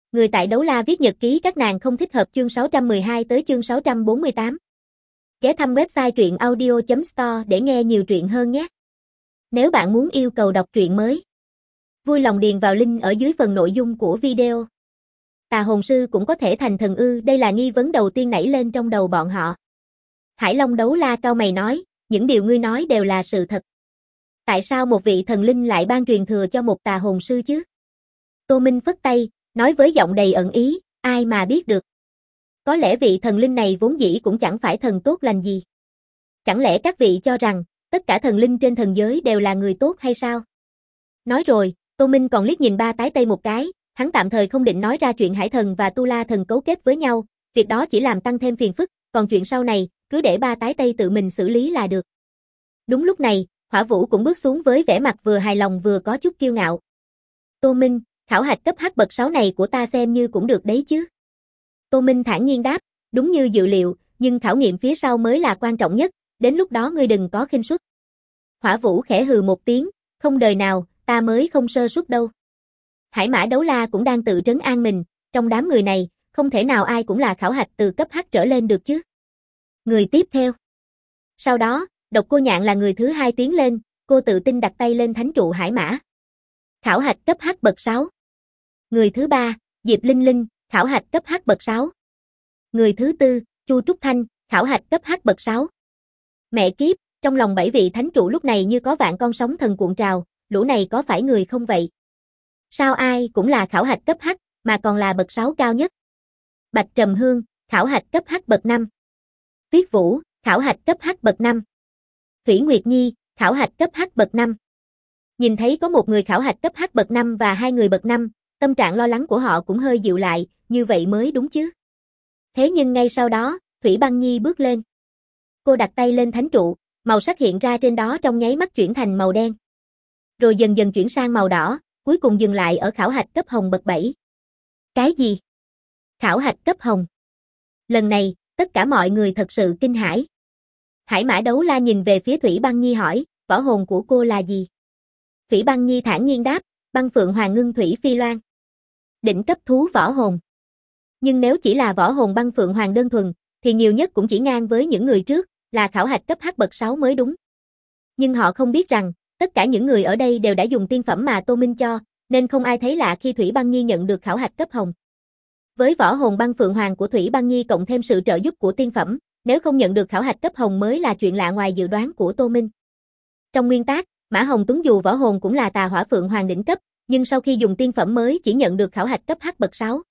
Người tại Đấu La viết nhật ký các nàng không thích hợp chương 612 tới chương 648. Ghé thăm website truyện audio.store để nghe nhiều truyện hơn nhé. Nếu bạn muốn yêu cầu đọc truyện mới, vui lòng điền vào link ở dưới phần nội dung của video. Tà hồn sư cũng có thể thành thần ư? Đây là nghi vấn đầu tiên nảy lên trong đầu bọn họ. Hải Long Đấu La cau mày nói, những điều ngươi nói đều là sự thật. Tại sao một vị thần linh lại ban truyền thừa cho một tà hồn sư chứ? Tô Minh phất tay, nói với giọng đầy ẩn ý, ai mà biết được. Có lẽ vị thần linh này vốn dĩ cũng chẳng phải thần tốt lành gì. Chẳng lẽ các vị cho rằng, tất cả thần linh trên thần giới đều là người tốt hay sao? Nói rồi, Tô Minh còn liếc nhìn ba tái tây một cái, hắn tạm thời không định nói ra chuyện Hải thần và Tu La thần cấu kết với nhau, việc đó chỉ làm tăng thêm phiền phức, còn chuyện sau này, cứ để ba tái tây tự mình xử lý là được. Đúng lúc này, Hỏa Vũ cũng bước xuống với vẻ mặt vừa hài lòng vừa có chút kiêu ngạo. Tô Minh, khảo hạch cấp H bậc 6 này của ta xem như cũng được đấy chứ. Tô Minh thản nhiên đáp, đúng như dự liệu, nhưng khảo nghiệm phía sau mới là quan trọng nhất, đến lúc đó ngươi đừng có khinh suất. Hỏa Vũ khẽ hừ một tiếng, không đời nào, ta mới không sơ suất đâu. Hải Mã Đấu La cũng đang tự trấn an mình, trong đám người này, không thể nào ai cũng là khảo hạch từ cấp H trở lên được chứ. Người tiếp theo. Sau đó, Độc Cô Nhạn là người thứ hai tiến lên, cô tự tin đặt tay lên thánh trụ Hải Mã. Khảo hạch cấp H bậc 6. Người thứ ba, Diệp Linh Linh, khảo hạch cấp H bậc 6. Người thứ tư, Chu Trúc Thanh, khảo hạch cấp H bậc 6. Mẹ kiếp, trong lòng 7 vị thánh trụ lúc này như có vạn con sóng thần cuộn trào, lũ này có phải người không vậy? Sao ai cũng là khảo hạch cấp H, mà còn là bậc 6 cao nhất? Bạch Trầm Hương, khảo hạch cấp H bậc 5. Tuyết Vũ, khảo hạch cấp H bậc 5. Thủy Nguyệt Nhi, khảo hạch cấp H bậc 5. Nhìn thấy có một người khảo hạch cấp H bậc 5 và hai người bậc 5, tâm trạng lo lắng của họ cũng hơi dịu lại, như vậy mới đúng chứ. Thế nhưng ngay sau đó, Thủy Băng Nhi bước lên. Cô đặt tay lên thánh trụ, màu sắc hiện ra trên đó trong nháy mắt chuyển thành màu đen. Rồi dần dần chuyển sang màu đỏ, cuối cùng dừng lại ở khảo hạch cấp hồng bậc 7. Cái gì? Khảo hạch cấp hồng. Lần này, tất cả mọi người thật sự kinh hãi. Hải Mã Đấu La nhìn về phía Thủy Băng Nhi hỏi, võ hồn của cô là gì? Thủy Băng Nhi thản nhiên đáp, Băng Phượng Hoàng Ngưng Thủy Phi Loan. Đỉnh cấp thú võ hồn. Nhưng nếu chỉ là võ hồn Băng Phượng Hoàng đơn thuần, thì nhiều nhất cũng chỉ ngang với những người trước, là khảo hạch cấp H bậc 6 mới đúng. Nhưng họ không biết rằng, tất cả những người ở đây đều đã dùng tiên phẩm mà Tô Minh cho, nên không ai thấy lạ khi Thủy Băng Nhi nhận được khảo hạch cấp hồng. Với võ hồn Băng Phượng Hoàng của Thủy Băng Nhi cộng thêm sự trợ giúp của tiên phẩm, nếu không nhận được khảo hạch cấp hồng mới là chuyện lạ ngoài dự đoán của Tô Minh. Trong nguyên tắc, Mã Hồng Tuấn dù võ hồn cũng là tà hỏa Phượng Hoàng đỉnh cấp, nhưng sau khi dùng tiên phẩm mới chỉ nhận được khảo hạch cấp H bậc 6.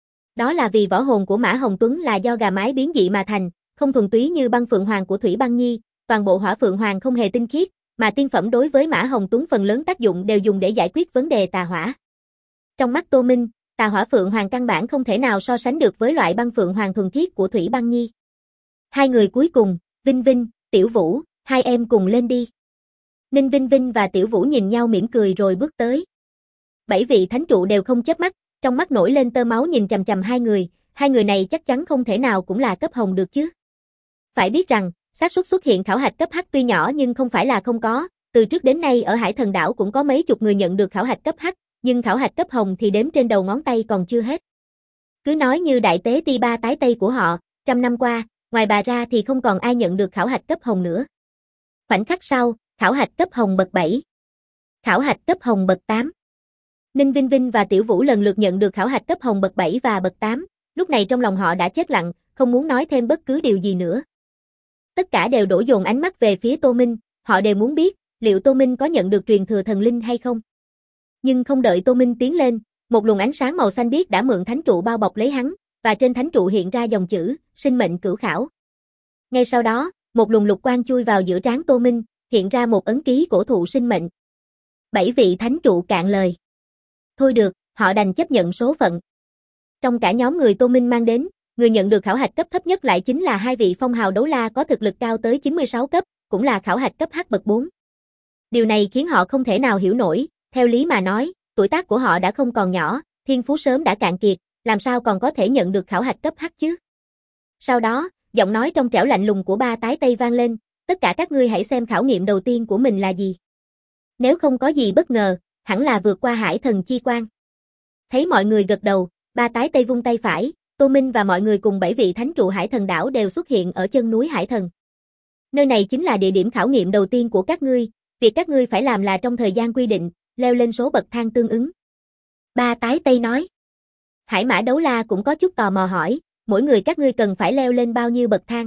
Đó là vì võ hồn của Mã Hồng Tuấn là do gà mái biến dị mà thành, không thuần túy như Băng Phượng Hoàng của Thủy Băng Nhi, toàn bộ hỏa Phượng Hoàng không hề tinh khiết, mà tiên phẩm đối với Mã Hồng Tuấn phần lớn tác dụng đều dùng để giải quyết vấn đề tà hỏa. Trong mắt Tô Minh, tà hỏa Phượng Hoàng căn bản không thể nào so sánh được với loại Băng Phượng Hoàng thuần khiết của Thủy Băng Nhi. Hai người cuối cùng, Vinh Vinh, Tiểu Vũ, hai em cùng lên đi. Ninh Vinh Vinh và Tiểu Vũ nhìn nhau mỉm cười rồi bước tới. 7 vị thánh trụ đều không chớp mắt, trong mắt nổi lên tơ máu nhìn chằm chằm hai người này chắc chắn không thể nào cũng là cấp hồng được chứ. Phải biết rằng, xác suất xuất hiện khảo hạch cấp H tuy nhỏ nhưng không phải là không có, từ trước đến nay ở Hải Thần Đảo cũng có mấy chục người nhận được khảo hạch cấp H, nhưng khảo hạch cấp hồng thì đếm trên đầu ngón tay còn chưa hết. Cứ nói như đại tế ti ba tái tây của họ, 100 năm qua, ngoài bà ra thì không còn ai nhận được khảo hạch cấp hồng nữa. Khoảnh khắc sau, khảo hạch cấp hồng bậc 7. Khảo hạch cấp hồng bậc 8. Ninh Vinh Vinh và Tiểu Vũ lần lượt nhận được khảo hạch cấp hồng bậc 7 và bậc 8, lúc này trong lòng họ đã chết lặng, không muốn nói thêm bất cứ điều gì nữa. Tất cả đều đổ dồn ánh mắt về phía Tô Minh, họ đều muốn biết, liệu Tô Minh có nhận được truyền thừa thần linh hay không. Nhưng không đợi Tô Minh tiến lên, một luồng ánh sáng màu xanh biếc đã mượn thánh trụ bao bọc lấy hắn, và trên thánh trụ hiện ra dòng chữ, sinh mệnh cửu khảo. Ngay sau đó, một luồng lục quang chui vào giữa trán Tô Minh, hiện ra một ấn ký cổ thụ sinh mệnh. 7 vị thánh trụ cạn lời. Thôi được, họ đành chấp nhận số phận. Trong cả nhóm người Tô Minh mang đến, người nhận được khảo hạch cấp thấp nhất lại chính là hai vị phong hào đấu la có thực lực cao tới 96 cấp, cũng là khảo hạch cấp H bậc 4. Điều này khiến họ không thể nào hiểu nổi, theo lý mà nói, tuổi tác của họ đã không còn nhỏ, thiên phú sớm đã cạn kiệt, làm sao còn có thể nhận được khảo hạch cấp H chứ? Sau đó, giọng nói trong trẻo lạnh lùng của ba tái tây vang lên, tất cả các ngươi hãy xem khảo nghiệm đầu tiên của mình là gì. Nếu không có gì bất ngờ, hẳn là vượt qua hải thần chi quan. Thấy mọi người gật đầu, Ba tái Tây vung tay phải, Tô Minh và mọi người cùng 7 vị thánh trụ Hải Thần đảo đều xuất hiện ở chân núi Hải Thần. Nơi này chính là địa điểm khảo nghiệm đầu tiên của các ngươi, việc các ngươi phải làm là trong thời gian quy định, leo lên số bậc thang tương ứng. Ba tái Tây nói. Hải Mã Đấu La cũng có chút tò mò hỏi, mỗi người các ngươi cần phải leo lên bao nhiêu bậc thang?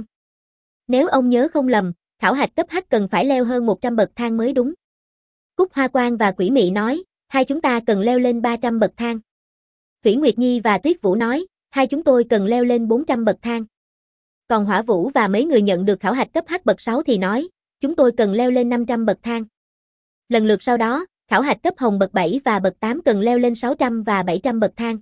Nếu ông nhớ không lầm, khảo hạch cấp H cần phải leo hơn 100 bậc thang mới đúng. Cúc Hoa Quang và Quỷ Mị nói, hai chúng ta cần leo lên 300 bậc thang. Thủy Nguyệt Nhi và Tuyết Vũ nói, hai chúng tôi cần leo lên 400 bậc thang. Còn Hỏa Vũ và mấy người nhận được khảo hạch cấp H bậc 6 thì nói, chúng tôi cần leo lên 500 bậc thang. Lần lượt sau đó, khảo hạch cấp Hồng bậc 7 và bậc 8 cần leo lên 600 và 700 bậc thang.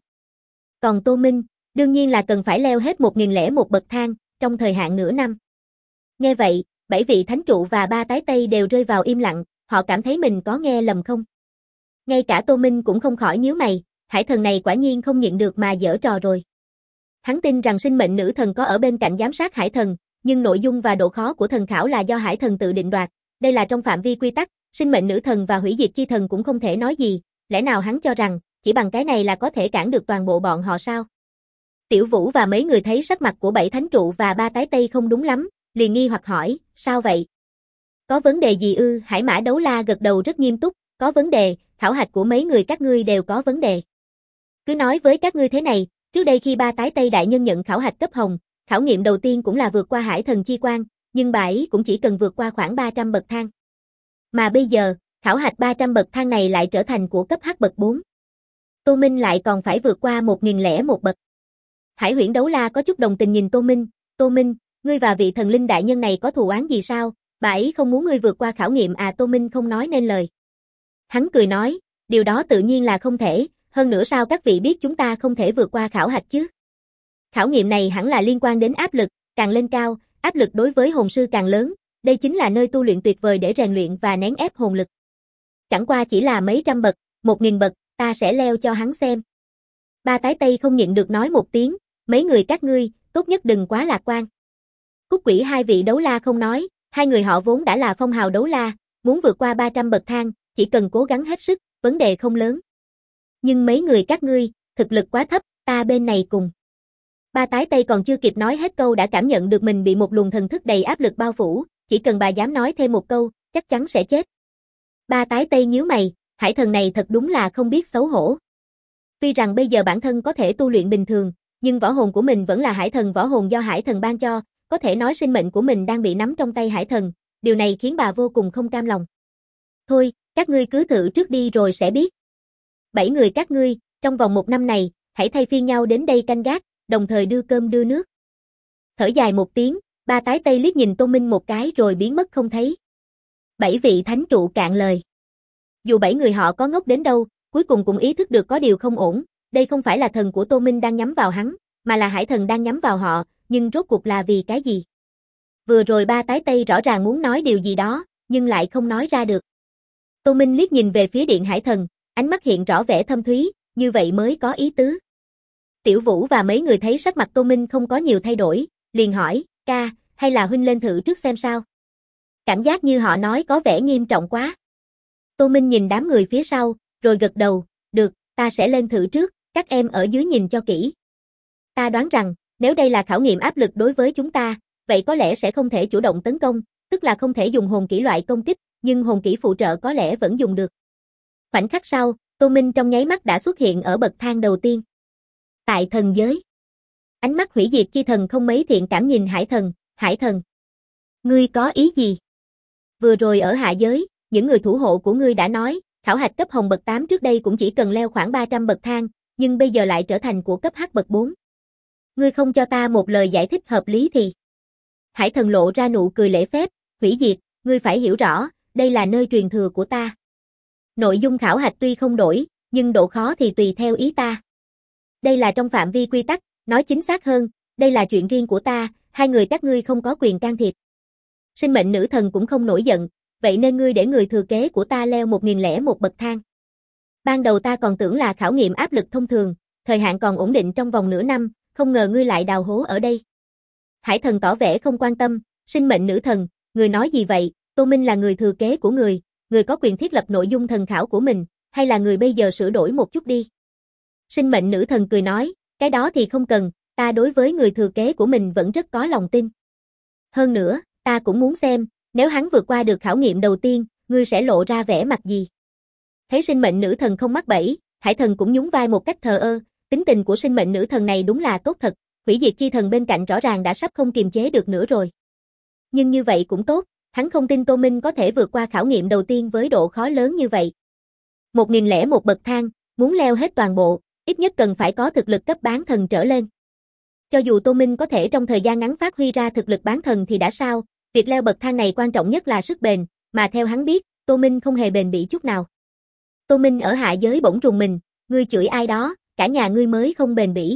Còn Tô Minh, đương nhiên là cần phải leo hết 1001 bậc thang, trong thời hạn nửa năm. Nghe vậy, 7 vị thánh trụ và 3 tái Tây đều rơi vào im lặng, họ cảm thấy mình có nghe lầm không? Ngay cả Tô Minh cũng không khỏi nhíu mày, Hải Thần này quả nhiên không nhịn được mà giở trò rồi. Hắn tin rằng sinh mệnh nữ thần có ở bên cạnh giám sát Hải Thần, nhưng nội dung và độ khó của thần khảo là do Hải Thần tự định đoạt, đây là trong phạm vi quy tắc, sinh mệnh nữ thần và hủy diệt chi thần cũng không thể nói gì, lẽ nào hắn cho rằng, chỉ bằng cái này là có thể cản được toàn bộ bọn họ sao? Tiểu Vũ và mấy người thấy sắc mặt của 7 thánh trụ và 3 tái Tây không đúng lắm, liền nghi hoặc hỏi, sao vậy? Có vấn đề gì ư? Hải Mã Đấu La gật đầu rất nghiêm túc, có vấn đề, khảo hạch của mấy người các ngươi đều có vấn đề. Cứ nói với các ngươi thế này, trước đây khi 3 tái Tây đại nhân nhận khảo hạch cấp Hồng, khảo nghiệm đầu tiên cũng là vượt qua Hải Thần chi quan, nhưng bà ấy cũng chỉ cần vượt qua khoảng 300 bậc thang. Mà bây giờ, khảo hạch 300 bậc thang này lại trở thành của cấp H bậc 4. Tô Minh lại còn phải vượt qua 1001 bậc. Hải Huyễn Đấu La có chút đồng tình nhìn Tô Minh, ngươi và vị thần linh đại nhân này có thù oán gì sao, bà ấy không muốn ngươi vượt qua khảo nghiệm à? Tô Minh không nói nên lời. Hắn cười nói, điều đó tự nhiên là không thể, hơn nữa sao các vị biết chúng ta không thể vượt qua khảo hạch chứ? Khảo nghiệm này hẳn là liên quan đến áp lực, càng lên cao, áp lực đối với hồn sư càng lớn, đây chính là nơi tu luyện tuyệt vời để rèn luyện và nén ép hồn lực. Chẳng qua chỉ là mấy trăm bậc, 1000 bậc, ta sẽ leo cho hắn xem. Ba tái Tây không nhịn được nói một tiếng, mấy người các ngươi, tốt nhất đừng quá lạc quan. Cúc Quỷ hai vị đấu la không nói, hai người họ vốn đã là phong hào đấu la, muốn vượt qua 300 bậc thang, chỉ cần cố gắng hết sức, vấn đề không lớn. Nhưng mấy người các ngươi, thực lực quá thấp, ta bên này cùng. Ba tái Tây còn chưa kịp nói hết câu đã cảm nhận được mình bị một luồng thần thức đầy áp lực bao phủ, chỉ cần bà dám nói thêm một câu, chắc chắn sẽ chết. Ba tái Tây nhíu mày, Hải Thần này thật đúng là không biết xấu hổ. Tuy rằng bây giờ bản thân có thể tu luyện bình thường, nhưng võ hồn của mình vẫn là Hải Thần võ hồn do Hải Thần ban cho, có thể nói sinh mệnh của mình đang bị nắm trong tay Hải Thần, điều này khiến bà vô cùng không cam lòng. Thôi, các ngươi cứ thử trước đi rồi sẽ biết. 7 người các ngươi, trong vòng 1 năm này, hãy thay phiên nhau đến đây canh gác, đồng thời đưa cơm đưa nước. Thở dài một tiếng, ba tái Tây liếc nhìn Tô Minh một cái rồi biến mất không thấy. 7 vị thánh trụ cạn lời. Dù 7 người họ có ngốc đến đâu, cuối cùng cũng ý thức được có điều không ổn, đây không phải là thần của Tô Minh đang nhắm vào hắn, mà là Hải Thần đang nhắm vào họ, nhưng rốt cuộc là vì cái gì? Vừa rồi ba tái Tây rõ ràng muốn nói điều gì đó, nhưng lại không nói ra được. Tô Minh liếc nhìn về phía điện Hải Thần, ánh mắt hiện rõ vẻ thâm thúy, như vậy mới có ý tứ. Tiểu Vũ và mấy người thấy sắc mặt Tô Minh không có nhiều thay đổi, liền hỏi, ca, hay là huynh lên thử trước xem sao? Cảm giác như họ nói có vẻ nghiêm trọng quá. Tô Minh nhìn đám người phía sau, rồi gật đầu, được, ta sẽ lên thử trước, các em ở dưới nhìn cho kỹ. Ta đoán rằng, nếu đây là khảo nghiệm áp lực đối với chúng ta, vậy có lẽ sẽ không thể chủ động tấn công, tức là không thể dùng hồn kỹ loại công kích, nhưng hồn kỹ phụ trợ có lẽ vẫn dùng được. Khoảnh khắc sau, Tô Minh trong nháy mắt đã xuất hiện ở bậc thang đầu tiên. Tại thần giới. Ánh mắt hủy diệt chi thần không mấy thiện cảm nhìn Hải Thần. Ngươi có ý gì? Vừa rồi ở hạ giới, những người thủ hộ của ngươi đã nói, khảo hạch cấp Hồng bậc 8 trước đây cũng chỉ cần leo khoảng 300 bậc thang, nhưng bây giờ lại trở thành của cấp H bậc 4. Ngươi không cho ta một lời giải thích hợp lý thì. Hải Thần lộ ra nụ cười lễ phép, hủy diệt, ngươi phải hiểu rõ, đây là nơi truyền thừa của ta. Nội dung khảo hạch tuy không đổi, nhưng độ khó thì tùy theo ý ta. Đây là trong phạm vi quy tắc, nói chính xác hơn, đây là chuyện riêng của ta, hai người các ngươi không có quyền can thiệp. Sinh mệnh nữ thần cũng không nổi giận, vậy nên ngươi để người thừa kế của ta leo 1001 bậc thang. Ban đầu ta còn tưởng là khảo nghiệm áp lực thông thường, thời hạn còn ổn định trong vòng nửa năm, không ngờ ngươi lại đào hố ở đây. Hải Thần tỏ vẻ không quan tâm, sinh mệnh nữ thần, người nói gì vậy, Tô Minh là người thừa kế của người có quyền thiết lập nội dung thần khảo của mình, hay là người bây giờ sửa đổi một chút đi. Sinh mệnh nữ thần cười nói, Cái đó thì không cần, ta đối với người thừa kế của mình vẫn rất có lòng tin. Hơn nữa, ta cũng muốn xem, nếu hắn vượt qua được khảo nghiệm đầu tiên, ngươi sẽ lộ ra vẻ mặt gì. Thấy sinh mệnh nữ thần không mắc bẫy, Hải Thần cũng nhún vai một cách thờ ơ, tính tình của sinh mệnh nữ thần này đúng là tốt thật, hủy diệt chi thần bên cạnh rõ ràng đã sắp không kiềm chế được nữa rồi. Nhưng như vậy cũng tốt, hắn không tin Tô Minh có thể vượt qua khảo nghiệm đầu tiên với độ khó lớn như vậy. 1001 bậc thang, muốn leo hết toàn bộ, ít nhất cần phải có thực lực cấp bán thần trở lên. Cho dù Tô Minh có thể trong thời gian ngắn phát huy ra thực lực bán thần thì đã sao, việc leo bậc thang này quan trọng nhất là sức bền, mà theo hắn biết, Tô Minh không hề bền bỉ chút nào. Tô Minh ở hạ giới bỗng rùng mình, ngươi chửi ai đó, cả nhà ngươi mới không bền bỉ.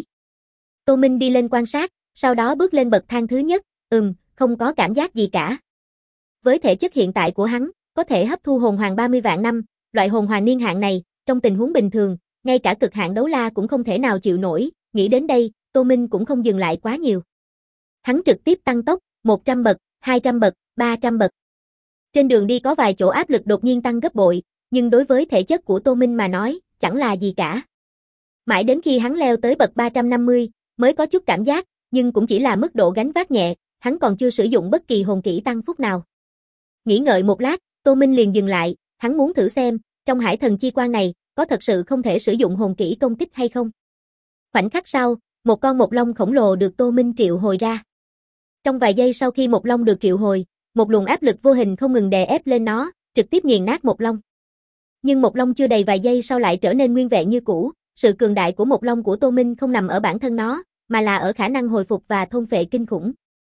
Tô Minh đi lên quan sát, sau đó bước lên bậc thang thứ nhất, không có cảm giác gì cả. Với thể chất hiện tại của hắn, có thể hấp thu hồn hoàng 30 vạn năm, loại hồn hoàng niên hạn này, trong tình huống bình thường, ngay cả cực hạn đấu la cũng không thể nào chịu nổi, nghĩ đến đây, Tô Minh cũng không dừng lại quá nhiều. Hắn trực tiếp tăng tốc, 100 bậc, 200 bậc, 300 bậc. Trên đường đi có vài chỗ áp lực đột nhiên tăng gấp bội, nhưng đối với thể chất của Tô Minh mà nói, chẳng là gì cả. Mãi đến khi hắn leo tới bậc 350, mới có chút cảm giác, nhưng cũng chỉ là mức độ gánh vác nhẹ, hắn còn chưa sử dụng bất kỳ hồn kỹ tăng phúc nào. Nghĩ ngợi một lát, Tô Minh liền dừng lại, hắn muốn thử xem, trong Hải Thần chi quan này, có thật sự không thể sử dụng hồn kỹ công kích hay không. Khoảnh khắc sau, một con mộc long khổng lồ được Tô Minh triệu hồi ra. Trong vài giây sau khi mộc long được triệu hồi, một luồng áp lực vô hình không ngừng đè ép lên nó, trực tiếp nghiền nát mộc long. Nhưng mộc long chưa đầy vài giây sau lại trở nên nguyên vẹn như cũ, sự cường đại của mộc long của Tô Minh không nằm ở bản thân nó, mà là ở khả năng hồi phục và thôn phệ kinh khủng.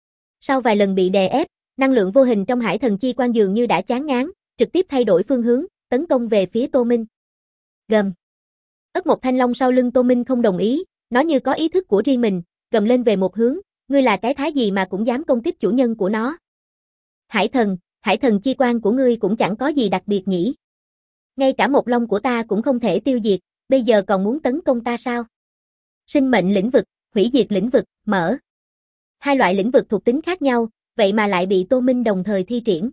Sau vài lần bị đè ép, năng lượng vô hình trong Hải Thần chi quan dường như đã chán ngán, trực tiếp thay đổi phương hướng, tấn công về phía Tô Minh. Gầm. Ất Mộc Thanh Long sau lưng Tô Minh không đồng ý, nó như có ý thức của riêng mình, gầm lên về một hướng, ngươi là cái thái gì mà cũng dám công kích chủ nhân của nó. Hải Thần chi quan của ngươi cũng chẳng có gì đặc biệt nhỉ. Ngay cả một long của ta cũng không thể tiêu diệt, bây giờ còn muốn tấn công ta sao? Sinh mệnh lĩnh vực, hủy diệt lĩnh vực, mở. Hai loại lĩnh vực thuộc tính khác nhau, vậy mà lại bị Tô Minh đồng thời thi triển.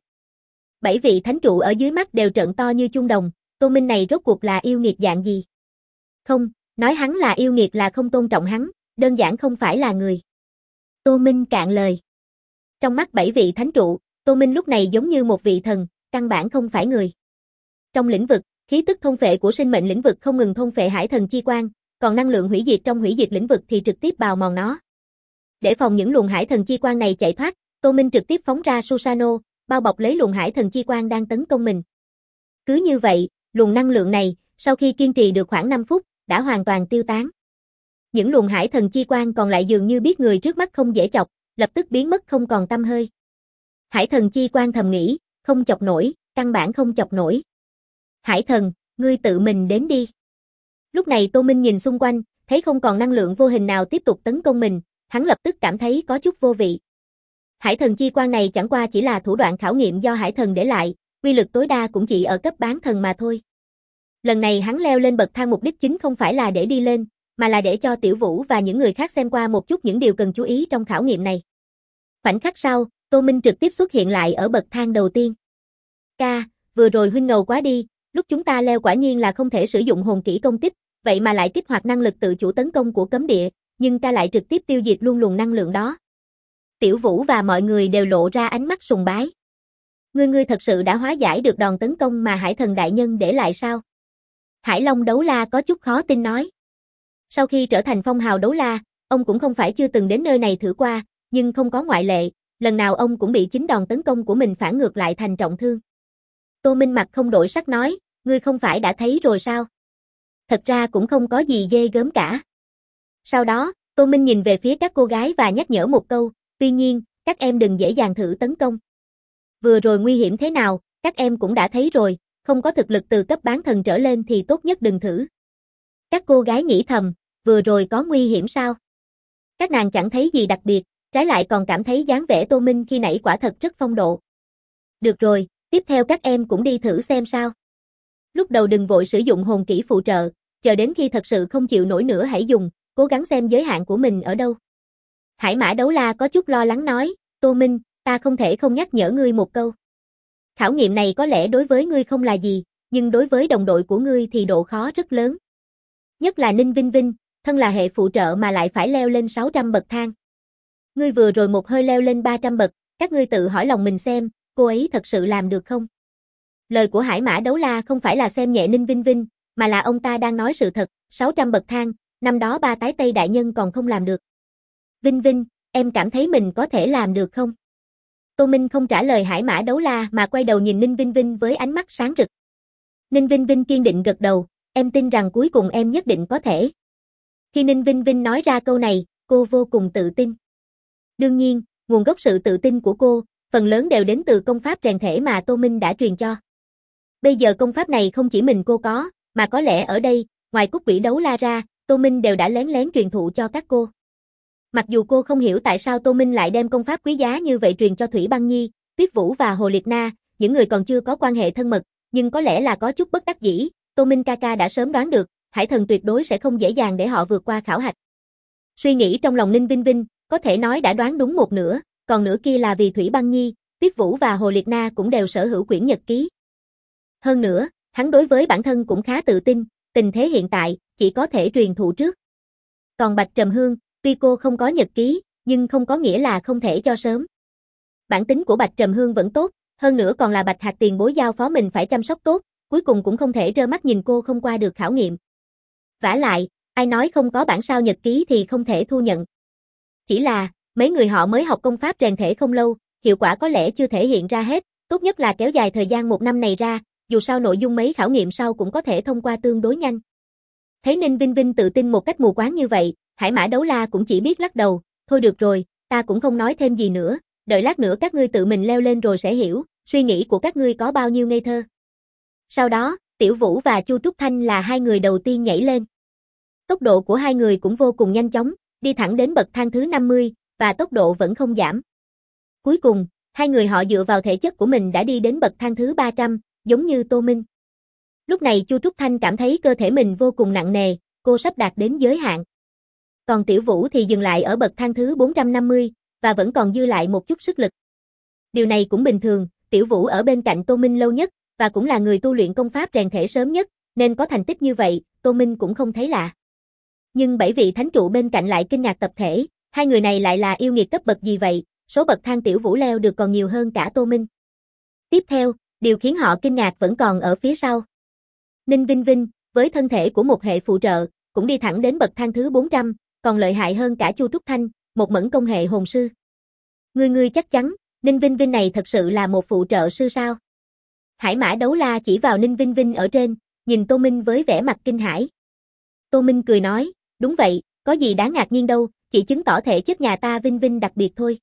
7 vị thánh trụ ở dưới mắt đều trợn to như chuông đồng, Tô Minh này rốt cuộc là yêu nghiệt dạng gì? Không, nói hắn là yêu nghiệt là không tôn trọng hắn, đơn giản không phải là người. Tô Minh cạn lời. Trong mắt 7 vị thánh trụ, Tô Minh lúc này giống như một vị thần, căn bản không phải người. Trong lĩnh vực, khí tức thôn phệ của sinh mệnh lĩnh vực không ngừng thôn phệ Hải Thần chi quan, còn năng lượng hủy diệt trong hủy diệt lĩnh vực thì trực tiếp bào mòn nó. Để phòng những luồng Hải Thần chi quan này chạy thoát, Tô Minh trực tiếp phóng ra Susano, bao bọc lấy luồng Hải Thần chi quan đang tấn công mình. Cứ như vậy, luồng năng lượng này, sau khi kiên trì được khoảng 5 phút, đã hoàn toàn tiêu tán. Những luồng Hải Thần chi quan còn lại dường như biết người trước mắt không dễ chọc, lập tức biến mất không còn tăm hơi. Hải Thần chi quan thầm nghĩ, không chọc nổi, căn bản không chọc nổi. Hải Thần, ngươi tự mình đến đi. Lúc này Tô Minh nhìn xung quanh, thấy không còn năng lượng vô hình nào tiếp tục tấn công mình, hắn lập tức cảm thấy có chút vô vị. Hải Thần chi quan này chẳng qua chỉ là thủ đoạn khảo nghiệm do Hải Thần để lại, uy lực tối đa cũng chỉ ở cấp bán thần mà thôi. Lần này hắn leo lên bậc thang mục đích chính không phải là để đi lên, mà là để cho Tiểu Vũ và những người khác xem qua một chút những điều cần chú ý trong khảo nghiệm này. Khoảnh khắc sau, Tô Minh trực tiếp xuất hiện lại ở bậc thang đầu tiên. Ca, vừa rồi huynh ngầu quá đi, lúc chúng ta leo quả nhiên là không thể sử dụng hồn kỹ công kích, vậy mà lại kích hoạt năng lực tự chủ tấn công của cấm địa, nhưng ca lại trực tiếp tiêu diệt luôn luồng năng lượng đó. Tiểu Vũ và mọi người đều lộ ra ánh mắt sùng bái. Ngươi thật sự đã hóa giải được đòn tấn công mà Hải Thần đại nhân để lại sao? Hải Long đấu la có chút khó tin nói. Sau khi trở thành phong hào đấu la, ông cũng không phải chưa từng đến nơi này thử qua, nhưng không có ngoại lệ, lần nào ông cũng bị chính đòn tấn công của mình phản ngược lại thành trọng thương. Tô Minh mặt không đổi sắc nói, ngươi không phải đã thấy rồi sao? Thật ra cũng không có gì ghê gớm cả. Sau đó, Tô Minh nhìn về phía các cô gái và nhắc nhở một câu, tuy nhiên, các em đừng dễ dàng thử tấn công. Vừa rồi nguy hiểm thế nào, các em cũng đã thấy rồi, không có thực lực từ cấp bán thần trở lên thì tốt nhất đừng thử. Các cô gái nghĩ thầm, vừa rồi có nguy hiểm sao? Các nàng chẳng thấy gì đặc biệt, trái lại còn cảm thấy dáng vẻ Tô Minh khi nãy quả thật rất phong độ. Được rồi, tiếp theo các em cũng đi thử xem sao. Lúc đầu đừng vội sử dụng hồn kỹ phụ trợ, chờ đến khi thật sự không chịu nổi nữa hãy dùng, cố gắng xem giới hạn của mình ở đâu. Hải Mã đấu la có chút lo lắng nói, Tô Minh, ta không thể không nhắc nhở ngươi một câu. Khảo nghiệm này có lẽ đối với ngươi không là gì, nhưng đối với đồng đội của ngươi thì độ khó rất lớn. Nhất là Ninh Vinh Vinh, thân là hệ phụ trợ mà lại phải leo lên 600 bậc thang. Ngươi vừa rồi một hơi leo lên 300 bậc, các ngươi tự hỏi lòng mình xem, cô ấy thật sự làm được không? Lời của Hải Mã Đấu La không phải là xem nhẹ Ninh Vinh Vinh, mà là ông ta đang nói sự thật, 600 bậc thang, năm đó ba tái Tây đại nhân còn không làm được. Vinh Vinh, em cảm thấy mình có thể làm được không? Tô Minh không trả lời Hải Mã Đấu La mà quay đầu nhìn Ninh Vinh Vinh với ánh mắt sáng rực. Ninh Vinh Vinh kiên định gật đầu, em tin rằng cuối cùng em nhất định có thể. Khi Ninh Vinh Vinh nói ra câu này, cô vô cùng tự tin. Đương nhiên, nguồn gốc sự tự tin của cô, phần lớn đều đến từ công pháp rèn thể mà Tô Minh đã truyền cho. Bây giờ công pháp này không chỉ mình cô có, mà có lẽ ở đây, ngoài Cúc Quỷ Đấu La ra, Tô Minh đều đã lén lén truyền thụ cho các cô. Mặc dù cô không hiểu tại sao Tô Minh lại đem công pháp quý giá như vậy truyền cho Thủy Băng Nhi, Tuyết Vũ và Hồ Liệt Na, những người còn chưa có quan hệ thân mật, nhưng có lẽ là có chút bất đắc dĩ, Tô Minh ca ca đã sớm đoán được, Hải Thần tuyệt đối sẽ không dễ dàng để họ vượt qua khảo hạch. Suy nghĩ trong lòng Ninh Vinh Vinh, có thể nói đã đoán đúng một nửa, còn nửa kia là vì Thủy Băng Nhi, Tuyết Vũ và Hồ Liệt Na cũng đều sở hữu quyển nhật ký. Hơn nữa, hắn đối với bản thân cũng khá tự tin, tình thế hiện tại, chỉ có thể truyền thụ trước. Còn Bạch Trầm Hương, tuy cô không có nhật ký, nhưng không có nghĩa là không thể cho sớm. Bản tính của Bạch Trầm Hương vẫn tốt, hơn nữa còn là Bạch Hạc tiền bối giao phó mình phải chăm sóc tốt, cuối cùng cũng không thể trơ mắt nhìn cô không qua được khảo nghiệm. Vả lại, ai nói không có bản sao nhật ký thì không thể thu nhận. Chỉ là, mấy người họ mới học công pháp rèn thể không lâu, hiệu quả có lẽ chưa thể hiện ra hết, tốt nhất là kéo dài thời gian một năm này ra, dù sao nội dung mấy khảo nghiệm sau cũng có thể thông qua tương đối nhanh. Thấy Ninh Vinh Vinh tự tin một cách mù quáng như vậy, Hải Mã Đấu La cũng chỉ biết lắc đầu, thôi được rồi, ta cũng không nói thêm gì nữa, đợi lát nữa các ngươi tự mình leo lên rồi sẽ hiểu, suy nghĩ của các ngươi có bao nhiêu ngây thơ. Sau đó, Tiểu Vũ và Chu Trúc Thanh là hai người đầu tiên nhảy lên. Tốc độ của hai người cũng vô cùng nhanh chóng, đi thẳng đến bậc thang thứ 50, và tốc độ vẫn không giảm. Cuối cùng, hai người họ dựa vào thể chất của mình đã đi đến bậc thang thứ 300, giống như Tô Minh. Lúc này Chu Trúc Thanh cảm thấy cơ thể mình vô cùng nặng nề, cô sắp đạt đến giới hạn. Còn Tiểu Vũ thì dừng lại ở bậc thang thứ 450, và vẫn còn dư lại một chút sức lực. Điều này cũng bình thường, Tiểu Vũ ở bên cạnh Tô Minh lâu nhất, và cũng là người tu luyện công pháp rèn thể sớm nhất, nên có thành tích như vậy, Tô Minh cũng không thấy lạ. Nhưng 7 vị thánh trụ bên cạnh lại kinh ngạc tập thể, hai người này lại là yêu nghiệt cấp bậc gì vậy, số bậc thang Tiểu Vũ leo được còn nhiều hơn cả Tô Minh. Tiếp theo, điều khiến họ kinh ngạc vẫn còn ở phía sau. Ninh Vinh Vinh, với thân thể của một hệ phụ trợ, cũng đi thẳng đến bậc thang thứ 400, còn lợi hại hơn cả Chu Trúc Thanh, một mẫn công hệ hồn sư. Ngươi chắc chắn, Ninh Vinh Vinh này thật sự là một phụ trợ sư sao? Hải Mã Đấu La chỉ vào Ninh Vinh Vinh ở trên, nhìn Tô Minh với vẻ mặt kinh hãi. Tô Minh cười nói, đúng vậy, có gì đáng ngạc nhiên đâu, chỉ chứng tỏ thể chất nhà ta Vinh Vinh đặc biệt thôi.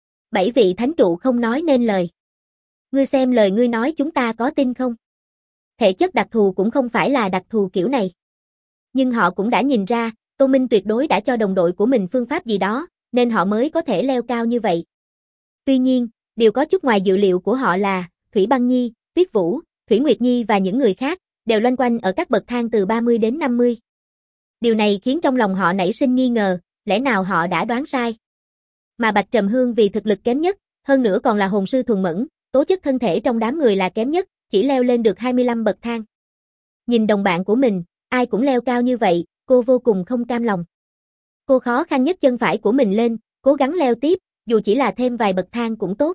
7 vị thánh trụ không nói nên lời. Ngươi xem lời ngươi nói chúng ta có tin không? Thể chất đặc thù cũng không phải là đặc thù kiểu này. Nhưng họ cũng đã nhìn ra, Tô Minh tuyệt đối đã cho đồng đội của mình phương pháp gì đó, nên họ mới có thể leo cao như vậy. Tuy nhiên, điều có chút ngoài dự liệu của họ là, Thủy Băng Nhi, Tuyết Vũ, Thủy Nguyệt Nhi và những người khác, đều loanh quanh ở các bậc thang từ 30 đến 50. Điều này khiến trong lòng họ nảy sinh nghi ngờ, lẽ nào họ đã đoán sai. Mà Bạch Trầm Hương vì thực lực kém nhất, hơn nữa còn là hồn sư thuần mẫn, tố chất thân thể trong đám người là kém nhất, chỉ leo lên được 25 bậc thang. Nhìn đồng bạn của mình, ai cũng leo cao như vậy, cô vô cùng không cam lòng. Cô khó khăn nhất chân phải của mình lên, cố gắng leo tiếp, dù chỉ là thêm vài bậc thang cũng tốt.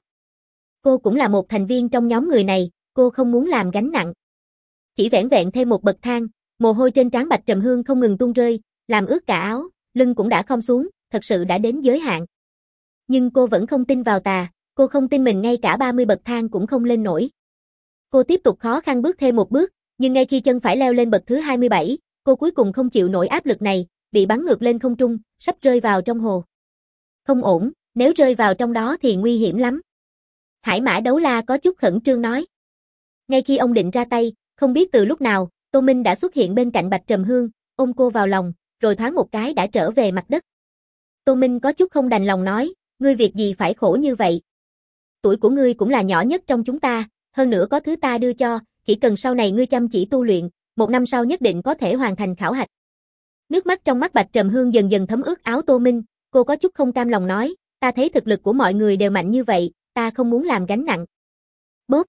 Cô cũng là một thành viên trong nhóm người này, cô không muốn làm gánh nặng. Chỉ vẻn vẹn thêm một bậc thang, mồ hôi trên trán Bạch Trầm Hương không ngừng tuôn rơi, làm ướt cả áo, lưng cũng đã khom xuống, thật sự đã đến giới hạn. Nhưng cô vẫn không tin vào tà, cô không tin mình ngay cả 30 bậc thang cũng không lên nổi. Cô tiếp tục khó khăn bước thêm một bước, nhưng ngay khi chân phải leo lên bậc thứ 27, cô cuối cùng không chịu nổi áp lực này, bị bắn ngược lên không trung, sắp rơi vào trong hồ. Không ổn, nếu rơi vào trong đó thì nguy hiểm lắm. Hải Mã Đấu La có chút khẩn trương nói. Ngay khi ông định ra tay, không biết từ lúc nào, Tô Minh đã xuất hiện bên cạnh Bạch Trầm Hương, ôm cô vào lòng, rồi thoáng một cái đã trở về mặt đất. Tô Minh có chút không đành lòng nói, ngươi việc gì phải khổ như vậy? Tuổi của ngươi cũng là nhỏ nhất trong chúng ta, hơn nữa có thứ ta đưa cho, chỉ cần sau này ngươi chăm chỉ tu luyện, một năm sau nhất định có thể hoàn thành khảo hạch. Nước mắt trong mắt Bạch Trầm Hương dần dần thấm ướt áo Tô Minh, cô có chút không cam lòng nói, ta thấy thực lực của mọi người đều mạnh như vậy, ta không muốn làm gánh nặng. Bốp!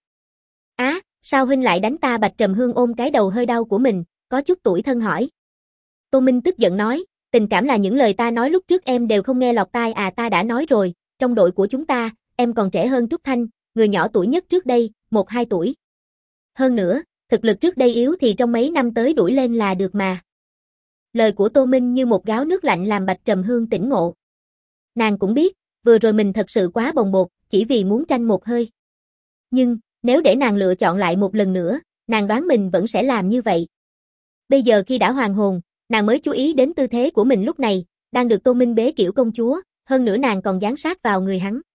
Á, sao huynh lại đánh ta? Bạch Trầm Hương ôm cái đầu hơi đau của mình, có chút tủi thân hỏi. Tô Minh tức giận nói, tình cảm là những lời ta nói lúc trước em đều không nghe lọt tai à, ta đã nói rồi, trong đội của chúng ta, em còn trẻ hơn Trúc Thanh, người nhỏ tuổi nhất trước đây, 1-2 tuổi. Hơn nữa, thực lực trước đây yếu thì trong mấy năm tới đuổi lên là được mà. Lời của Tô Minh như một gáo nước lạnh làm Bạch Trầm Hương tỉnh ngộ. Nàng cũng biết, vừa rồi mình thật sự quá bồng bột, chỉ vì muốn tranh một hơi. Nhưng, nếu để nàng lựa chọn lại một lần nữa, nàng đoán mình vẫn sẽ làm như vậy. Bây giờ khi đã hoàn hồn, nàng mới chú ý đến tư thế của mình lúc này, đang được Tô Minh bế kiểu công chúa, hơn nữa nàng còn dán sát vào người hắn.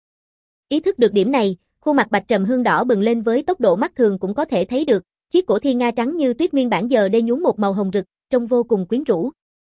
Ý thức được điểm này, khuôn mặt Bạch Trầm Hương đỏ bừng lên với tốc độ mắt thường cũng có thể thấy được, chiếc cổ thiên nga trắng như tuyết nguyên bản giờ đây nhuốm một màu hồng rực, trông vô cùng quyến rũ.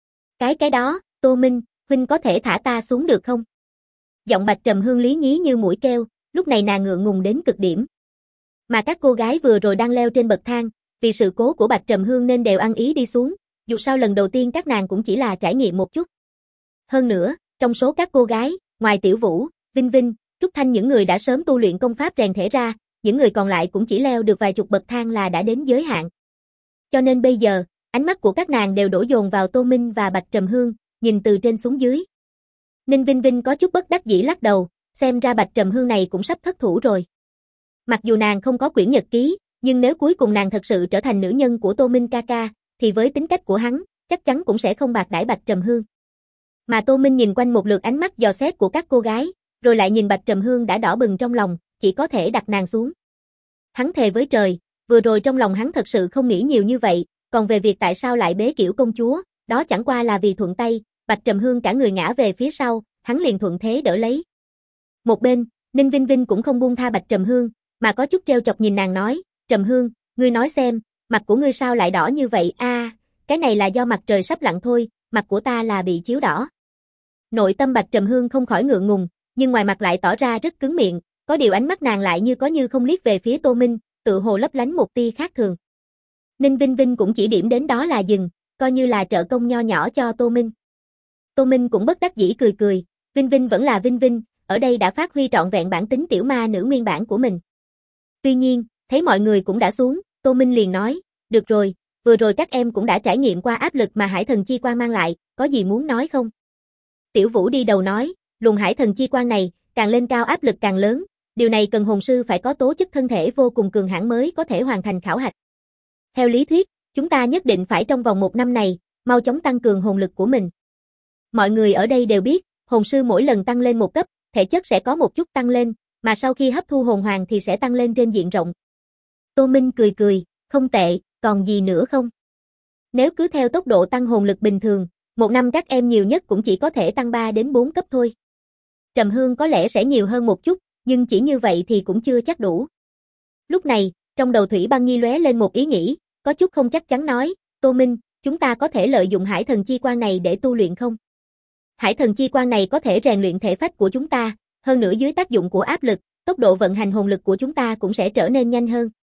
Cái đó, Tô Minh, huynh có thể thả ta xuống được không? Giọng Bạch Trầm Hương lý nhí như mũi keo, lúc này nàng ngượng ngùng đến cực điểm. Mà các cô gái vừa rồi đang leo trên bậc thang, vì sự cố của Bạch Trầm Hương nên đều ăn ý đi xuống, dù sao lần đầu tiên các nàng cũng chỉ là trải nghiệm một chút. Hơn nữa, trong số các cô gái, ngoài Tiểu Vũ, Vinh Vinh, Trúc Thanh những người đã sớm tu luyện công pháp rèn thể ra, những người còn lại cũng chỉ leo được vài chục bậc thang là đã đến giới hạn. Cho nên bây giờ, ánh mắt của các nàng đều đổ dồn vào Tô Minh và Bạch Trầm Hương, nhìn từ trên xuống dưới. Ninh Vinh Vinh có chút bất đắc dĩ lắc đầu, xem ra Bạch Trầm Hương này cũng sắp thất thủ rồi. Mặc dù nàng không có quyển nhật ký, nhưng nếu cuối cùng nàng thật sự trở thành nữ nhân của Tô Minh ca ca, thì với tính cách của hắn, chắc chắn cũng sẽ không bạc đãi Bạch Trầm Hương. Mà Tô Minh nhìn quanh một lượt ánh mắt dò xét của các cô gái, rồi lại nhìn Bạch Trầm Hương đã đỏ bừng trong lòng, chỉ có thể đặt nàng xuống. Hắn thề với trời, vừa rồi trong lòng hắn thật sự không nghĩ nhiều như vậy, còn về việc tại sao lại bế kiểu công chúa, đó chẳng qua là vì thuận tay, Bạch Trầm Hương cả người ngã về phía sau, hắn liền thuận thế đỡ lấy. Một bên, Ninh Vinh Vinh cũng không buông tha Bạch Trầm Hương, mà có chút trêu chọc nhìn nàng nói, Trầm Hương, ngươi nói xem, mặt của ngươi sao lại đỏ như vậy a? Cái này là do mặt trời sắp lặn thôi, mặt của ta là bị chiếu đỏ. Nội tâm Bạch Trầm Hương không khỏi ngượng ngùng, nhưng ngoài mặt lại tỏ ra rất cứng miệng, có điều ánh mắt nàng lại như có như không liếc về phía Tô Minh, tự hồ lấp lánh một tia khác thường. Ninh Vinh Vinh cũng chỉ điểm đến đó là dừng, coi như là trợ công nho nhỏ cho Tô Minh. Tô Minh cũng bất đắc dĩ cười cười, Vinh Vinh vẫn là Vinh Vinh, ở đây đã phát huy trọn vẹn bản tính tiểu ma nữ nguyên bản của mình. Tuy nhiên, thấy mọi người cũng đã xuống, Tô Minh liền nói, được rồi, vừa rồi các em cũng đã trải nghiệm qua áp lực mà Hải Thần Chi Quang mang lại, có gì muốn nói không? Tiểu Vũ đi đầu nói, luồng Hải Thần Chi Quang này, càng lên cao áp lực càng lớn, điều này cần hồn sư phải có tố chất thân thể vô cùng cường hãn mới có thể hoàn thành khảo hạch. Theo lý thuyết, chúng ta nhất định phải trong vòng 1 năm này, mau chóng tăng cường hồn lực của mình. Mọi người ở đây đều biết, hồn sư mỗi lần tăng lên một cấp, thể chất sẽ có một chút tăng lên, mà sau khi hấp thu hồn hoàng thì sẽ tăng lên trên diện rộng. Tô Minh cười cười, không tệ, còn gì nữa không? Nếu cứ theo tốc độ tăng hồn lực bình thường, 1 năm các em nhiều nhất cũng chỉ có thể tăng 3 đến 4 cấp thôi. Trầm Hương có lẽ sẽ nhiều hơn một chút, nhưng chỉ như vậy thì cũng chưa chắc đủ. Lúc này, trong đầu Thủy Băng Nhi lóe lên một ý nghĩ, có chút không chắc chắn nói, Tô Minh, chúng ta có thể lợi dụng Hải Thần Chi Quang này để tu luyện không? Hải Thần Chi Quang này có thể rèn luyện thể phách của chúng ta, hơn nữa dưới tác dụng của áp lực, tốc độ vận hành hồn lực của chúng ta cũng sẽ trở nên nhanh hơn.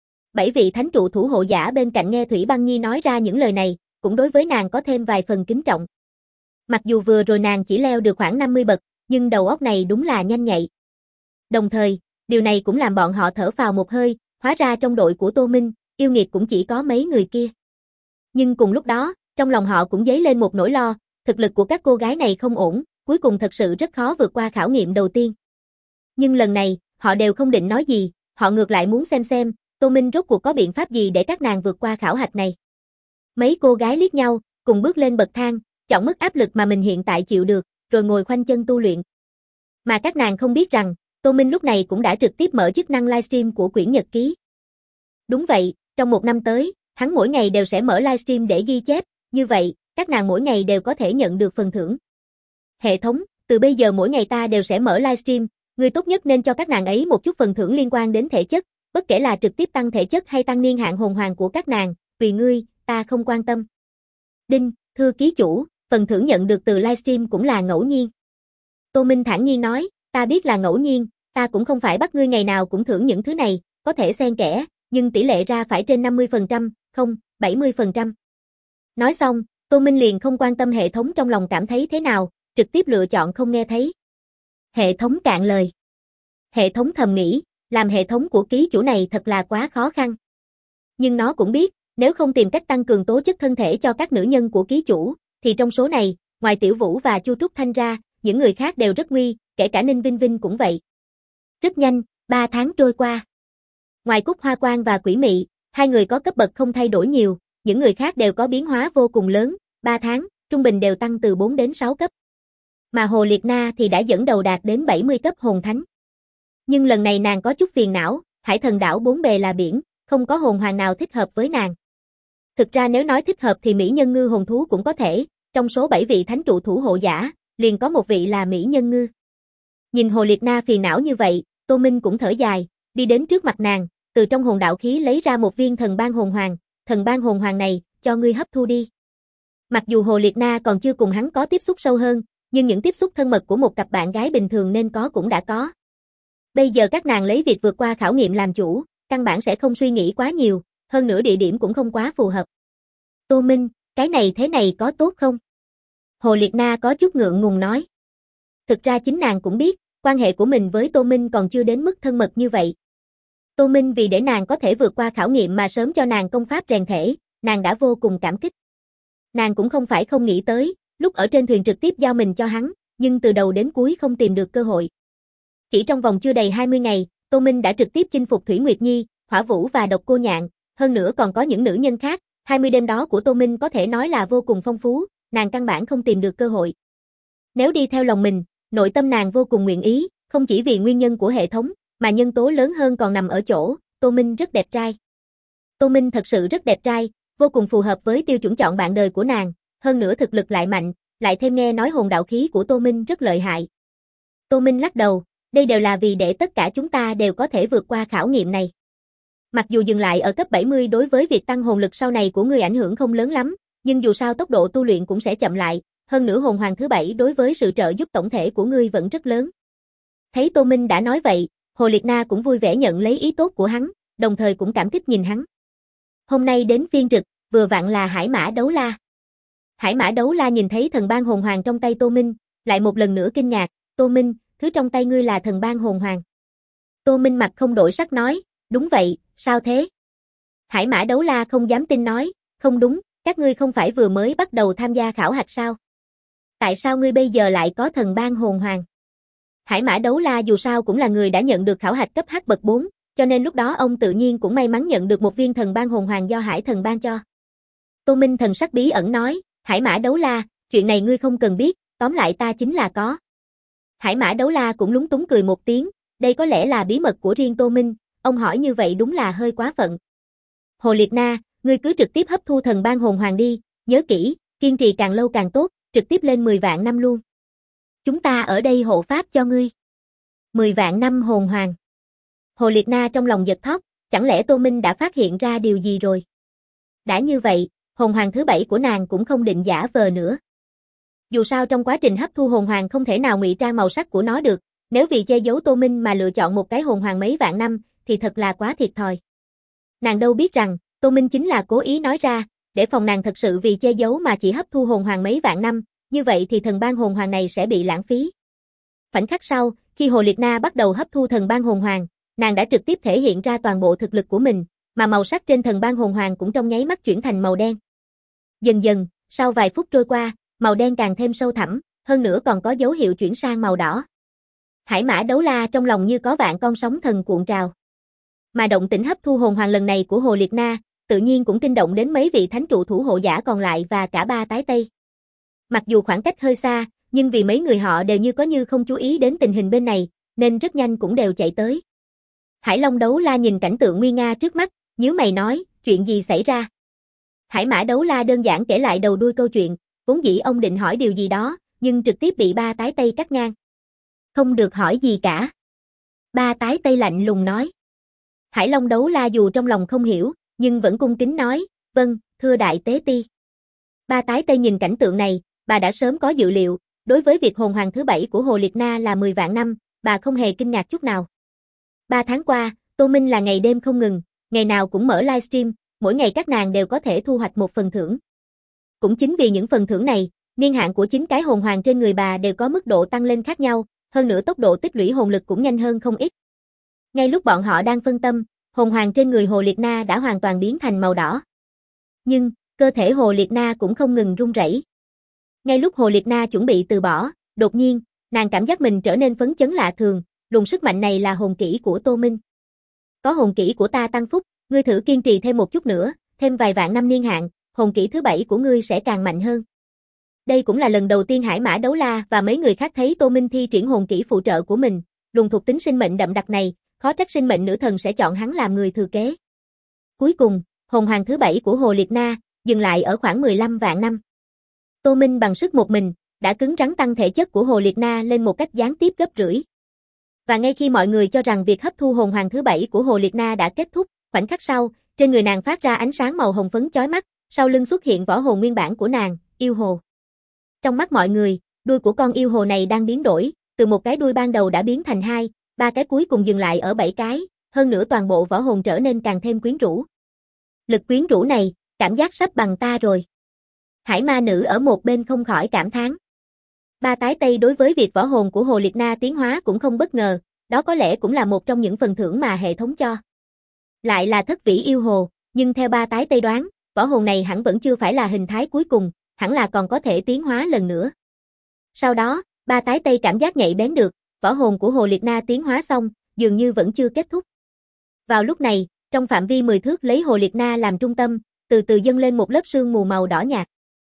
7 vị thánh trụ thủ hộ giả bên cạnh nghe Thủy Băng Nhi nói ra những lời này, cũng đối với nàng có thêm vài phần kính trọng. Mặc dù vừa rồi nàng chỉ leo được khoảng 50 bậc, nhưng đầu óc này đúng là nhanh nhạy. Đồng thời, điều này cũng làm bọn họ thở phào một hơi, hóa ra trong đội của Tô Minh, yêu nghiệt cũng chỉ có mấy người kia. Nhưng cùng lúc đó, trong lòng họ cũng dấy lên một nỗi lo, thực lực của các cô gái này không ổn, cuối cùng thật sự rất khó vượt qua khảo nghiệm đầu tiên. Nhưng lần này, họ đều không định nói gì, họ ngược lại muốn xem, Tô Minh rốt cuộc có biện pháp gì để các nàng vượt qua khảo hạch này. Mấy cô gái liếc nhau, cùng bước lên bậc thang, chọn mức áp lực mà mình hiện tại chịu được, rồi ngồi khoanh chân tu luyện. Mà các nàng không biết rằng, Tô Minh lúc này cũng đã trực tiếp mở chức năng livestream của quyển nhật ký. Đúng vậy, trong 1 năm tới, hắn mỗi ngày đều sẽ mở livestream để ghi chép, như vậy, các nàng mỗi ngày đều có thể nhận được phần thưởng. Hệ thống, từ bây giờ mỗi ngày ta đều sẽ mở livestream, ngươi tốt nhất nên cho các nàng ấy một chút phần thưởng liên quan đến thể chất, bất kể là trực tiếp tăng thể chất hay tăng niên hạn hồn hoàng của các nàng, tùy ngươi, ta không quan tâm. Đinh, thưa ký chủ, phần thưởng nhận được từ livestream cũng là ngẫu nhiên. Tô Minh thản nhiên nói, ta biết là ngẫu nhiên, ta cũng không phải bắt ngươi ngày nào cũng thưởng những thứ này, có thể xen kẽ, nhưng tỷ lệ ra phải trên 50%, không, 70%. Nói xong, Tô Minh liền không quan tâm hệ thống trong lòng cảm thấy thế nào, trực tiếp lựa chọn không nghe thấy. Hệ thống cạn lời. Hệ thống thầm nghĩ, làm hệ thống của ký chủ này thật là quá khó khăn. Nhưng nó cũng biết, nếu không tìm cách tăng cường tố chất thân thể cho các nữ nhân của ký chủ, thì trong số này, ngoài Tiểu Vũ và Chu Trúc Thanh ra, những người khác đều rất nguy, kể cả Ninh Vinh Vinh cũng vậy. Rất nhanh, 3 tháng trôi qua. Ngoài Cúc Hoa Quang và Quỷ Mị, hai người có cấp bậc không thay đổi nhiều, những người khác đều có biến hóa vô cùng lớn, 3 tháng, trung bình đều tăng từ 4 đến 6 cấp. Mà Hồ Liệt Na thì đã dẫn đầu đạt đến 70 cấp hồn thánh. Nhưng lần này nàng có chút phiền não, Hải Thần đảo bốn bề là biển, không có hồn hoàng nào thích hợp với nàng. Thực ra nếu nói thích hợp thì Mỹ Nhân Ngư hồn thú cũng có thể, trong số 7 vị thánh trụ thủ hộ giả, liền có một vị là Mỹ Nhân Ngư. Nhìn Hồ Liệt Na phiền não như vậy, Tô Minh cũng thở dài, đi đến trước mặt nàng, từ trong hồn đạo khí lấy ra một viên thần ban hồn hoàng này, cho ngươi hấp thu đi. Mặc dù Hồ Liệt Na còn chưa cùng hắn có tiếp xúc sâu hơn, nhưng những tiếp xúc thân mật của một cặp bạn gái bình thường nên có cũng đã có. Bây giờ các nàng lấy việc vượt qua khảo nghiệm làm chủ, căn bản sẽ không suy nghĩ quá nhiều, hơn nữa địa điểm cũng không quá phù hợp. Tô Minh, cái này thế này có tốt không? Hồ Liệt Na có chút ngượng ngùng nói. Thực ra chính nàng cũng biết, quan hệ của mình với Tô Minh còn chưa đến mức thân mật như vậy. Tô Minh vì để nàng có thể vượt qua khảo nghiệm mà sớm cho nàng công pháp rèn thể, nàng đã vô cùng cảm kích. Nàng cũng không phải không nghĩ tới, lúc ở trên thuyền trực tiếp giao mình cho hắn, nhưng từ đầu đến cuối không tìm được cơ hội. Chỉ trong vòng chưa đầy 20 ngày, Tô Minh đã trực tiếp chinh phục Thủy Nguyệt Nhi, Hỏa Vũ và Độc Cô Nhạn, hơn nữa còn có những nữ nhân khác, 20 đêm đó của Tô Minh có thể nói là vô cùng phong phú, nàng căn bản không tìm được cơ hội. Nếu đi theo lòng mình, nội tâm nàng vô cùng nguyện ý, không chỉ vì nguyên nhân của hệ thống, mà nhân tố lớn hơn còn nằm ở chỗ, Tô Minh rất đẹp trai. Tô Minh thật sự rất đẹp trai, vô cùng phù hợp với tiêu chuẩn chọn bạn đời của nàng, hơn nữa thực lực lại mạnh, lại thêm nghe nói hồn đạo khí của Tô Minh rất lợi hại. Tô Minh lắc đầu, đây đều là vì để tất cả chúng ta đều có thể vượt qua khảo nghiệm này. Mặc dù dừng lại ở cấp 70 đối với việc tăng hồn lực sau này của ngươi ảnh hưởng không lớn lắm, nhưng dù sao tốc độ tu luyện cũng sẽ chậm lại, hơn nữa hồn hoàng thứ 7 đối với sự trợ giúp tổng thể của ngươi vẫn rất lớn. Thấy Tô Minh đã nói vậy, Hồ Liệt Na cũng vui vẻ nhận lấy ý tốt của hắn, đồng thời cũng cảm kích nhìn hắn. Hôm nay đến phiên trực, vừa vặn là Hải Mã Đấu La. Hải Mã Đấu La nhìn thấy thần ban hồn hoàng trong tay Tô Minh, lại một lần nữa kinh ngạc, Tô Minh, thứ trong tay ngươi là thần ban hồn hoàng. Tô Minh mặt không đổi sắc nói, đúng vậy, sao thế? Hải Mã Đấu La không dám tin nói, không đúng, các ngươi không phải vừa mới bắt đầu tham gia khảo hạch sao? Tại sao ngươi bây giờ lại có thần ban hồn hoàng? Hải Mã Đấu La dù sao cũng là người đã nhận được khảo hạch cấp H bậc 4, cho nên lúc đó ông tự nhiên cũng may mắn nhận được một viên thần ban hồn hoàng do Hải thần ban cho. Tô Minh thần sắc bí ẩn nói, Hải Mã Đấu La, chuyện này ngươi không cần biết, tóm lại ta chính là có. Hải Mã Đấu La cũng lúng túng cười một tiếng, đây có lẽ là bí mật của riêng Tô Minh, ông hỏi như vậy đúng là hơi quá phận. Hồ Liệt Na, ngươi cứ trực tiếp hấp thu thần ban hồn hoàng đi, nhớ kỹ, kiên trì càng lâu càng tốt, trực tiếp lên 10 vạn năm luôn. Chúng ta ở đây hộ pháp cho ngươi. 10 vạn năm hồn hoàng. Hồ Liệt Na trong lòng giật thót, chẳng lẽ Tô Minh đã phát hiện ra điều gì rồi? Đã như vậy, hồn hoàng thứ 7 của nàng cũng không định giả vờ nữa. Dù sao trong quá trình hấp thu hồn hoàng không thể nào ngụy trang màu sắc của nó được, nếu vì che giấu Tô Minh mà lựa chọn một cái hồn hoàng mấy vạn năm, thì thật là quá thiệt thòi. Nàng đâu biết rằng, Tô Minh chính là cố ý nói ra, để phòng nàng thật sự vì che giấu mà chỉ hấp thu hồn hoàng mấy vạn năm, như vậy thì thần ban hồn hoàng này sẽ bị lãng phí. Khoảnh khắc sau, khi Hồ Liệt Na bắt đầu hấp thu thần ban hồn hoàng, nàng đã trực tiếp thể hiện ra toàn bộ thực lực của mình, mà màu sắc trên thần ban hồn hoàng cũng trong nháy mắt chuyển thành màu đen. Dần dần, sau vài phút trôi qua, màu đen càng thêm sâu thẳm, hơn nữa còn có dấu hiệu chuyển sang màu đỏ. Hải Mã Đấu La trong lòng như có vạn con sóng thần cuộn trào. Mà động tĩnh hấp thu hồn hoàng lần này của Hồ Liệt Na, tự nhiên cũng kinh động đến mấy vị thánh trụ thủ hộ giả còn lại và cả ba tái Tây. Mặc dù khoảng cách hơi xa, nhưng vì mấy người họ đều như có như không chú ý đến tình hình bên này, nên rất nhanh cũng đều chạy tới. Hải Long Đấu La nhìn cảnh tượng nguy nga trước mắt, nhíu mày nói, chuyện gì xảy ra? Hải Mã Đấu La đơn giản kể lại đầu đuôi câu chuyện, vốn dĩ ông định hỏi điều gì đó, nhưng trực tiếp bị ba tái Tây cắt ngang. Không được hỏi gì cả. Ba tái Tây lạnh lùng nói. Hải Long Đấu La dù trong lòng không hiểu, nhưng vẫn cung kính nói, vâng, thưa đại tế ti. Ba tái Tây nhìn cảnh tượng này, bà đã sớm có dự liệu, đối với việc hồn hoàng thứ 7 của Hồ Liệt Na là 10 vạn năm, bà không hề kinh ngạc chút nào. 3 tháng qua, Tô Minh là ngày đêm không ngừng, ngày nào cũng mở livestream, mỗi ngày các nàng đều có thể thu hoạch một phần thưởng. Cũng chính vì những phần thưởng này, niên hạn của 9 cái hồn hoàng trên người bà đều có mức độ tăng lên khác nhau, hơn nữa tốc độ tích lũy hồn lực cũng nhanh hơn không ít. Ngay lúc bọn họ đang phân tâm, hồn hoàng trên người Hồ Liệt Na đã hoàn toàn biến thành màu đỏ. Nhưng, cơ thể Hồ Liệt Na cũng không ngừng run rẩy. Ngay lúc Hồ Liệt Na chuẩn bị từ bỏ, đột nhiên, nàng cảm giác mình trở nên phấn chấn lạ thường, luồng sức mạnh này là hồn kỹ của Tô Minh. Có hồn kỹ của ta tăng phúc, ngươi thử kiên trì thêm một chút nữa, thêm vài vạn năm niên hạn, hồn kỹ thứ 7 của ngươi sẽ càng mạnh hơn. Đây cũng là lần đầu tiên Hải Mã Đấu La và mấy người khác thấy Tô Minh thi triển hồn kỹ phụ trợ của mình, luồng thuộc tính sinh mệnh đậm đặc này, khó trách sinh mệnh nữ thần sẽ chọn hắn làm người thừa kế. Cuối cùng, hồn hoàng thứ 7 của Hồ Liệt Na, dừng lại ở khoảng 15 vạn năm. Tô Minh bằng sức một mình, đã cứng rắn tăng thể chất của Hồ Liệt Na lên một cách gián tiếp gấp rưỡi. Và ngay khi mọi người cho rằng việc hấp thu hồn hoàng thứ 7 của Hồ Liệt Na đã kết thúc, khoảnh khắc sau, trên người nàng phát ra ánh sáng màu hồng phấn chói mắt, sau lưng xuất hiện võ hồn nguyên bản của nàng, yêu hồ. Trong mắt mọi người, đuôi của con yêu hồ này đang biến đổi, từ một cái đuôi ban đầu đã biến thành 2, 3 cái cuối cùng dừng lại ở 7 cái, hơn nữa toàn bộ võ hồn trở nên càng thêm quyến rũ. Lực quyến rũ này, cảm giác sắp bằng ta rồi. Hải ma nữ ở một bên không khỏi cảm thán. Ba tái tây đối với việc võ hồn của Hồ Liệt Na tiến hóa cũng không bất ngờ, đó có lẽ cũng là một trong những phần thưởng mà hệ thống cho. Lại là thất vĩ yêu hồ, nhưng theo ba tái tây đoán, võ hồn này hẳn vẫn chưa phải là hình thái cuối cùng, hẳn là còn có thể tiến hóa lần nữa. Sau đó, ba tái tây cảm giác nhạy bén được, võ hồn của Hồ Liệt Na tiến hóa xong, dường như vẫn chưa kết thúc. Vào lúc này, trong phạm vi 10 thước lấy Hồ Liệt Na làm trung tâm, từ từ dâng lên một lớp sương mù màu đỏ nhạt.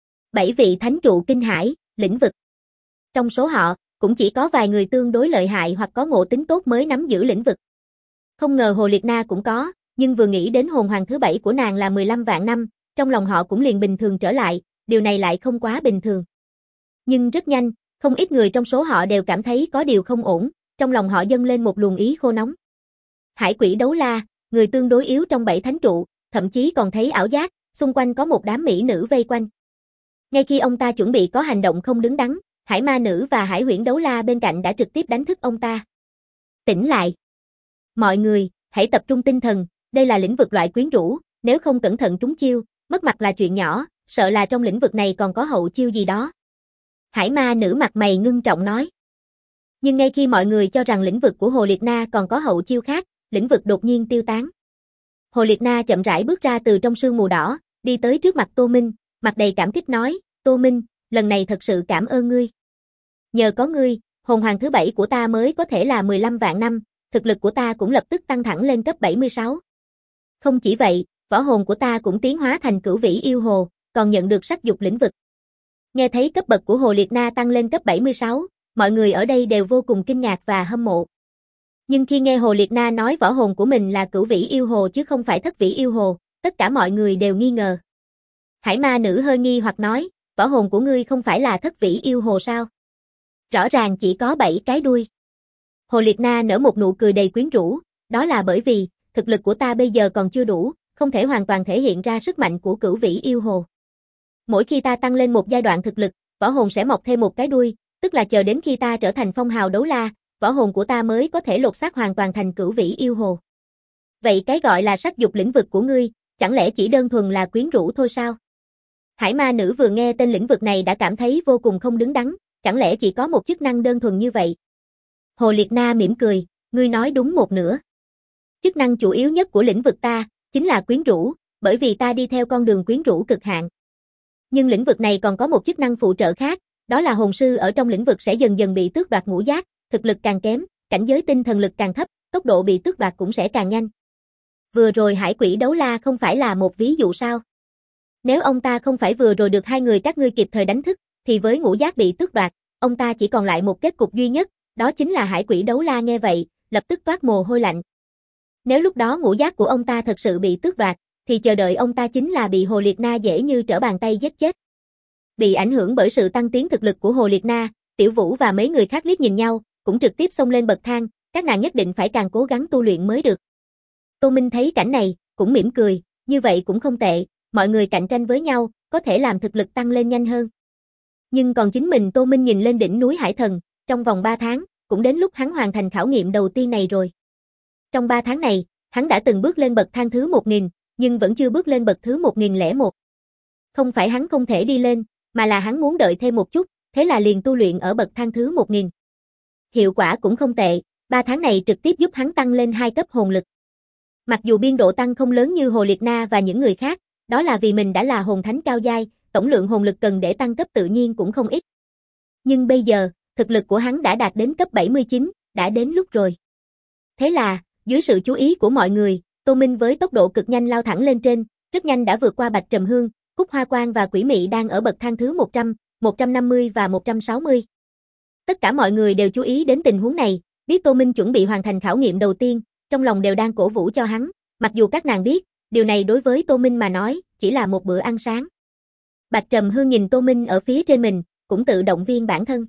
7 vị thánh trụ kinh hải, lĩnh vực. Trong số họ, cũng chỉ có vài người tương đối lợi hại hoặc có ngộ tính tốt mới nắm giữ lĩnh vực. Không ngờ Hồ Liệt Na cũng có, nhưng vừa nghĩ đến hồn hoàng thứ 7 của nàng là 15 vạn năm, trong lòng họ cũng liền bình thường trở lại, điều này lại không quá bình thường. Nhưng rất nhanh, không ít người trong số họ đều cảm thấy có điều không ổn, trong lòng họ dâng lên một luồng ý khô nóng. Hải quỷ đấu la, người tương đối yếu trong 7 thánh trụ, thậm chí còn thấy ảo giác, xung quanh có một đám mỹ nữ vây quanh. Ngay khi ông ta chuẩn bị có hành động không đứng đắn, Hải ma nữ và Hải huyễn đấu la bên cạnh đã trực tiếp đánh thức ông ta. Tỉnh lại. Mọi người, hãy tập trung tinh thần, đây là lĩnh vực loại quyến rũ, nếu không cẩn thận trúng chiêu, mất mặt là chuyện nhỏ, sợ là trong lĩnh vực này còn có hậu chiêu gì đó. Hải ma nữ mặt mày ngưng trọng nói. Nhưng ngay khi mọi người cho rằng lĩnh vực của Hồ Liệt Na còn có hậu chiêu khác, lĩnh vực đột nhiên tiêu tán. Hồ Liệt Na chậm rãi bước ra từ trong sương mù đỏ, đi tới trước mặt Tô Minh, mặt đầy cảm kích nói, Tô Minh, lần này thật sự cảm ơn ngươi. Nhờ có ngươi, hồn hoàng thứ 7 của ta mới có thể là 15 vạn năm, thực lực của ta cũng lập tức tăng thẳng lên cấp 76. Không chỉ vậy, võ hồn của ta cũng tiến hóa thành cửu vĩ yêu hồ, còn nhận được sắc dục lĩnh vực. Nghe thấy cấp bậc của Hồ Liệt Na tăng lên cấp 76, mọi người ở đây đều vô cùng kinh ngạc và hâm mộ. Nhưng khi nghe Hồ Liệt Na nói võ hồn của mình là cửu vĩ yêu hồ chứ không phải thất vĩ yêu hồ, tất cả mọi người đều nghi ngờ. Hải ma nữ hơi nghi hoặc nói, võ hồn của ngươi không phải là thất vĩ yêu hồ sao? Rõ ràng chỉ có 7 cái đuôi. Hồ Liệt Na nở một nụ cười đầy quyến rũ, đó là bởi vì, thực lực của ta bây giờ còn chưa đủ, không thể hoàn toàn thể hiện ra sức mạnh của cửu vĩ yêu hồ. Mỗi khi ta tăng lên một giai đoạn thực lực, võ hồn sẽ mọc thêm một cái đuôi, tức là chờ đến khi ta trở thành phong hào đấu la, võ hồn của ta mới có thể lột xác hoàn toàn thành cửu vĩ yêu hồ. Vậy cái gọi là sắc dục lĩnh vực của ngươi, chẳng lẽ chỉ đơn thuần là quyến rũ thôi sao? Hải ma nữ vừa nghe tên lĩnh vực này đã cảm thấy vô cùng không đứng đắn, chẳng lẽ chỉ có một chức năng đơn thuần như vậy? Hồ Liệt Na mỉm cười, ngươi nói đúng một nửa. Chức năng chủ yếu nhất của lĩnh vực ta, chính là quyến rũ, bởi vì ta đi theo con đường quyến rũ cực hạn. Nhưng lĩnh vực này còn có một chức năng phụ trợ khác, đó là hồn sư ở trong lĩnh vực sẽ dần dần bị tước đoạt ngũ giác, thực lực càng kém, cảnh giới tinh thần lực càng thấp, tốc độ bị tước đoạt cũng sẽ càng nhanh. Vừa rồi Hải quỷ đấu la không phải là một ví dụ sao? Nếu ông ta không phải vừa rồi được hai người các ngươi kịp thời đánh thức, thì với ngũ giác bị tước đoạt, ông ta chỉ còn lại một kết cục duy nhất, đó chính là Hải quỷ đấu la nghe vậy, lập tức toát mồ hôi lạnh. Nếu lúc đó ngũ giác của ông ta thật sự bị tước đoạt, thì chờ đợi ông ta chính là bị Hồ Liệt Na dễ như trở bàn tay giết chết. Bị ảnh hưởng bởi sự tăng tiến thực lực của Hồ Liệt Na, Tiểu Vũ và mấy người khác liếc nhìn nhau, cũng trực tiếp xông lên bậc thang, các nàng nhất định phải càng cố gắng tu luyện mới được. Tô Minh thấy cảnh này, cũng mỉm cười, như vậy cũng không tệ, mọi người cạnh tranh với nhau, có thể làm thực lực tăng lên nhanh hơn. Nhưng còn chính mình Tô Minh nhìn lên đỉnh núi Hải Thần, trong vòng 3 tháng, cũng đến lúc hắn hoàn thành khảo nghiệm đầu tiên này rồi. Trong 3 tháng này, hắn đã từng bước lên bậc thang thứ 1000, nhưng vẫn chưa bước lên bậc thứ 1001. Không phải hắn không thể đi lên, mà là hắn muốn đợi thêm một chút, thế là liền tu luyện ở bậc thang thứ 1000. Hiệu quả cũng không tệ, 3 tháng này trực tiếp giúp hắn tăng lên 2 cấp hồn lực. Mặc dù biên độ tăng không lớn như Hồ Liệt Na và những người khác, đó là vì mình đã là hồn thánh cao giai, tổng lượng hồn lực cần để tăng cấp tự nhiên cũng không ít. Nhưng bây giờ, thực lực của hắn đã đạt đến cấp 79, đã đến lúc rồi. Thế là, dưới sự chú ý của mọi người, Tô Minh với tốc độ cực nhanh lao thẳng lên trên, rất nhanh đã vượt qua Bạch Trầm Hương, Cúc Hoa Quang và Quỷ Mị đang ở bậc thang thứ 100, 150 và 160. Tất cả mọi người đều chú ý đến tình huống này, biết Tô Minh chuẩn bị hoàn thành khảo nghiệm đầu tiên, trong lòng đều đang cổ vũ cho hắn, mặc dù các nàng biết, điều này đối với Tô Minh mà nói, chỉ là một bữa ăn sáng. Bạch Trầm Hương nhìn Tô Minh ở phía trên mình, cũng tự động viên bản thân.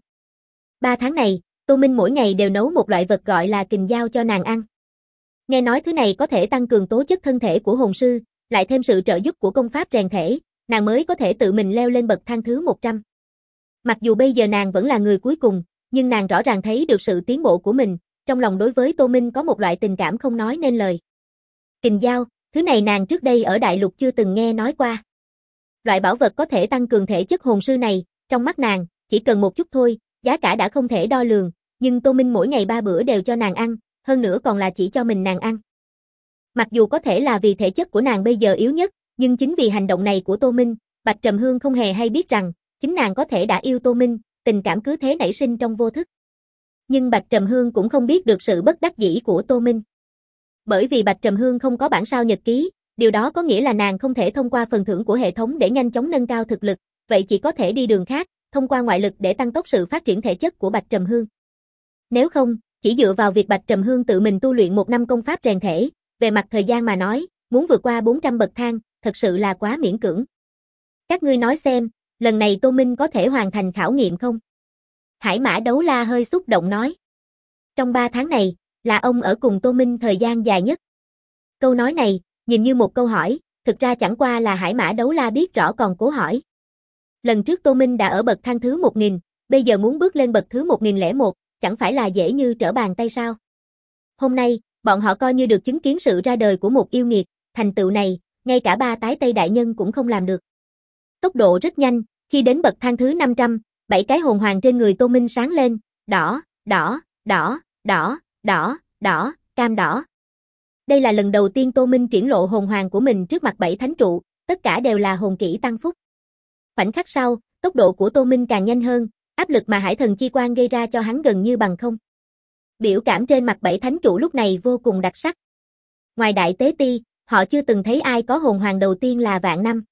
3 tháng này, Tô Minh mỗi ngày đều nấu một loại vật gọi là kình dao cho nàng ăn. Nghe nói thứ này có thể tăng cường tố chất thân thể của hồn sư, lại thêm sự trợ giúp của công pháp rèn thể, nàng mới có thể tự mình leo lên bậc thang thứ 100. Mặc dù bây giờ nàng vẫn là người cuối cùng, nhưng nàng rõ ràng thấy được sự tiến bộ của mình, trong lòng đối với Tô Minh có một loại tình cảm không nói nên lời. Kình dao, thứ này nàng trước đây ở Đại Lục chưa từng nghe nói qua. Loại bảo vật có thể tăng cường thể chất hồn sư này, trong mắt nàng, chỉ cần một chút thôi, giá cả đã không thể đo lường, nhưng Tô Minh mỗi ngày 3 bữa đều cho nàng ăn, hơn nữa còn là chỉ cho mình nàng ăn. Mặc dù có thể là vì thể chất của nàng bây giờ yếu nhất, nhưng chính vì hành động này của Tô Minh, Bạch Trầm Hương không hề hay biết rằng, chính nàng có thể đã yêu Tô Minh, tình cảm cứ thế nảy sinh trong vô thức. Nhưng Bạch Trầm Hương cũng không biết được sự bất đắc dĩ của Tô Minh. Bởi vì Bạch Trầm Hương không có bản sao nhật ký, điều đó có nghĩa là nàng không thể thông qua phần thưởng của hệ thống để nhanh chóng nâng cao thực lực, vậy chỉ có thể đi đường khác, thông qua ngoại lực để tăng tốc sự phát triển thể chất của Bạch Trầm Hương. Nếu không, chỉ dựa vào việc Bạch Trầm Hương tự mình tu luyện 1 năm công pháp rèn thể, về mặt thời gian mà nói, muốn vượt qua 400 bậc thang, thật sự là quá miễn cưỡng. Các ngươi nói xem, lần này Tô Minh có thể hoàn thành khảo nghiệm không? Hải Mã Đấu La hơi xúc động nói. Trong 3 tháng này, là ông ở cùng Tô Minh thời gian dài nhất. Câu nói này, nhìn như một câu hỏi, thực ra chẳng qua là Hải Mã Đấu La biết rõ còn cố hỏi. Lần trước Tô Minh đã ở bậc thang thứ 1000, bây giờ muốn bước lên bậc thứ 1001, chẳng phải là dễ như trở bàn tay sao? Hôm nay, bọn họ coi như được chứng kiến sự ra đời của một yêu nghiệt, thành tựu này, ngay cả 3 tái Tây đại nhân cũng không làm được. Tốc độ rất nhanh, khi đến bậc thang thứ 500, 7 cái hồn hoàng trên người Tô Minh sáng lên, đỏ, đỏ, đỏ, đỏ, đỏ, đỏ, cam đỏ. Đây là lần đầu tiên Tô Minh triển lộ hồn hoàng của mình trước mặt 7 thánh trụ, tất cả đều là hồn kỹ tăng phúc. Khoảnh khắc sau, tốc độ của Tô Minh càng nhanh hơn, áp lực mà Hải Thần Chi Quang gây ra cho hắn gần như bằng không. Biểu cảm trên mặt 7 thánh trụ lúc này vô cùng đặc sắc. Ngoài Đại Tế Ti, họ chưa từng thấy ai có hồn hoàng đầu tiên là vạn năm.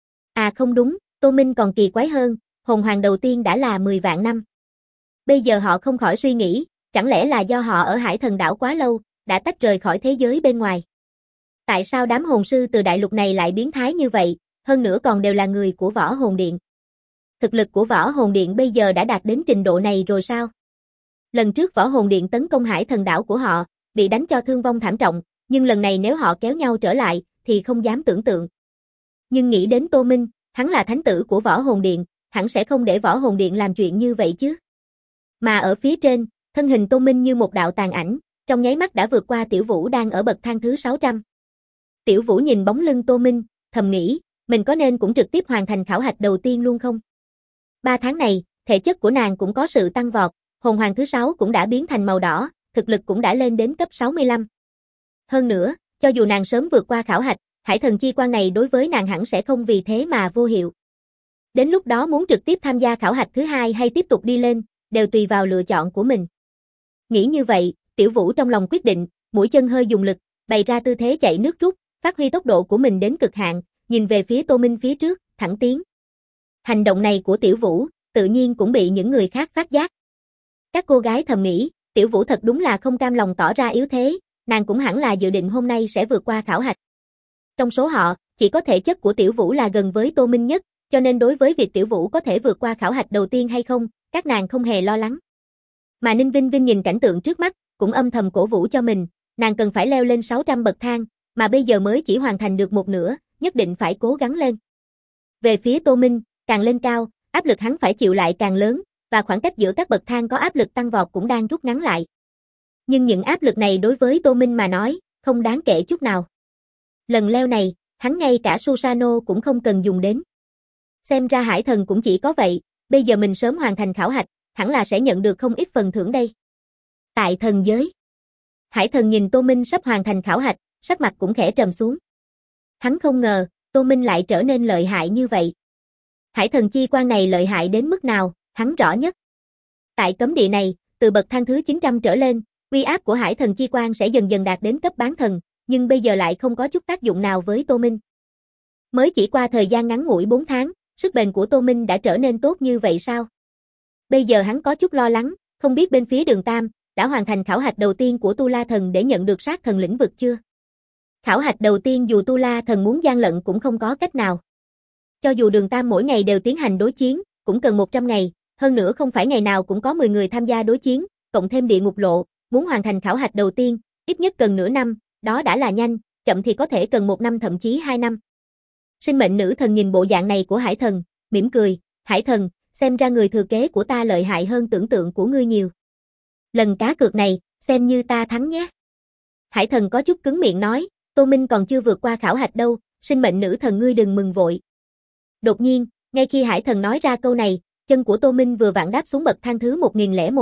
À không đúng, Tô Minh còn kỳ quái hơn, hồn hoàng đầu tiên đã là 10 vạn năm. Bây giờ họ không khỏi suy nghĩ, chẳng lẽ là do họ ở Hải Thần đảo quá lâu, đã tách rời khỏi thế giới bên ngoài. Tại sao đám hồn sư từ đại lục này lại biến thái như vậy, hơn nữa còn đều là người của Võ Hồn Điện? Thực lực của Võ Hồn Điện bây giờ đã đạt đến trình độ này rồi sao? Lần trước Võ Hồn Điện tấn công Hải Thần đảo của họ, bị đánh cho thương vong thảm trọng, nhưng lần này nếu họ kéo nhau trở lại, thì không dám tưởng tượng. Nhưng nghĩ đến Tô Minh, hắn là thánh tử của Võ Hồn Điện, hẳn sẽ không để Võ Hồn Điện làm chuyện như vậy chứ. Mà ở phía trên, thân hình Tô Minh như một đạo tàn ảnh, trong nháy mắt đã vượt qua Tiểu Vũ đang ở bậc thang thứ 600. Tiểu Vũ nhìn bóng lưng Tô Minh, thầm nghĩ, mình có nên cũng trực tiếp hoàn thành khảo hạch đầu tiên luôn không? 3 tháng này, thể chất của nàng cũng có sự tăng vọt, hồn hoàng thứ 6 cũng đã biến thành màu đỏ, thực lực cũng đã lên đến cấp 65. Hơn nữa, cho dù nàng sớm vượt qua khảo hạch, Hải Thần Chi Quang này đối với nàng hẳn sẽ không vì thế mà vô hiệu. Đến lúc đó muốn trực tiếp tham gia khảo hạch thứ 2 hay tiếp tục đi lên, đều tùy vào lựa chọn của mình. Nghĩ như vậy, Tiểu Vũ trong lòng quyết định, mũi chân hơi dùng lực, bày ra tư thế chạy nước rút, phát huy tốc độ của mình đến cực hạn, nhìn về phía Tô Minh phía trước, thẳng tiến. Hành động này của Tiểu Vũ, tự nhiên cũng bị những người khác phát giác. Các cô gái thầm nghĩ, Tiểu Vũ thật đúng là không cam lòng tỏ ra yếu thế, nàng cũng hẳn là dự định hôm nay sẽ vượt qua khảo hạch. Trong số họ, chỉ có thể chất của Tiểu Vũ là gần với Tô Minh nhất, cho nên đối với việc Tiểu Vũ có thể vượt qua khảo hạch đầu tiên hay không, các nàng không hề lo lắng. Mà Ninh Vinh Vinh nhìn cảnh tượng trước mắt, cũng âm thầm cổ vũ cho mình, nàng cần phải leo lên 600 bậc thang, mà bây giờ mới chỉ hoàn thành được một nửa, nhất định phải cố gắng lên. Về phía Tô Minh, càng lên cao, áp lực hắn phải chịu lại càng lớn, và khoảng cách giữa các bậc thang có áp lực tăng vọt cũng đang rút ngắn lại. Nhưng những áp lực này đối với Tô Minh mà nói, không đáng kể chút nào. Lần leo này, hắn ngay cả Susano cũng không cần dùng đến. Xem ra Hải Thần cũng chỉ có vậy, bây giờ mình sớm hoàn thành khảo hạch, hẳn là sẽ nhận được không ít phần thưởng đây. Tại thần giới, Hải Thần nhìn Tô Minh sắp hoàn thành khảo hạch, sắc mặt cũng khẽ trầm xuống. Hắn không ngờ, Tô Minh lại trở nên lợi hại như vậy. Hải thần chi quan này lợi hại đến mức nào, hắn rõ nhất. Tại cấm địa này, từ bậc thang thứ 900 trở lên, uy áp của hải thần chi quan sẽ dần dần đạt đến cấp bán thần, nhưng bây giờ lại không có chút tác dụng nào với Tô Minh. Mới chỉ qua thời gian ngắn ngủi 4 tháng, sức bền của Tô Minh đã trở nên tốt như vậy sao? Bây giờ hắn có chút lo lắng, không biết bên phía Đường Tam đã hoàn thành khảo hạch đầu tiên của Tu La Thần để nhận được sát thần lĩnh vực chưa? Khảo hạch đầu tiên dù Tu La Thần muốn gian lận cũng không có cách nào. Cho dù Đường Tam mỗi ngày đều tiến hành đối chiến, cũng cần 100 ngày, hơn nữa không phải ngày nào cũng có 10 người tham gia đối chiến, cộng thêm địa ngục lộ, muốn hoàn thành khảo hạch đầu tiên, ít nhất cần nửa năm, đó đã là nhanh, chậm thì có thể cần 1 năm thậm chí 2 năm. Sinh mệnh nữ thần nhìn bộ dạng này của Hải thần, mỉm cười, Hải thần, xem ra người thừa kế của ta lợi hại hơn tưởng tượng của ngươi nhiều. Lần cá cược này, xem như ta thắng nhé. Hải thần có chút cứng miệng nói, Tô Minh còn chưa vượt qua khảo hạch đâu, sinh mệnh nữ thần ngươi đừng mừng vội. Đột nhiên, ngay khi Hải thần nói ra câu này, chân của Tô Minh vừa vặn đáp xuống bậc thang thứ 1001.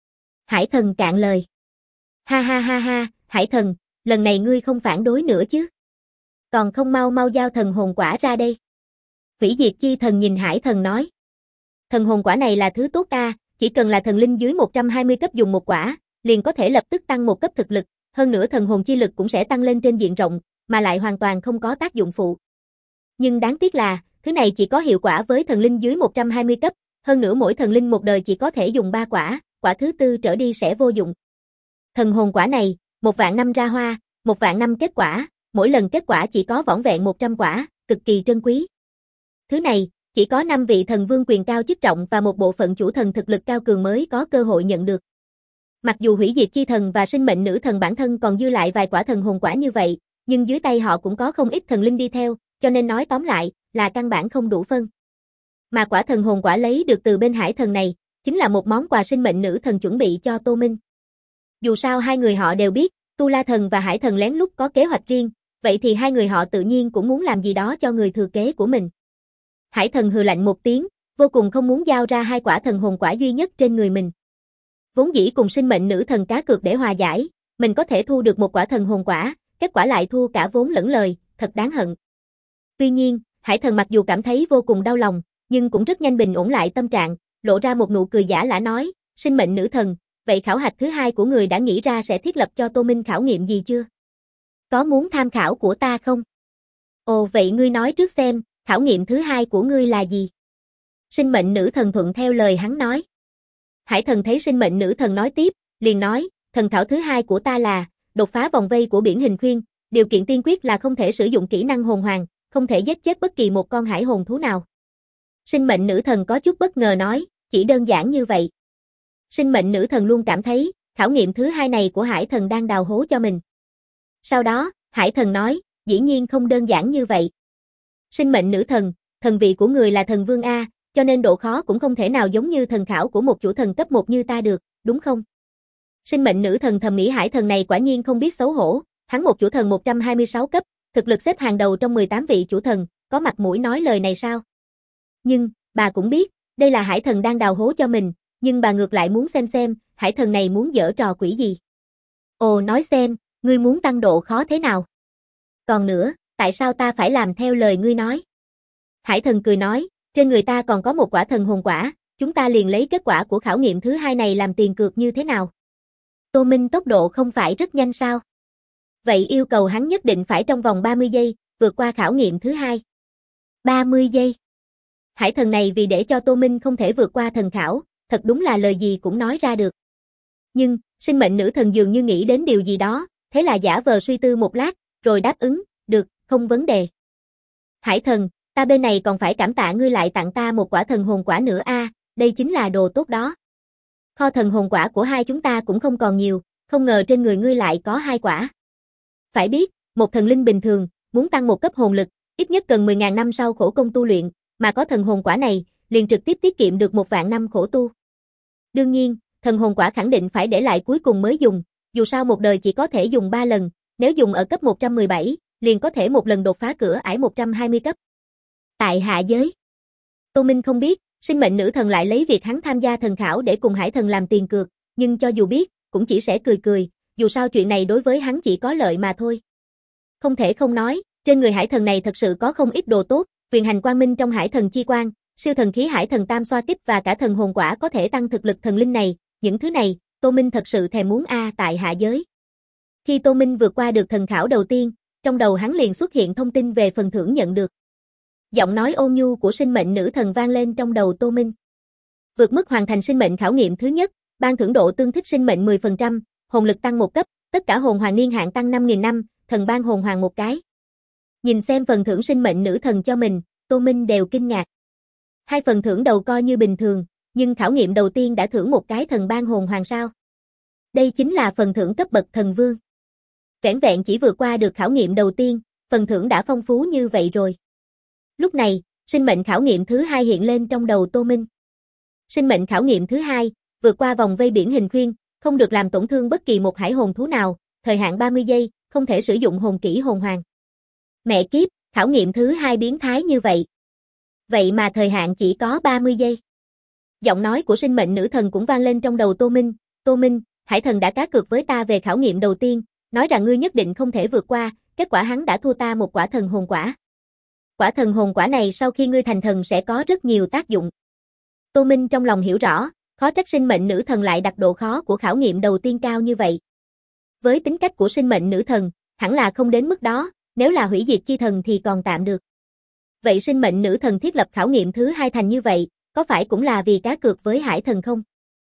Hải thần cạn lời. Ha ha ha ha, Hải thần, lần này ngươi không phản đối nữa chứ? Còn không mau mau giao thần hồn quả ra đây. Hủy diệt chi thần nhìn Hải thần nói. Thần hồn quả này là thứ tốt a, chỉ cần là thần linh dưới 120 cấp dùng một quả, liền có thể lập tức tăng 1 cấp thực lực, hơn nữa thần hồn chi lực cũng sẽ tăng lên trên diện rộng, mà lại hoàn toàn không có tác dụng phụ. Nhưng đáng tiếc là, thứ này chỉ có hiệu quả với thần linh dưới 120 cấp, hơn nữa mỗi thần linh một đời chỉ có thể dùng 3 quả, quả thứ tư trở đi sẽ vô dụng. Thần hồn quả này, 1 vạn năm ra hoa, 1 vạn năm kết quả, mỗi lần kết quả chỉ có vỏn vẹn 100 quả, cực kỳ trân quý. Thứ này, chỉ có 5 vị thần vương quyền cao chức trọng và một bộ phận chủ thần thực lực cao cường mới có cơ hội nhận được. Mặc dù hủy diệt chi thần và sinh mệnh nữ thần bản thân còn dư lại vài quả thần hồn quả như vậy, nhưng dưới tay họ cũng có không ít thần linh đi theo, cho nên nói tóm lại, là căn bản không đủ phân. Mà quả thần hồn quả lấy được từ bên Hải thần này, chính là một món quà sinh mệnh nữ thần chuẩn bị cho Tô Minh. Dù sao hai người họ đều biết, Tu La thần và Hải thần lén lút có kế hoạch riêng, vậy thì hai người họ tự nhiên cũng muốn làm gì đó cho người thừa kế của mình. Hải thần hừ lạnh một tiếng, vô cùng không muốn giao ra 2 quả thần hồn quả duy nhất trên người mình. Vốn dĩ cùng sinh mệnh nữ thần cá cược để hòa giải, mình có thể thu được 1 quả thần hồn quả, kết quả lại thua cả vốn lẫn lời, thật đáng hận. Tuy nhiên, Hải thần mặc dù cảm thấy vô cùng đau lòng, nhưng cũng rất nhanh bình ổn lại tâm trạng, lộ ra một nụ cười giả lả nói, sinh mệnh nữ thần, vậy khảo hạch thứ 2 của người đã nghĩ ra sẽ thiết lập cho Tô Minh khảo nghiệm gì chưa? Có muốn tham khảo của ta không? Ồ vậy ngươi nói trước xem, khảo nghiệm thứ 2 của ngươi là gì? Sinh mệnh nữ thần thuận theo lời hắn nói. Hải thần thấy sinh mệnh nữ thần nói tiếp, liền nói, thần khảo thứ 2 của ta là, đột phá vòng vây của biển hình khuyên, điều kiện tiên quyết là không thể sử dụng kỹ năng hồn hoàng, không thể giết chết bất kỳ một con hải hồn thú nào. Sinh mệnh nữ thần có chút bất ngờ nói, chỉ đơn giản như vậy. Sinh mệnh nữ thần luôn cảm thấy, khảo nghiệm thứ 2 này của Hải thần đang đào hố cho mình. Sau đó, Hải thần nói, dĩ nhiên không đơn giản như vậy. Sinh mệnh nữ thần, thần vị của người là thần vương A, cho nên độ khó cũng không thể nào giống như thần khảo của một chủ thần cấp 1 như ta được, đúng không? Sinh mệnh nữ thần thầm nghĩ Hải thần này quả nhiên không biết xấu hổ, hắn một chủ thần 126 cấp, thực lực xếp hàng đầu trong 18 vị chủ thần, có mặt mũi nói lời này sao? Nhưng, bà cũng biết, đây là Hải thần đang đào hố cho mình, nhưng bà ngược lại muốn xem, Hải thần này muốn giở trò quỷ gì. Ồ nói xem, ngươi muốn tăng độ khó thế nào? Còn nữa, tại sao ta phải làm theo lời ngươi nói? Hải thần cười nói, trên người ta còn có 1 quả thần hồn quả, chúng ta liền lấy kết quả của khảo nghiệm thứ 2 này làm tiền cược như thế nào? Tô Minh tốc độ không phải rất nhanh sao? Vậy yêu cầu hắn nhất định phải trong vòng 30 giây, vượt qua khảo nghiệm thứ 2. 30 giây. Hải thần này vì để cho Tô Minh không thể vượt qua thần khảo, thật đúng là lời gì cũng nói ra được. Nhưng, sinh mệnh nữ thần dường như nghĩ đến điều gì đó, thế là giả vờ suy tư một lát, rồi đáp ứng, được, không vấn đề. Hải thần, ta bên này còn phải cảm tạ ngươi lại tặng ta 1 quả thần hồn quả nữa a, đây chính là đồ tốt đó. Kho thần hồn quả của hai chúng ta cũng không còn nhiều, không ngờ trên người ngươi lại có 2 quả. Phải biết, một thần linh bình thường, muốn tăng 1 cấp hồn lực, ít nhất cần 10.000 năm sau khổ công tu luyện, mà có thần hồn quả này, liền trực tiếp tiết kiệm được 1 vạn năm khổ tu. Đương nhiên, thần hồn quả khẳng định phải để lại cuối cùng mới dùng, dù sao một đời chỉ có thể dùng 3 lần, nếu dùng ở cấp 117, liền có thể một lần đột phá cửa ải 120 cấp. Tại hạ giới, Tô Minh không biết, sinh mệnh nữ thần lại lấy việc hắn tham gia thần khảo để cùng Hải thần làm tiền cược, nhưng cho dù biết, cũng chỉ sẽ cười cười, dù sao chuyện này đối với hắn chỉ có lợi mà thôi. Không thể không nói, trên người Hải thần này thật sự có không ít đồ tốt, quyền hành quang minh trong Hải thần chi quan, siêu thần khí hải thần tam xoa kích và cả thần hồn quả có thể tăng thực lực thần linh này, những thứ này, Tô Minh thật sự thèm muốn tại hạ giới. Khi Tô Minh vượt qua được thần khảo đầu tiên, trong đầu hắn liền xuất hiện thông tin về phần thưởng nhận được. Giọng nói ôn nhu của sinh mệnh nữ thần vang lên trong đầu Tô Minh. Vượt mức hoàn thành sinh mệnh khảo nghiệm thứ nhất, ban thưởng độ tương thích sinh mệnh 10%, hồn lực tăng 1 cấp, tất cả hồn hoàng niên hạn tăng 5.000 năm, thần ban hồn hoàng 1 cái. Nhìn xem phần thưởng sinh mệnh nữ thần cho mình, Tô Minh đều kinh ngạc. 2 phần thưởng đầu coi như bình thường, nhưng khảo nghiệm đầu tiên đã thưởng 1 cái thần ban hồn hoàng sao? Đây chính là phần thưởng cấp bậc thần vương. Vẻn vẹn chỉ vượt qua được khảo nghiệm đầu tiên, phần thưởng đã phong phú như vậy rồi. Lúc này, sinh mệnh khảo nghiệm thứ 2 hiện lên trong đầu Tô Minh. Sinh mệnh khảo nghiệm thứ 2, vượt qua vòng vây biển hình khuyên, không được làm tổn thương bất kỳ một hải hồn thú nào, thời hạn 30 giây, không thể sử dụng hồn kỹ hồn hoàng. Mẹ kiếp, khảo nghiệm thứ 2 biến thái như vậy. Vậy mà thời hạn chỉ có 30 giây. Giọng nói của sinh mệnh nữ thần cũng vang lên trong đầu Tô Minh. Tô Minh, hải thần đã cá cược với ta về khảo nghiệm đầu tiên, nói rằng ngươi nhất định không thể vượt qua, kết quả hắn đã thua ta một quả thần hồn quả. Quả thần hồn quả này sau khi ngươi thành thần sẽ có rất nhiều tác dụng. Tô Minh trong lòng hiểu rõ, khó trách sinh mệnh nữ thần lại đặt độ khó của khảo nghiệm đầu tiên cao như vậy. Với tính cách của sinh mệnh nữ thần, hẳn là không đến mức đó, nếu là hủy diệt chi thần thì còn tạm được. Vậy sinh mệnh nữ thần thiết lập khảo nghiệm thứ 2 thành như vậy, có phải cũng là vì cá cược với hải thần không?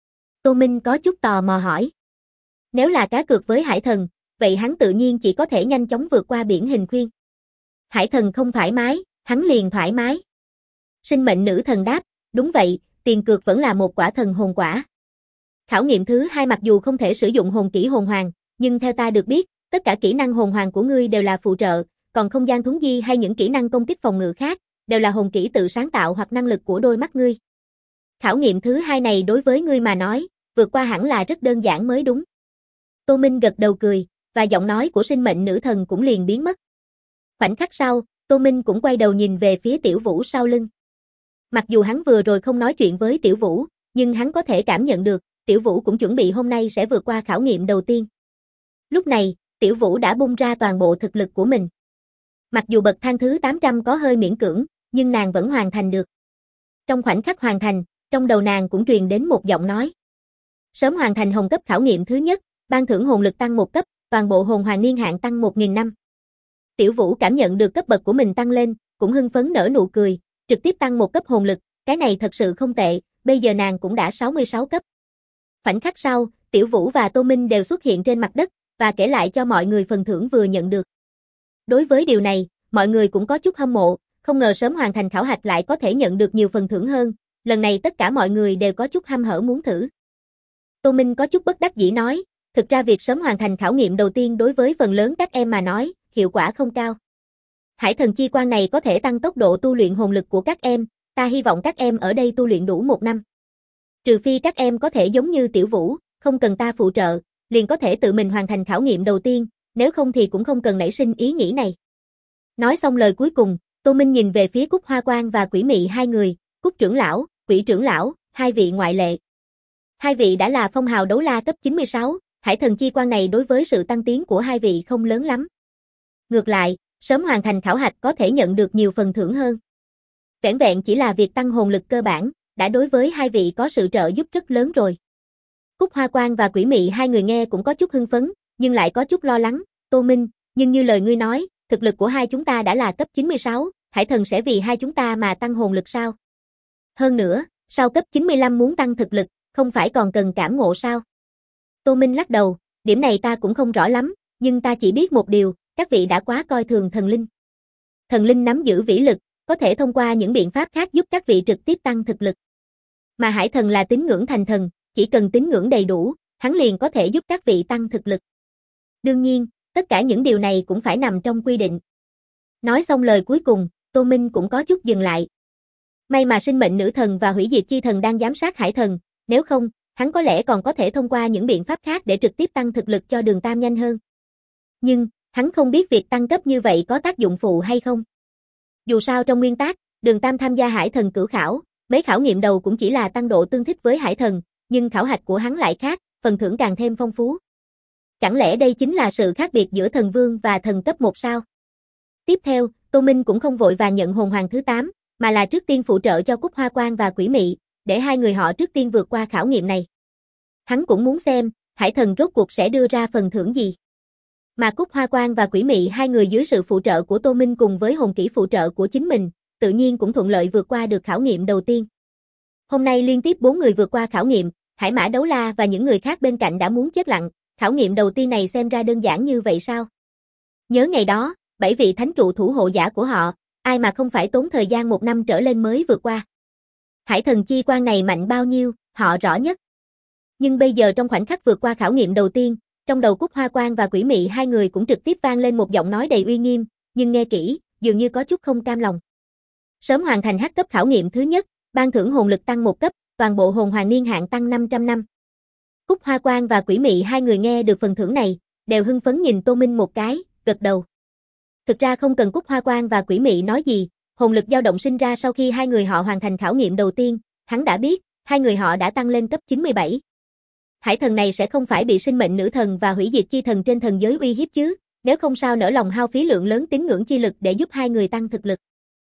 Tô Minh có chút tò mò hỏi. Nếu là cá cược với hải thần, vậy hắn tự nhiên chỉ có thể nhanh chóng vượt qua biển hình khuyên. Hải thần không thoải mái, hắn liền thoải mái. Sinh mệnh nữ thần đáp, đúng vậy, tiền cược vẫn là một quả thần hồn quả. Khảo nghiệm thứ 2 mặc dù không thể sử dụng hồn kỹ hồn hoàng, nhưng theo ta được biết, tất cả kỹ năng hồn hoàng của ngươi đều là phụ trợ, còn không gian thuấn di hay những kỹ năng công kích phòng ngự khác, đều là hồn kỹ tự sáng tạo hoặc năng lực của đôi mắt ngươi. Khảo nghiệm thứ 2 này đối với ngươi mà nói, vượt qua hẳn là rất đơn giản mới đúng. Tô Minh gật đầu cười, và giọng nói của sinh mệnh nữ thần cũng liền biến mất. Khoảnh khắc sau, Tô Minh cũng quay đầu nhìn về phía Tiểu Vũ sau lưng. Mặc dù hắn vừa rồi không nói chuyện với Tiểu Vũ, nhưng hắn có thể cảm nhận được, Tiểu Vũ cũng chuẩn bị hôm nay sẽ vượt qua khảo nghiệm đầu tiên. Lúc này, Tiểu Vũ đã bung ra toàn bộ thực lực của mình. Mặc dù bậc thang thứ 800 có hơi miễn cưỡng, nhưng nàng vẫn hoàn thành được. Trong khoảnh khắc hoàn thành, trong đầu nàng cũng truyền đến một giọng nói. Sớm hoàn thành hồn cấp khảo nghiệm thứ nhất, ban thưởng hồn lực tăng 1 cấp, toàn bộ hồn hoàng niên hạn tăng 1.000 năm. Tiểu Vũ cảm nhận được cấp bậc của mình tăng lên, cũng hưng phấn nở nụ cười, trực tiếp tăng 1 cấp hồn lực, cái này thật sự không tệ, bây giờ nàng cũng đã 66 cấp. Khoảnh khắc sau, Tiểu Vũ và Tô Minh đều xuất hiện trên mặt đất, và kể lại cho mọi người phần thưởng vừa nhận được. Đối với điều này, mọi người cũng có chút hâm mộ, không ngờ sớm hoàn thành khảo hạch lại có thể nhận được nhiều phần thưởng hơn, lần này tất cả mọi người đều có chút hăm hở muốn thử. Tô Minh có chút bất đắc dĩ nói, thực ra việc sớm hoàn thành khảo nghiệm đầu tiên đối với phần lớn các em mà nói, hiệu quả không cao. Hải thần chi quan này có thể tăng tốc độ tu luyện hồn lực của các em, ta hy vọng các em ở đây tu luyện đủ 1 năm. Trừ phi các em có thể giống như Tiểu Vũ, không cần ta phụ trợ, liền có thể tự mình hoàn thành khảo nghiệm đầu tiên, nếu không thì cũng không cần nảy sinh ý nghĩ này. Nói xong lời cuối cùng, Tô Minh nhìn về phía Cúc Hoa Quang và Quỷ Mị hai người, Cúc trưởng lão, Quỷ trưởng lão, hai vị ngoại lệ. Hai vị đã là phong hào đấu la cấp 96, hải thần chi quan này đối với sự tăng tiến của hai vị không lớn lắm. Ngược lại, sớm hoàn thành khảo hạch có thể nhận được nhiều phần thưởng hơn. Vẻn vẹn chỉ là việc tăng hồn lực cơ bản, đã đối với hai vị có sự trợ giúp rất lớn rồi. Cúc Hoa Quang và Quỷ Mị hai người nghe cũng có chút hưng phấn, nhưng lại có chút lo lắng, Tô Minh, nhưng như lời ngươi nói, thực lực của hai chúng ta đã là cấp 96, hải thần sẽ vì hai chúng ta mà tăng hồn lực sao? Hơn nữa, sau cấp 95 muốn tăng thực lực, không phải còn cần cảm ngộ sao? Tô Minh lắc đầu, điểm này ta cũng không rõ lắm, nhưng ta chỉ biết một điều, các vị đã quá coi thường thần linh. Thần linh nắm giữ vĩ lực, có thể thông qua những biện pháp khác giúp các vị trực tiếp tăng thực lực. Mà hải thần là tín ngưỡng thành thần, chỉ cần tín ngưỡng đầy đủ, hắn liền có thể giúp các vị tăng thực lực. Đương nhiên, tất cả những điều này cũng phải nằm trong quy định. Nói xong lời cuối cùng, Tô Minh cũng có chút dừng lại. May mà sinh mệnh nữ thần và hủy diệt chi thần đang giám sát hải thần, nếu không, hắn có lẽ còn có thể thông qua những biện pháp khác để trực tiếp tăng thực lực cho Đường Tam nhanh hơn. Nhưng, hắn không biết việc tăng cấp như vậy có tác dụng phụ hay không. Dù sao trong nguyên tắc, Đường Tam tham gia hải thần cửu khảo, mấy khảo nghiệm đầu cũng chỉ là tăng độ tương thích với hải thần, nhưng khảo hạch của hắn lại khác, phần thưởng càng thêm phong phú. Chẳng lẽ đây chính là sự khác biệt giữa thần vương và thần cấp 1 sao? Tiếp theo, Tô Minh cũng không vội vàng nhận hồn hoàng thứ 8, mà là trước tiên phụ trợ cho Cúc Hoa Quang và Quỷ Mị, để hai người họ trước tiên vượt qua khảo nghiệm này. Hắn cũng muốn xem, Hải Thần rốt cuộc sẽ đưa ra phần thưởng gì. Mà Cúc Hoa Quang và Quỷ Mị hai người dưới sự phụ trợ của Tô Minh cùng với hồn kỹ phụ trợ của chính mình, tự nhiên cũng thuận lợi vượt qua được khảo nghiệm đầu tiên. Hôm nay liên tiếp 4 người vượt qua khảo nghiệm, Hải Mã Đấu La và những người khác bên cạnh đã muốn chết lặng, khảo nghiệm đầu tiên này xem ra đơn giản như vậy sao? Nhớ ngày đó, 7 vị thánh trụ thủ hộ giả của họ, ai mà không phải tốn thời gian 1 năm trở lên mới vượt qua. Hải Thần chi quan này mạnh bao nhiêu, họ rõ nhất. Nhưng bây giờ trong khoảnh khắc vượt qua khảo nghiệm đầu tiên, trong đầu Cúc Hoa Quang và Quỷ Mị hai người cũng trực tiếp vang lên một giọng nói đầy uy nghiêm, nhưng nghe kỹ, dường như có chút không cam lòng. Sớm hoàn thành H cấp khảo nghiệm thứ nhất, ban thưởng hồn lực tăng 1 cấp, toàn bộ hồn hoàng niên hạn tăng 500 năm. Cúc Hoa Quang và Quỷ Mị hai người nghe được phần thưởng này, đều hưng phấn nhìn Tô Minh một cái, gật đầu. Thực ra không cần Cúc Hoa Quang và Quỷ Mị nói gì, hồn lực dao động sinh ra sau khi hai người họ hoàn thành khảo nghiệm đầu tiên, hắn đã biết, hai người họ đã tăng lên cấp 97. Hải thần này sẽ không phải bị sinh mệnh nữ thần và hủy diệt chi thần trên thần giới uy hiếp chứ, nếu không sao nỡ lòng hao phí lượng lớn tín ngưỡng chi lực để giúp hai người tăng thực lực.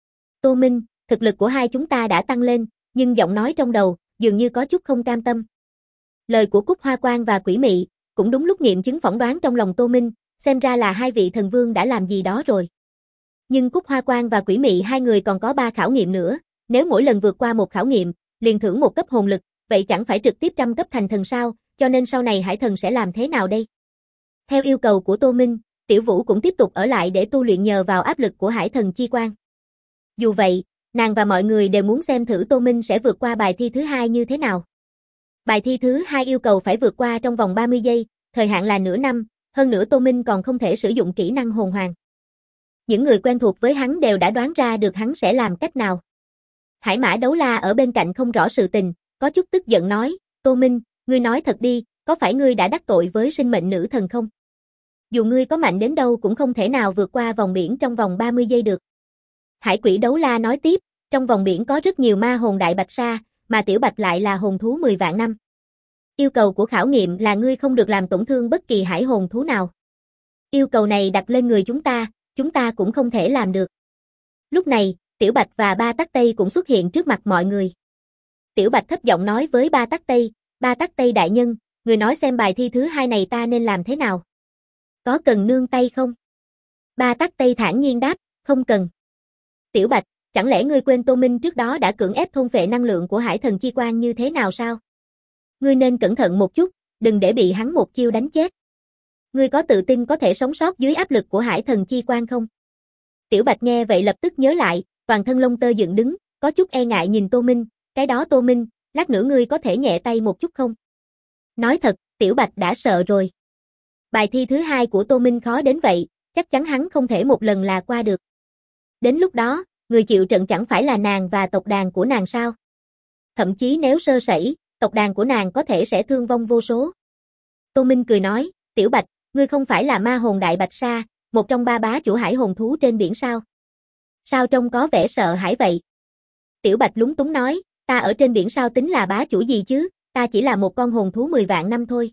Tô Minh, thực lực của hai chúng ta đã tăng lên, nhưng giọng nói trong đầu, dường như có chút không cam tâm. Lời của Cúc Hoa Quang và Quỷ Mị, cũng đúng lúc nghiệm chứng phỏng đoán trong lòng Tô Minh, xem ra là hai vị thần vương đã làm gì đó rồi. Nhưng Cúc Hoa Quang và Quỷ Mị hai người còn có 3 khảo nghiệm nữa, nếu mỗi lần vượt qua một khảo nghiệm, liền thưởng 1 cấp hồn lực, vậy chẳng phải trực tiếp trăm cấp thành thần sao, cho nên sau này Hải thần sẽ làm thế nào đây? Theo yêu cầu của Tô Minh, Tiểu Vũ cũng tiếp tục ở lại để tu luyện nhờ vào áp lực của Hải thần chi quan. Dù vậy, nàng và mọi người đều muốn xem thử Tô Minh sẽ vượt qua bài thi thứ 2 như thế nào. Bài thi thứ 2 yêu cầu phải vượt qua trong vòng 30 giây, thời hạn là nửa năm, hơn nữa Tô Minh còn không thể sử dụng kỹ năng hồn hoàng. Những người quen thuộc với hắn đều đã đoán ra được hắn sẽ làm cách nào. Hải Mã Đấu La ở bên cạnh không rõ sự tình, có chút tức giận nói, Tô Minh, ngươi nói thật đi, có phải ngươi đã đắc tội với sinh mệnh nữ thần không? Dù ngươi có mạnh đến đâu cũng không thể nào vượt qua vòng biển trong vòng 30 giây được. Hải Quỷ Đấu La nói tiếp, trong vòng biển có rất nhiều ma hồn đại bạch sa, mà Tiểu Bạch lại là hồn thú 10 vạn năm. Yêu cầu của khảo nghiệm là ngươi không được làm tổn thương bất kỳ hải hồn thú nào. Yêu cầu này đặt lên người chúng ta cũng không thể làm được. Lúc này, Tiểu Bạch và Ba Tắc Tây cũng xuất hiện trước mặt mọi người. Tiểu Bạch thấp giọng nói với Ba Tắc Tây đại nhân, người nói xem bài thi thứ 2 này ta nên làm thế nào? Có cần nương tay không? Ba Tắc Tây thản nhiên đáp, không cần. Tiểu Bạch, chẳng lẽ ngươi quên Tô Minh trước đó đã cưỡng ép thôn phệ năng lượng của Hải thần chi quan như thế nào sao? Ngươi nên cẩn thận một chút, đừng để bị hắn một chiêu đánh chết. Ngươi có tự tin có thể sống sót dưới áp lực của Hải thần chi quan không? Tiểu Bạch nghe vậy lập tức nhớ lại, toàn thân lông tơ dựng đứng, có chút e ngại nhìn Tô Minh, cái đó Tô Minh, lát nữa ngươi có thể nhẹ tay một chút không? Nói thật, Tiểu Bạch đã sợ rồi. Bài thi thứ 2 của Tô Minh khó đến vậy, chắc chắn hắn không thể một lần là qua được. Đến lúc đó, người chịu trận chẳng phải là nàng và tộc đàn của nàng sao? Thậm chí nếu sơ sẩy, tộc đàn của nàng có thể sẽ thương vong vô số. Tô Minh cười nói, Tiểu Bạch, ngươi không phải là ma hồn đại bạch sa, một trong 3 bá chủ hải hồn thú trên biển sao? Sao trông có vẻ sợ hãi vậy? Tiểu Bạch lúng túng nói, ta ở trên biển sao tính là bá chủ gì chứ, ta chỉ là một con hồn thú 10 vạn năm thôi.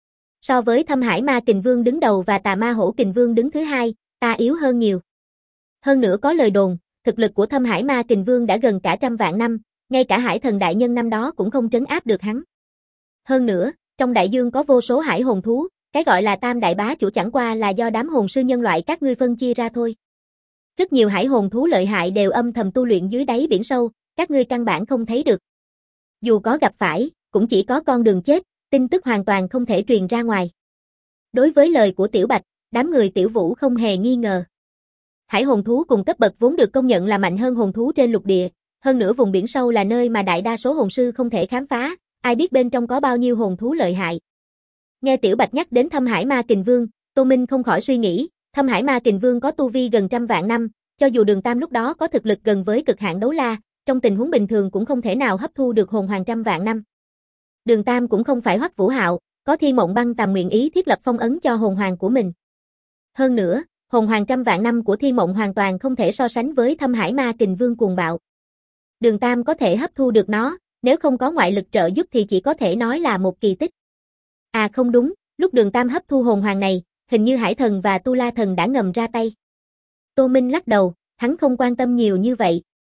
So với Thâm Hải Ma Kình Vương đứng đầu và Tà Ma Hổ Kình Vương đứng thứ 2, ta yếu hơn nhiều. Hơn nữa có lời đồn, thực lực của Thâm Hải Ma Kình Vương đã gần cả 100 vạn năm, ngay cả Hải thần đại nhân năm đó cũng không trấn áp được hắn. Hơn nữa, trong đại dương có vô số hải hồn thú, cái gọi là tam đại bá chủ chẳng qua là do đám hồn sư nhân loại các ngươi phân chia ra thôi. Rất nhiều hải hồn thú lợi hại đều âm thầm tu luyện dưới đáy biển sâu, các ngươi căn bản không thấy được. Dù có gặp phải, cũng chỉ có con đường chết, tin tức hoàn toàn không thể truyền ra ngoài. Đối với lời của Tiểu Bạch, đám người Tiểu Vũ không hề nghi ngờ. Hải hồn thú cùng cấp bậc vốn được công nhận là mạnh hơn hồn thú trên lục địa, hơn nữa vùng biển sâu là nơi mà đại đa số hồn sư không thể khám phá, ai biết bên trong có bao nhiêu hồn thú lợi hại. Nghe Tiểu Bạch nhắc đến Thâm Hải Ma Kình Vương, Tô Minh không khỏi suy nghĩ, Thâm Hải Ma Kình Vương có tu vi gần 100 vạn năm, cho dù Đường Tam lúc đó có thực lực gần với cực hạn đấu la, trong tình huống bình thường cũng không thể nào hấp thu được hồn hoàng 100 vạn năm. Đường Tam cũng không phải Hoắc Vũ Hạo, có Thiên Mộng Băng Tầm nguyện ý thiết lập phong ấn cho hồn hoàng của mình. Hơn nữa, hồn hoàng 100 vạn năm của Thiên Mộng hoàn toàn không thể so sánh với Thâm Hải Ma Kình Vương cuồng bạo. Đường Tam có thể hấp thu được nó, nếu không có ngoại lực trợ giúp thì chỉ có thể nói là một kỳ tích. À không đúng, lúc Đường Tam hấp thu hồn hoàng này, hình như Hải thần và Tu La thần đã ngầm ra tay. Tô Minh lắc đầu, hắn không quan tâm nhiều như vậy.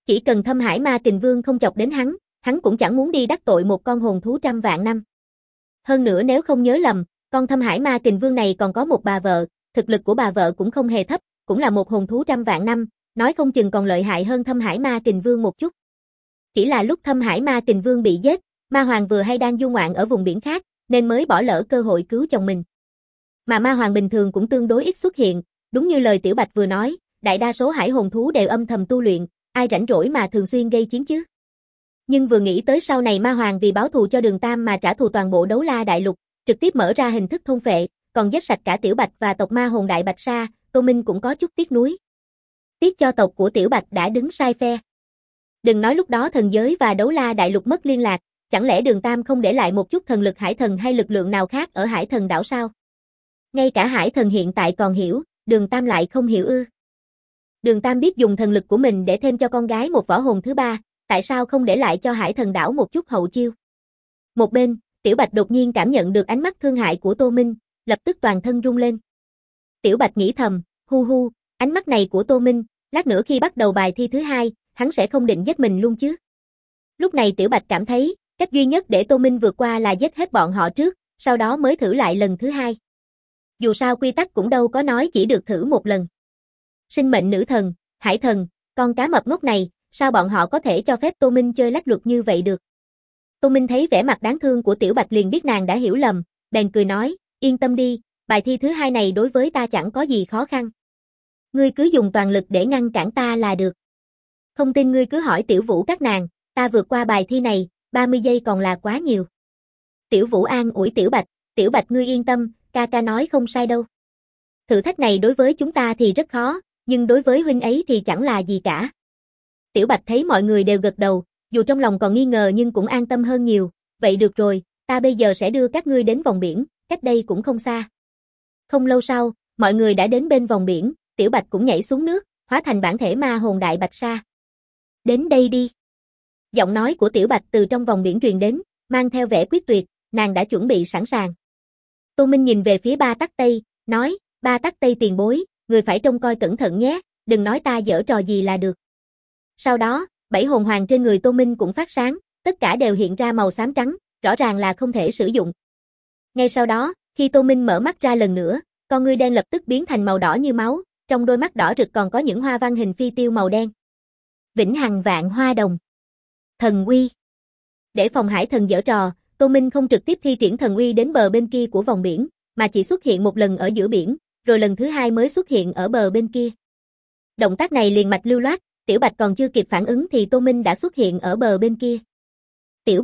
Chỉ cần Thâm Hải Ma Kình Vương không chọc đến hắn cũng chẳng muốn đi đắc tội một con hồn thú trăm vạn năm. Hơn nữa nếu không nhớ lầm, con Thâm Hải Ma Kình Vương này còn có một bà vợ, thực lực của bà vợ cũng không hề thấp, cũng là một hồn thú trăm vạn năm, nói không chừng còn lợi hại hơn Thâm Hải Ma Kình Vương một chút. Chỉ là lúc Thâm Hải Ma Kình Vương bị giết, Ma Hoàng vừa hay đang du ngoạn ở vùng biển khác, nên mới bỏ lỡ cơ hội cứu chồng mình. Mà Ma Hoàng bình thường cũng tương đối ít xuất hiện, đúng như lời Tiểu Bạch vừa nói, đại đa số hải hồn thú đều âm thầm tu luyện, ai rảnh rỗi mà thường xuyên gây chiến chứ. Nhưng vừa nghĩ tới sau này Ma Hoàng vì báo thù cho Đường Tam mà trả thù toàn bộ Đấu La Đại Lục, trực tiếp mở ra hình thức thôn phệ, còn giết sạch cả Tiểu Bạch và tộc ma hồn Đại Bạch Sa, Tô Minh cũng có chút tiếc nuối. Tiếc cho tộc của Tiểu Bạch đã đứng sai phe. Đừng nói lúc đó thần giới và Đấu La Đại Lục mất liên lạc, chẳng lẽ Đường Tam không để lại một chút thần lực hải thần hay lực lượng nào khác ở hải thần đảo sao? Ngay cả hải thần hiện tại còn hiểu, Đường Tam lại không hiểu ư? Đường Tam biết dùng thần lực của mình để thêm cho con gái một võ hồn thứ ba, tại sao không để lại cho hải thần đảo một chút hậu chiêu? Một bên, Tiểu Bạch đột nhiên cảm nhận được ánh mắt thương hại của Tô Minh, lập tức toàn thân rung lên. Tiểu Bạch nghĩ thầm, hu, ánh mắt này của Tô Minh, lát nữa khi bắt đầu bài thi thứ hai, hắn sẽ không định giết mình luôn chứ? Lúc này Tiểu Bạch cảm thấy, cách duy nhất để Tô Minh vượt qua là giết hết bọn họ trước, sau đó mới thử lại lần thứ hai. Dù sao quy tắc cũng đâu có nói chỉ được thử một lần. Sinh mệnh nữ thần, hải thần, con cá mập ngốc này, sao bọn họ có thể cho phép Tô Minh chơi lách luật như vậy được? Tô Minh thấy vẻ mặt đáng thương của Tiểu Bạch liền biết nàng đã hiểu lầm, bèn cười nói, yên tâm đi, bài thi thứ hai này đối với ta chẳng có gì khó khăn. Ngươi cứ dùng toàn lực để ngăn cản ta là được. Không tin ngươi cứ hỏi Tiểu Vũ các nàng, ta vượt qua bài thi này, 30 giây còn là quá nhiều. Tiểu Vũ an ủi Tiểu Bạch ngươi yên tâm, ca ca nói không sai đâu. Thử thách này đối với chúng ta thì rất khó, nhưng đối với huynh ấy thì chẳng là gì cả. Tiểu Bạch thấy mọi người đều gật đầu, dù trong lòng còn nghi ngờ nhưng cũng an tâm hơn nhiều, vậy được rồi, ta bây giờ sẽ đưa các ngươi đến vòng biển, cách đây cũng không xa. Không lâu sau, mọi người đã đến bên vòng biển, Tiểu Bạch cũng nhảy xuống nước, hóa thành bản thể ma hồn Đại Bạch Sa. Đến đây đi. Giọng nói của Tiểu Bạch từ trong vòng biển truyền đến, mang theo vẻ quyết tuyệt, nàng đã chuẩn bị sẵn sàng. Tô Minh nhìn về phía Ba Tắc Tây, nói, Ba Tắc Tây tiền bối, người phải trông coi cẩn thận nhé, đừng nói ta giở trò gì là được. Sau đó, 7 hồn hoàng trên người Tô Minh cũng phát sáng, tất cả đều hiện ra màu xám trắng, rõ ràng là không thể sử dụng. Ngay sau đó, khi Tô Minh mở mắt ra lần nữa, con ngươi đen lập tức biến thành màu đỏ như máu, trong đôi mắt đỏ rực còn có những hoa văn hình phi tiêu màu đen. Vĩnh hằng vạn hoa đồng. Thần uy. Để phòng hải thần giở trò, Tô Minh không trực tiếp thi triển thần uy đến bờ bên kia của vòng biển, mà chỉ xuất hiện một lần ở giữa biển, rồi lần thứ hai mới xuất hiện ở bờ bên kia. Động tác này liền mạch lưu loát, Tiểu Bạch còn chưa kịp phản ứng thì Tô Minh đã xuất hiện ở bờ bên kia. Tiểu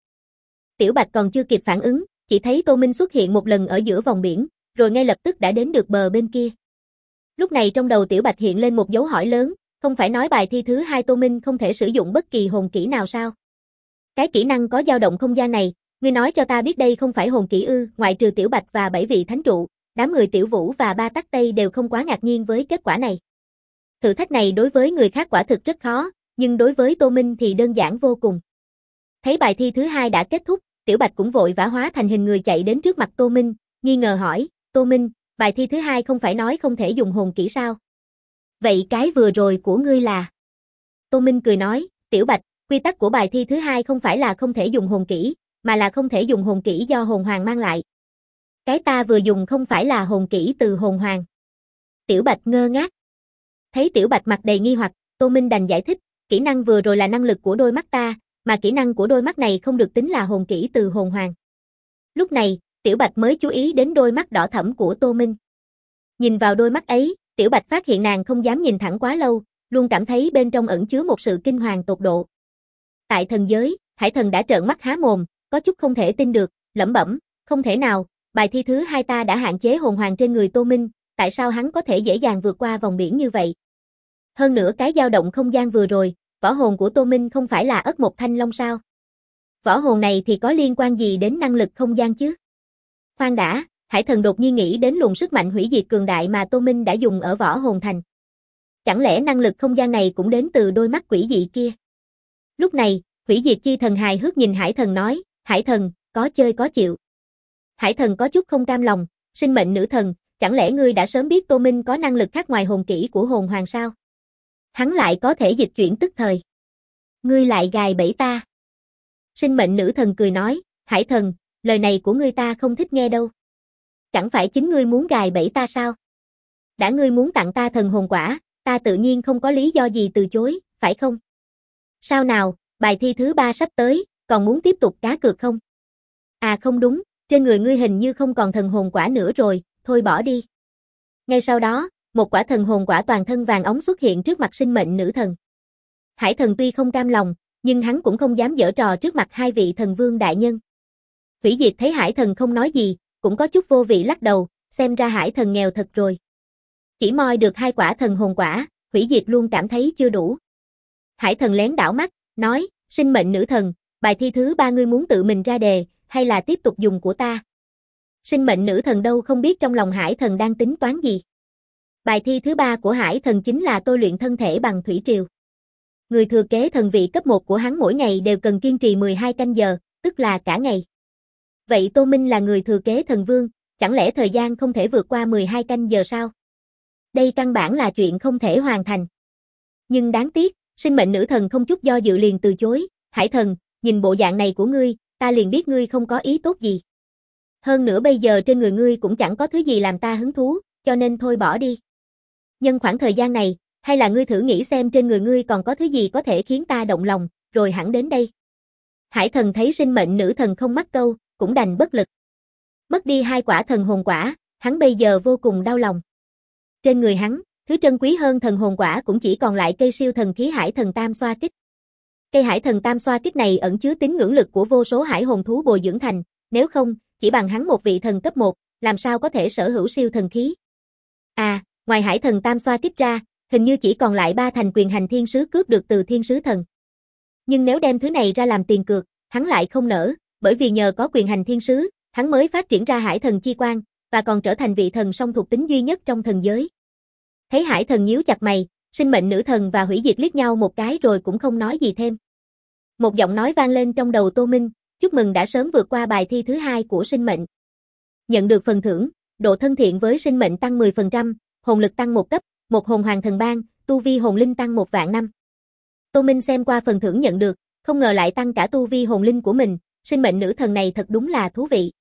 Bạch còn chưa kịp phản ứng, chỉ thấy Tô Minh xuất hiện một lần ở giữa vòng biển, rồi ngay lập tức đã đến được bờ bên kia. Lúc này trong đầu Tiểu Bạch hiện lên một dấu hỏi lớn, không phải nói bài thi thứ hai Tô Minh không thể sử dụng bất kỳ hồn kỹ nào sao? Cái kỹ năng có dao động không gian này, ngươi nói cho ta biết đây không phải hồn kỹ ư? Ngoại trừ Tiểu Bạch và 7 vị thánh trụ, đám người Tiểu Vũ và Ba Tắc Tây đều không quá ngạc nhiên với kết quả này. Thử thách này đối với người khác quả thực rất khó, nhưng đối với Tô Minh thì đơn giản vô cùng. Thấy bài thi thứ hai đã kết thúc, Tiểu Bạch cũng vội vã hóa thành hình người chạy đến trước mặt Tô Minh, nghi ngờ hỏi, Tô Minh, bài thi thứ hai không phải nói không thể dùng hồn kỹ sao? Vậy cái vừa rồi của ngươi là? Tô Minh cười nói, Tiểu Bạch, quy tắc của bài thi thứ hai không phải là không thể dùng hồn kỹ, mà là không thể dùng hồn kỹ do hồn hoàng mang lại. Cái ta vừa dùng không phải là hồn kỹ từ hồn hoàng. Tiểu Bạch ngơ ngác. Thấy Tiểu Bạch mặt đầy nghi hoặc, Tô Minh đành giải thích, kỹ năng vừa rồi là năng lực của đôi mắt ta, mà kỹ năng của đôi mắt này không được tính là hồn kỹ từ hồn hoàng. Lúc này, Tiểu Bạch mới chú ý đến đôi mắt đỏ thẫm của Tô Minh. Nhìn vào đôi mắt ấy, Tiểu Bạch phát hiện nàng không dám nhìn thẳng quá lâu, luôn cảm thấy bên trong ẩn chứa một sự kinh hoàng tột độ. Tại thần giới, hải thần đã trợn mắt há mồm, có chút không thể tin được, lẩm bẩm, không thể nào, bài thi thứ hai ta đã hạn chế hồn hoàng trên người Tô Minh, tại sao hắn có thể dễ dàng vượt qua vòng biển như vậy? Hơn nữa cái dao động không gian vừa rồi, võ hồn của Tô Minh không phải là Ất Mộc Thanh Long sao? Võ hồn này thì có liên quan gì đến năng lực không gian chứ? Khoan đã, hải thần đột nhiên nghĩ đến luồng sức mạnh hủy diệt cường đại mà Tô Minh đã dùng ở võ hồn thành. Chẳng lẽ năng lực không gian này cũng đến từ đôi mắt quỷ dị kia? Lúc này, hủy diệt chi thần hài hước nhìn hải thần nói, hải thần, có chơi có chịu. Hải thần có chút không cam lòng, sinh mệnh nữ thần, chẳng lẽ ngươi đã sớm biết Tô Minh có năng lực khác ngoài hồn kỹ của hồn hoàng sao? Hắn lại có thể dịch chuyển tức thời. Ngươi lại gài bẫy ta. Sinh mệnh nữ thần cười nói, Hải thần, lời này của ngươi ta không thích nghe đâu. Chẳng phải chính ngươi muốn gài bẫy ta sao? Đã ngươi muốn tặng ta thần hồn quả, ta tự nhiên không có lý do gì từ chối, phải không? Sao nào, bài thi thứ 3 sắp tới, còn muốn tiếp tục cá cược không? À không đúng, trên người ngươi hình như không còn thần hồn quả nữa rồi, thôi bỏ đi. Ngay sau đó, một quả thần hồn quả toàn thân vàng óng xuất hiện trước mặt sinh mệnh nữ thần. Hải thần tuy không cam lòng, nhưng hắn cũng không dám giở trò trước mặt hai vị thần vương đại nhân. Hủy Diệt thấy Hải thần không nói gì, cũng có chút vô vị lắc đầu, xem ra Hải thần nghèo thật rồi. Chỉ moi được 2 quả thần hồn quả, Hủy Diệt luôn cảm thấy chưa đủ. Hải thần lén đảo mắt, nói, sinh mệnh nữ thần, bài thi thứ 3 ngươi muốn tự mình ra đề, hay là tiếp tục dùng của ta? Sinh mệnh nữ thần đâu không biết trong lòng Hải thần đang tính toán gì. Bài thi thứ 3 của Hải thần chính là tôi luyện thân thể bằng thủy triều. Người thừa kế thần vị cấp 1 của hắn mỗi ngày đều cần kiên trì 12 canh giờ, tức là cả ngày. Vậy Tô Minh là người thừa kế thần vương, chẳng lẽ thời gian không thể vượt qua 12 canh giờ sao? Đây căn bản là chuyện không thể hoàn thành. Nhưng đáng tiếc, sinh mệnh nữ thần không chút do dự liền từ chối, Hải thần, nhìn bộ dạng này của ngươi, ta liền biết ngươi không có ý tốt gì. Hơn nữa bây giờ trên người ngươi cũng chẳng có thứ gì làm ta hứng thú, cho nên thôi bỏ đi. Nhân khoảng thời gian này, hay là ngươi thử nghĩ xem trên người ngươi còn có thứ gì có thể khiến ta động lòng, rồi hẳn đến đây. Hải thần thấy sinh mệnh nữ thần không mắc câu, cũng đành bất lực. Mất đi 2 quả thần hồn quả, hắn bây giờ vô cùng đau lòng. Trên người hắn, thứ trân quý hơn thần hồn quả cũng chỉ còn lại cây siêu thần khí hải thần tam xoa kích. Cây hải thần tam xoa kích này ẩn chứa tín ngưỡng lực của vô số hải hồn thú bồi dưỡng thành, nếu không, chỉ bằng hắn một vị thần cấp 1, làm sao có thể sở hữu siêu thần khí. À, ngoài hải thần tam xoa kích ra, hình như chỉ còn lại 3 thành quyền hành thiên sứ cướp được từ thiên sứ thần. Nhưng nếu đem thứ này ra làm tiền cược, hắn lại không nỡ, bởi vì nhờ có quyền hành thiên sứ, hắn mới phát triển ra hải thần chi quan, và còn trở thành vị thần song thuộc tính duy nhất trong thần giới. Thấy hải thần nhíu chặt mày, sinh mệnh nữ thần và Hủy Diệt liếc nhau một cái rồi cũng không nói gì thêm. Một giọng nói vang lên trong đầu Tô Minh, chúc mừng đã sớm vượt qua bài thi thứ 2 của sinh mệnh. Nhận được phần thưởng, độ thân thiện với sinh mệnh tăng 10%, hồn lực tăng 1 cấp, một hồn hoàng thần ban, tu vi hồn linh tăng 1 vạn năm. Tô Minh xem qua phần thưởng nhận được, không ngờ lại tăng cả tu vi hồn linh của mình, sinh mệnh nữ thần này thật đúng là thú vị.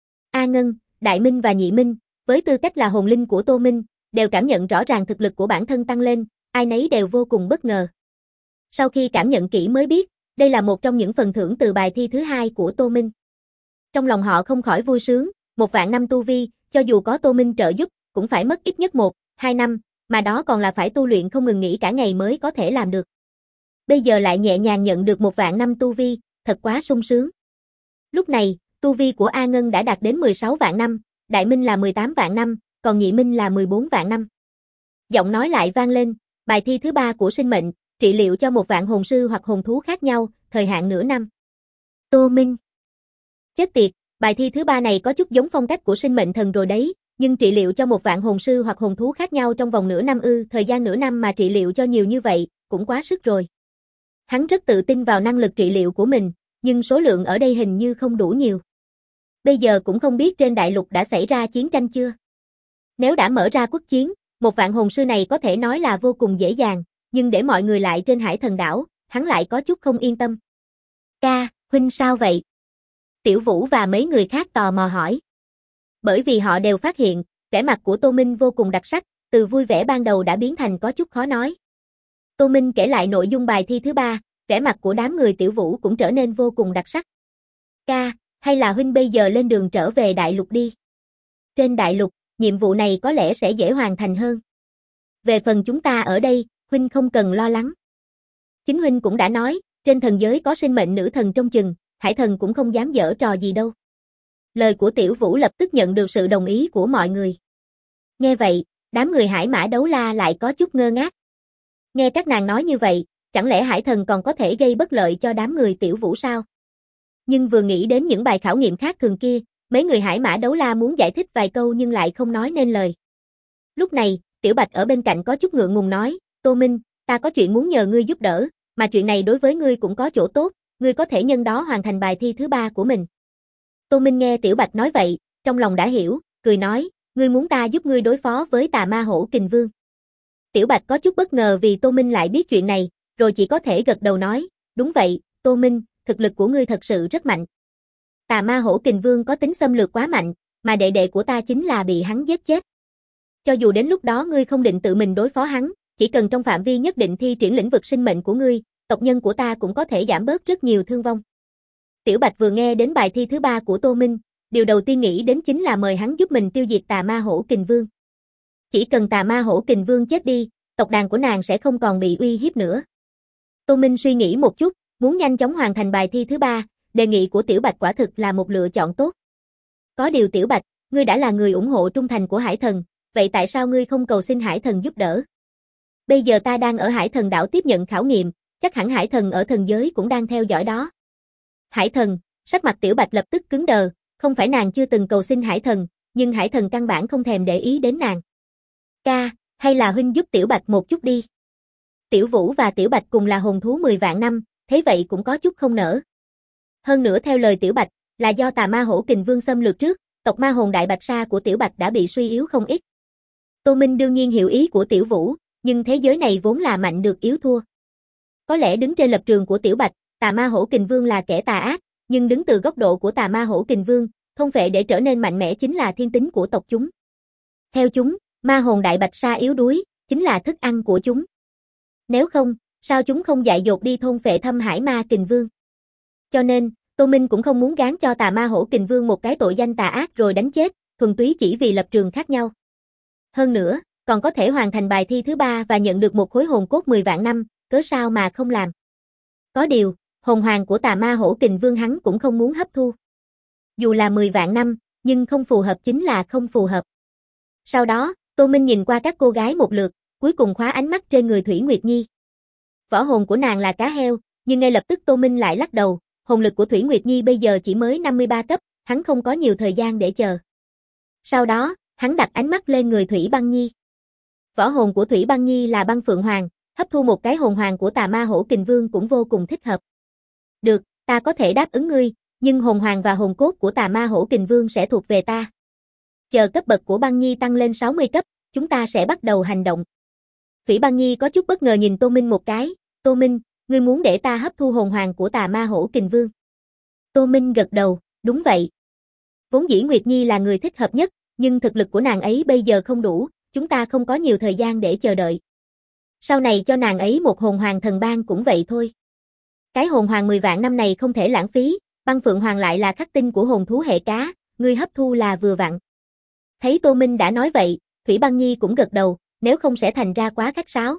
A Ngân, Đại Minh và Nhị Minh, với tư cách là hồn linh của Tô Minh, đều cảm nhận rõ ràng thực lực của bản thân tăng lên, ai nấy đều vô cùng bất ngờ. Sau khi cảm nhận kỹ mới biết, đây là một trong những phần thưởng từ bài thi thứ 2 của Tô Minh. Trong lòng họ không khỏi vui sướng, 1 vạn năm tu vi, cho dù có Tô Minh trợ giúp, cũng phải mất ít nhất 1-2 năm, mà đó còn là phải tu luyện không ngừng nghỉ cả ngày mới có thể làm được. Bây giờ lại nhẹ nhàng nhận được 1 vạn năm tu vi, thật quá sung sướng. Lúc này, tu vi của A Ngân đã đạt đến 16 vạn năm, Đại Minh là 18 vạn năm, còn Nhị Minh là 14 vạn năm. Giọng nói lại vang lên, bài thi thứ 3 của sinh mệnh, trị liệu cho 1 vạn hồn sư hoặc hồn thú khác nhau, thời hạn nửa năm. Tô Minh. Chết tiệt, bài thi thứ 3 này có chút giống phong cách của sinh mệnh thần rồi đấy, nhưng trị liệu cho 1 vạn hồn sư hoặc hồn thú khác nhau trong vòng nửa năm thời gian nửa năm mà trị liệu cho nhiều như vậy, cũng quá sức rồi. Hắn rất tự tin vào năng lực trị liệu của mình, nhưng số lượng ở đây hình như không đủ nhiều. Bây giờ cũng không biết trên đại lục đã xảy ra chiến tranh chưa. Nếu đã mở ra quốc chiến, 1 vạn hồn sư này có thể nói là vô cùng dễ dàng, nhưng để mọi người lại trên Hải Thần đảo, hắn lại có chút không yên tâm. Ca, huynh sao vậy? Tiểu Vũ và mấy người khác tò mò hỏi. Bởi vì họ đều phát hiện, vẻ mặt của Tô Minh vô cùng đặc sắc, từ vui vẻ ban đầu đã biến thành có chút khó nói. Tô Minh kể lại nội dung bài thi thứ 3, vẻ mặt của đám người Tiểu Vũ cũng trở nên vô cùng đặc sắc. Ca, hay là huynh bây giờ lên đường trở về đại lục đi. Trên đại lục, nhiệm vụ này có lẽ sẽ dễ hoàn thành hơn. Về phần chúng ta ở đây, huynh không cần lo lắng. Chính huynh cũng đã nói, trên thần giới có sinh mệnh nữ thần trong chừng, Hải thần cũng không dám giở trò gì đâu. Lời của Tiểu Vũ lập tức nhận được sự đồng ý của mọi người. Nghe vậy, đám người Hải Mã Đấu La lại có chút ngơ ngác. Nghe các nàng nói như vậy, chẳng lẽ Hải thần còn có thể gây bất lợi cho đám người Tiểu Vũ sao? Nhưng vừa nghĩ đến những bài khảo nghiệm khác thường kia, mấy người Hải Mã Đấu La muốn giải thích vài câu nhưng lại không nói nên lời. Lúc này, Tiểu Bạch ở bên cạnh có chút ngượng ngùng nói, Tô Minh, ta có chuyện muốn nhờ ngươi giúp đỡ, mà chuyện này đối với ngươi cũng có chỗ tốt, ngươi có thể nhân đó hoàn thành bài thi thứ 3 của mình. Tô Minh nghe Tiểu Bạch nói vậy, trong lòng đã hiểu, cười nói, ngươi muốn ta giúp ngươi đối phó với tà ma hổ kình vương. Tiểu Bạch có chút bất ngờ vì Tô Minh lại biết chuyện này, rồi chỉ có thể gật đầu nói, đúng vậy, Tô Minh, thực lực của ngươi thật sự rất mạnh. Tà Ma Hổ Kình Vương có tính xâm lược quá mạnh, mà đệ đệ của ta chính là bị hắn giết chết. Cho dù đến lúc đó ngươi không định tự mình đối phó hắn, chỉ cần trong phạm vi nhất định thi triển lĩnh vực sinh mệnh của ngươi, tộc nhân của ta cũng có thể giảm bớt rất nhiều thương vong. Tiểu Bạch vừa nghe đến bài thi thứ 3 của Tô Minh, điều đầu tiên nghĩ đến chính là mời hắn giúp mình tiêu diệt Tà Ma Hổ Kình Vương. Chỉ cần Tà Ma Hổ Kình Vương chết đi, tộc đàn của nàng sẽ không còn bị uy hiếp nữa. Tô Minh suy nghĩ một chút, muốn nhanh chóng hoàn thành bài thi thứ 3, đề nghị của Tiểu Bạch quả thực là một lựa chọn tốt. Có điều Tiểu Bạch, ngươi đã là người ủng hộ trung thành của Hải Thần, vậy tại sao ngươi không cầu xin Hải Thần giúp đỡ? Bây giờ ta đang ở Hải Thần đảo tiếp nhận khảo nghiệm, chắc hẳn Hải Thần ở thần giới cũng đang theo dõi đó. Hải Thần, sắc mặt Tiểu Bạch lập tức cứng đờ, không phải nàng chưa từng cầu xin Hải Thần, nhưng Hải Thần căn bản không thèm để ý đến nàng. Ca, hay là huynh giúp Tiểu Bạch một chút đi. Tiểu Vũ và Tiểu Bạch cùng là hồn thú 10 vạn năm, thế vậy cũng có chút không nỡ. Hơn nữa theo lời Tiểu Bạch, là do Tà Ma Hổ Kình Vương xâm lược trước, tộc ma hồn Đại Bạch Sa của Tiểu Bạch đã bị suy yếu không ít. Tô Minh đương nhiên hiểu ý của Tiểu Vũ, nhưng thế giới này vốn là mạnh được yếu thua. Có lẽ đứng trên lập trường của Tiểu Bạch, Tà Ma Hổ Kình Vương là kẻ tà ác, nhưng đứng từ góc độ của Tà Ma Hổ Kình Vương, thôn phệ để trở nên mạnh mẽ chính là thiên tính của tộc chúng. Theo chúng, ma hồn Đại Bạch Sa yếu đuối, chính là thức ăn của chúng. Nếu không, sao chúng không dại dột đi thôn phệ Thâm Hải Ma Kình Vương? Cho nên, Tô Minh cũng không muốn gán cho Tà Ma Hổ Kình Vương một cái tội danh tà ác rồi đánh chết, thuần túy chỉ vì lập trường khác nhau. Hơn nữa, còn có thể hoàn thành bài thi thứ 3 và nhận được một khối hồn cốt 10 vạn năm, cớ sao mà không làm. Có điều, hồn hoàng của Tà Ma Hổ Kình Vương hắn cũng không muốn hấp thu. Dù là 10 vạn năm, nhưng không phù hợp chính là không phù hợp. Sau đó, Tô Minh nhìn qua các cô gái một lượt, cuối cùng khóa ánh mắt trên người Thủy Nguyệt Nhi. Võ hồn của nàng là cá heo, nhưng ngay lập tức Tô Minh lại lắc đầu, hồn lực của Thủy Nguyệt Nhi bây giờ chỉ mới 53 cấp, hắn không có nhiều thời gian để chờ. Sau đó, hắn đặt ánh mắt lên người Thủy Băng Nhi. Võ hồn của Thủy Băng Nhi là Băng Phượng Hoàng, hấp thu một cái hồn hoàng của Tà Ma Hổ Kình Vương cũng vô cùng thích hợp. Được, ta có thể đáp ứng ngươi, nhưng hồn hoàng và hồn cốt của Tà Ma Hổ Kình Vương sẽ thuộc về ta. Chờ cấp bậc của Băng Nhi tăng lên 60 cấp, chúng ta sẽ bắt đầu hành động. Thủy Băng Nhi có chút bất ngờ nhìn Tô Minh một cái, Tô Minh, ngươi muốn để ta hấp thu hồn hoàng của Tà Ma Hổ Kình Vương? Tô Minh gật đầu, đúng vậy. Vốn dĩ Nguyệt Nhi là người thích hợp nhất, nhưng thực lực của nàng ấy bây giờ không đủ, chúng ta không có nhiều thời gian để chờ đợi. Sau này cho nàng ấy một hồn hoàng thần ban cũng vậy thôi. Cái hồn hoàng 10 vạn năm này không thể lãng phí, Băng Phượng Hoàng lại là khắc tinh của hồn thú hệ cá, ngươi hấp thu là vừa vặn. Thấy Tô Minh đã nói vậy, Thủy Băng Nhi cũng gật đầu, nếu không sẽ thành ra quá khách sáo.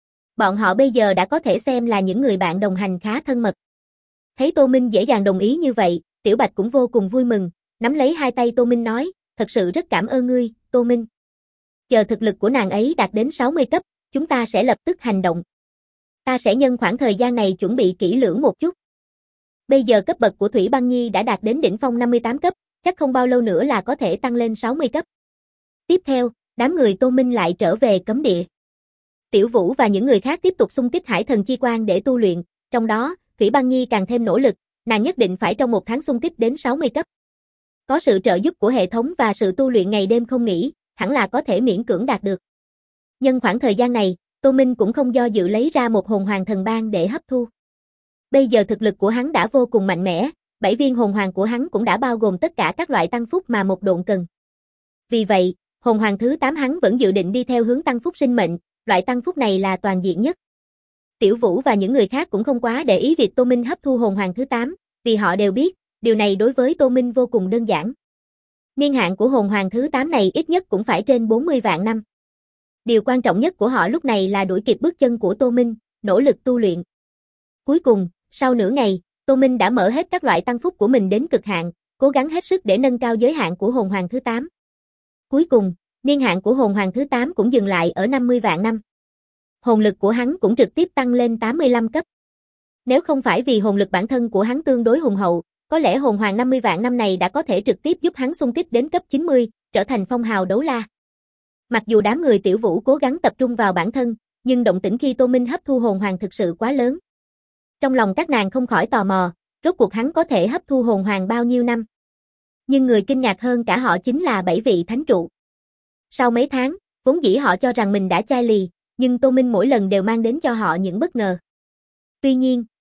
Bọn họ bây giờ đã có thể xem là những người bạn đồng hành khá thân mật. Thấy Tô Minh dễ dàng đồng ý như vậy, Tiểu Bạch cũng vô cùng vui mừng, nắm lấy hai tay Tô Minh nói, thật sự rất cảm ơn ngươi, Tô Minh. Chờ thực lực của nàng ấy đạt đến 60 cấp, chúng ta sẽ lập tức hành động. Ta sẽ nhân khoảng thời gian này chuẩn bị kỹ lưỡng một chút. Bây giờ cấp bậc của Thủy Băng Nhi đã đạt đến đỉnh phong 58 cấp, chắc không bao lâu nữa là có thể tăng lên 60 cấp. Tiếp theo, đám người Tô Minh lại trở về cấm địa. Tiểu Vũ và những người khác tiếp tục xung kích Hải Thần Chi Quang để tu luyện, trong đó, Thủy Băng Nhi càng thêm nỗ lực, nàng nhất định phải trong một tháng xung kích đến 60 cấp. Có sự trợ giúp của hệ thống và sự tu luyện ngày đêm không nghỉ, hẳn là có thể miễn cưỡng đạt được. Nhân khoảng thời gian này, Tô Minh cũng không do dự lấy ra một hồn hoàng thần ban để hấp thu. Bây giờ thực lực của hắn đã vô cùng mạnh mẽ, 7 viên hồn hoàng của hắn cũng đã bao gồm tất cả các loại tăng phúc mà một độn cần. Vì vậy, hồn hoàng thứ 8 hắn vẫn dự định đi theo hướng tăng phúc sinh mệnh, loại tăng phúc này là toàn diện nhất. Tiểu Vũ và những người khác cũng không quá để ý việc Tô Minh hấp thu hồn hoàng thứ 8, vì họ đều biết, điều này đối với Tô Minh vô cùng đơn giản. Niên hạn của hồn hoàng thứ 8 này ít nhất cũng phải trên 40 vạn năm. Điều quan trọng nhất của họ lúc này là đuổi kịp bước chân của Tô Minh, nỗ lực tu luyện. Cuối cùng, sau nửa ngày, Tô Minh đã mở hết các loại tăng phúc của mình đến cực hạn, cố gắng hết sức để nâng cao giới hạn của hồn hoàng thứ 8. Cuối cùng, niên hạn của hồn hoàng thứ 8 cũng dừng lại ở 50 vạn năm. Hồn lực của hắn cũng trực tiếp tăng lên 85 cấp. Nếu không phải vì hồn lực bản thân của hắn tương đối hùng hậu, có lẽ hồn hoàng 50 vạn năm này đã có thể trực tiếp giúp hắn xung kích đến cấp 90, trở thành phong hào đấu la. Mặc dù đám người Tiểu Vũ cố gắng tập trung vào bản thân, nhưng động tĩnh khi Tô Minh hấp thu hồn hoàng thực sự quá lớn. Trong lòng các nàng không khỏi tò mò, rốt cuộc hắn có thể hấp thu hồn hoàng bao nhiêu năm. Nhưng người kinh ngạc hơn cả họ chính là 7 vị thánh trụ. Sau mấy tháng, vốn dĩ họ cho rằng mình đã chai lì, nhưng Tô Minh mỗi lần đều mang đến cho họ những bất ngờ. Tuy nhiên,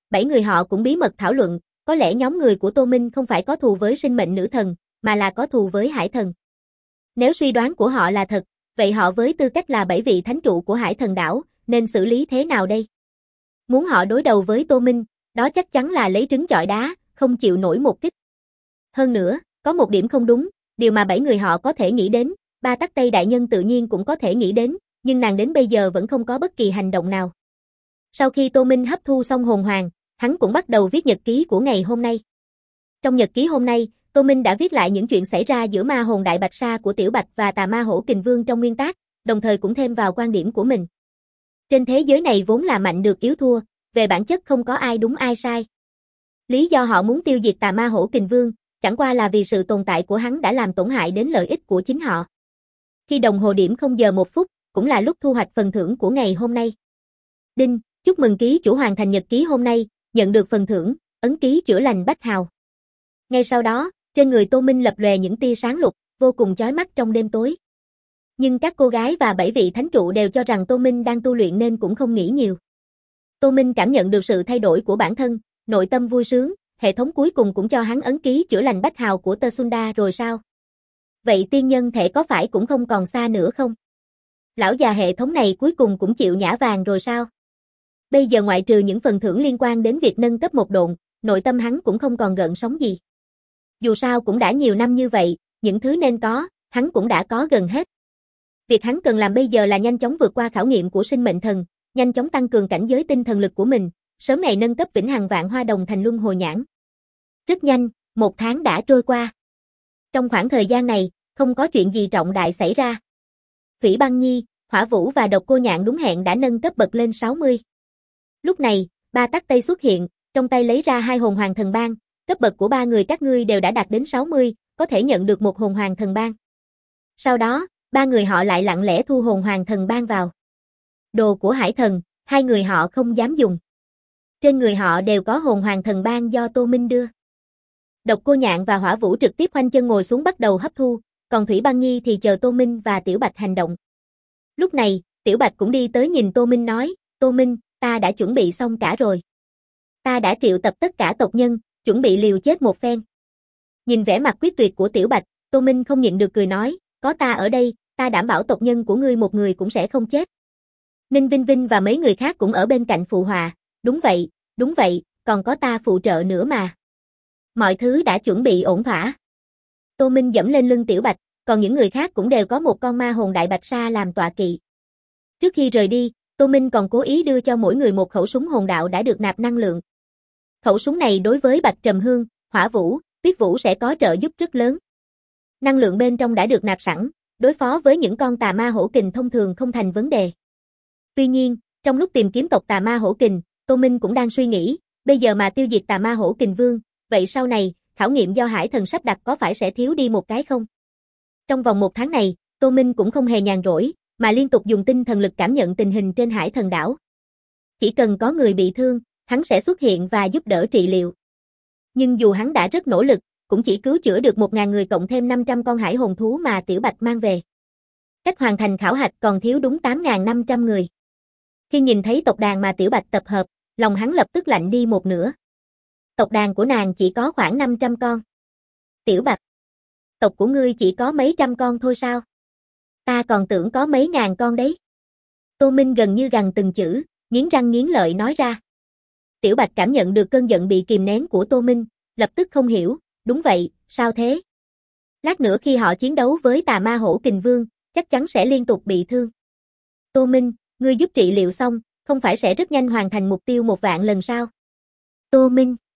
7 người họ cũng bí mật thảo luận, có lẽ nhóm người của Tô Minh không phải có thù với sinh mệnh nữ thần, mà là có thù với hải thần. Nếu suy đoán của họ là thật, vậy họ với tư cách là 7 vị thánh trụ của hải thần đảo, nên xử lý thế nào đây? Muốn họ đối đầu với Tô Minh, đó chắc chắn là lấy trứng chọi đá, không chịu nổi một kích. Hơn nữa, có một điểm không đúng, điều mà 7 người họ có thể nghĩ đến, Ba Tắc Tây đại nhân tự nhiên cũng có thể nghĩ đến, nhưng nàng đến bây giờ vẫn không có bất kỳ hành động nào. Sau khi Tô Minh hấp thu xong hồn hoàng, hắn cũng bắt đầu viết nhật ký của ngày hôm nay. Trong nhật ký hôm nay, Tô Minh đã viết lại những chuyện xảy ra giữa ma hồn Đại Bạch Sa của Tiểu Bạch và tà ma hổ Kình Vương trong nguyên tác, đồng thời cũng thêm vào quan điểm của mình. Trên thế giới này vốn là mạnh được yếu thua, về bản chất không có ai đúng ai sai. Lý do họ muốn tiêu diệt tà ma hổ Kình Vương, chẳng qua là vì sự tồn tại của hắn đã làm tổn hại đến lợi ích của chính họ. Khi đồng hồ điểm 0 giờ 1 phút, cũng là lúc thu hoạch phần thưởng của ngày hôm nay. Đinh, chúc mừng ký chủ hoàn thành nhật ký hôm nay, nhận được phần thưởng, ấn ký chữa lành bách hào. Ngay sau đó, trên người Tô Minh lập lòe những tia sáng lục, vô cùng chói mắt trong đêm tối. Nhưng các cô gái và 7 vị thánh trụ đều cho rằng Tô Minh đang tu luyện nên cũng không nghĩ nhiều. Tô Minh cảm nhận được sự thay đổi của bản thân, nội tâm vui sướng, hệ thống cuối cùng cũng cho hắn ấn ký chữa lành bách hào của Tersunda rồi sao? Vậy tiên nhân thể có phải cũng không còn xa nữa không? Lão già hệ thống này cuối cùng cũng chịu nhả vàng rồi sao? Bây giờ ngoại trừ những phần thưởng liên quan đến việc nâng cấp một độn, nội tâm hắn cũng không còn gợn sóng gì. Dù sao cũng đã nhiều năm như vậy, những thứ nên có, hắn cũng đã có gần hết. Việc hắn cần làm bây giờ là nhanh chóng vượt qua khảo nghiệm của sinh mệnh thần, nhanh chóng tăng cường cảnh giới tinh thần lực của mình, sớm ngày nâng cấp vĩnh hằng vạn hoa đồng thành luân hồi nhãn. Rất nhanh, 1 tháng đã trôi qua. Trong khoảng thời gian này, không có chuyện gì trọng đại xảy ra. Thủy Băng Nhi, Hỏa Vũ và Độc Cô Nhạn đúng hẹn đã nâng cấp bậc lên 60. Lúc này, Ba Tắc Tây xuất hiện, trong tay lấy ra 2 hồn hoàng thần bang, cấp bậc của 3 người các ngươi đều đã đạt đến 60, có thể nhận được 1 hồn hoàng thần bang. Sau đó, 3 người họ lại lặng lẽ thu hồn hoàng thần bang vào. Đồ của hải thần, 2 người họ không dám dùng. Trên người họ đều có hồn hoàng thần bang do Tô Minh đưa. Độc Cô Nhạn và Hỏa Vũ trực tiếp khoanh chân ngồi xuống bắt đầu hấp thu, còn Thủy Băng Nhi thì chờ Tô Minh và Tiểu Bạch hành động. Lúc này, Tiểu Bạch cũng đi tới nhìn Tô Minh nói, Tô Minh, ta đã chuẩn bị xong cả rồi. Ta đã triệu tập tất cả tộc nhân, chuẩn bị liều chết một phen. Nhìn vẻ mặt quyết tuyệt của Tiểu Bạch, Tô Minh không nhịn được cười nói, có ta ở đây, ta đảm bảo tộc nhân của ngươi một người cũng sẽ không chết. Ninh Vinh Vinh và mấy người khác cũng ở bên cạnh phụ họa, đúng vậy, còn có ta phụ trợ nữa mà. Mọi thứ đã chuẩn bị ổn thỏa. Tô Minh dẫm lên lưng Tiểu Bạch, còn những người khác cũng đều có một con ma hồn Đại Bạch Sa làm tọa kỵ. Trước khi rời đi, Tô Minh còn cố ý đưa cho mỗi người một khẩu súng hồn đạo đã được nạp năng lượng. Khẩu súng này đối với Bạch Trầm Hương, Hỏa Vũ, Tuyết Vũ sẽ có trợ giúp rất lớn. Năng lượng bên trong đã được nạp sẵn, đối phó với những con tà ma hổ kình thông thường không thành vấn đề. Tuy nhiên, trong lúc tìm kiếm tộc tà ma hổ kình, Tô Minh cũng đang suy nghĩ, bây giờ mà tiêu diệt tà ma hổ kình vương, vậy sau này, khảo nghiệm do hải thần sắp đặt có phải sẽ thiếu đi một cái không? Trong vòng 1 tháng này, Tô Minh cũng không hề nhàn rỗi, mà liên tục dùng tinh thần lực cảm nhận tình hình trên hải thần đảo. Chỉ cần có người bị thương, hắn sẽ xuất hiện và giúp đỡ trị liệu. Nhưng dù hắn đã rất nỗ lực, cũng chỉ cứu chữa được 1.000 người cộng thêm 500 con hải hồn thú mà Tiểu Bạch mang về. Cách hoàn thành khảo hạch còn thiếu đúng 8.500 người. Khi nhìn thấy tộc đàn mà Tiểu Bạch tập hợp, lòng hắn lập tức lạnh đi một nửa. Tộc đàn của nàng chỉ có khoảng 500 con. Tiểu Bạch, tộc của ngươi chỉ có mấy trăm con thôi sao? Ta còn tưởng có mấy ngàn con đấy. Tô Minh gần như gằn từng chữ, nghiến răng nghiến lợi nói ra. Tiểu Bạch cảm nhận được cơn giận bị kìm nén của Tô Minh, lập tức không hiểu, đúng vậy, sao thế? Lát nữa khi họ chiến đấu với tà ma hổ kình vương, chắc chắn sẽ liên tục bị thương. Tô Minh, ngươi giúp trị liệu xong, không phải sẽ rất nhanh hoàn thành mục tiêu 1.000 lần sao? Tô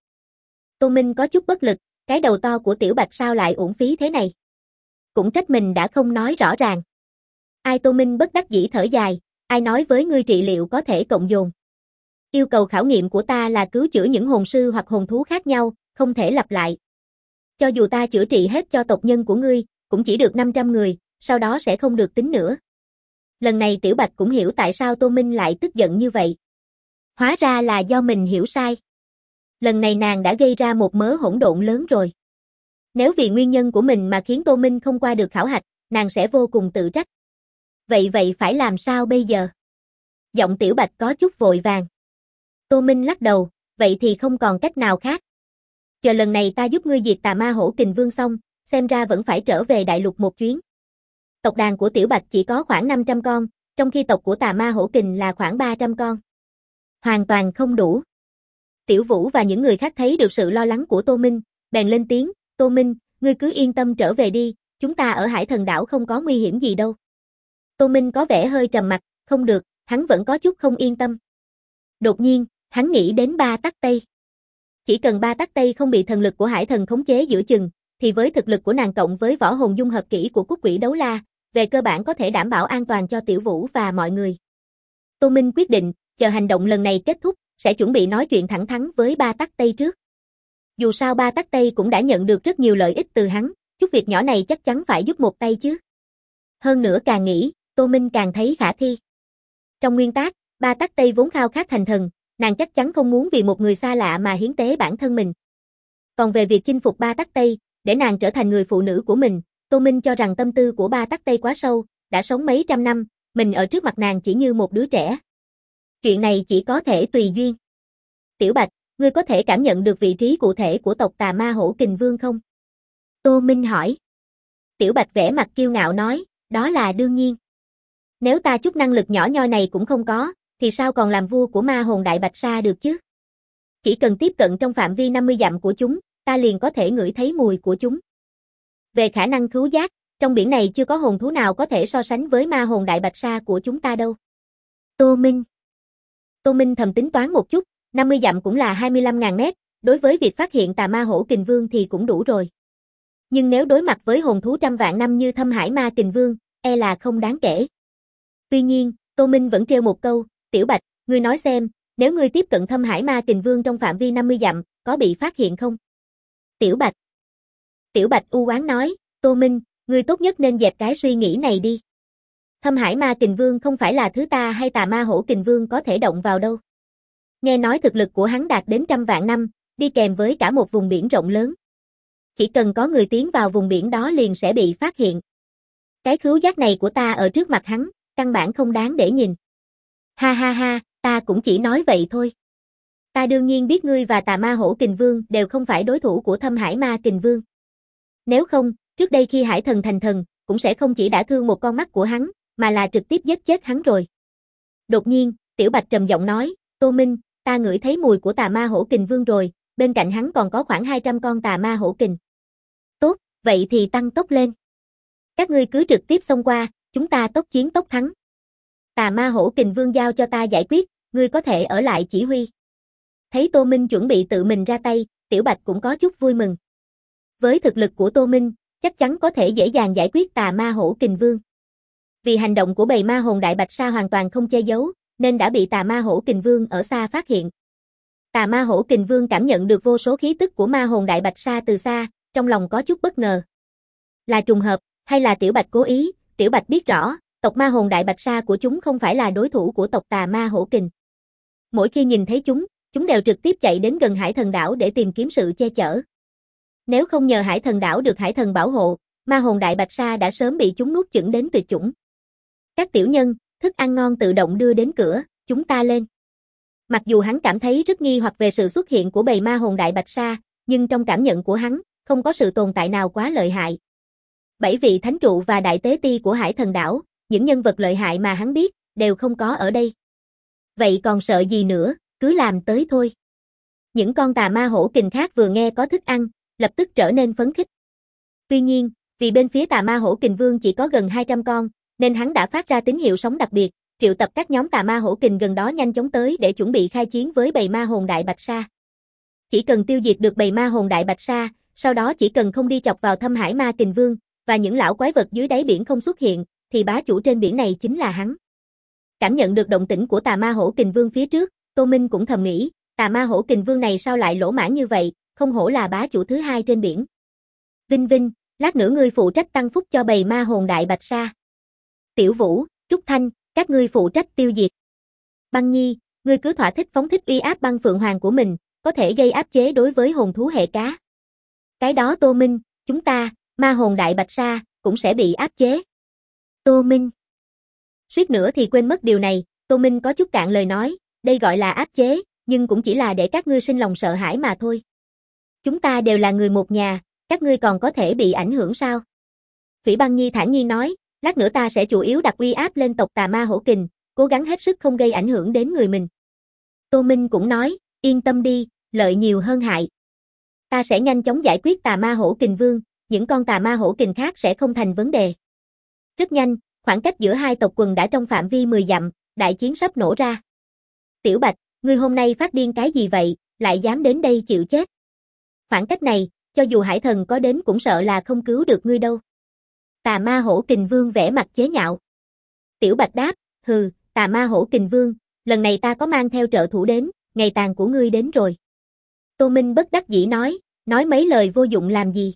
Minh có chút bất lực, cái đầu to của Tiểu Bạch sao lại uổng phí thế này? Cũng trách mình đã không nói rõ ràng. Ai Tô Minh bất đắc dĩ thở dài, ai nói với ngươi trị liệu có thể cộng dồn. Yêu cầu khảo nghiệm của ta là cứu chữa những hồn sư hoặc hồn thú khác nhau, không thể lặp lại. Cho dù ta chữa trị hết cho tộc nhân của ngươi, cũng chỉ được 500 người, sau đó sẽ không được tính nữa. Lần này Tiểu Bạch cũng hiểu tại sao Tô Minh lại tức giận như vậy. Hóa ra là do mình hiểu sai. Lần này nàng đã gây ra một mớ hỗn độn lớn rồi. Nếu vì nguyên nhân của mình mà khiến Tô Minh không qua được khảo hạch, nàng sẽ vô cùng tự trách. Vậy phải làm sao bây giờ? Giọng Tiểu Bạch có chút vội vàng. Tô Minh lắc đầu, vậy thì không còn cách nào khác. Chờ lần này ta giúp ngươi diệt tà ma hổ kình vương xong, xem ra vẫn phải trở về đại lục một chuyến. Tộc đàn của Tiểu Bạch chỉ có khoảng 500 con, trong khi tộc của tà ma hổ kình là khoảng 300 con. Hoàn toàn không đủ. Tiểu Vũ và những người khác thấy được sự lo lắng của Tô Minh, bèn lên tiếng, Tô Minh, ngươi cứ yên tâm trở về đi, chúng ta ở Hải Thần đảo không có nguy hiểm gì đâu. Tô Minh có vẻ hơi trầm mặt, không được, hắn vẫn có chút không yên tâm. Đột nhiên, hắn nghĩ đến Ba Tắc Tây. Chỉ cần Ba Tắc Tây không bị thần lực của Hải Thần khống chế giữa chừng, thì với thực lực của nàng cộng với võ hồn dung hợp kỹ của Cốt Quỷ Đấu La, về cơ bản có thể đảm bảo an toàn cho Tiểu Vũ và mọi người. Tô Minh quyết định, chờ hành động lần này kết thúc, sẽ chuẩn bị nói chuyện thẳng thắn với Ba Tắc Tây trước. Dù sao Ba Tắc Tây cũng đã nhận được rất nhiều lợi ích từ hắn, chút việc nhỏ này chắc chắn phải giúp một tay chứ. Hơn nữa càng nghĩ, Tô Minh càng thấy khả thi. Trong nguyên tắc, Ba Tắc Tây vốn khao khát thành thần, nàng chắc chắn không muốn vì một người xa lạ mà hiến tế bản thân mình. Còn về việc chinh phục Ba Tắc Tây, để nàng trở thành người phụ nữ của mình, Tô Minh cho rằng tâm tư của Ba Tắc Tây quá sâu, đã sống mấy trăm năm, mình ở trước mặt nàng chỉ như một đứa trẻ. Chuyện này chỉ có thể tùy duyên. Tiểu Bạch, ngươi có thể cảm nhận được vị trí cụ thể của tộc tà ma hổ kình vương không? Tô Minh hỏi. Tiểu Bạch vẻ mặt kiêu ngạo nói, đó là đương nhiên. Nếu ta chút năng lực nhỏ nhoi này cũng không có, thì sao còn làm vua của ma hồn đại bạch sa được chứ? Chỉ cần tiếp cận trong phạm vi 50 dặm của chúng, ta liền có thể ngửi thấy mùi của chúng. Về khả năng khứu giác, trong biển này chưa có hồn thú nào có thể so sánh với ma hồn đại bạch sa của chúng ta đâu. Tô Minh thầm tính toán một chút, 50 dặm cũng là 25.000 mét, đối với việc phát hiện tà ma hổ kình vương thì cũng đủ rồi. Nhưng nếu đối mặt với hồn thú trăm vạn năm như Thâm Hải Ma Kình Vương, e là không đáng kể. Tuy nhiên, Tô Minh vẫn trêu một câu, Tiểu Bạch, ngươi nói xem, nếu ngươi tiếp cận Thâm Hải Ma Kình Vương trong phạm vi 50 dặm, có bị phát hiện không? Tiểu Bạch u oán nói, Tô Minh, ngươi tốt nhất nên dẹp cái suy nghĩ này đi. Thâm Hải Ma Kình Vương không phải là thứ ta hay tà ma hổ kình vương có thể động vào đâu. Nghe nói thực lực của hắn đạt đến trăm vạn năm, đi kèm với cả một vùng biển rộng lớn. Chỉ cần có người tiến vào vùng biển đó liền sẽ bị phát hiện. Cái khứu giác này của ta ở trước mặt hắn, căn bản không đáng để nhìn. Ha ha ha, ta cũng chỉ nói vậy thôi. Ta đương nhiên biết ngươi và tà ma hổ kình vương đều không phải đối thủ của Thâm Hải Ma Kình Vương. Nếu không, trước đây khi Hải Thần thành thần, cũng sẽ không chỉ đả thương một con mắt của hắn, mà là trực tiếp giết chết hắn rồi. Đột nhiên, Tiểu Bạch trầm giọng nói, Tô Minh, ta ngửi thấy mùi của tà ma hổ kình vương rồi, bên cạnh hắn còn có khoảng 200 con tà ma hổ kình. Tốt, vậy thì tăng tốc lên. Các ngươi cứ trực tiếp xông qua, chúng ta tốc chiến tốc thắng. Tà ma hổ kình vương giao cho ta giải quyết, ngươi có thể ở lại chỉ huy. Thấy Tô Minh chuẩn bị tự mình ra tay, Tiểu Bạch cũng có chút vui mừng. Với thực lực của Tô Minh, chắc chắn có thể dễ dàng giải quyết tà ma hổ kình vương. Vì hành động của bầy ma hồn đại bạch sa hoàn toàn không che giấu, nên đã bị tà ma hổ kình vương ở xa phát hiện. Tà ma hổ kình vương cảm nhận được vô số khí tức của ma hồn đại bạch sa từ xa, trong lòng có chút bất ngờ. Là trùng hợp, hay là Tiểu Bạch cố ý? Tiểu Bạch biết rõ, tộc ma hồn đại bạch sa của chúng không phải là đối thủ của tộc tà ma hổ kình. Mỗi khi nhìn thấy chúng đều trực tiếp chạy đến gần Hải Thần đảo để tìm kiếm sự che chở. Nếu không nhờ Hải Thần đảo được Hải Thần bảo hộ, ma hồn đại bạch sa đã sớm bị chúng nuốt chửng đến tuyệt chủng. Các tiểu nhân, thức ăn ngon tự động đưa đến cửa, chúng ta lên. Mặc dù hắn cảm thấy rất nghi hoặc về sự xuất hiện của bầy ma hồn đại bạch sa, nhưng trong cảm nhận của hắn, không có sự tồn tại nào quá lợi hại. 7 vị thánh trụ và đại tế ti của Hải Thần đảo, những nhân vật lợi hại mà hắn biết, đều không có ở đây. Vậy còn sợ gì nữa, cứ làm tới thôi. Những con tà ma hổ kình khác vừa nghe có thức ăn, lập tức trở nên phấn khích. Tuy nhiên, vì bên phía tà ma hổ kình vương chỉ có gần 200 con, nên hắn đã phát ra tín hiệu sóng đặc biệt, triệu tập các nhóm tà ma hổ kình gần đó nhanh chóng tới để chuẩn bị khai chiến với bầy ma hồn đại bạch sa. Chỉ cần tiêu diệt được bầy ma hồn đại bạch sa, sau đó chỉ cần không đi chọc vào Thâm Hải Ma Kình Vương, và những lão quái vật dưới đáy biển không xuất hiện, thì bá chủ trên biển này chính là hắn. Cảm nhận được động tĩnh của tà ma hổ kình vương phía trước, Tô Minh cũng thầm nghĩ, tà ma hổ kình vương này sao lại lỗ mãn như vậy, không hổ là bá chủ thứ hai trên biển. Vinh Vinh, lát nữa ngươi phụ trách tăng phúc cho bầy ma hồn đại bạch sa. Tiểu Vũ, Trúc Thanh, các ngươi phụ trách tiêu diệt. Băng Nhi, ngươi cứ thỏa thích phóng thích uy áp băng phượng hoàng của mình, có thể gây áp chế đối với hồn thú hệ cá. Cái đó Tô Minh, chúng ta, ma hồn đại bạch sa, cũng sẽ bị áp chế. Tô Minh. Suýt nữa thì quên mất điều này, Tô Minh có chút cạn lời nói, đây gọi là áp chế, nhưng cũng chỉ là để các ngươi sinh lòng sợ hãi mà thôi. Chúng ta đều là người một nhà, các ngươi còn có thể bị ảnh hưởng sao? Phỉ Băng Nhi thản nhiên nói, lát nữa ta sẽ chủ yếu đặt uy áp lên tộc Tà Ma Hổ Kình, cố gắng hết sức không gây ảnh hưởng đến người mình. Tô Minh cũng nói, yên tâm đi, lợi nhiều hơn hại. Ta sẽ nhanh chóng giải quyết Tà Ma Hổ Kình Vương, những con Tà Ma Hổ Kình khác sẽ không thành vấn đề. Rất nhanh, khoảng cách giữa hai tộc quần đã trong phạm vi 10 dặm, đại chiến sắp nổ ra. Tiểu Bạch, ngươi hôm nay phát điên cái gì vậy, lại dám đến đây chịu chết? Khoảng cách này, cho dù hải thần có đến cũng sợ là không cứu được ngươi đâu. Tà Ma Hổ Kình Vương vẻ mặt chế nhạo. Tiểu Bạch đáp, hừ, Tà Ma Hổ Kình Vương, lần này ta có mang theo trợ thủ đến, ngày tàn của ngươi đến rồi. Tô Minh bất đắc dĩ nói mấy lời vô dụng làm gì.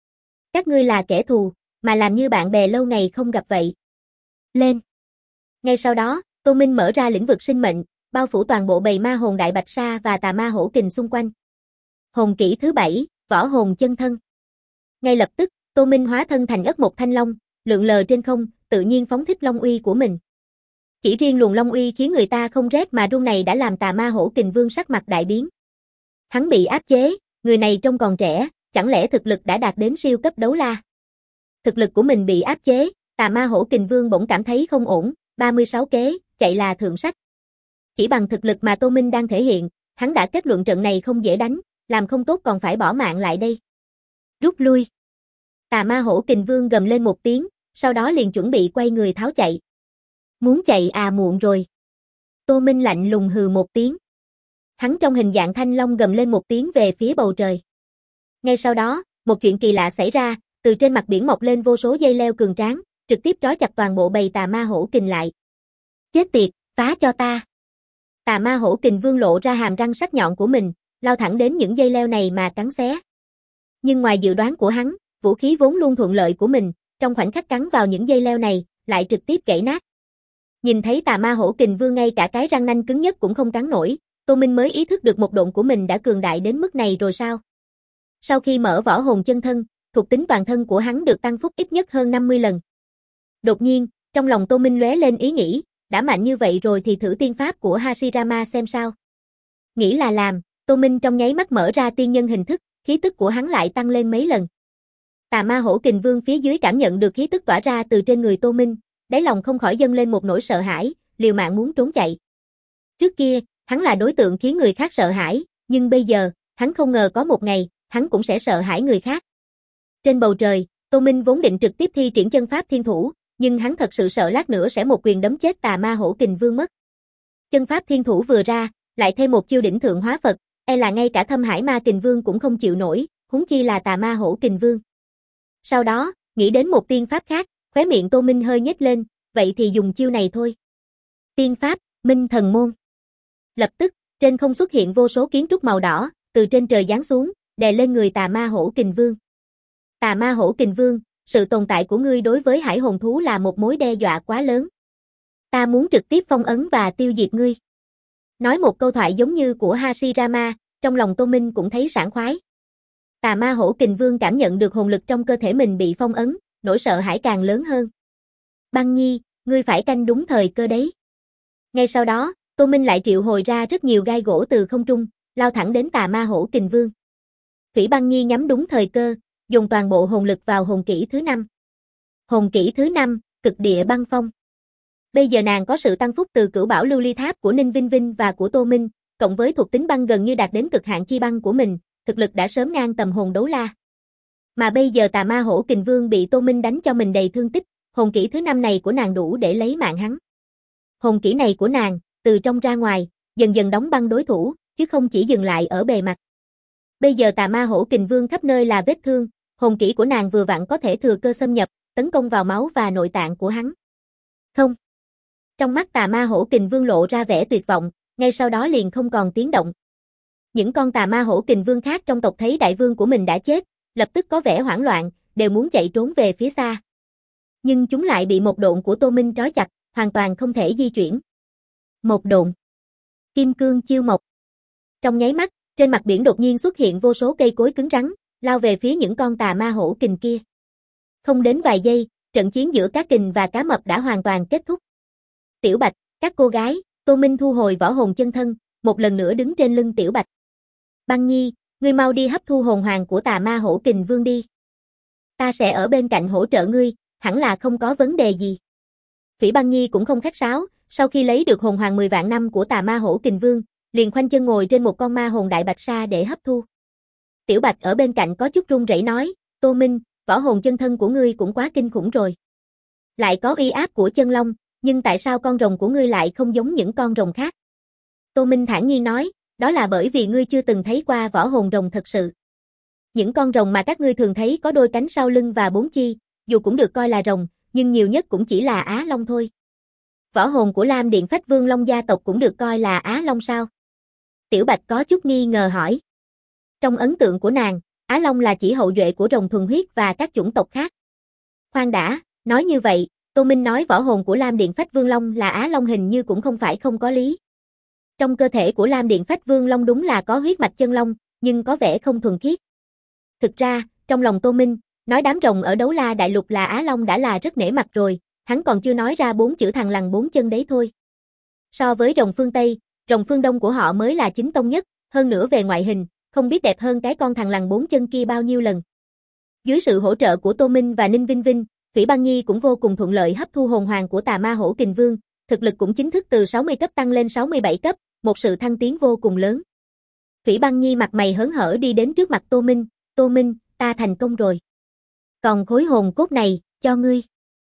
Các ngươi là kẻ thù, mà làm như bạn bè lâu ngày không gặp vậy. Lên. Ngay sau đó, Tô Minh mở ra lĩnh vực sinh mệnh, bao phủ toàn bộ bầy ma hồn Đại Bạch Sa và Tà Ma Hổ Kình xung quanh. Hồn kỹ thứ 7, Võ Hồn Chân Thân. Ngay lập tức, Tô Minh hóa thân thành ất một thanh long, lượn lờ trên không, tự nhiên phóng thích long uy của mình. Chỉ riêng luồng long uy khiến người ta không rét mà run này đã làm Tà Ma Hổ Kình Vương sắc mặt đại biến. Hắn bị áp chế, người này trông còn trẻ, chẳng lẽ thực lực đã đạt đến siêu cấp đấu la? Thực lực của mình bị áp chế, Tà Ma Hổ Kình Vương bỗng cảm thấy không ổn, 36 kế, chạy là thượng sách. Chỉ bằng thực lực mà Tô Minh đang thể hiện, hắn đã kết luận trận này không dễ đánh, làm không tốt còn phải bỏ mạng lại đây. Rút lui. Tà Ma Hổ Kình Vương gầm lên một tiếng, sau đó liền chuẩn bị quay người tháo chạy. Muốn chạy à, muộn rồi. Tô Minh lạnh lùng hừ một tiếng. Hắn trong hình dạng thanh long gầm lên một tiếng về phía bầu trời. Ngay sau đó, một chuyện kỳ lạ xảy ra, từ trên mặt biển mọc lên vô số dây leo cường tráng, trực tiếp trói chặt toàn bộ bầy Tà Ma Hổ Kình lại. Chết tiệt, phá cho ta. Tà Ma Hổ Kình Vương lộ ra hàm răng sắc nhọn của mình, lao thẳng đến những dây leo này mà cắn xé. Nhưng ngoài dự đoán của hắn, vũ khí vốn luôn thuận lợi của mình, trong khoảnh khắc cắn vào những dây leo này, lại trực tiếp gãy nát. Nhìn thấy Tà Ma Hổ Kình Vương ngay cả cái răng nanh cứng nhất cũng không cắn nổi, Tô Minh mới ý thức được một độn của mình đã cường đại đến mức này rồi sao. Sau khi mở Võ Hồn Chân Thân, thuộc tính toàn thân của hắn được tăng phúc ít nhất hơn 50 lần. Đột nhiên, trong lòng Tô Minh lóe lên ý nghĩ, đã mạnh như vậy rồi thì thử tiên pháp của Hashirama xem sao. Nghĩ là làm, Tô Minh trong nháy mắt mở ra tiên nhân hình thức, khí tức của hắn lại tăng lên mấy lần. Tà Ma Hổ Kình Vương phía dưới cảm nhận được khí tức tỏa ra từ trên người Tô Minh, đáy lòng không khỏi dâng lên một nỗi sợ hãi, liều mạng muốn trốn chạy. Trước kia, hắn là đối tượng khiến người khác sợ hãi, nhưng bây giờ, hắn không ngờ có một ngày, hắn cũng sẽ sợ hãi người khác. Trên bầu trời, Tô Minh vốn định trực tiếp thi triển chân pháp thiên thủ, nhưng hắn thật sự sợ lát nữa sẽ một quyền đấm chết Tà Ma Hổ Kình Vương mất. Chân pháp thiên thủ vừa ra, lại thêm một chiêu đỉnh thượng hóa Phật, e là ngay cả Thâm Hải Ma Kình Vương cũng không chịu nổi, huống chi là Tà Ma Hổ Kình Vương. Sau đó, nghĩ đến một tiên pháp khác, khóe miệng Tô Minh hơi nhếch lên, vậy thì dùng chiêu này thôi. Tiên pháp, Minh Thần Môn. Lập tức, trên không xuất hiện vô số kiến trúc màu đỏ, từ trên trời giáng xuống, đè lên người Tà Ma Hổ Kình Vương. Tà Ma Hổ Kình Vương, sự tồn tại của ngươi đối với hải hồn thú là một mối đe dọa quá lớn. Ta muốn trực tiếp phong ấn và tiêu diệt ngươi. Nói một câu thoại giống như của Hashirama, trong lòng Tô Minh cũng thấy sảng khoái. Tà Ma Hổ Kình Vương cảm nhận được hồn lực trong cơ thể mình bị phong ấn, nỗi sợ hãi càng lớn hơn. Băng Nhi, ngươi phải canh đúng thời cơ đấy. Ngay sau đó, Tô Minh lại triệu hồi ra rất nhiều gai gỗ từ không trung, lao thẳng đến Tà Ma Hổ Kình Vương. Thủy Băng Nhi nhắm đúng thời cơ, dùng toàn bộ hồn lực vào hồn kỹ thứ 5. Hồn kỹ thứ 5, Cực Địa Băng Phong. Bây giờ nàng có sự tăng phúc từ Cửu Bảo Lưu Ly Tháp của Ninh Vinh Vinh và của Tô Minh, cộng với thuộc tính băng gần như đạt đến cực hạn chi băng của mình, thực lực đã sớm ngang tầm hồn đấu la. Mà bây giờ Tà Ma Hổ Kình Vương bị Tô Minh đánh cho mình đầy thương tích, hồn kỹ thứ 5 này của nàng đủ để lấy mạng hắn. Hồn kỹ này của nàng, từ trong ra ngoài, dần dần đóng băng đối thủ, chứ không chỉ dừng lại ở bề mặt. Bây giờ Tà Ma Hổ Kình Vương khắp nơi là vết thương, hồn kỹ của nàng vừa vặn có thể thừa cơ xâm nhập, tấn công vào máu và nội tạng của hắn. Không. Trong mắt Tà Ma Hổ Kình Vương lộ ra vẻ tuyệt vọng, ngay sau đó liền không còn tiếng động. Những con Tà Ma Hổ Kình Vương khác trong tộc thấy đại vương của mình đã chết, lập tức có vẻ hoảng loạn, đều muốn chạy trốn về phía xa. Nhưng chúng lại bị một độn của Tô Minh trói chặt, hoàn toàn không thể di chuyển. Một độn. Kim cương chiêu mộc. Trong nháy mắt, trên mặt biển đột nhiên xuất hiện vô số cây cối cứng rắn, lao về phía những con Tà Ma Hổ Kình kia. Không đến vài giây, trận chiến giữa cá kình và cá mập đã hoàn toàn kết thúc. Tiểu Bạch, các cô gái, Tô Minh thu hồi võ hồn chân thân, một lần nữa đứng trên lưng Tiểu Bạch. Băng Nhi, ngươi mau đi hấp thu hồn hoàng của Tà Ma Hổ Kình Vương đi. Ta sẽ ở bên cạnh hỗ trợ ngươi, hẳn là không có vấn đề gì. Thủy Băng Nhi cũng không khách sáo, sau khi lấy được hồn hoàng 10 vạn năm của Tà Ma Hổ Kình Vương, liền khoanh chân ngồi trên một con ma hồn đại bạch sa để hấp thu. Tiểu Bạch ở bên cạnh có chút run rẩy nói, Tô Minh, võ hồn chân thân của ngươi cũng quá kinh khủng rồi. Lại có uy áp của chân long, nhưng tại sao con rồng của ngươi lại không giống những con rồng khác? Tô Minh thản nhiên nói, đó là bởi vì ngươi chưa từng thấy qua võ hồn rồng thật sự. Những con rồng mà các ngươi thường thấy có đôi cánh sau lưng và 4 chi, dù cũng được coi là rồng, nhưng nhiều nhất cũng chỉ là Á Long thôi. Võ hồn của Lam Điện Phách Vương Long gia tộc cũng được coi là Á Long sao? Tiểu Bạch có chút nghi ngờ hỏi. Trong ấn tượng của nàng, Á Long là chỉ hậu duệ của rồng thuần huyết và các chủng tộc khác. Khoan đã, nói như vậy, Tô Minh nói võ hồn của Lam Điện Phách Vương Long là Á Long hình như cũng không phải không có lý. Trong cơ thể của Lam Điện Phách Vương Long đúng là có huyết mạch chân long, nhưng có vẻ không thuần khiết. Thực ra, trong lòng Tô Minh, nói đám rồng ở Đấu La Đại Lục là Á Long đã là rất nể mặt rồi, hắn còn chưa nói ra 4 chữ thằng lằn 4 chân đấy thôi. So với rồng phương Tây, rồng phương Đông của họ mới là chính tông nhất, hơn nữa về ngoại hình, không biết đẹp hơn cái con thằng lằn 4 chân kia bao nhiêu lần. Dưới sự hỗ trợ của Tô Minh và Ninh Vinh Vinh, Thủy Băng Nhi cũng vô cùng thuận lợi hấp thu hồn hoàng của Tà Ma Hổ Kình Vương, thực lực cũng chính thức từ 60 cấp tăng lên 67 cấp, một sự thăng tiến vô cùng lớn. Thủy Băng Nhi mặt mày hớn hở đi đến trước mặt Tô Minh, ta thành công rồi. Còn khối hồn cốt này, cho ngươi.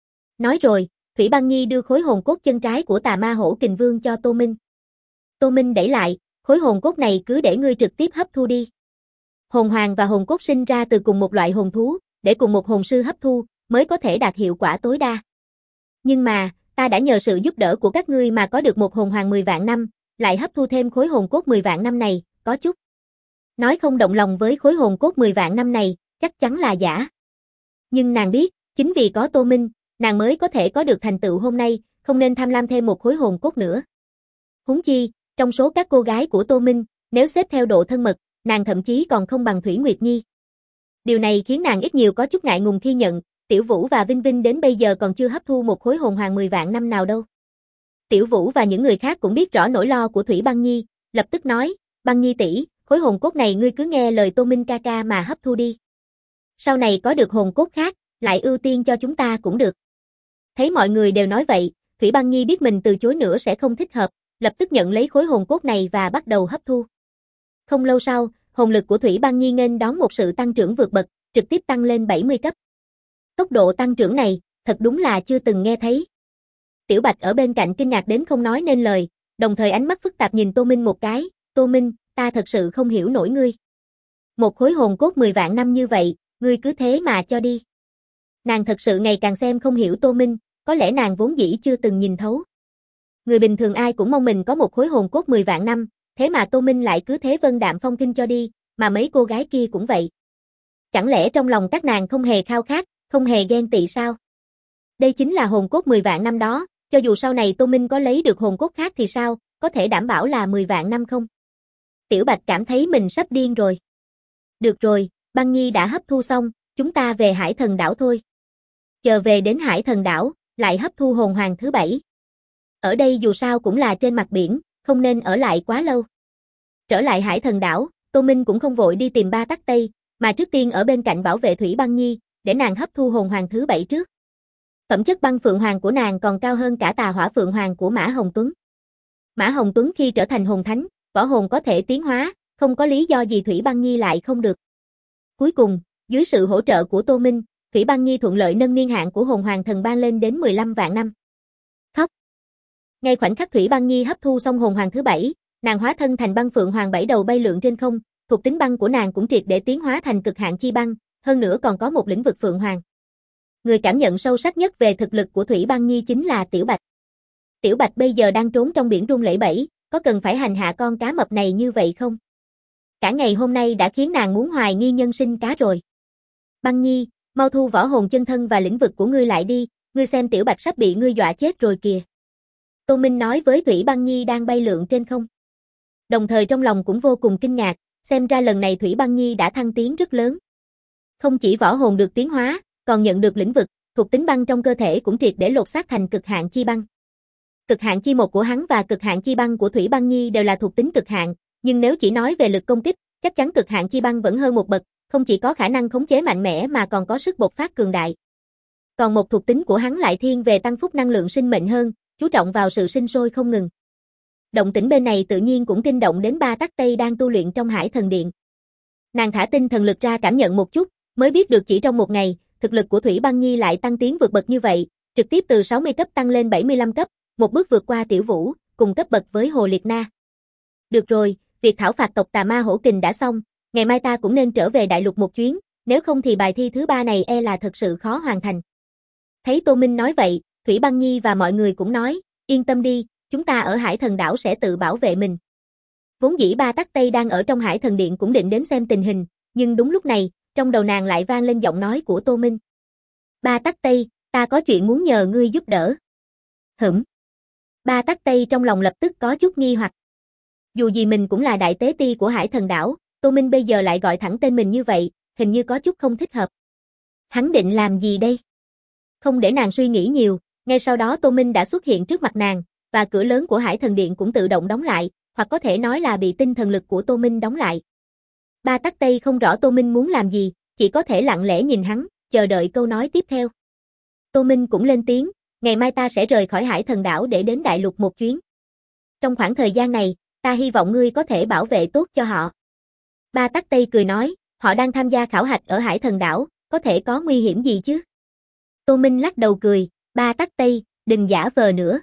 Nói rồi, Thủy Băng Nhi đưa khối hồn cốt chân trái của Tà Ma Hổ Kình Vương cho Tô Minh. Tô Minh đẩy lại, khối hồn cốt này cứ để ngươi trực tiếp hấp thu đi. Hồn hoàng và hồn cốt sinh ra từ cùng một loại hồn thú, để cùng một hồn sư hấp thu, mới có thể đạt hiệu quả tối đa. Nhưng mà, ta đã nhờ sự giúp đỡ của các ngươi mà có được một hồn hoàng 10 vạn năm, lại hấp thu thêm khối hồn cốt 10 vạn năm này, có chút. Nói không động lòng với khối hồn cốt 10 vạn năm này, chắc chắn là giả. Nhưng nàng biết, chính vì có Tô Minh, nàng mới có thể có được thành tựu hôm nay, không nên tham lam thêm một khối hồn cốt nữa. Huống chi, trong số các cô gái của Tô Minh, nếu xếp theo độ thân mật, nàng thậm chí còn không bằng Thủy Nguyệt Nhi. Điều này khiến nàng ít nhiều có chút ngại ngùng khi nhận, Tiểu Vũ và Vinh Vinh đến bây giờ còn chưa hấp thu một khối hồn hoàng 10 vạn năm nào đâu. Tiểu Vũ và những người khác cũng biết rõ nỗi lo của Thủy Băng Nhi, lập tức nói, Băng Nhi tỷ, khối hồn cốt này ngươi cứ nghe lời Tô Minh ca ca mà hấp thu đi. Sau này có được hồn cốt khác, lại ưu tiên cho chúng ta cũng được. Thấy mọi người đều nói vậy, Thủy Băng Nhi biết mình từ chối nữa sẽ không thích hợp, lập tức nhận lấy khối hồn cốt này và bắt đầu hấp thu. Không lâu sau, hồn lực của Thủy Băng Nhi nghênh đón một sự tăng trưởng vượt bậc, trực tiếp tăng lên 70 cấp. Tốc độ tăng trưởng này, thật đúng là chưa từng nghe thấy. Tiểu Bạch ở bên cạnh kinh ngạc đến không nói nên lời, đồng thời ánh mắt phức tạp nhìn Tô Minh một cái, Tô Minh, ta thật sự không hiểu nổi ngươi. Một khối hồn cốt 10 vạn năm như vậy, ngươi cứ thế mà cho đi. Nàng thật sự ngày càng xem không hiểu Tô Minh, có lẽ nàng vốn dĩ chưa từng nhìn thấu. Người bình thường ai cũng mong mình có một khối hồn cốt 10 vạn năm, thế mà Tô Minh lại cứ thế vân đạm phong kinh cho đi, mà mấy cô gái kia cũng vậy. Chẳng lẽ trong lòng các nàng không hề khao khát, không hề ghen tị sao? Đây chính là hồn cốt 10 vạn năm đó, cho dù sau này Tô Minh có lấy được hồn cốt khác thì sao, có thể đảm bảo là 10 vạn năm không? Tiểu Bạch cảm thấy mình sắp điên rồi. Được rồi, Băng Nhi đã hấp thu xong, chúng ta về Hải Thần Đảo thôi. Chờ về đến Hải Thần Đảo, lại hấp thu hồn hoàng thứ 7. Ở đây dù sao cũng là trên mặt biển, không nên ở lại quá lâu. Trở lại Hải Thần Đảo, Tô Minh cũng không vội đi tìm Ba Tắc Tây, mà trước tiên ở bên cạnh bảo vệ Thủy Băng Nhi, để nàng hấp thu hồn hoàng thứ 7 trước. Phẩm chất băng phượng hoàng của nàng còn cao hơn cả tà hỏa phượng hoàng của Mã Hồng Tuấn. Mã Hồng Tuấn khi trở thành hồn thánh, võ hồn có thể tiến hóa, không có lý do gì Thủy Băng Nhi lại không được. Cuối cùng, dưới sự hỗ trợ của Tô Minh, Thủy Băng Nhi thuận lợi nâng niên hạn của hồn hoàng thần ban lên đến 15 vạn năm. Khóc. Ngay khoảnh khắc Thủy Băng Nhi hấp thu xong hồn hoàng thứ 7, nàng hóa thân thành băng phượng hoàng 7 đầu bay lượn trên không, thuộc tính băng của nàng cũng triệt để tiến hóa thành cực hạn chi băng, hơn nữa còn có một lĩnh vực phượng hoàng. Người cảm nhận sâu sắc nhất về thực lực của Thủy Băng Nhi chính là Tiểu Bạch. Tiểu Bạch bây giờ đang trốn trong biển rung lẩy bẩy, có cần phải hành hạ con cá mập này như vậy không? Cả ngày hôm nay đã khiến nàng muốn hoài nghi nhân sinh cá rồi. Băng Nhi, mau thu võ hồn chân thân và lĩnh vực của ngươi lại đi, ngươi xem Tiểu Bạch sắp bị ngươi dọa chết rồi kìa. Tô Minh nói với Thủy Băng Nhi đang bay lượn trên không. Đồng thời trong lòng cũng vô cùng kinh ngạc, xem ra lần này Thủy Băng Nhi đã thăng tiến rất lớn. Không chỉ võ hồn được tiến hóa, còn nhận được lĩnh vực, thuộc tính băng trong cơ thể cũng triệt để lột xác thành cực hạn chi băng. Cực hạn chi một của hắn và cực hạn chi băng của Thủy Băng Nhi đều là thuộc tính cực hạn, nhưng nếu chỉ nói về lực công kích, chắc chắn cực hạn chi băng vẫn hơn một bậc, không chỉ có khả năng khống chế mạnh mẽ mà còn có sức bộc phát cường đại. Còn một thuộc tính của hắn lại thiên về tăng phúc năng lượng sinh mệnh hơn, chú trọng vào sự sinh sôi không ngừng. Động tĩnh bên này tự nhiên cũng kinh động đến Ba Tắc Tây đang tu luyện trong Hải Thần Điện. Nàng thả tinh thần lực ra cảm nhận một chút, mới biết được chỉ trong một ngày, thực lực của Thủy Băng Nhi lại tăng tiến vượt bậc như vậy, trực tiếp từ 60 cấp tăng lên 75 cấp, một bước vượt qua Tiểu Vũ, cùng cấp bậc với Hồ Liệt Na. Được rồi, việc thảo phạt tộc Tà Ma Hổ Kình đã xong, ngày mai ta cũng nên trở về đại lục một chuyến, nếu không thì bài thi thứ 3 này e là thật sự khó hoàn thành. Thấy Tô Minh nói vậy, Thủy Băng Nhi và mọi người cũng nói, yên tâm đi, chúng ta ở Hải Thần Đảo sẽ tự bảo vệ mình. Vốn dĩ Ba Tắc Tây đang ở trong Hải Thần Điện cũng định đến xem tình hình, nhưng đúng lúc này, trong đầu nàng lại vang lên giọng nói của Tô Minh. Ba Tắc Tây, ta có chuyện muốn nhờ ngươi giúp đỡ. Ba Tắc Tây trong lòng lập tức có chút nghi hoặc. Dù gì mình cũng là đại tế ti của Hải Thần Đảo, Tô Minh bây giờ lại gọi thẳng tên mình như vậy, hình như có chút không thích hợp. Hắn định làm gì đây? Không để nàng suy nghĩ nhiều, ngay sau đó Tô Minh đã xuất hiện trước mặt nàng, và cửa lớn của Hải Thần Điện cũng tự động đóng lại, hoặc có thể nói là bị tinh thần lực của Tô Minh đóng lại. Ba Tắc Tây không rõ Tô Minh muốn làm gì, chỉ có thể lặng lẽ nhìn hắn, chờ đợi câu nói tiếp theo. Tô Minh cũng lên tiếng, ngày mai ta sẽ rời khỏi Hải Thần Đảo để đến đại lục một chuyến. Trong khoảng thời gian này, ta hy vọng ngươi có thể bảo vệ tốt cho họ. Ba Tắc Tây cười nói, họ đang tham gia khảo hạch ở Hải Thần Đảo, có thể có nguy hiểm gì chứ? Tô Minh lắc đầu cười, Ba Tắc Tây, đừng giả vờ nữa.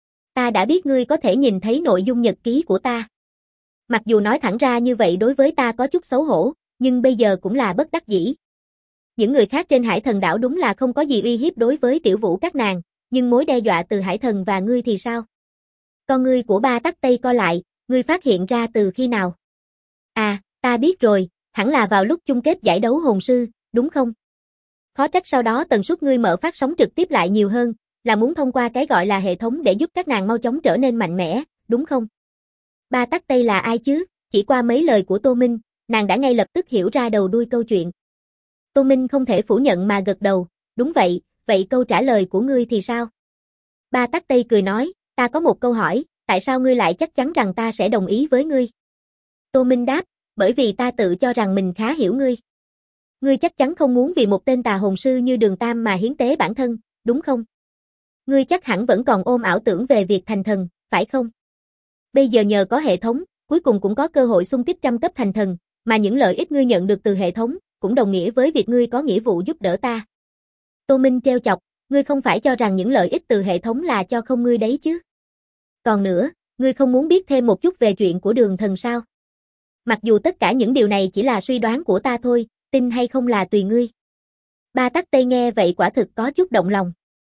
Ta đã biết ngươi có thể nhìn thấy nội dung nhật ký của ta. Mặc dù nói thẳng ra như vậy đối với ta có chút xấu hổ, nhưng bây giờ cũng là bất đắc dĩ. Những người khác trên Hải Thần Đảo đúng là không có gì uy hiếp đối với Tiểu Vũ các nàng, nhưng mối đe dọa từ Hải Thần và ngươi thì sao? Con ngươi của Ba Tắc Tây co lại, ngươi phát hiện ra từ khi nào? À, ta biết rồi, hẳn là vào lúc chung kết giải đấu hồn sư, đúng không? Khó trách sau đó tần suất ngươi mở phát sóng trực tiếp lại nhiều hơn, là muốn thông qua cái gọi là hệ thống để giúp các nàng mau chóng trở nên mạnh mẽ, đúng không? Ba Tắc Tây là ai chứ? Chỉ qua mấy lời của Tô Minh, nàng đã ngay lập tức hiểu ra đầu đuôi câu chuyện. Tô Minh không thể phủ nhận mà gật đầu, đúng vậy, vậy câu trả lời của ngươi thì sao? Ba Tắc Tây cười nói, ta có một câu hỏi, tại sao ngươi lại chắc chắn rằng ta sẽ đồng ý với ngươi? Tô Minh đáp, bởi vì ta tự cho rằng mình khá hiểu ngươi. Ngươi chắc chắn không muốn vì một tên tà hồn sư như Đường Tam mà hiến tế bản thân, đúng không? Ngươi chắc hẳn vẫn còn ôm ảo tưởng về việc thành thần, phải không? Bây giờ nhờ có hệ thống, cuối cùng cũng có cơ hội xung kích trăm cấp thành thần, mà những lợi ích ngươi nhận được từ hệ thống, cũng đồng nghĩa với việc ngươi có nghĩa vụ giúp đỡ ta. Tô Minh trêu chọc, ngươi không phải cho rằng những lợi ích từ hệ thống là cho không ngươi đấy chứ? Còn nữa, ngươi không muốn biết thêm một chút về chuyện của Đường Thần sao? Mặc dù tất cả những điều này chỉ là suy đoán của ta thôi, tin hay không là tùy ngươi. Ba Tắc Tây nghe vậy quả thực có chút động lòng.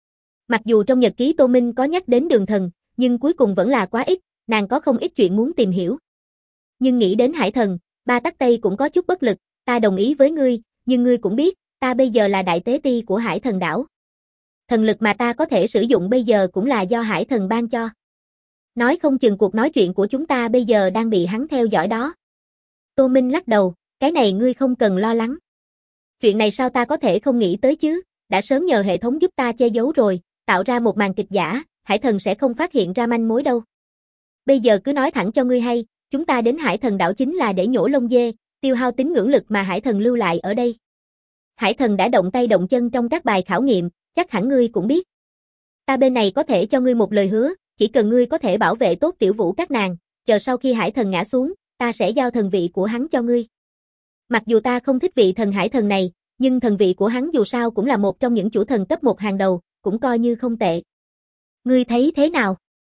Mặc dù trong nhật ký Tô Minh có nhắc đến Đường Thần, nhưng cuối cùng vẫn là quá ít, nàng có không ít chuyện muốn tìm hiểu. Nhưng nghĩ đến Hải Thần, Ba Tắc Tây cũng có chút bất lực, ta đồng ý với ngươi, nhưng ngươi cũng biết, ta bây giờ là đại tế ti của Hải Thần Đảo. Thần lực mà ta có thể sử dụng bây giờ cũng là do Hải Thần ban cho. Nói không chừng cuộc nói chuyện của chúng ta bây giờ đang bị hắn theo dõi đó. Tô Minh lắc đầu, cái này ngươi không cần lo lắng. Chuyện này sao ta có thể không nghĩ tới chứ, đã sớm nhờ hệ thống giúp ta che giấu rồi, tạo ra một màn kịch giả, Hải Thần sẽ không phát hiện ra manh mối đâu. Bây giờ cứ nói thẳng cho ngươi hay, chúng ta đến Hải Thần Đảo chính là để nhổ lông dê, tiêu hao tín ngưỡng lực mà Hải Thần lưu lại ở đây. Hải Thần đã động tay động chân trong các bài khảo nghiệm, chắc hẳn ngươi cũng biết. Ta bên này có thể cho ngươi một lời hứa, chỉ cần ngươi có thể bảo vệ tốt Tiểu Vũ các nàng, chờ sau khi Hải Thần ngã xuống, ta sẽ giao thần vị của hắn cho ngươi. Mặc dù ta không thích vị thần Hải Thần này, nhưng thần vị của hắn dù sao cũng là một trong những chủ thần cấp 1 hàng đầu, cũng coi như không tệ. Ngươi thấy thế nào?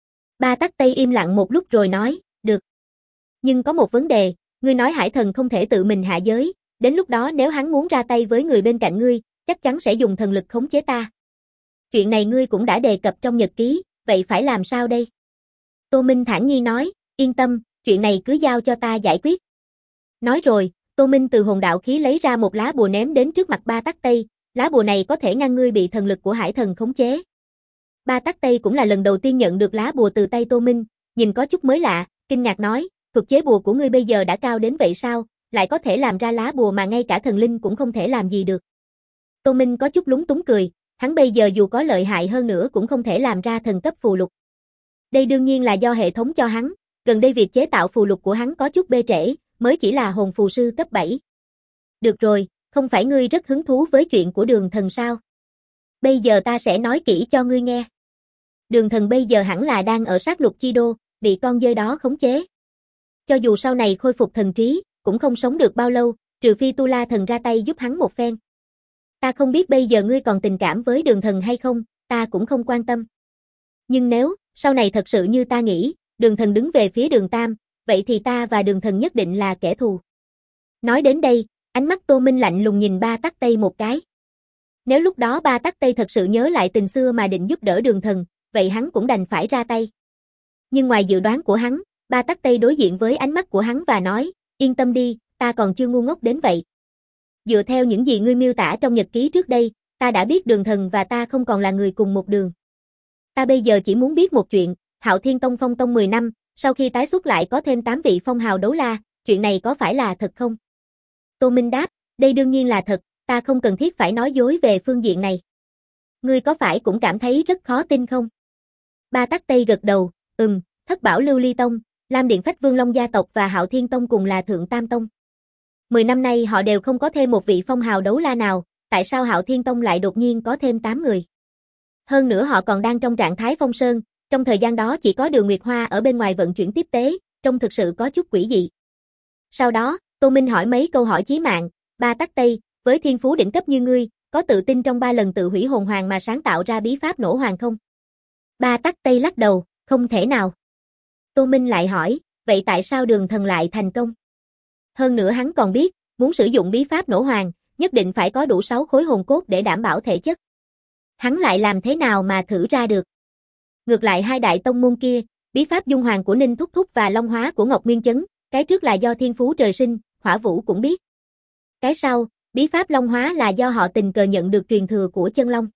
Ba Tắc Tây im lặng một lúc rồi nói, được. Nhưng có một vấn đề, ngươi nói Hải Thần không thể tự mình hạ giới, đến lúc đó nếu hắn muốn ra tay với người bên cạnh ngươi, chắc chắn sẽ dùng thần lực khống chế ta. Chuyện này ngươi cũng đã đề cập trong nhật ký, vậy phải làm sao đây? Tô Minh thản nhiên nói, yên tâm, chuyện này cứ giao cho ta giải quyết. Nói rồi, Tô Minh từ hồn đạo khí lấy ra một lá bùa ném đến trước mặt Ba Tắc Tây, lá bùa này có thể ngăn ngươi bị thần lực của Hải Thần khống chế. Ba Tắc Tây cũng là lần đầu tiên nhận được lá bùa từ tay Tô Minh, nhìn có chút mới lạ, kinh ngạc nói, thuật chế bùa của ngươi bây giờ đã cao đến vậy sao, lại có thể làm ra lá bùa mà ngay cả thần linh cũng không thể làm gì được. Tô Minh có chút lúng túng cười, hắn bây giờ dù có lợi hại hơn nữa cũng không thể làm ra thần cấp phù lục. Đây đương nhiên là do hệ thống cho hắn, gần đây việc chế tạo phù lục của hắn có chút bê trễ, mới chỉ là hồn phù sư cấp 7. Được rồi, không phải ngươi rất hứng thú với chuyện của Đường Thần sao? Bây giờ ta sẽ nói kỹ cho ngươi nghe. Đường Thần bây giờ hẳn là đang ở sát lục chi đô, bị con dơi đó khống chế. Cho dù sau này khôi phục thần trí, cũng không sống được bao lâu, trừ phi Tu La Thần ra tay giúp hắn một phen. Ta không biết bây giờ ngươi còn tình cảm với Đường Thần hay không, ta cũng không quan tâm. Nhưng nếu, sau này thật sự như ta nghĩ, Đường Thần đứng về phía Đường Tam, vậy thì ta và Đường Thần nhất định là kẻ thù. Nói đến đây, ánh mắt Tô Minh lạnh lùng nhìn Ba Tắc Tây một cái. Nếu lúc đó Ba Tắc Tây thật sự nhớ lại tình xưa mà định giúp đỡ Đường Thần, vậy hắn cũng đành phải ra tay. Nhưng ngoài dự đoán của hắn, Ba Tắc Tây đối diện với ánh mắt của hắn và nói, yên tâm đi, ta còn chưa ngu ngốc đến vậy. Dựa theo những gì ngươi miêu tả trong nhật ký trước đây, ta đã biết Đường Thần và ta không còn là người cùng một đường. Ta bây giờ chỉ muốn biết một chuyện, Hạo Thiên Tông phong tông 10 năm, sau khi tái xuất lại có thêm 8 vị phong hào đấu la, chuyện này có phải là thật không? Tô Minh đáp, đây đương nhiên là thật, ta không cần thiết phải nói dối về phương diện này. Ngươi có phải cũng cảm thấy rất khó tin không? Ba Tắc Tây gật đầu, Thất Bảo Lưu Ly Tông, Lam Điện Phách Vương Long gia tộc và Hạo Thiên Tông cùng là Thượng Tam Tông. 10 năm nay họ đều không có thêm một vị phong hào đấu la nào, tại sao Hạo Thiên Tông lại đột nhiên có thêm 8 người? Hơn nữa họ còn đang trong trạng thái phong sơn, trong thời gian đó chỉ có Đường Nguyệt Hoa ở bên ngoài vận chuyển tiếp tế, trông thực sự có chút quỷ dị. Sau đó, Tô Minh hỏi mấy câu hỏi chí mạng, Ba Tắc Tây, với thiên phú đỉnh cấp như ngươi, có tự tin trong 3 lần tự hủy hồn hoàng mà sáng tạo ra bí pháp nổ hoàng không? Ba Tắc Tây lắc đầu, không thể nào. Tô Minh lại hỏi, vậy tại sao Đường Thần lại thành công? Hơn nữa hắn còn biết, muốn sử dụng bí pháp nổ hoàng, nhất định phải có đủ 6 khối hồn cốt để đảm bảo thể chất. Hắn lại làm thế nào mà thử ra được? Ngược lại hai đại tông môn kia, bí pháp dung hoàng của Ninh Thúc Thúc và long hóa của Ngọc Nguyên Chấn, cái trước là do thiên phú trời sinh, Hỏa Vũ cũng biết. Cái sau, bí pháp long hóa là do họ tình cờ nhận được truyền thừa của chân long.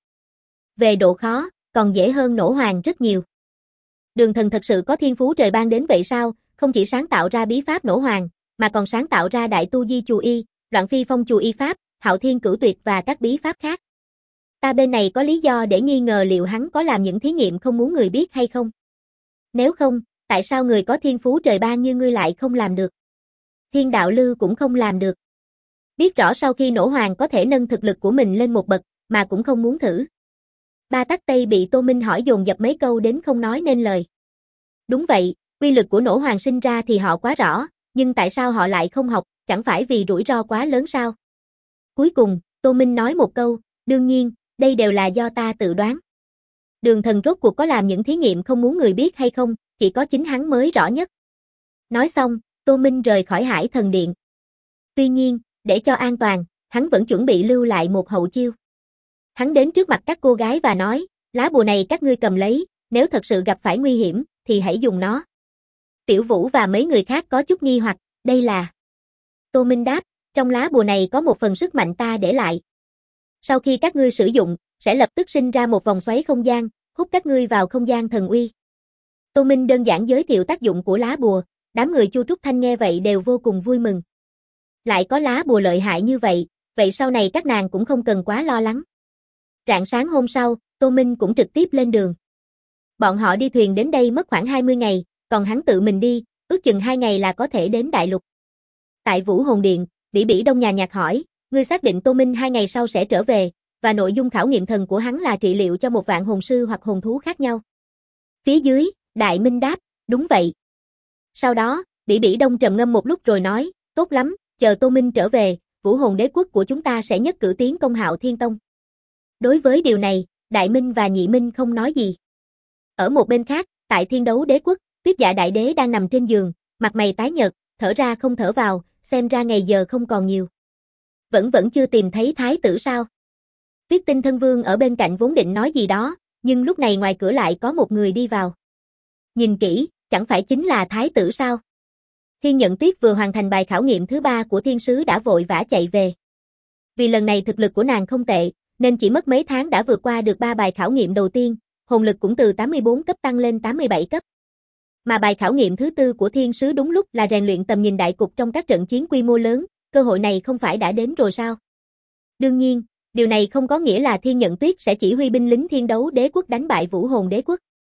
Về độ khó, còn dễ hơn nổ hoàng rất nhiều. Đường Thần thật sự có thiên phú trời ban đến vậy sao, không chỉ sáng tạo ra bí pháp nổ hoàng, mà còn sáng tạo ra đại tu di chù y, loạn phi phong chù y pháp, hạo thiên cửu tuyệt và các bí pháp khác. Ta bên này có lý do để nghi ngờ liệu hắn có làm những thí nghiệm không muốn người biết hay không? Nếu không, tại sao người có thiên phú trời ban như ngươi lại không làm được? Thiên đạo lư cũng không làm được. Biết rõ sau khi nổ hoàng có thể nâng thực lực của mình lên một bậc, mà cũng không muốn thử. Ba Tắc Tây bị Tô Minh hỏi dồn dập mấy câu đến không nói nên lời. Đúng vậy, quy lực của nổ hoàng sinh ra thì họ quá rõ, nhưng tại sao họ lại không học, chẳng phải vì rủi ro quá lớn sao? Cuối cùng, Tô Minh nói một câu, đương nhiên, đây đều là do ta tự đoán. Đường Thần rốt cuộc có làm những thí nghiệm không muốn người biết hay không, chỉ có chính hắn mới rõ nhất. Nói xong, Tô Minh rời khỏi Hải Thần Điện. Tuy nhiên, để cho an toàn, hắn vẫn chuẩn bị lưu lại một hậu chiêu. Hắn đến trước mặt các cô gái và nói, lá bùa này các ngươi cầm lấy, nếu thật sự gặp phải nguy hiểm, thì hãy dùng nó. Tiểu Vũ và mấy người khác có chút nghi hoặc, đây là... Tô Minh đáp, trong lá bùa này có một phần sức mạnh ta để lại. Sau khi các ngươi sử dụng, sẽ lập tức sinh ra một vòng xoáy không gian, hút các ngươi vào không gian thần uy. Tô Minh đơn giản giới thiệu tác dụng của lá bùa, đám người Chu Trúc Thanh nghe vậy đều vô cùng vui mừng. Lại có lá bùa lợi hại như vậy, vậy sau này các nàng cũng không cần quá lo lắng. Rạng sáng hôm sau, Tô Minh cũng trực tiếp lên đường. Bọn họ đi thuyền đến đây mất khoảng 20 ngày, còn hắn tự mình đi, ước chừng 2 ngày là có thể đến đại lục. Tại Vũ Hồn Điện, Bỉ Bỉ Đông nhà nhạc hỏi, ngươi xác định Tô Minh 2 ngày sau sẽ trở về, và nội dung khảo nghiệm thần của hắn là trị liệu cho một vạn hồn sư hoặc hồn thú khác nhau. Phía dưới, Đại Minh đáp, đúng vậy. Sau đó, Bỉ Bỉ Đông trầm ngâm một lúc rồi nói, tốt lắm, chờ Tô Minh trở về, Vũ Hồn Đế quốc của chúng ta sẽ nhất cử tiến công Hạo Thiên Tông. Đối với điều này, Đại Minh và Nhị Minh không nói gì. Ở một bên khác, tại Thiên Đấu Đế quốc, Tuyết Dạ Đại Đế đang nằm trên giường, mặt mày tái nhợt, thở ra không thở vào, xem ra ngày giờ không còn nhiều. Vẫn chưa tìm thấy thái tử sao? Tuyết Tinh Thân Vương ở bên cạnh vốn định nói gì đó, nhưng lúc này ngoài cửa lại có một người đi vào. Nhìn kỹ, chẳng phải chính là thái tử sao? Thiên Nhận Tuyết vừa hoàn thành bài khảo nghiệm thứ 3 của thiên sứ đã vội vã chạy về. Vì lần này thực lực của nàng không tệ, nên chỉ mất mấy tháng đã vượt qua được 3 bài khảo nghiệm đầu tiên, hồn lực cũng từ 84 cấp tăng lên 87 cấp. Mà bài khảo nghiệm thứ 4 của thiên sứ đúng lúc là rèn luyện tầm nhìn đại cục trong các trận chiến quy mô lớn, cơ hội này không phải đã đến rồi sao? Đương nhiên, điều này không có nghĩa là Thiên Nhận Tuyết sẽ chỉ huy binh lính Thiên Đấu Đế quốc đánh bại Vũ Hồn Đế quốc.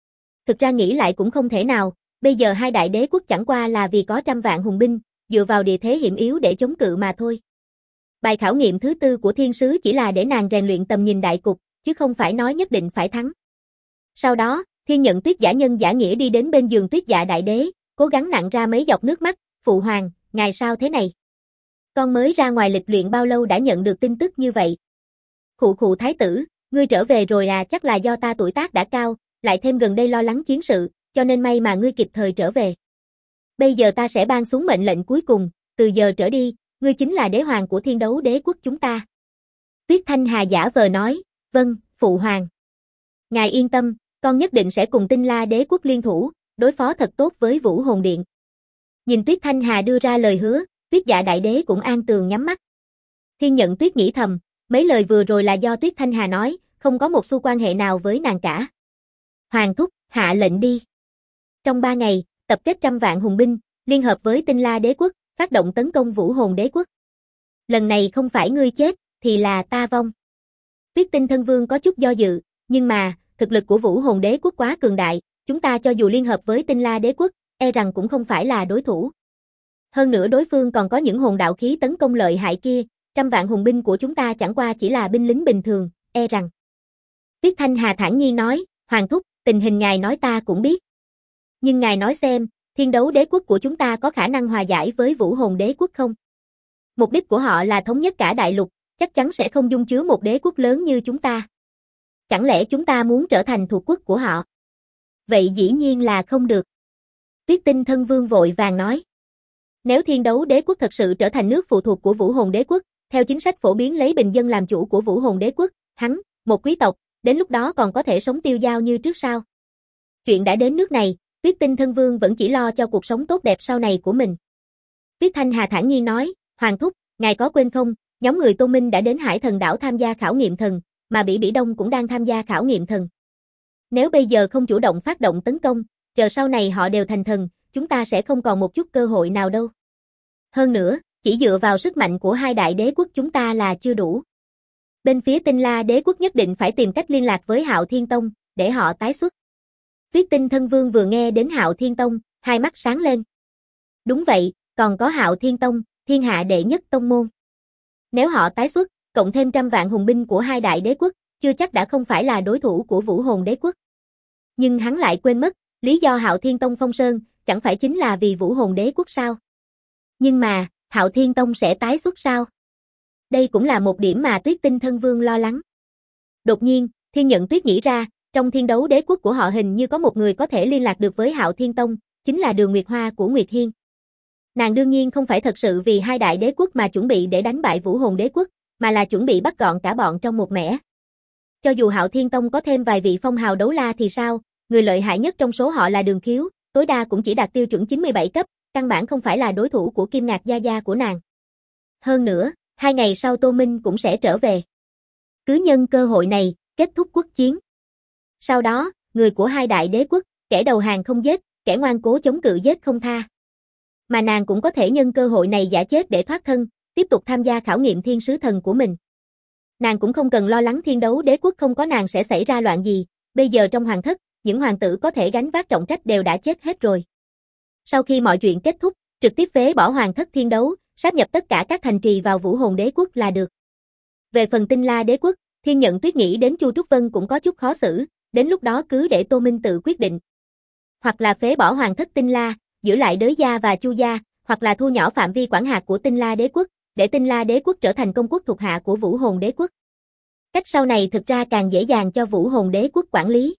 thực ra nghĩ lại cũng không thể nào, bây giờ hai đại đế quốc chẳng qua là vì có 100 vạn hùng binh, dựa vào địa thế hiểm yếu để chống cự mà thôi. Bài khảo nghiệm thứ tư của thiên sứ chỉ là để nàng rèn luyện tầm nhìn đại cục, chứ không phải nói nhất định phải thắng. Sau đó, Thiên Nhận Tuyết giả nhân giả nghĩa đi đến bên giường Tuyết Dạ đại đế, cố gắng nặn ra mấy giọt nước mắt, "Phụ hoàng, ngài sao thế này? Con mới ra ngoài lịch luyện bao lâu đã nhận được tin tức như vậy?" "Khụ khụ thái tử, ngươi trở về rồi à, chắc là do ta tuổi tác đã cao, lại thêm gần đây lo lắng chiến sự, cho nên may mà ngươi kịp thời trở về. Bây giờ ta sẽ ban xuống mệnh lệnh cuối cùng, từ giờ trở đi, ngươi chính là đế hoàng của Thiên Đấu Đế quốc chúng ta." Tuyết Thanh Hà giả vờ nói, "Vâng, phụ hoàng. Ngài yên tâm, con nhất định sẽ cùng Tinh La Đế quốc liên thủ, đối phó thật tốt với Vũ Hồn Điện." Nhìn Tuyết Thanh Hà đưa ra lời hứa, Tuyết Dạ đại đế cũng an tường nhắm mắt. Thiên Nhận Tuyết nghĩ thầm, mấy lời vừa rồi là do Tuyết Thanh Hà nói, không có một xu quan hệ nào với nàng cả. "Hoàng thúc, hạ lệnh đi. Trong 3 ngày, tập kết 100 vạn hùng binh, liên hợp với Tinh La Đế quốc, phát động tấn công Vũ Hồn Đế quốc. Lần này không phải ngươi chết, thì là ta vong." Tuyết Tinh Thân Vương có chút do dự, nhưng mà, thực lực của Vũ Hồn Đế quốc quá cường đại, chúng ta cho dù liên hợp với Tinh La Đế quốc, e rằng cũng không phải là đối thủ. Hơn nữa đối phương còn có những hồn đạo khí tấn công lợi hại kia, 100 vạn hùng binh của chúng ta chẳng qua chỉ là binh lính bình thường, e rằng. Tuyết Thanh Hà thản nhiên nói, "Hoàng thúc, tình hình ngài nói ta cũng biết. Nhưng ngài nói xem, Thiên Đấu Đế quốc của chúng ta có khả năng hòa giải với Vũ Hồn Đế quốc không? Mục đích của họ là thống nhất cả đại lục, chắc chắn sẽ không dung chứa một đế quốc lớn như chúng ta. Chẳng lẽ chúng ta muốn trở thành thuộc quốc của họ? Vậy dĩ nhiên là không được." Tuyết Tinh Thân Vương vội vàng nói. "Nếu Thiên Đấu Đế quốc thật sự trở thành nước phụ thuộc của Vũ Hồn Đế quốc, theo chính sách phổ biến lấy bình dân làm chủ của Vũ Hồn Đế quốc, hắn, một quý tộc, đến lúc đó còn có thể sống tiêu dao như trước sao? Chuyện đã đến nước này, Tuyết Tinh Thân Vương vẫn chỉ lo cho cuộc sống tốt đẹp sau này của mình." Tuyết Thanh Hà thản nhiên nói, "Hoàng thúc, ngài có quên không, nhóm người Tô Minh đã đến Hải Thần đảo tham gia khảo nghiệm thần, mà Bỉ Bỉ Đông cũng đang tham gia khảo nghiệm thần. Nếu bây giờ không chủ động phát động tấn công, chờ sau này họ đều thành thần, chúng ta sẽ không còn một chút cơ hội nào đâu. Hơn nữa, chỉ dựa vào sức mạnh của hai đại đế quốc chúng ta là chưa đủ. Bên phía Tinh La Đế quốc nhất định phải tìm cách liên lạc với Hạo Thiên Tông, để họ tái xuất." Tuyết Tinh Thân Vương vừa nghe đến Hạo Thiên Tông, hai mắt sáng lên. Đúng vậy, còn có Hạo Thiên Tông, thiên hạ đệ nhất tông môn. Nếu họ tái xuất, cộng thêm 100 vạn hùng binh của hai đại đế quốc, chưa chắc đã không phải là đối thủ của Vũ Hồn Đế quốc. Nhưng hắn lại quên mất, lý do Hạo Thiên Tông phong sơn, chẳng phải chính là vì Vũ Hồn Đế quốc sao? Nhưng mà, Hạo Thiên Tông sẽ tái xuất sao? Đây cũng là một điểm mà Tuyết Tinh Thân Vương lo lắng. Đột nhiên, Thiên Nhận Tuyết nghĩ ra, trong Thiên Đấu Đế quốc của họ hình như có một người có thể liên lạc được với Hạo Thiên Tông, chính là Đường Nguyệt Hoa của Nguyệt Hiên. Nàng đương nhiên không phải thật sự vì hai đại đế quốc mà chuẩn bị để đánh bại Vũ Hồn Đế quốc, mà là chuẩn bị bắt gọn cả bọn trong một mẻ. Cho dù Hạo Thiên Tông có thêm vài vị phong hào đấu la thì sao, người lợi hại nhất trong số họ là Đường Khiếu, tối đa cũng chỉ đạt tiêu chuẩn 97 cấp, căn bản không phải là đối thủ của Kim Ngạc Gia Gia của nàng. Hơn nữa, 2 ngày sau Tô Minh cũng sẽ trở về. Cứ nhân cơ hội này, kết thúc quốc chiến. Sau đó, người của hai đại đế quốc, kẻ đầu hàng không giết, kẻ ngoan cố chống cự giết không tha. Mà nàng cũng có thể nhân cơ hội này giả chết để thoát thân, tiếp tục tham gia khảo nghiệm thiên sứ thần của mình. Nàng cũng không cần lo lắng Thiên Đấu Đế quốc không có nàng sẽ xảy ra loạn gì, bây giờ trong hoàng thất, những hoàng tử có thể gánh vác trọng trách đều đã chết hết rồi. Sau khi mọi chuyện kết thúc, trực tiếp phế bỏ hoàng thất Thiên Đấu, sáp nhập tất cả các thành trì vào Vũ Hồn Đế quốc là được. Về phần Tinh La Đế quốc, Thiên Nhận Tuyết nghĩ đến Chu Trúc Vân cũng có chút khó xử, đến lúc đó cứ để Tô Minh tự quyết định. Hoặc là phế bỏ hoàng thất Tinh La, giữ lại Đới gia và Chu gia, hoặc là thu nhỏ phạm vi quản hạt của Tinh La Đế quốc, để Tinh La Đế quốc trở thành công quốc thuộc hạ của Vũ Hồn Đế quốc. Cách sau này thực ra càng dễ dàng cho Vũ Hồn Đế quốc quản lý.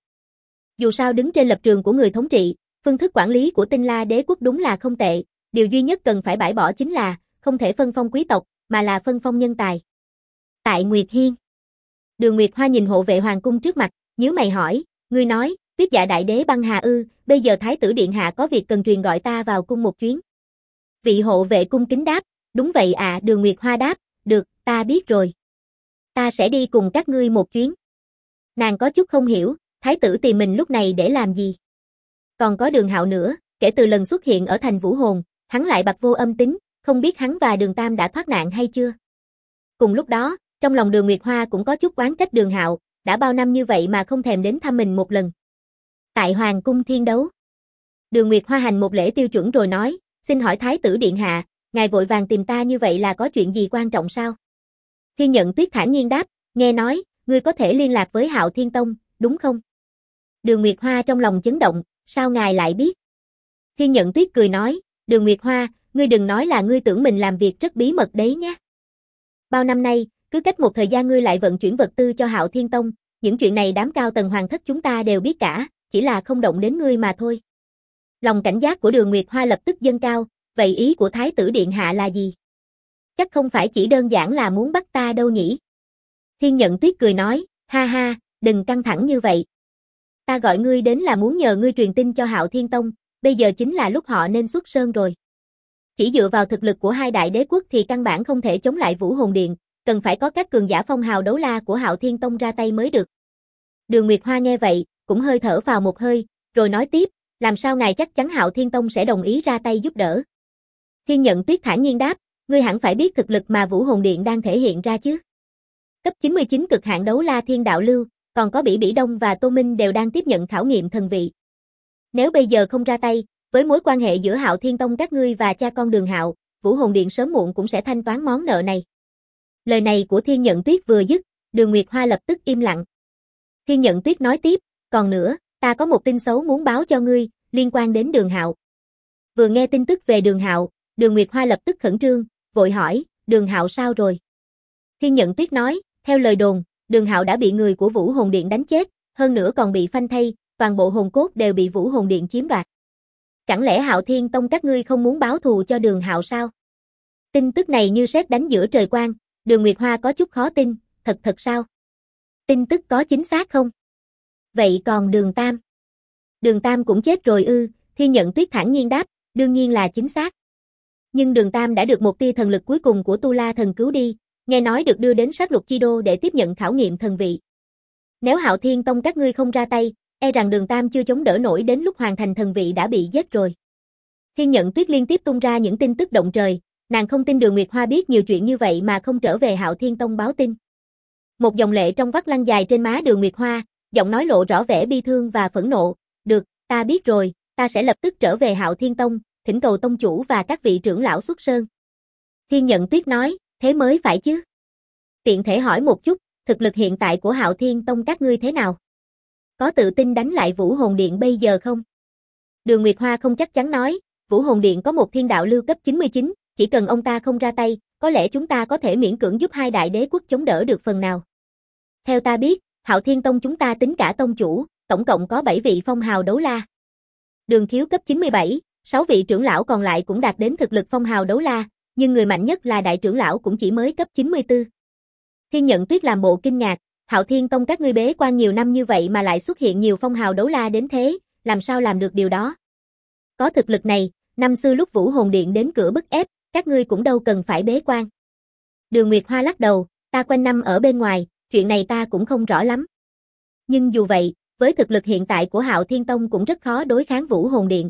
Dù sao đứng trên lập trường của người thống trị, phương thức quản lý của Tinh La Đế quốc đúng là không tệ, điều duy nhất cần phải bãi bỏ chính là không thể phân phong quý tộc, mà là phân phong nhân tài. Tại Nguyệt Hiên, Đường Nguyệt Hoa nhìn hộ vệ hoàng cung trước mặt, nhíu mày hỏi, ngươi nói, Tuyết Dạ đại đế băng hà ư, bây giờ thái tử điện hạ có việc cần truyền gọi ta vào cung một chuyến. Vị hộ vệ cung kính đáp, đúng vậy ạ. Đường Nguyệt Hoa đáp, được, ta biết rồi. Ta sẽ đi cùng các ngươi một chuyến. Nàng có chút không hiểu, thái tử tìm mình lúc này để làm gì? Còn có Đường Hạo nữa, kể từ lần xuất hiện ở thành Vũ Hồn, hắn lại bặt vô âm tín, không biết hắn và Đường Tam đã thoát nạn hay chưa? Cùng lúc đó, trong lòng Đường Nguyệt Hoa cũng có chút oán trách Đường Hạo, đã bao năm như vậy mà không thèm đến thăm mình một lần. Tại Hoàng cung Thiên Đấu. Đường Nguyệt Hoa hành một lễ tiêu chuẩn rồi nói, xin hỏi Thái tử Điện Hạ, ngài vội vàng tìm ta như vậy là có chuyện gì quan trọng sao? Thiên Nhận Tuyết thản nhiên đáp, nghe nói, ngươi có thể liên lạc với Hạo Thiên Tông, đúng không? Đường Nguyệt Hoa trong lòng chấn động, sao ngài lại biết? Thiên Nhận Tuyết cười nói, Đường Nguyệt Hoa, ngươi đừng nói là ngươi tưởng mình làm việc rất bí mật đấy nhé. Bao năm nay, cứ cách một thời gian ngươi lại vận chuyển vật tư cho Hạo Thiên Tông, những chuyện này đám cao tầng hoàng thất chúng ta đều biết cả, chỉ là không động đến ngươi mà thôi. Lòng cảnh giác của Đường Nguyệt Hoa lập tức dâng cao, vậy ý của Thái tử Điện Hạ là gì? Chắc không phải chỉ đơn giản là muốn bắt ta đâu nhỉ? Thiên Nhận Tuyết cười nói, ha ha, đừng căng thẳng như vậy. Ta gọi ngươi đến là muốn nhờ ngươi truyền tin cho Hạo Thiên Tông, bây giờ chính là lúc họ nên xuất sơn rồi. Chỉ dựa vào thực lực của hai đại đế quốc thì căn bản không thể chống lại Vũ Hồn Điện, cần phải có các cường giả phong hào đấu la của Hạo Thiên Tông ra tay mới được. Đường Nguyệt Hoa nghe vậy, cũng hơi thở vào một hơi, rồi nói tiếp, làm sao ngài chắc chắn Hạo Thiên Tông sẽ đồng ý ra tay giúp đỡ? Thiên Nhận Tuyết thản nhiên đáp, ngươi hẳn phải biết thực lực mà Vũ Hồn Điện đang thể hiện ra chứ. Cấp 99 cực hạn đấu la Thiên Đạo Lưu, còn có Bỉ Bỉ Đông và Tô Minh đều đang tiếp nhận khảo nghiệm thần vị. Nếu bây giờ không ra tay, với mối quan hệ giữa Hạo Thiên Tông các ngươi và cha con Đường Hạo, Vũ Hồn Điện sớm muộn cũng sẽ thanh toán món nợ này. Lời này của Thiên Nhận Tuyết vừa dứt, Đường Nguyệt Hoa lập tức im lặng. Thiên Nhận Tuyết nói tiếp, còn nữa, ta có một tin xấu muốn báo cho ngươi, liên quan đến Đường Hạo. Vừa nghe tin tức về Đường Hạo, Đường Nguyệt Hoa lập tức khẩn trương, vội hỏi, Đường Hạo sao rồi? Thiên Nhận Tuyết nói, theo lời đồn, Đường Hạo đã bị người của Vũ Hồn Điện đánh chết, hơn nữa còn bị phanh thây, toàn bộ hồn cốt đều bị Vũ Hồn Điện chiếm đoạt. Chẳng lẽ Hạo Thiên Tông các ngươi không muốn báo thù cho Đường Hạo sao? Tin tức này như sét đánh giữa trời quang, Đường Nguyệt Hoa có chút khó tin, thật sao? Tin tức có chính xác không? Vậy còn Đường Tam? Đường Tam cũng chết rồi ư? Thiên Nhận Tuyết thản nhiên đáp, đương nhiên là chính xác. Nhưng Đường Tam đã được một tia thần lực cuối cùng của Tu La Thần cứu đi, nghe nói được đưa đến Sát Lục Chi Đô để tiếp nhận khảo nghiệm thần vị. Nếu Hạo Thiên Tông các ngươi không ra tay, e rằng Đường Tam chưa chống đỡ nổi đến lúc hoàn thành thần vị đã bị giết rồi. Thiên Nhận Tuyết liên tiếp tung ra những tin tức động trời, nàng không tin Đường Nguyệt Hoa biết nhiều chuyện như vậy mà không trở về Hạo Thiên Tông báo tin. Một dòng lệ trong vắt lăn dài trên má Đường Nguyệt Hoa, giọng nói lộ rõ vẻ bi thương và phẫn nộ, được, ta biết rồi, ta sẽ lập tức trở về Hạo Thiên Tông, thỉnh cầu tông chủ và các vị trưởng lão xuất sơn. Thiên Nhận Tuyết nói, thế mới phải chứ. Tiện thể hỏi một chút, thực lực hiện tại của Hạo Thiên Tông các ngươi thế nào? Có tự tin đánh lại Vũ Hồn Điện bây giờ không? Đường Nguyệt Hoa không chắc chắn nói, Vũ Hồn Điện có một Thiên Đạo Lưu cấp 99, chỉ cần ông ta không ra tay, có lẽ chúng ta có thể miễn cưỡng giúp hai đại đế quốc chống đỡ được phần nào. Theo ta biết, Hạo Thiên Tông chúng ta tính cả tông chủ, tổng cộng có 7 vị phong hào đấu la. Đường Khiếu cấp 97, 6 vị trưởng lão còn lại cũng đạt đến thực lực phong hào đấu la, nhưng người mạnh nhất là đại trưởng lão cũng chỉ mới cấp 94. Thiên Nhận Tuyết làm bộ kinh ngạc, Hạo Thiên Tông các ngươi bế quan nhiều năm như vậy mà lại xuất hiện nhiều phong hào đấu la đến thế, làm sao làm được điều đó? Có thực lực này, năm xưa lúc Vũ Hồn Điện đến cửa bức ép, các ngươi cũng đâu cần phải bế quan. Đường Nguyệt Hoa lắc đầu, ta quanh năm ở bên ngoài, chuyện này ta cũng không rõ lắm. Nhưng dù vậy, với thực lực hiện tại của Hạo Thiên Tông cũng rất khó đối kháng Vũ Hồn Điện.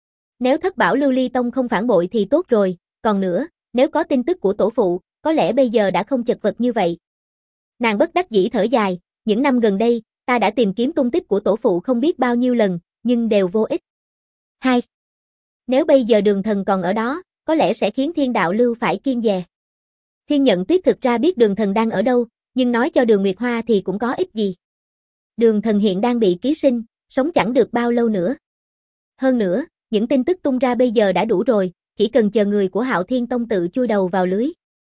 Nếu Thất Bảo Lưu Ly Tông không phản bội thì tốt rồi, còn nữa, nếu có tin tức của tổ phụ, có lẽ bây giờ đã không chật vật như vậy. Nàng bất đắc dĩ thở dài, những năm gần đây, ta đã tìm kiếm tung tích của tổ phụ không biết bao nhiêu lần, nhưng đều vô ích. 2. Nếu bây giờ Đường Thần còn ở đó, có lẽ sẽ khiến Thiên Đạo Lưu phải kiêng dè. Thiên Nhận Tuyết thực ra biết Đường Thần đang ở đâu, nhưng nói cho Đường Nguyệt Hoa thì cũng có ích gì. Đường Thần hiện đang bị ký sinh, sống chẳng được bao lâu nữa. Hơn nữa, những tin tức tung ra bây giờ đã đủ rồi, chỉ cần chờ người của Hạo Thiên Tông tự chui đầu vào lưới.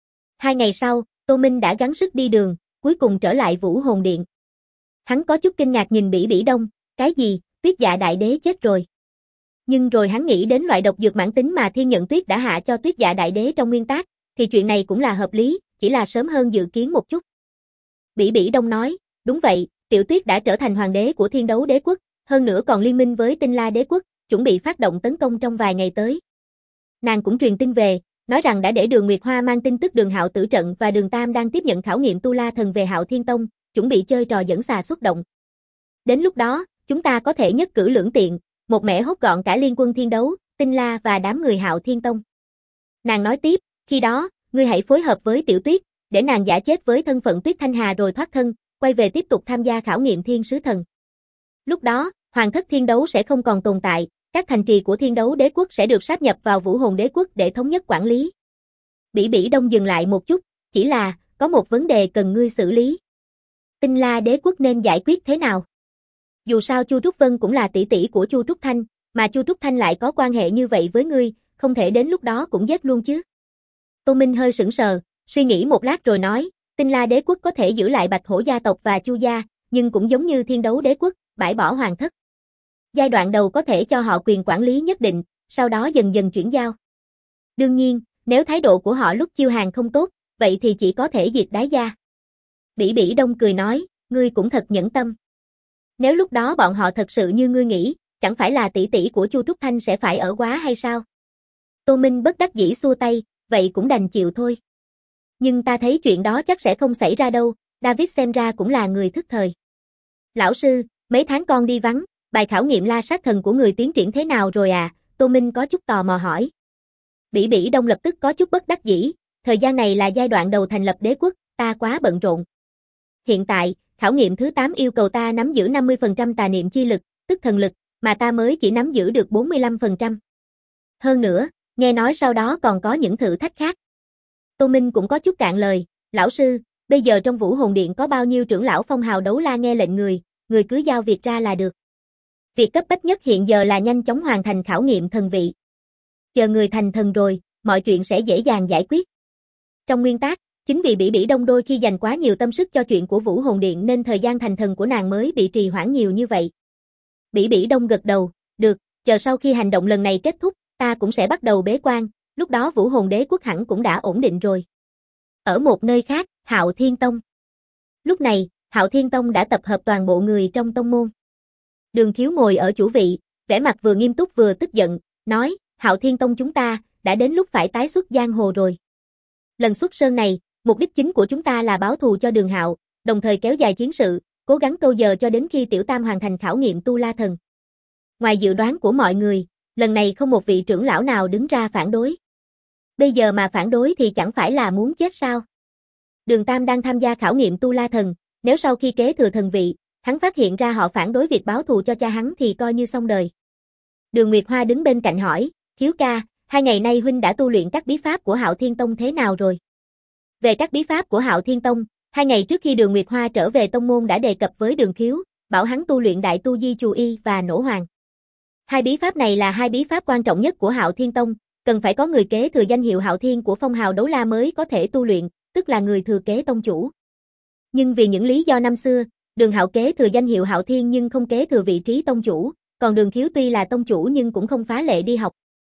2 ngày sau, Tô Minh đã gắng sức đi đường, cuối cùng trở lại Vũ Hồn Điện. Hắn có chút kinh ngạc nhìn Bỉ Bỉ Đông, cái gì, Tuyết Dạ Đại Đế chết rồi. Nhưng rồi hắn nghĩ đến loại độc dược mãn tính mà Thiên Nhận Tuyết đã hạ cho Tuyết Dạ Đại Đế trong nguyên tác, thì chuyện này cũng là hợp lý, chỉ là sớm hơn dự kiến một chút. Bỉ Bỉ Đông nói, đúng vậy, Tiểu Tuyết đã trở thành hoàng đế của Thiên Đấu Đế quốc, hơn nữa còn liên minh với Tinh La Đế quốc, chuẩn bị phát động tấn công trong vài ngày tới. Nàng cũng truyền tin về, nói rằng đã để Đường Nguyệt Hoa mang tin tức Đường Hạo tử trận và Đường Tam đang tiếp nhận khảo nghiệm Tu La Thần về Hạo Thiên Tông, chuẩn bị chơi trò dẫn xà xuất động. Đến lúc đó, chúng ta có thể nhất cử lưỡng tiện, một mẻ hốt gọn cả liên quân Thiên Đấu, Tinh La và đám người Hạo Thiên Tông. Nàng nói tiếp, khi đó, ngươi hãy phối hợp với Tiểu Tuyết, để nàng giả chết với thân phận Tuyết Thanh Hà rồi thoát thân, quay về tiếp tục tham gia khảo nghiệm Thiên Sứ Thần. Lúc đó, Hoàng thất thiên đấu sẽ không còn tồn tại, các thành trì của thiên đấu đế quốc sẽ được sáp nhập vào vũ hồn đế quốc để thống nhất quản lý. Bỉ Bỉ Đông dừng lại một chút, chỉ là, có một vấn đề cần ngươi xử lý. Tinh La đế quốc nên giải quyết thế nào? Dù sao Chu Trúc Vân cũng là tỷ tỷ của Chu Trúc Thanh, mà Chu Trúc Thanh lại có quan hệ như vậy với ngươi, không thể đến lúc đó cũng giết luôn chứ. Tô Minh hơi sững sờ, suy nghĩ một lát rồi nói, Tinh La đế quốc có thể giữ lại Bạch Hổ gia tộc và Chu gia, nhưng cũng giống như Thiên Đấu đế quốc, bãi bỏ hoàng thất. Giai đoạn đầu có thể cho họ quyền quản lý nhất định, sau đó dần dần chuyển giao. Đương nhiên, nếu thái độ của họ lúc chiêu hàng không tốt, vậy thì chỉ có thể diệt đái gia. Bỉ Bỉ Đông cười nói, ngươi cũng thật nhẫn tâm. Nếu lúc đó bọn họ thật sự như ngươi nghĩ, chẳng phải là tỷ tỷ của Chu Trúc Thanh sẽ phải ở quá hay sao? Tô Minh bất đắc dĩ xua tay, vậy cũng đành chịu thôi. Nhưng ta thấy chuyện đó chắc sẽ không xảy ra đâu, David xem ra cũng là người thức thời. Lão sư, mấy tháng con đi vắng, bài khảo nghiệm la sát thần của người tiến triển thế nào rồi à? Tô Minh có chút tò mò hỏi. Bỉ Bỉ Đông lập tức có chút bất đắc dĩ, thời gian này là giai đoạn đầu thành lập đế quốc, ta quá bận rộn. Hiện tại, khảo nghiệm thứ 8 yêu cầu ta nắm giữ 50% tà niệm chi lực, tức thần lực, mà ta mới chỉ nắm giữ được 45%. Hơn nữa, nghe nói sau đó còn có những thử thách khác. Tô Minh cũng có chút cạn lời, lão sư, bây giờ trong Vũ Hồn Điện có bao nhiêu trưởng lão phong hào đấu la nghe lệnh người cứ giao việc ra là được. Việc cấp bách nhất hiện giờ là nhanh chóng hoàn thành khảo nghiệm thần vị. Chờ người thành thần rồi, mọi chuyện sẽ dễ dàng giải quyết. Trong nguyên tắc, chính vì Bỉ Bỉ Đông đôi khi dành quá nhiều tâm sức cho chuyện của Vũ Hồn Điện nên thời gian thành thần của nàng mới bị trì hoãn nhiều như vậy. Bỉ Bỉ Đông gật đầu, được, chờ sau khi hành động lần này kết thúc, ta cũng sẽ bắt đầu bế quan, lúc đó Vũ Hồn Đế quốc hẳn cũng đã ổn định rồi. Ở một nơi khác, Hạo Thiên Tông. Lúc này, Hạo Thiên Tông đã tập hợp toàn bộ người trong tông môn. Đường Khiếu ngồi ở chủ vị, vẻ mặt vừa nghiêm túc vừa tức giận, nói, Hạo Thiên Tông chúng ta, đã đến lúc phải tái xuất giang hồ rồi. Lần xuất sơn này, mục đích chính của chúng ta là báo thù cho Đường Hạo, đồng thời kéo dài chiến sự, cố gắng câu giờ cho đến khi Tiểu Tam hoàn thành khảo nghiệm tu la thần. Ngoài dự đoán của mọi người, lần này không một vị trưởng lão nào đứng ra phản đối. Bây giờ mà phản đối thì chẳng phải là muốn chết sao? Đường Tam đang tham gia khảo nghiệm tu la thần, nếu sau khi kế thừa thần vị, hắn phát hiện ra họ phản đối việc báo thù cho cha hắn thì coi như xong đời. Đường Nguyệt Hoa đứng bên cạnh hỏi, Khiếu ca, 2 ngày nay huynh đã tu luyện các bí pháp của Hạo Thiên Tông thế nào rồi? Về các bí pháp của Hạo Thiên Tông, 2 ngày trước khi Đường Nguyệt Hoa trở về tông môn đã đề cập với Đường Khiếu, bảo hắn tu luyện Đại Tu Di Chù Y và Nổ Hoàng. 2 bí pháp này là 2 bí pháp quan trọng nhất của Hạo Thiên Tông, cần phải có người kế thừa danh hiệu Hạo Thiên của phong hào đấu la mới có thể tu luyện, tức là người thừa kế tông chủ. Nhưng vì những lý do năm xưa, Đường Hạo kế thừa danh hiệu Hạo Thiên nhưng không kế thừa vị trí tông chủ, còn Đường Khiếu tuy là tông chủ nhưng cũng không phá lệ đi học.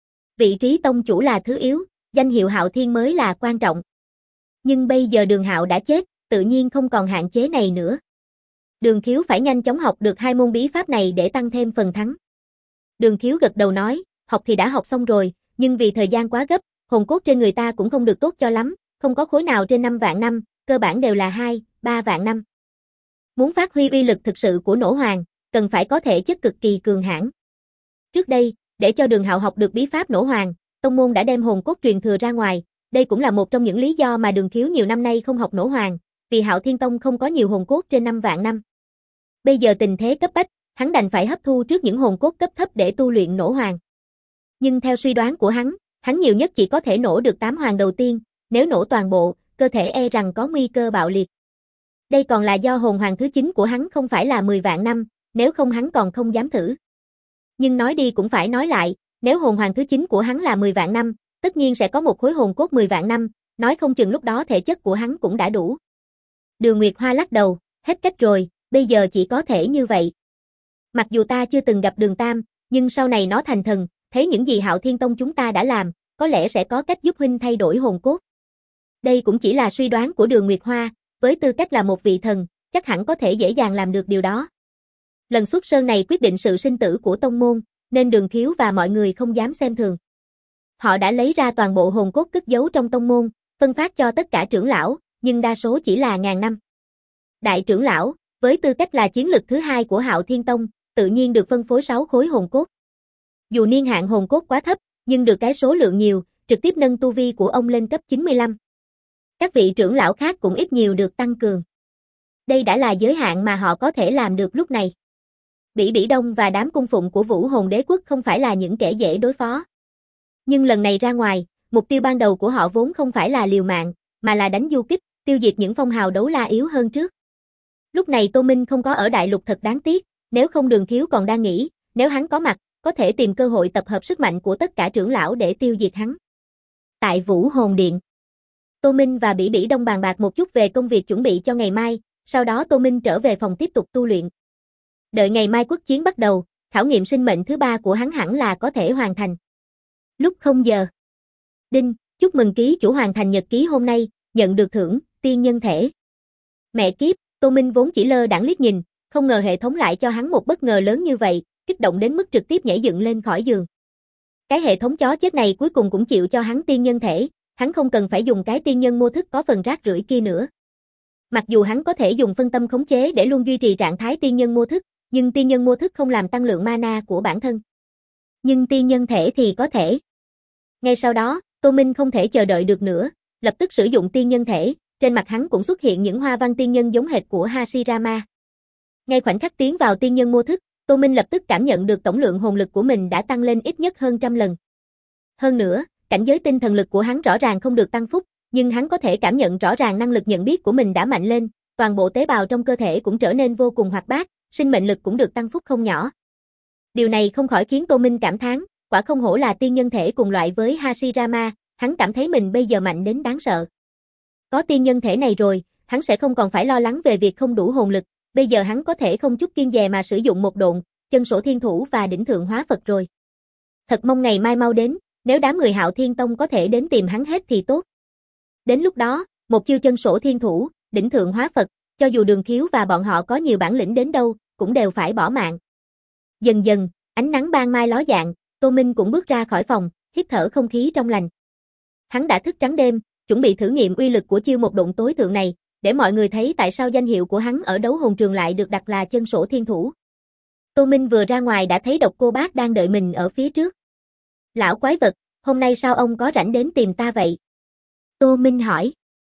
Vị trí tông chủ là thứ yếu, danh hiệu Hạo Thiên mới là quan trọng. Nhưng bây giờ Đường Hạo đã chết, tự nhiên không còn hạn chế này nữa. Đường Khiếu phải nhanh chóng học được 2 môn bí pháp này để tăng thêm phần thắng. Đường Khiếu gật đầu nói, học thì đã học xong rồi, nhưng vì thời gian quá gấp, hồn cốt trên người ta cũng không được tốt cho lắm, không có khối nào trên 5 vạn năm, cơ bản đều là 2, 3 vạn năm. Muốn phát huy uy lực thực sự của Nổ Hoàng, cần phải có thể chất cực kỳ cường hãn. Trước đây, để cho Đường Hạo học được bí pháp Nổ Hoàng, tông môn đã đem hồn cốt truyền thừa ra ngoài, đây cũng là một trong những lý do mà Đường Khiếu nhiều năm nay không học Nổ Hoàng, vì Hạo Thiên Tông không có nhiều hồn cốt trên 5 vạn năm. Bây giờ tình thế cấp bách, hắn đành phải hấp thu trước những hồn cốt cấp thấp để tu luyện Nổ Hoàng. Nhưng theo suy đoán của hắn nhiều nhất chỉ có thể nổ được 8 hoàng đầu tiên, nếu nổ toàn bộ, cơ thể e rằng có nguy cơ bạo liệt. Đây còn là do hồn hoàng thứ 9 của hắn không phải là 10 vạn năm, nếu không hắn còn không dám thử. Nhưng nói đi cũng phải nói lại, nếu hồn hoàng thứ 9 của hắn là 10 vạn năm, tất nhiên sẽ có một khối hồn cốt 10 vạn năm, nói không chừng lúc đó thể chất của hắn cũng đã đủ. Đường Nguyệt Hoa lắc đầu, hết cách rồi, bây giờ chỉ có thể như vậy. Mặc dù ta chưa từng gặp Đường Tam, nhưng sau này nó thành thần, thấy những gì Hạo Thiên Tông chúng ta đã làm, có lẽ sẽ có cách giúp huynh thay đổi hồn cốt. Đây cũng chỉ là suy đoán của Đường Nguyệt Hoa, với tư cách là một vị thần, chắc hẳn có thể dễ dàng làm được điều đó. Lần xuất sơn này quyết định sự sinh tử của tông môn, nên Đường Khiếu và mọi người không dám xem thường. Họ đã lấy ra toàn bộ hồn cốt cất giấu trong tông môn, phân phát cho tất cả trưởng lão, nhưng đa số chỉ là ngàn năm. Đại trưởng lão, với tư cách là chiến lực thứ 2 của Hạo Thiên Tông, tự nhiên được phân phối 6 khối hồn cốt. Dù niên hạn hồn cốt quá thấp, nhưng được cái số lượng nhiều, trực tiếp nâng tu vi của ông lên cấp 95. Các vị trưởng lão khác cũng ít nhiều được tăng cường. Đây đã là giới hạn mà họ có thể làm được lúc này. Bỉ Bỉ Đông và đám cung phụng của Vũ Hồn Đế Quốc không phải là những kẻ dễ đối phó. Nhưng lần này ra ngoài, mục tiêu ban đầu của họ vốn không phải là liều mạng, mà là đánh du kích, tiêu diệt những phong hào đấu la yếu hơn trước. Lúc này Tô Minh không có ở đại lục thật đáng tiếc, nếu không Đường Khiếu còn đang nghĩ, nếu hắn có mặt, có thể tìm cơ hội tập hợp sức mạnh của tất cả trưởng lão để tiêu diệt hắn. Tại Vũ Hồn Điện, Tô Minh và Bỉ Bỉ Đông bàn bạc một chút về công việc chuẩn bị cho ngày mai, sau đó Tô Minh trở về phòng tiếp tục tu luyện. Đợi ngày mai quốc chiến bắt đầu, khảo nghiệm sinh mệnh thứ 3 của hắn hẳn là có thể hoàn thành. Lúc 0 giờ. Đinh, chúc mừng ký chủ hoàn thành nhật ký hôm nay, nhận được thưởng, tiên nhân thể. Mẹ kiếp, Tô Minh vốn chỉ lơ đãng liếc nhìn, không ngờ hệ thống lại cho hắn một bất ngờ lớn như vậy, kích động đến mức trực tiếp nhảy dựng lên khỏi giường. Cái hệ thống chó chết này cuối cùng cũng chịu cho hắn tiên nhân thể, hắn không cần phải dùng cái tiên nhân mô thức có phần rác rưởi kia nữa. Mặc dù hắn có thể dùng phân tâm khống chế để luôn duy trì trạng thái tiên nhân mô thức, nhưng tiên nhân mô thức không làm tăng lượng mana của bản thân. Nhưng tiên nhân thể thì có thể. Ngay sau đó, Tô Minh không thể chờ đợi được nữa, lập tức sử dụng tiên nhân thể, trên mặt hắn cũng xuất hiện những hoa văn tiên nhân giống hệt của Hashirama. Ngay khoảnh khắc tiến vào tiên nhân mô thức, Tô Minh lập tức cảm nhận được tổng lượng hồn lực của mình đã tăng lên ít nhất hơn 100 lần. Hơn nữa, cảnh giới tinh thần lực của hắn rõ ràng không được tăng phúc, nhưng hắn có thể cảm nhận rõ ràng năng lực nhận biết của mình đã mạnh lên, toàn bộ tế bào trong cơ thể cũng trở nên vô cùng hoạt bát, sinh mệnh lực cũng được tăng phúc không nhỏ. Điều này không khỏi khiến Tô Minh cảm thán, quả không hổ là tiên nhân thể cùng loại với Hashirama, hắn cảm thấy mình bây giờ mạnh đến đáng sợ. Có tiên nhân thể này rồi, hắn sẽ không còn phải lo lắng về việc không đủ hồn lực, bây giờ hắn có thể không chút kiêng dè mà sử dụng một độn, chân sổ thiên thủ và đỉnh thượng hóa Phật rồi. Thật mong ngày mai mau đến, nếu đám người Hạo Thiên Tông có thể đến tìm hắn hết thì tốt. Đến lúc đó, một chiêu chân sổ thiên thủ, đỉnh thượng hóa Phật, cho dù Đường Khiếu và bọn họ có nhiều bản lĩnh đến đâu, cũng đều phải bỏ mạng. Dần dần, ánh nắng ban mai ló dạng, Tô Minh cũng bước ra khỏi phòng, hít thở không khí trong lành. Hắn đã thức trắng đêm, chuẩn bị thử nghiệm uy lực của chiêu một độn tối thượng này, để mọi người thấy tại sao danh hiệu của hắn ở đấu hồn trường lại được đặt là chân sổ thiên thủ. Tô Minh vừa ra ngoài đã thấy Độc Cô Bác đang đợi mình ở phía trước. Lão quái vật, hôm nay sao ông có rảnh đến tìm ta vậy? Tô Minh hỏi.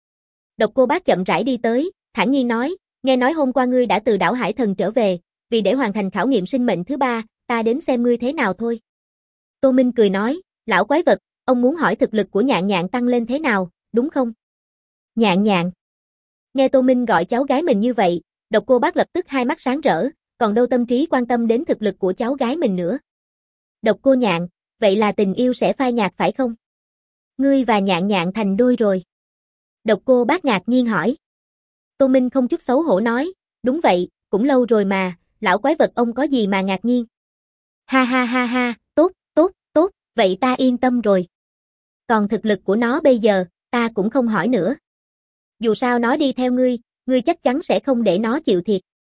Độc Cô Bác chậm rãi đi tới, thản nhiên nói, nghe nói hôm qua ngươi đã từ đảo Hải Thần trở về, vì để hoàn thành khảo nghiệm sinh mệnh thứ 3, ta đến xem ngươi thế nào thôi. Tô Minh cười nói, lão quái vật, ông muốn hỏi thực lực của Nhạn Nhạn tăng lên thế nào, đúng không? Nhạn Nhạn. Nghe Tô Minh gọi cháu gái mình như vậy, Độc Cô Bác lập tức hai mắt sáng rỡ, còn đâu tâm trí quan tâm đến thực lực của cháu gái mình nữa. Độc Cô Nhạn, vậy là tình yêu sẽ phai nhạt phải không? Ngươi và Nhạn Nhạn thành đôi rồi. Độc Cô Bác ngạc nhiên hỏi. Tô Minh không chút xấu hổ nói, đúng vậy, cũng lâu rồi mà, lão quái vật ông có gì mà ngạc nhiên. Ha ha ha ha, tốt, tốt, tốt, vậy ta yên tâm rồi. Còn thực lực của nó bây giờ, ta cũng không hỏi nữa. Dù sao nó đi theo ngươi chắc chắn sẽ không để nó chịu thiệt.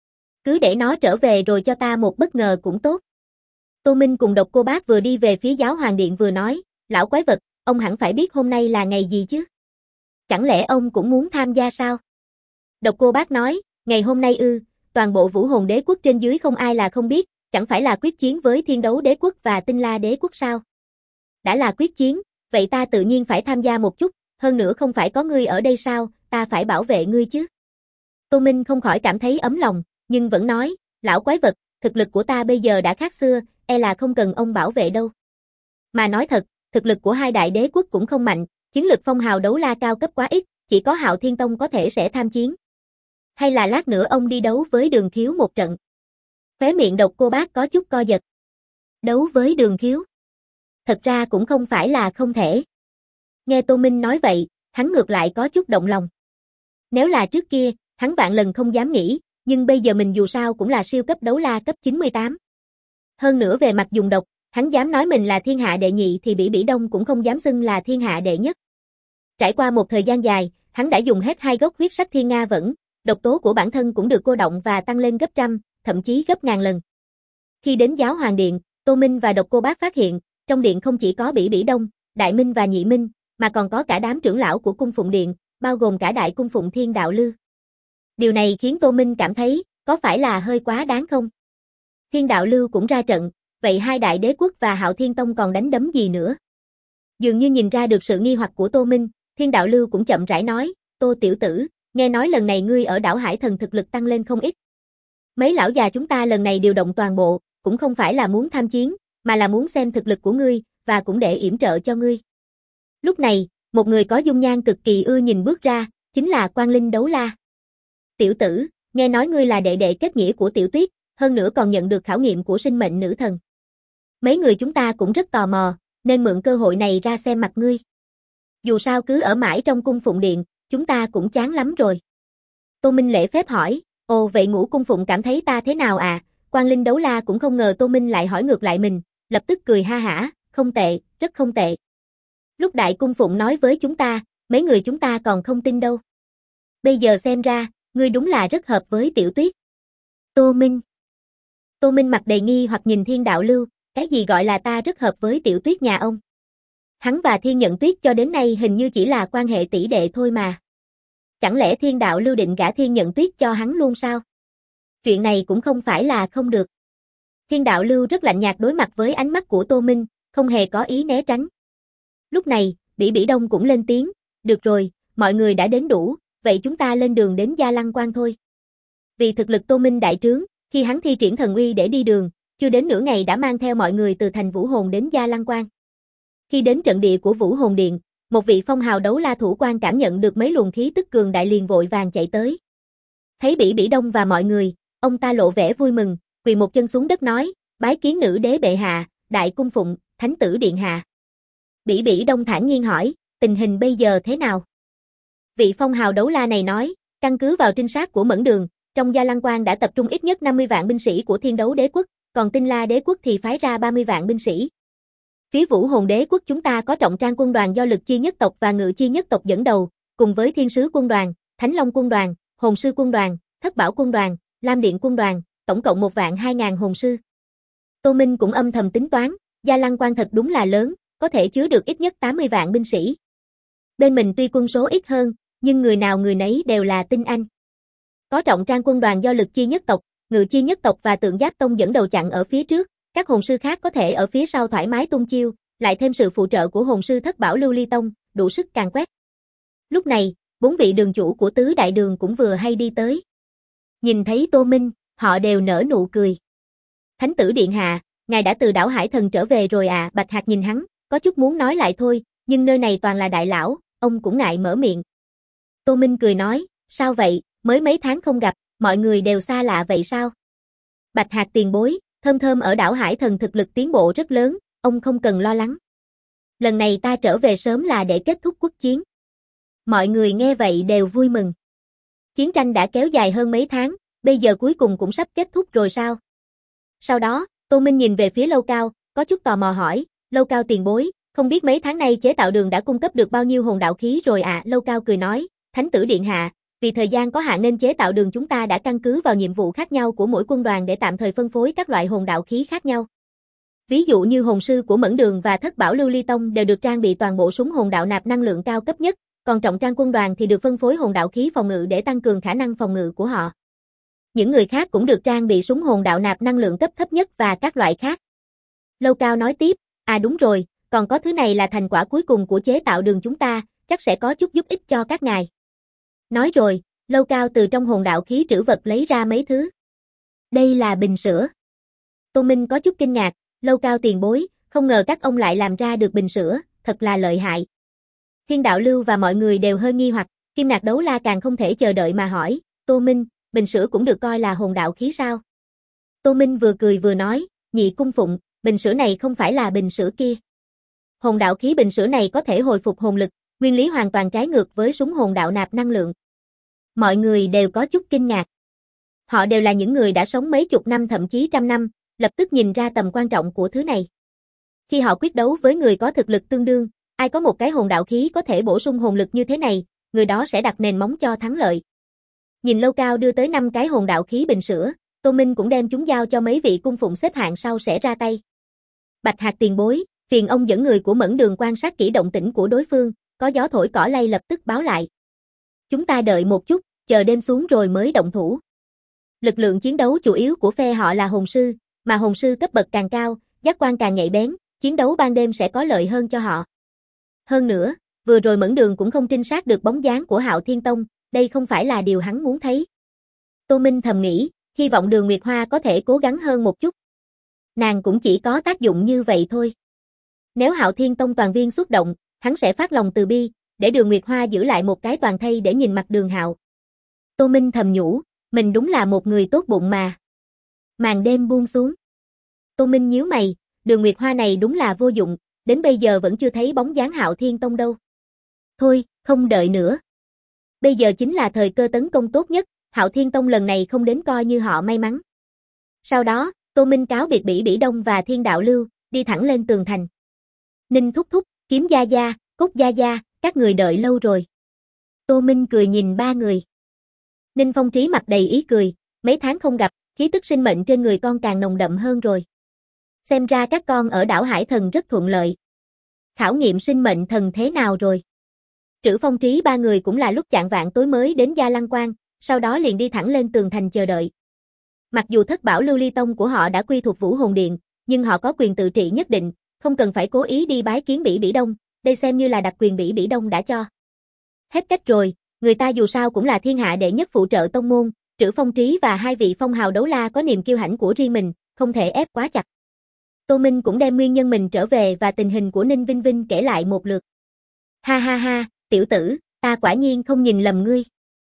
Cứ để nó trở về rồi cho ta một bất ngờ cũng tốt. Tô Minh cùng Độc Cô Bác vừa đi về phía Giáo Hoàng Điện vừa nói, lão quái vật, ông hẳn phải biết hôm nay là ngày gì chứ? Chẳng lẽ ông cũng muốn tham gia sao? Độc Cô Bác nói, ngày hôm nay ư, toàn bộ Vũ Hồn Đế Quốc trên dưới không ai là không biết, chẳng phải là quyết chiến với Thiên Đấu Đế Quốc và Tinh La Đế Quốc sao? Đã là quyết chiến, vậy ta tự nhiên phải tham gia một chút, hơn nữa không phải có ngươi ở đây sao, ta phải bảo vệ ngươi chứ. Tô Minh không khỏi cảm thấy ấm lòng, nhưng vẫn nói, lão quái vật, thực lực của ta bây giờ đã khác xưa, e là không cần ông bảo vệ đâu. Mà nói thật, thực lực của hai đại đế quốc cũng không mạnh, chiến lực phong hào đấu la cao cấp quá ít, chỉ có Hạo Thiên Tông có thể sẽ tham chiến. Hay là lát nữa ông đi đấu với Đường Khiếu một trận. Khóe miệng Độc Cô Bác có chút co giật. Đấu với Đường Khiếu? Thật ra cũng không phải là không thể. Nghe Tô Minh nói vậy, hắn ngược lại có chút động lòng. Nếu là trước kia, hắn vạn lần không dám nghĩ, nhưng bây giờ mình dù sao cũng là siêu cấp đấu la cấp 98. Hơn nữa về mặt dùng độc, hắn dám nói mình là thiên hạ đệ nhị thì Bỉ Bỉ Đông cũng không dám xưng là thiên hạ đệ nhất. Trải qua một thời gian dài, hắn đã dùng hết 2 gốc huyết sắc thiên nga vẫn, độc tố của bản thân cũng được cô động và tăng lên gấp trăm, thậm chí gấp ngàn lần. Khi đến Giáo Hoàng Điện, Tô Minh và Độc Cô Bác phát hiện, trong điện không chỉ có Bỉ Bỉ Đông, Đại Minh và Nhị Minh, mà còn có cả đám trưởng lão của Cung Phụng Điện, bao gồm cả Đại Cung Phụng Thiên Đạo Lư. Điều này khiến Tô Minh cảm thấy, có phải là hơi quá đáng không? Thiên Đạo Lưu cũng ra trận, vậy hai đại đế quốc và Hạo Thiên Tông còn đánh đấm gì nữa? Dường như nhìn ra được sự nghi hoặc của Tô Minh, Thiên Đạo Lưu cũng chậm rãi nói, Tô tiểu tử, nghe nói lần này ngươi ở đảo Hải Thần thực lực tăng lên không ít. Mấy lão già chúng ta lần này điều động toàn bộ, cũng không phải là muốn tham chiến, mà là muốn xem thực lực của ngươi, và cũng để yểm trợ cho ngươi. Lúc này, một người có dung nhan cực kỳ ưa nhìn bước ra, chính là Quang Linh Đấu La. Tiểu tử, nghe nói ngươi là đệ đệ kết nghĩa của Tiểu Tuyết, hơn nữa còn nhận được khảo nghiệm của sinh mệnh nữ thần. Mấy người chúng ta cũng rất tò mò, nên mượn cơ hội này ra xem mặt ngươi. Dù sao cứ ở mãi trong cung phụng điện, chúng ta cũng chán lắm rồi. Tô Minh lễ phép hỏi, ồ vậy Ngũ cung phụng cảm thấy ta thế nào à? Quang Linh Đấu La cũng không ngờ Tô Minh lại hỏi ngược lại mình, lập tức cười ha hả, không tệ, rất không tệ. Lúc đại cung phụng nói với chúng ta, mấy người chúng ta còn không tin đâu. Bây giờ xem ra, ngươi đúng là rất hợp với Tiểu Tuyết. Tô Minh mặt đầy nghi hoặc nhìn Thiên Đạo Lưu, cái gì gọi là ta rất hợp với Tiểu Tuyết nhà ông? Hắn và Thiên Nhận Tuyết cho đến nay hình như chỉ là quan hệ tỷ đệ thôi mà. Chẳng lẽ Thiên Đạo Lưu định gả Thiên Nhận Tuyết cho hắn luôn sao? Chuyện này cũng không phải là không được. Thiên Đạo Lưu rất lạnh nhạt đối mặt với ánh mắt của Tô Minh, không hề có ý né tránh. Lúc này, Bỉ Bỉ Đông cũng lên tiếng, được rồi, mọi người đã đến đủ, vậy chúng ta lên đường đến Gia Lăng Quan thôi. Vì thực lực Tô Minh đại trướng, khi hắn thi triển thần uy để đi đường, chưa đến nửa ngày đã mang theo mọi người từ thành Vũ Hồn đến Gia Lăng Quan. Khi đến trận địa của Vũ Hồn Điện, một vị phong hào đấu la thủ quan cảm nhận được mấy luồng khí tức cường đại liền vội vàng chạy tới. Thấy Bỉ Bỉ Đông và mọi người, ông ta lộ vẻ vui mừng, quỳ một chân xuống đất nói, bái kiến nữ đế bệ hạ, đại cung phụng, thánh tử điện hạ. Bỉ Bỉ Đông thản nhiên hỏi, tình hình bây giờ thế nào? Vị phong hào đấu la này nói, căn cứ vào trinh sát của Mẫn Đường, trong Gia Lăng Quan đã tập trung ít nhất 50 vạn binh sĩ của Thiên Đấu Đế quốc, còn Tinh La Đế quốc thì phái ra 30 vạn binh sĩ. Phía Vũ Hồn Đế quốc chúng ta có Trọng Trang quân đoàn do Lực Chi nhất tộc và Ngự Chi nhất tộc dẫn đầu, cùng với Thiên Sứ quân đoàn, Thánh Long quân đoàn, Hồn Sư quân đoàn, Thất Bảo quân đoàn, Lam Điện quân đoàn, tổng cộng 1.200.000 hồn sư. Tô Minh cũng âm thầm tính toán, Gia Lăng Quan thật đúng là lớn, có thể chứa được ít nhất 80 vạn binh sĩ. Bên mình tuy quân số ít hơn, nhưng người nào người nấy đều là tinh anh. Có Trọng Trang quân đoàn do Lực Chi nhất tộc, Ngự Chi nhất tộc và Tượng Giáp tông dẫn đầu chặn ở phía trước, các hồn sư khác có thể ở phía sau thoải mái tung chiêu, lại thêm sự phụ trợ của hồn sư Thất Bảo Lưu Ly tông, đủ sức càn quét. Lúc này, 4 vị đường chủ của tứ đại đường cũng vừa hay đi tới. Nhìn thấy Tô Minh, họ đều nở nụ cười. Thánh tử điện hạ, ngài đã từ đảo Hải Thần trở về rồi à? Bạch Hạc nhìn hắn, có chút muốn nói lại thôi, nhưng nơi này toàn là đại lão, ông cũng ngại mở miệng. Tô Minh cười nói, sao vậy, mới mấy tháng không gặp, mọi người đều xa lạ vậy sao? Bạch Hạc tiền bối, Thơm Thơm ở đảo Hải Thần thực lực tiến bộ rất lớn, ông không cần lo lắng. Lần này ta trở về sớm là để kết thúc quốc chiến. Mọi người nghe vậy đều vui mừng. Chiến tranh đã kéo dài hơn mấy tháng, bây giờ cuối cùng cũng sắp kết thúc rồi sao? Sau đó, Tô Minh nhìn về phía Lâu Cao, có chút tò mò hỏi, Lâu Cao tiền bối, không biết mấy tháng nay chế tạo đường đã cung cấp được bao nhiêu hồn đạo khí rồi ạ? Lâu Cao cười nói, Thánh tử điện hạ, vì thời gian có hạn nên chế tạo đường chúng ta đã căn cứ vào nhiệm vụ khác nhau của mỗi quân đoàn để tạm thời phân phối các loại hồn đạo khí khác nhau. Ví dụ như hồn sư của Mẫn Đường và Thất Bảo Lưu Ly tông đều được trang bị toàn bộ súng hồn đạo nạp năng lượng cao cấp nhất, còn Trọng Trang quân đoàn thì được phân phối hồn đạo khí phòng ngự để tăng cường khả năng phòng ngự của họ. Những người khác cũng được trang bị súng hồn đạo nạp năng lượng cấp thấp nhất và các loại khác. Lâu Cao nói tiếp, à đúng rồi, còn có thứ này là thành quả cuối cùng của chế tạo đường chúng ta, chắc sẽ có chút giúp ích cho các ngài. Nói rồi, Lâu Cao từ trong hồn đạo khí trữ vật lấy ra mấy thứ. Đây là bình sữa. Tô Minh có chút kinh ngạc, Lâu Cao tiền bối, không ngờ các ông lại làm ra được bình sữa, thật là lợi hại. Thiên Đạo Lưu và mọi người đều hơi nghi hoặc, Kim Ngạc Đấu La càng không thể chờ đợi mà hỏi, Tô Minh, bình sữa cũng được coi là hồn đạo khí sao? Tô Minh vừa cười vừa nói, nhị cung phụng, bình sữa này không phải là bình sữa kia. Hồn đạo khí bình sữa này có thể hồi phục hồn lực, nguyên lý hoàn toàn trái ngược với súng hồn đạo nạp năng lượng. Mọi người đều có chút kinh ngạc. Họ đều là những người đã sống mấy chục năm thậm chí trăm năm, lập tức nhìn ra tầm quan trọng của thứ này. Khi họ quyết đấu với người có thực lực tương đương, ai có một cái hồn đạo khí có thể bổ sung hồn lực như thế này, người đó sẽ đặt nền móng cho thắng lợi. Nhìn Lâu Cao đưa tới 5 cái hồn đạo khí bình sữa, Tô Minh cũng đem chúng giao cho mấy vị cung phụng xếp hạng sau sẽ ra tay. Bạch Hạc tiền bối, phiền ông dẫn người của Mẫn Đường quan sát kỹ động tĩnh của đối phương, có gió thổi cỏ lay lập tức báo lại. Chúng ta đợi một chút, chờ đêm xuống rồi mới động thủ. Lực lượng chiến đấu chủ yếu của phe họ là hồn sư, mà hồn sư cấp bậc càng cao, giác quan càng nhạy bén, chiến đấu ban đêm sẽ có lợi hơn cho họ. Hơn nữa, vừa rồi Mẫn Đường cũng không trinh sát được bóng dáng của Hạo Thiên Tông, đây không phải là điều hắn muốn thấy. Tô Minh thầm nghĩ, hy vọng Đường Nguyệt Hoa có thể cố gắng hơn một chút. Nàng cũng chỉ có tác dụng như vậy thôi. Nếu Hạo Thiên Tông toàn viên xuất động, hắn sẽ phát lòng từ bi, để Đường Nguyệt Hoa giữ lại một cái toàn thây để nhìn mặt Đường Hạo. Tô Minh thầm nhủ, mình đúng là một người tốt bụng mà. Màn đêm buông xuống. Tô Minh nhíu mày, Đường Nguyệt Hoa này đúng là vô dụng, đến bây giờ vẫn chưa thấy bóng dáng Hạo Thiên Tông đâu. Thôi, không đợi nữa. Bây giờ chính là thời cơ tấn công tốt nhất, Hạo Thiên Tông lần này không đến coi như họ may mắn. Sau đó, Tô Minh cáo biệt Bỉ Bỉ Đông và Thiên Đạo Lưu, đi thẳng lên tường thành. Ninh thúc thúc, Kiếm gia gia, Cốt gia gia, các người đợi lâu rồi. Tô Minh cười nhìn ba người. Ninh Phong Trí mặt đầy ý cười, mấy tháng không gặp, khí tức sinh mệnh trên người con càng nồng đậm hơn rồi. Xem ra các con ở đảo Hải Thần rất thuận lợi. Khảo nghiệm sinh mệnh thần thế nào rồi? Trữ Phong Trí ba người cũng là lúc chạng vạng tối mới đến Gia Lăng Quan, sau đó liền đi thẳng lên tường thành chờ đợi. Mặc dù thất bảo Lưu Ly Tông của họ đã quy thuộc Vũ Hồn Điện, nhưng họ có quyền tự trị nhất định, không cần phải cố ý đi bái kiến Bỉ Bỉ Đông, đây xem như là đặc quyền Bỉ Bỉ Đông đã cho. Hết cách rồi, người ta dù sao cũng là thiên hạ đệ nhất phụ trợ tông môn, Trữ Phong Trí và hai vị phong hào đấu la có niềm kiêu hãnh của riêng mình, không thể ép quá chặt. Tô Minh cũng đem nguyên nhân mình trở về và tình hình của Ninh Vinh Vinh kể lại một lượt. Ha ha ha, tiểu tử, ta quả nhiên không nhìn lầm ngươi.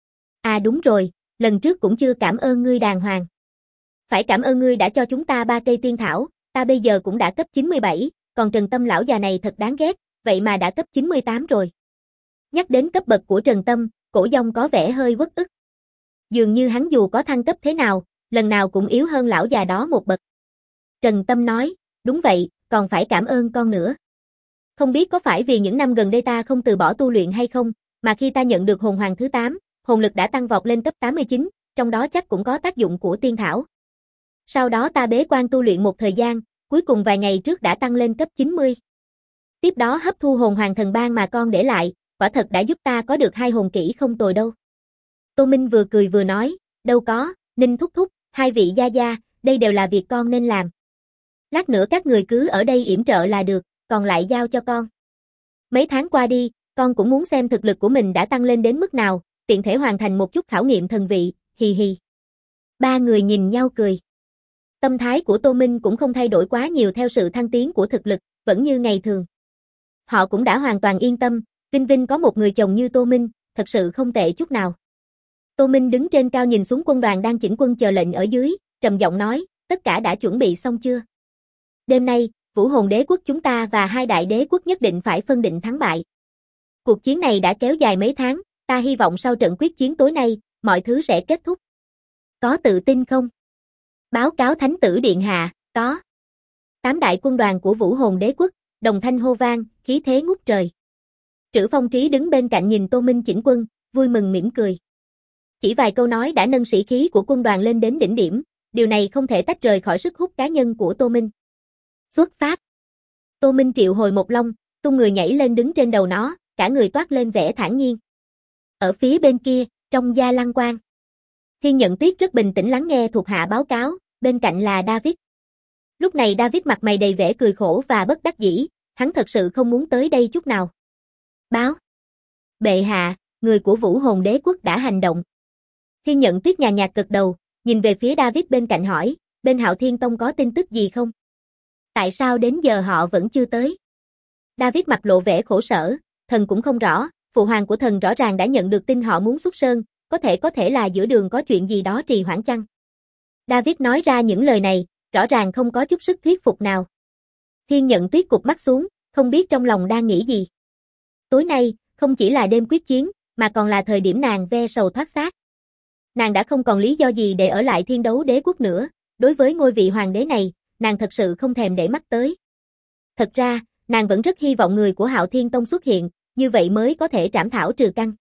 À đúng rồi, lần trước cũng chưa cảm ơn ngươi đàng hoàng. Phải cảm ơn ngươi đã cho chúng ta 3 cây tiên thảo, ta bây giờ cũng đã cấp 97, còn Trần Tâm lão già này thật đáng ghét, vậy mà đã cấp 98 rồi. Nhắc đến cấp bậc của Trần Tâm, Cổ Dông có vẻ hơi uất ức. Dường như hắn dù có thăng cấp thế nào, lần nào cũng yếu hơn lão già đó một bậc. Trần Tâm nói, đúng vậy, còn phải cảm ơn con nữa. Không biết có phải vì những năm gần đây ta không từ bỏ tu luyện hay không, mà khi ta nhận được hồn hoàng thứ 8, hồn lực đã tăng vọt lên cấp 89, trong đó chắc cũng có tác dụng của tiên thảo. Sau đó ta bế quan tu luyện một thời gian, cuối cùng vài ngày trước đã tăng lên cấp 90. Tiếp đó hấp thu hồn hoàng thần bang mà con để lại, quả thật đã giúp ta có được 2 hồn kỹ không tồi đâu. Tô Minh vừa cười vừa nói, đâu có, Ninh thúc thúc, hai vị gia gia, đây đều là việc con nên làm. Lát nữa các người cứ ở đây yểm trợ là được, còn lại giao cho con. Mấy tháng qua đi, con cũng muốn xem thực lực của mình đã tăng lên đến mức nào, tiện thể hoàn thành một chút khảo nghiệm thần vị, hì hì. Ba người nhìn nhau cười. Tâm thái của Tô Minh cũng không thay đổi quá nhiều theo sự thăng tiến của thực lực, vẫn như ngày thường. Họ cũng đã hoàn toàn yên tâm, Vinh Vinh có một người chồng như Tô Minh, thật sự không tệ chút nào. Tô Minh đứng trên cao nhìn xuống quân đoàn đang chỉnh quân chờ lệnh ở dưới, trầm giọng nói, tất cả đã chuẩn bị xong chưa? Đêm nay, Vũ Hồn Đế quốc chúng ta và 2 đại đế quốc nhất định phải phân định thắng bại. Cuộc chiến này đã kéo dài mấy tháng, ta hy vọng sau trận quyết chiến tối nay, mọi thứ sẽ kết thúc. Có tự tin không? Báo cáo Thánh tử điện hạ, có. 8 đại quân đoàn của Vũ Hồn Đế quốc, đồng thanh hô vang, khí thế ngút trời. Trữ Phong Trí đứng bên cạnh nhìn Tô Minh chỉnh quân, vui mừng mỉm cười. Chỉ vài câu nói đã nâng sĩ khí của quân đoàn lên đến đỉnh điểm, điều này không thể tách rời khỏi sức hút cá nhân của Tô Minh. Xuất phát. Tô Minh triệu hồi một long, tung người nhảy lên đứng trên đầu nó, cả người toát lên vẻ thản nhiên. Ở phía bên kia, trong Gia Lăng Quan, Thiên Nhận Tuyết rất bình tĩnh lắng nghe thuộc hạ báo cáo, bên cạnh là David. Lúc này David mặt mày đầy vẻ cười khổ và bất đắc dĩ, hắn thật sự không muốn tới đây chút nào. Báo. Bệ hạ, người của Vũ Hồn Đế quốc đã hành động. Thiên Nhận Tuyết nhàn nhạt gật đầu, nhìn về phía David bên cạnh hỏi, bên Hạo Thiên Tông có tin tức gì không? Tại sao đến giờ họ vẫn chưa tới? David mặt lộ vẻ khổ sở, thần cũng không rõ, phụ hoàng của thần rõ ràng đã nhận được tin họ muốn xuất sơn, có thể là giữa đường có chuyện gì đó trì hoãn chăng? David nói ra những lời này, rõ ràng không có chút sức thuyết phục nào. Thiên Nhận Tuyết cụp mắt xuống, không biết trong lòng đang nghĩ gì. Tối nay, không chỉ là đêm quyết chiến, mà còn là thời điểm nàng ve sầu thoát xác. Nàng đã không còn lý do gì để ở lại Thiên Đấu Đế quốc nữa, đối với ngôi vị hoàng đế này, nàng thật sự không thèm để mắt tới. Thật ra, nàng vẫn rất hy vọng người của Hạo Thiên Tông xuất hiện, như vậy mới có thể trảm thảo trừ căn.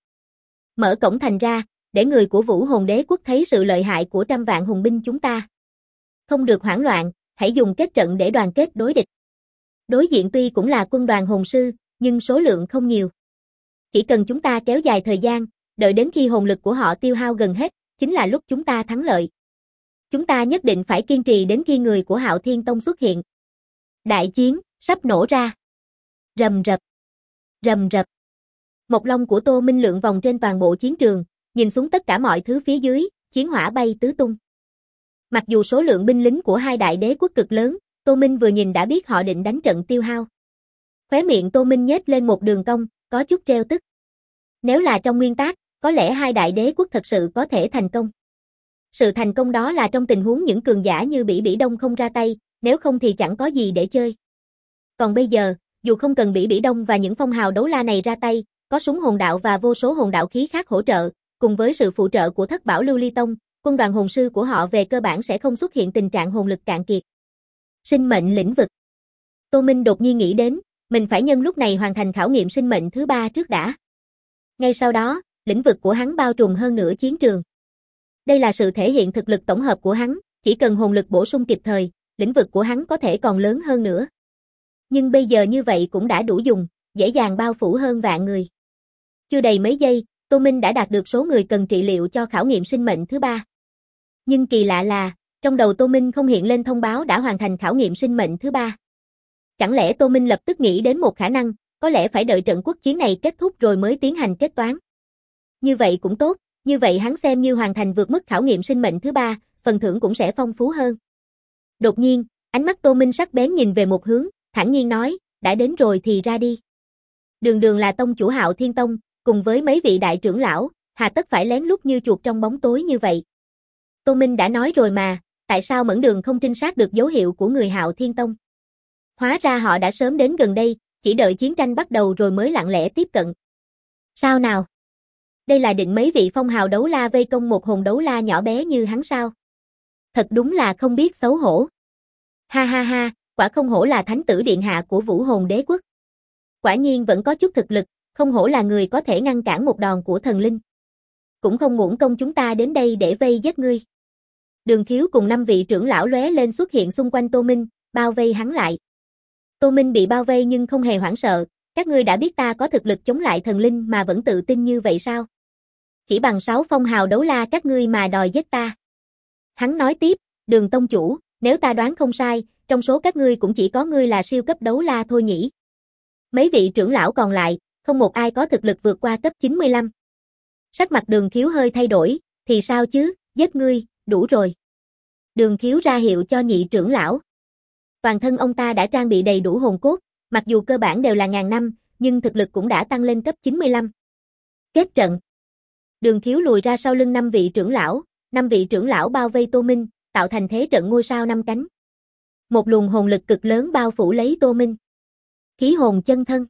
Mở cổng thành ra, để người của Vũ Hồn Đế quốc thấy sự lợi hại của 100 vạn hùng binh chúng ta. Không được hoảng loạn, hãy dùng kết trận để đoàn kết đối địch. Đối diện tuy cũng là quân đoàn hồn sư, nhưng số lượng không nhiều. Chỉ cần chúng ta kéo dài thời gian, đợi đến khi hồn lực của họ tiêu hao gần hết, chính là lúc chúng ta thắng lợi. Chúng ta nhất định phải kiên trì đến khi người của Hạo Thiên Tông xuất hiện. Đại chiến, sắp nổ ra. Rầm rập. Rầm rập. Một long của Tô Minh lượn vòng trên toàn bộ chiến trường, nhìn xuống tất cả mọi thứ phía dưới, chiến hỏa bay tứ tung. Mặc dù số lượng binh lính của hai đại đế quốc cực lớn, Tô Minh vừa nhìn đã biết họ định đánh trận tiêu hao. Khóe miệng Tô Minh nhếch lên một đường cong, có chút trêu tức. Nếu là trong nguyên tắc, có lẽ hai đại đế quốc thật sự có thể thành công. Sự thành công đó là trong tình huống những cường giả như Bỉ Bỉ Đông không ra tay, nếu không thì chẳng có gì để chơi. Còn bây giờ, dù không cần Bỉ Bỉ Đông và những phong hào đấu la này ra tay, có súng hồn đạo và vô số hồn đạo khí khác hỗ trợ, cùng với sự phụ trợ của Thất Bảo Lưu Ly Tông, quân đoàn hồn sư của họ về cơ bản sẽ không xuất hiện tình trạng hồn lực cạn kiệt. Sinh mệnh lĩnh vực. Tô Minh đột nhiên nghĩ đến, mình phải nhân lúc này hoàn thành khảo nghiệm sinh mệnh thứ 3 trước đã. Ngay sau đó, lĩnh vực của hắn bao trùm hơn nửa chiến trường. Đây là sự thể hiện thực lực tổng hợp của hắn, chỉ cần hồn lực bổ sung kịp thời, lĩnh vực của hắn có thể còn lớn hơn nữa. Nhưng bây giờ như vậy cũng đã đủ dùng, dễ dàng bao phủ hơn vạn người. Chưa đầy mấy giây, Tô Minh đã đạt được số người cần trị liệu cho khảo nghiệm sinh mệnh thứ 3. Nhưng kỳ lạ là, trong đầu Tô Minh không hiện lên thông báo đã hoàn thành khảo nghiệm sinh mệnh thứ 3. Chẳng lẽ Tô Minh lập tức nghĩ đến một khả năng, có lẽ phải đợi trận quốc chiến này kết thúc rồi mới tiến hành kết toán. Như vậy cũng tốt, như vậy hắn xem như hoàn thành vượt mức khảo nghiệm sinh mệnh thứ 3, phần thưởng cũng sẽ phong phú hơn. Đột nhiên, ánh mắt Tô Minh sắc bén nhìn về một hướng, thản nhiên nói, đã đến rồi thì ra đi. Đường Đường là tông chủ Hạo Thiên Tông, cùng với mấy vị đại trưởng lão, hà tất phải lén lút như chuột trong bóng tối như vậy. Tô Minh đã nói rồi mà, tại sao Mẫn Đường không trinh sát được dấu hiệu của người Hạo Thiên Tông? Hóa ra họ đã sớm đến gần đây, chỉ đợi chiến tranh bắt đầu rồi mới lặng lẽ tiếp cận. Sao nào? Đây là định mấy vị phong hào đấu la vây công một hồn đấu la nhỏ bé như hắn sao? Thật đúng là không biết xấu hổ. Ha ha ha, quả không hổ là thánh tử điện hạ của Vũ Hồn Đế quốc. Quả nhiên vẫn có chút thực lực, không hổ là người có thể ngăn cản một đòn của thần linh. Cũng không uổng công chúng ta đến đây để vây giết ngươi. Đường Khiếu cùng 5 vị trưởng lão lóe lên xuất hiện xung quanh Tô Minh, bao vây hắn lại. Tô Minh bị bao vây nhưng không hề hoảng sợ, các ngươi đã biết ta có thực lực chống lại thần linh mà vẫn tự tin như vậy sao? Chỉ bằng 6 phong hào đấu la các ngươi mà đòi giết ta. Hắn nói tiếp, Đường tông chủ, nếu ta đoán không sai, trong số các ngươi cũng chỉ có ngươi là siêu cấp đấu la thôi nhỉ. Mấy vị trưởng lão còn lại, không một ai có thực lực vượt qua cấp 95. Sắc mặt Đường Khiếu hơi thay đổi, thì sao chứ, giết ngươi, đủ rồi. Đường Khiếu ra hiệu cho nhị trưởng lão. Toàn thân ông ta đã trang bị đầy đủ hồn cốt, mặc dù cơ bản đều là ngàn năm, nhưng thực lực cũng đã tăng lên cấp 95. Kết trận. Đường Khiếu lùi ra sau lưng 5 vị trưởng lão, 5 vị trưởng lão bao vây Tô Minh, tạo thành thế trận ngôi sao 5 cánh. Một luồng hồn lực cực lớn bao phủ lấy Tô Minh. Khí hồn chân thân.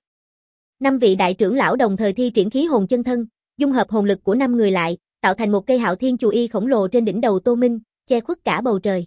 5 vị đại trưởng lão đồng thời thi triển khí hồn chân thân, dung hợp hồn lực của 5 người lại, tạo thành một cây Hạo Thiên Chù Y khổng lồ trên đỉnh đầu Tô Minh, che khuất cả bầu trời.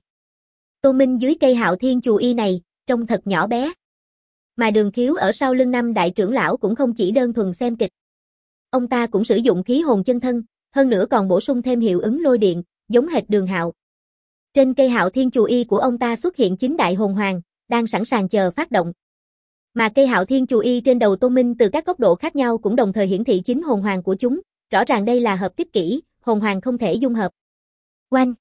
Tô Minh dưới cây Hạo Thiên Chù Y này, trông thật nhỏ bé. Mà Đường Khiếu ở sau lưng 5 đại trưởng lão cũng không chỉ đơn thuần xem kịch. Ông ta cũng sử dụng khí hồn chân thân, hơn nữa còn bổ sung thêm hiệu ứng lôi điện, giống hệt Đường Hạo. Trên cây Hạo Thiên Chù Y của ông ta xuất hiện 9 đại hồn hoàng, đang sẵn sàng chờ phát động. Mà cây Hạo Thiên Chù Y trên đầu Tô Minh từ các góc độ khác nhau cũng đồng thời hiển thị 9 hồn hoàng của chúng, rõ ràng đây là hợp kích kỹ, hồn hoàng không thể dung hợp. Oanh!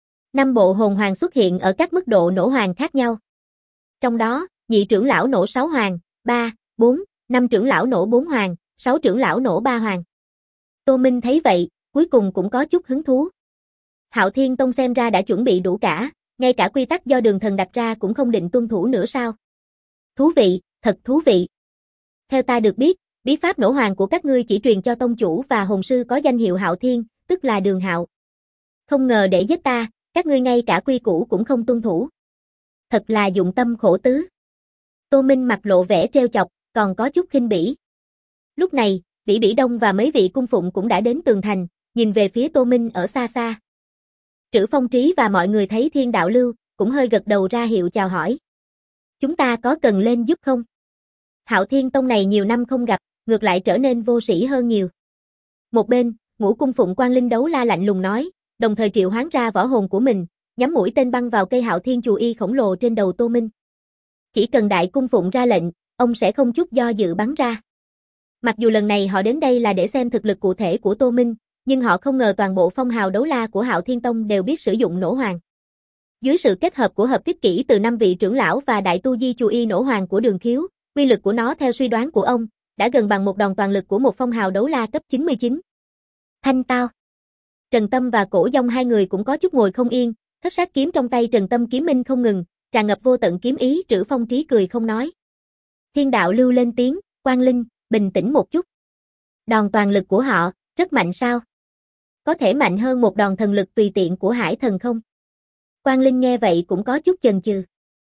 5 bộ hồn hoàng xuất hiện ở các mức độ nổ hoàng khác nhau. Trong đó, nhị trưởng lão nổ 6 hoàng, 3, 4, 5 trưởng lão nổ 4 hoàng, 6 trưởng lão nổ 3 hoàng. Tô Minh thấy vậy, cuối cùng cũng có chút hứng thú. Hạo Thiên Tông xem ra đã chuẩn bị đủ cả, ngay cả quy tắc do Đường Thần đặt ra cũng không định tuân thủ nữa sao? Thú vị, thật thú vị. Theo ta được biết, bí pháp nổ hoàng của các ngươi chỉ truyền cho tông chủ và hồn sư có danh hiệu Hạo Thiên, tức là Đường Hạo. Không ngờ để giết ta, các ngươi ngay cả quy củ cũng không tuân thủ. Thật là dụng tâm khổ tứ. Tô Minh mặt lộ vẻ trêu chọc, còn có chút khinh bỉ. Lúc này, Bỉ Bỉ Đông và mấy vị cung phụng cũng đã đến tường thành, nhìn về phía Tô Minh ở xa xa. Trữ Phong Trí và mọi người thấy Thiên Đạo Lưu, cũng hơi gật đầu ra hiệu chào hỏi. Chúng ta có cần lên giúp không? Hạo Thiên Tông này nhiều năm không gặp, ngược lại trở nên vô sĩ hơn nhiều. Một bên, Ngũ cung phụng Quan Linh Đấu La lạnh lùng nói, đồng thời triệu hoán ra võ hồn của mình, nhắm mũi tên băng vào cây Hạo Thiên Chù Y khổng lồ trên đầu Tô Minh. Chỉ cần đại cung phụng ra lệnh, ông sẽ không chút do dự bắn ra. Mặc dù lần này họ đến đây là để xem thực lực cụ thể của Tô Minh, nhưng họ không ngờ toàn bộ phong hào đấu la của Hạo Thiên Tông đều biết sử dụng nổ hoàng. Dưới sự kết hợp của hợp kích kỹ từ 5 vị trưởng lão và đại tu di Chù Y nổ hoàng của Đường Khiếu, uy lực của nó theo suy đoán của ông, đã gần bằng một đòn toàn lực của một phong hào đấu la cấp 99. Thanh tao. Trần Tâm và Cổ Dông hai người cũng có chút ngồi không yên, Thất sát kiếm trong tay Trần Tâm kiếm minh không ngừng, tràn ngập vô tận kiếm ý. Trữ Phong Trí cười không nói. Thiên đạo lưu lên tiếng, Quang Linh, bình tĩnh một chút. Đòn toàn lực của họ, rất mạnh sao? Có thể mạnh hơn một đòn thần lực tùy tiện của Hải Thần không? Quang Linh nghe vậy cũng có chút chần chừ.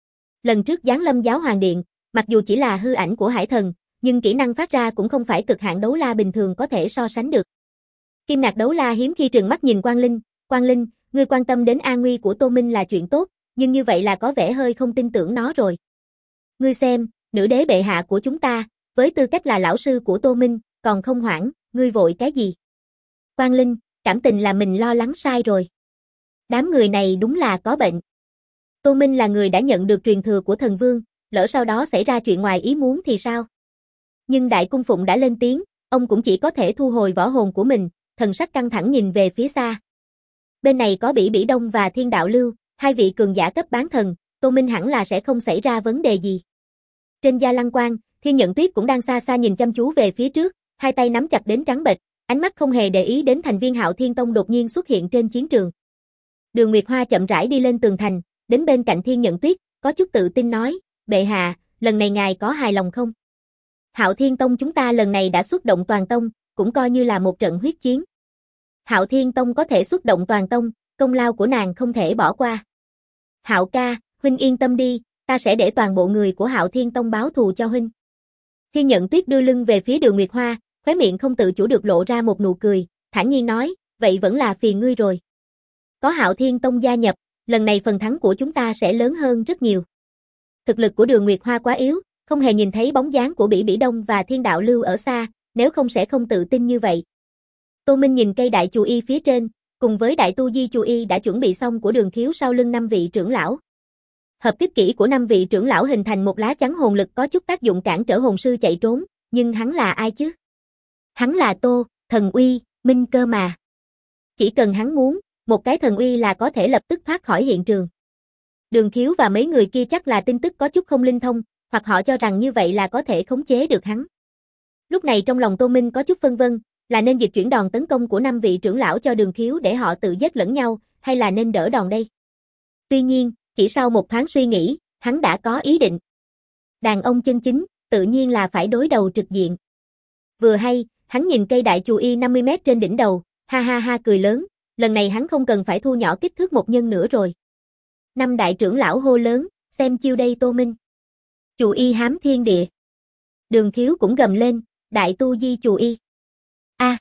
Lần trước giáng lâm giáo hoàng điện, mặc dù chỉ là hư ảnh của Hải Thần, nhưng kỹ năng phát ra cũng không phải cực hạn đấu la bình thường có thể so sánh được. Kim Nạc đấu la hiếm khi trừng mắt nhìn Quang Linh, ngươi quan tâm đến an nguy của Tô Minh là chuyện tốt, nhưng như vậy là có vẻ hơi không tin tưởng nó rồi. Ngươi xem, nữ đế bệ hạ của chúng ta, với tư cách là lão sư của Tô Minh, còn không hoảng, ngươi vội cái gì? Quang Linh, cảm tình là mình lo lắng sai rồi. Đám người này đúng là có bệnh. Tô Minh là người đã nhận được truyền thừa của thần vương, lỡ sau đó xảy ra chuyện ngoài ý muốn thì sao? Nhưng Đại Cung Phụng đã lên tiếng, ông cũng chỉ có thể thu hồi võ hồn của mình, thần sắc căng thẳng nhìn về phía xa. Bên này có Bỉ Bỉ Đông và Thiên Đạo Lưu, hai vị cường giả cấp bán thần, Tô Minh hẳn là sẽ không xảy ra vấn đề gì. Trên Gia Lăng Quang, Thiên Nhận Tuyết cũng đang xa xa nhìn chăm chú về phía trước, hai tay nắm chặt đến trắng bệch, ánh mắt không hề để ý đến thành viên Hạo Thiên Tông đột nhiên xuất hiện trên chiến trường. Đường Nguyệt Hoa chậm rãi đi lên tường thành, đến bên cạnh Thiên Nhận Tuyết, có chút tự tin nói, bệ hạ, lần này ngài có hài lòng không? Hạo Thiên Tông chúng ta lần này đã xuất động toàn tông, cũng coi như là một trận huyết chiến. Hạo Thiên Tông có thể xuất động toàn tông, công lao của nàng không thể bỏ qua. Hạo ca, huynh yên tâm đi, ta sẽ để toàn bộ người của Hạo Thiên Tông báo thù cho huynh. Thiên Nhận Tuyết đưa lưng về phía Đường Nguyệt Hoa, khóe miệng không tự chủ được lộ ra một nụ cười, thản nhiên nói, vậy vẫn là phiền ngươi rồi. Có Hạo Thiên Tông gia nhập, lần này phần thắng của chúng ta sẽ lớn hơn rất nhiều. Thực lực của Đường Nguyệt Hoa quá yếu, không hề nhìn thấy bóng dáng của Bỉ Bỉ Đông và Thiên Đạo Lưu ở xa, nếu không sẽ không tự tin như vậy. Tô Minh nhìn cây đại chù y phía trên, cùng với đại tu di chù y đã chuẩn bị xong của Đường Khiếu sau lưng 5 vị trưởng lão. Hợp kích kỹ của 5 vị trưởng lão hình thành một lá chắn hồn lực có chút tác dụng cản trở hồn sư chạy trốn, nhưng hắn là ai chứ? Hắn là Tô, thần uy, minh cơ mà. Chỉ cần hắn muốn, một cái thần uy là có thể lập tức thoát khỏi hiện trường. Đường Khiếu và mấy người kia chắc là tin tức có chút không linh thông, hoặc họ cho rằng như vậy là có thể khống chế được hắn. Lúc này trong lòng Tô Minh có chút phân vân, là nên dịch chuyển đòn tấn công của 5 vị trưởng lão cho Đường Khiếu để họ tự giết lẫn nhau, hay là nên đỡ đòn đây? Tuy nhiên, chỉ sau một thoáng suy nghĩ, hắn đã có ý định. Đàn ông chân chính, tự nhiên là phải đối đầu trực diện. Vừa hay, hắn nhìn cây đại chù y 50 mét trên đỉnh đầu, ha ha ha cười lớn, lần này hắn không cần phải thu nhỏ kích thước một nhân nữa rồi. 5 đại trưởng lão hô lớn, xem chiêu đây Tô Minh. Chù y hám thiên địa. Đường Khiếu cũng gầm lên, đại tu di chù y. A.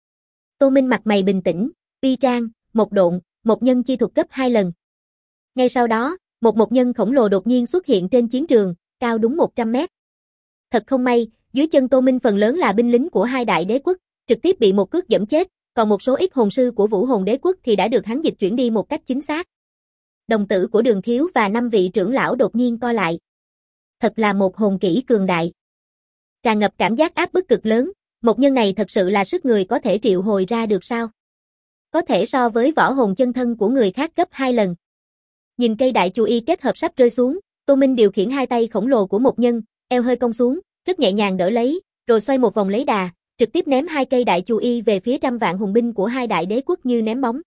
Tô Minh mặt mày bình tĩnh, uy trang, một độn, một nhân chi thuật cấp 2 lần. Ngay sau đó, một nhân khổng lồ đột nhiên xuất hiện trên chiến trường, cao đúng 100 mét. Thật không may, dưới chân Tô Minh phần lớn là binh lính của hai đại đế quốc, trực tiếp bị một cước giẫm chết, còn một số ít hồn sư của Vũ Hồn Đế quốc thì đã được hắn dịch chuyển đi một cách chính xác. Đồng tử của Đường Khiếu và 5 vị trưởng lão đột nhiên co lại. Thật là một hồn kỹ cường đại. Tràn ngập cảm giác áp bức cực lớn, một nhân này thật sự là sức người có thể triệu hồi ra được sao? Có thể so với võ hồn chân thân của người khác gấp 2 lần. Nhìn cây đại chù y kết hợp sắp rơi xuống, Tô Minh điều khiển hai tay khổng lồ của một nhân, eo hơi cong xuống, rất nhẹ nhàng đỡ lấy, rồi xoay một vòng lấy đà, trực tiếp ném hai cây đại chù y về phía trăm vạn hùng binh của hai đại đế quốc như ném bóng.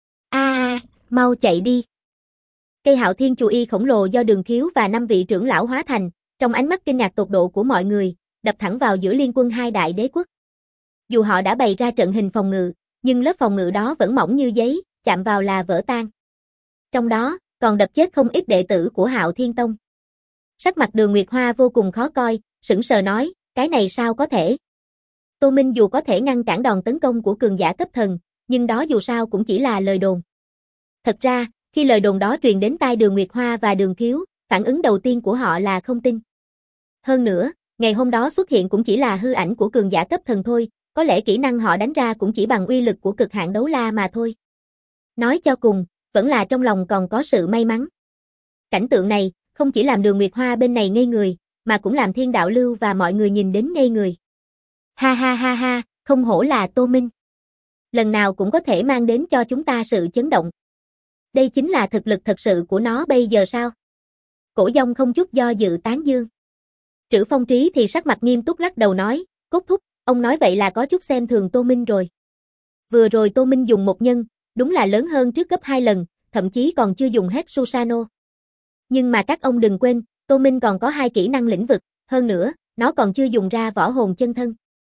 Mau chạy đi. Cây Hạo Thiên chù y khổng lồ do Đường Khiếu và 5 vị trưởng lão hóa thành, trong ánh mắt kinh ngạc tột độ của mọi người, đập thẳng vào giữa liên quân hai đại đế quốc. Dù họ đã bày ra trận hình phòng ngự, nhưng lớp phòng ngự đó vẫn mỏng như giấy, chạm vào là vỡ tan. Trong đó, còn đập chết không ít đệ tử của Hạo Thiên Tông. Sắc mặt Đường Nguyệt Hoa vô cùng khó coi, sững sờ nói, cái này sao có thể? Tô Minh dù có thể ngăn cản đòn tấn công của cường giả cấp thần, nhưng đó dù sao cũng chỉ là lời đồn. Thật ra, khi lời đồn đó truyền đến tai Đường Nguyệt Hoa và Đường Khiếu, phản ứng đầu tiên của họ là không tin. Hơn nữa, ngày hôm đó xuất hiện cũng chỉ là hư ảnh của cường giả cấp thần thôi, có lẽ kỹ năng họ đánh ra cũng chỉ bằng uy lực của cực hạn đấu la mà thôi. Nói cho cùng, vẫn là trong lòng còn có sự may mắn. Cảnh tượng này, không chỉ làm Đường Nguyệt Hoa bên này ngây người, mà cũng làm Thiên Đạo Lưu và mọi người nhìn đến ngây người. Ha ha ha ha, không hổ là Tô Minh. Lần nào cũng có thể mang đến cho chúng ta sự chấn động. Đây chính là thực lực thật sự của nó bây giờ sao? Cổ Dông không chút do dự tán dương. Trữ Phong Trí thì sắc mặt nghiêm túc lắc đầu nói, Cốt thúc, ông nói vậy là có chút xem thường Tô Minh rồi. Vừa rồi Tô Minh dùng một nhân, đúng là lớn hơn trước gấp 2 lần, thậm chí còn chưa dùng hết Susanoo. Nhưng mà các ông đừng quên, Tô Minh còn có 2 kỹ năng lĩnh vực, hơn nữa, nó còn chưa dùng ra võ hồn chân thân.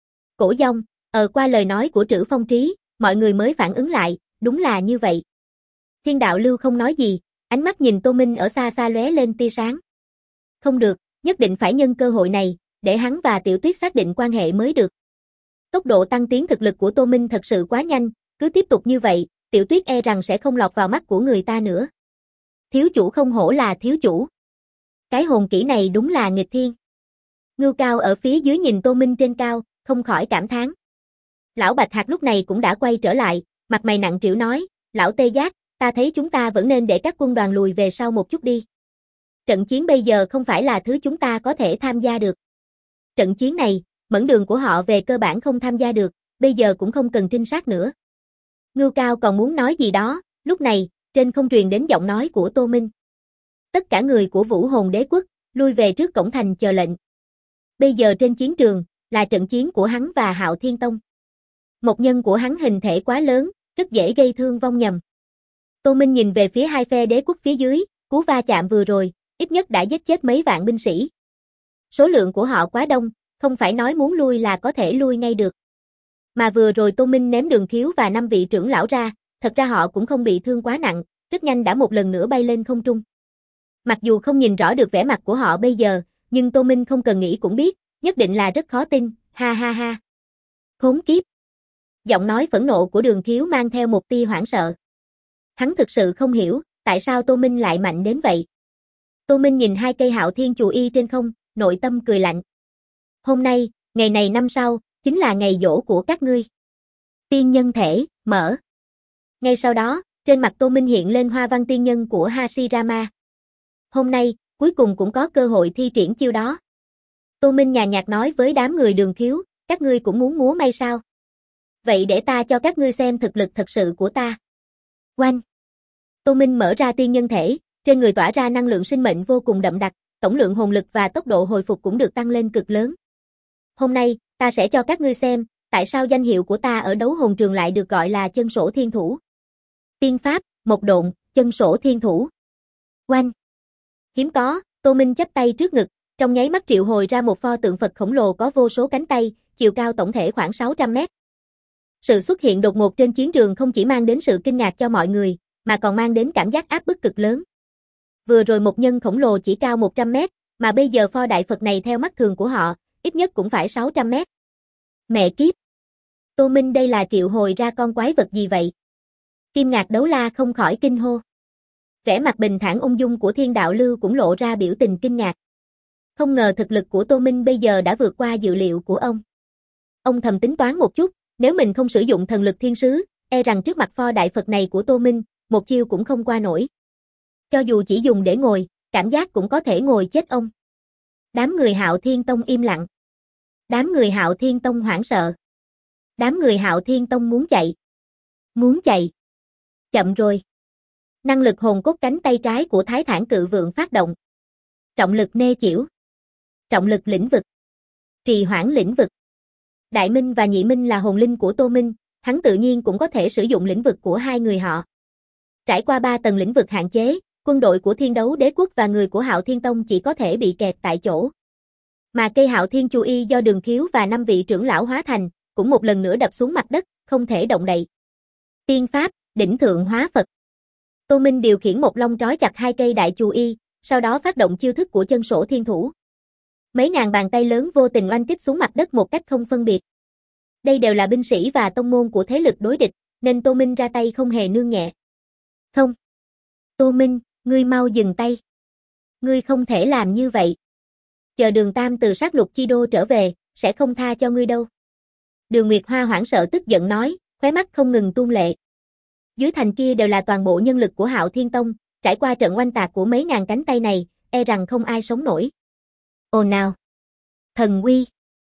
Cổ Dông, qua lời nói của Trữ Phong Trí, mọi người mới phản ứng lại, đúng là như vậy. Thiên Đạo Lưu không nói gì, ánh mắt nhìn Tô Minh ở xa xa lóe lên tia sáng. Không được, nhất định phải nhân cơ hội này, để hắn và Tiểu Tuyết xác định quan hệ mới được. Tốc độ tăng tiến thực lực của Tô Minh thật sự quá nhanh, cứ tiếp tục như vậy, Tiểu Tuyết e rằng sẽ không lọt vào mắt của người ta nữa. Thiếu chủ không hổ là thiếu chủ. Cái hồn kỹ này đúng là nghịch thiên. Ngưu Cao ở phía dưới nhìn Tô Minh trên cao, không khỏi cảm thán. Lão Bạch Hạc lúc này cũng đã quay trở lại, mặt mày nặng trĩu nói, lão Tê Giác, ta thấy chúng ta vẫn nên để các quân đoàn lùi về sau một chút đi. Trận chiến bây giờ không phải là thứ chúng ta có thể tham gia được. Trận chiến này, mẫn đường của họ về cơ bản không tham gia được, bây giờ cũng không cần trinh sát nữa. Ngưu Cao còn muốn nói gì đó, lúc này, trên không truyền đến giọng nói của Tô Minh. Tất cả người của Vũ Hồn Đế Quốc, lui về trước cổng thành chờ lệnh. Bây giờ trên chiến trường, là trận chiến của hắn và Hạo Thiên Tông. Một nhân của hắn hình thể quá lớn, rất dễ gây thương vong nhầm. Tô Minh nhìn về phía 2 phe đế quốc phía dưới, cú va chạm vừa rồi, ít nhất đã giết chết mấy vạn binh sĩ. Số lượng của họ quá đông, không phải nói muốn lui là có thể lui ngay được. Mà vừa rồi Tô Minh ném Đường Khiếu và 5 vị trưởng lão ra, thật ra họ cũng không bị thương quá nặng, rất nhanh đã một lần nữa bay lên không trung. Mặc dù không nhìn rõ được vẻ mặt của họ bây giờ, nhưng Tô Minh không cần nghĩ cũng biết, nhất định là rất khó tin, ha ha ha. Khốn kiếp. Giọng nói phẫn nộ của Đường Khiếu mang theo một tia hoảng sợ. Hắn thực sự không hiểu, tại sao Tô Minh lại mạnh đến vậy. Tô Minh nhìn 2 cây Hạo Thiên chù y trên không, nội tâm cười lạnh. Hôm nay, ngày này năm sau, chính là ngày giỗ của các ngươi. Tiên nhân thể, mở. Ngay sau đó, trên mặt Tô Minh hiện lên hoa văn tiên nhân của Hashirama. Hôm nay, cuối cùng cũng có cơ hội thi triển chiêu đó. Tô Minh nhàn nhạt nói với đám người Đường Khiếu, các ngươi cũng muốn múa may sao? Vậy để ta cho các ngươi xem thực lực thật sự của ta. Oanh! Tô Minh mở ra tiên nhân thể, trên người tỏa ra năng lượng sinh mệnh vô cùng đậm đặc, tổng lượng hồn lực và tốc độ hồi phục cũng được tăng lên cực lớn. Hôm nay, ta sẽ cho các ngươi xem, tại sao danh hiệu của ta ở đấu hồn trường lại được gọi là chân sổ thiên thủ. Tiên pháp, một độn, chân sổ thiên thủ. Oanh! Hiếm có, Tô Minh chắp tay trước ngực, trong nháy mắt triệu hồi ra một pho tượng Phật khổng lồ có vô số cánh tay, chiều cao tổng thể khoảng 600 mét. Sự xuất hiện đột ngột trên chiến trường không chỉ mang đến sự kinh ngạc cho mọi người, mà còn mang đến cảm giác áp bức cực lớn. Vừa rồi một nhân khổng lồ chỉ cao 100 mét, mà bây giờ pho đại Phật này theo mắt thường của họ, ít nhất cũng phải 600 mét. Mẹ kiếp! Tô Minh đây là triệu hồi ra con quái vật gì vậy? Kim Ngạc Đấu La không khỏi kinh hô. Vẻ mặt bình thản ung dung của Thiên Đạo Lưu cũng lộ ra biểu tình kinh ngạc. Không ngờ thực lực của Tô Minh bây giờ đã vượt qua dự liệu của ông. Ông thầm tính toán một chút, nếu mình không sử dụng thần lực thiên sứ, e rằng trước mặt pho đại Phật này của Tô Minh, một chiêu cũng không qua nổi. Cho dù chỉ dùng để ngồi, cảm giác cũng có thể ngồi chết ông. Đám người Hạo Thiên Tông im lặng. Đám người Hạo Thiên Tông hoảng sợ. Đám người Hạo Thiên Tông muốn chạy. Muốn chạy. Chậm rồi. Năng lực hồn cốt cánh tay trái của Thái Thản Cự Vượng phát động. Trọng lực nê chĩu. Trọng lực lĩnh vực. Trì hoãn lĩnh vực. Đại Minh và Nhị Minh là hồn linh của Tô Minh, hắn tự nhiên cũng có thể sử dụng lĩnh vực của hai người họ. Trải qua 3 tầng lĩnh vực hạn chế, quân đội của Thiên Đấu Đế Quốc và người của Hạo Thiên Tông chỉ có thể bị kẹt tại chỗ. Mà cây Hạo Thiên Chu Y do Đường Khiếu và 5 vị trưởng lão hóa thành, cũng một lần nữa đập xuống mặt đất, không thể động đậy. Tiên pháp, đỉnh thượng hóa Phật. Tô Minh điều khiển một long trói chặt 2 cây đại Chu Y, sau đó phát động chiêu thức của chân sổ thiên thủ. Mấy ngàn bàn tay lớn vô tình oanh kích xuống mặt đất một cách không phân biệt. Đây đều là binh sĩ và tông môn của thế lực đối địch, nên Tô Minh ra tay không hề nương nhẹ. Không. Tô Minh, ngươi mau dừng tay. Ngươi không thể làm như vậy. Chờ Đường Tam từ sát lục chi đô trở về, sẽ không tha cho ngươi đâu. Đường Nguyệt Hoa hoảng sợ tức giận nói, khóe mắt không ngừng tuôn lệ. Dưới thành kia đều là toàn bộ nhân lực của Hạo Thiên Tông, trải qua trận oanh tạc của mấy ngàn cánh tay này, e rằng không ai sống nổi. Ồn nào. Thần uy.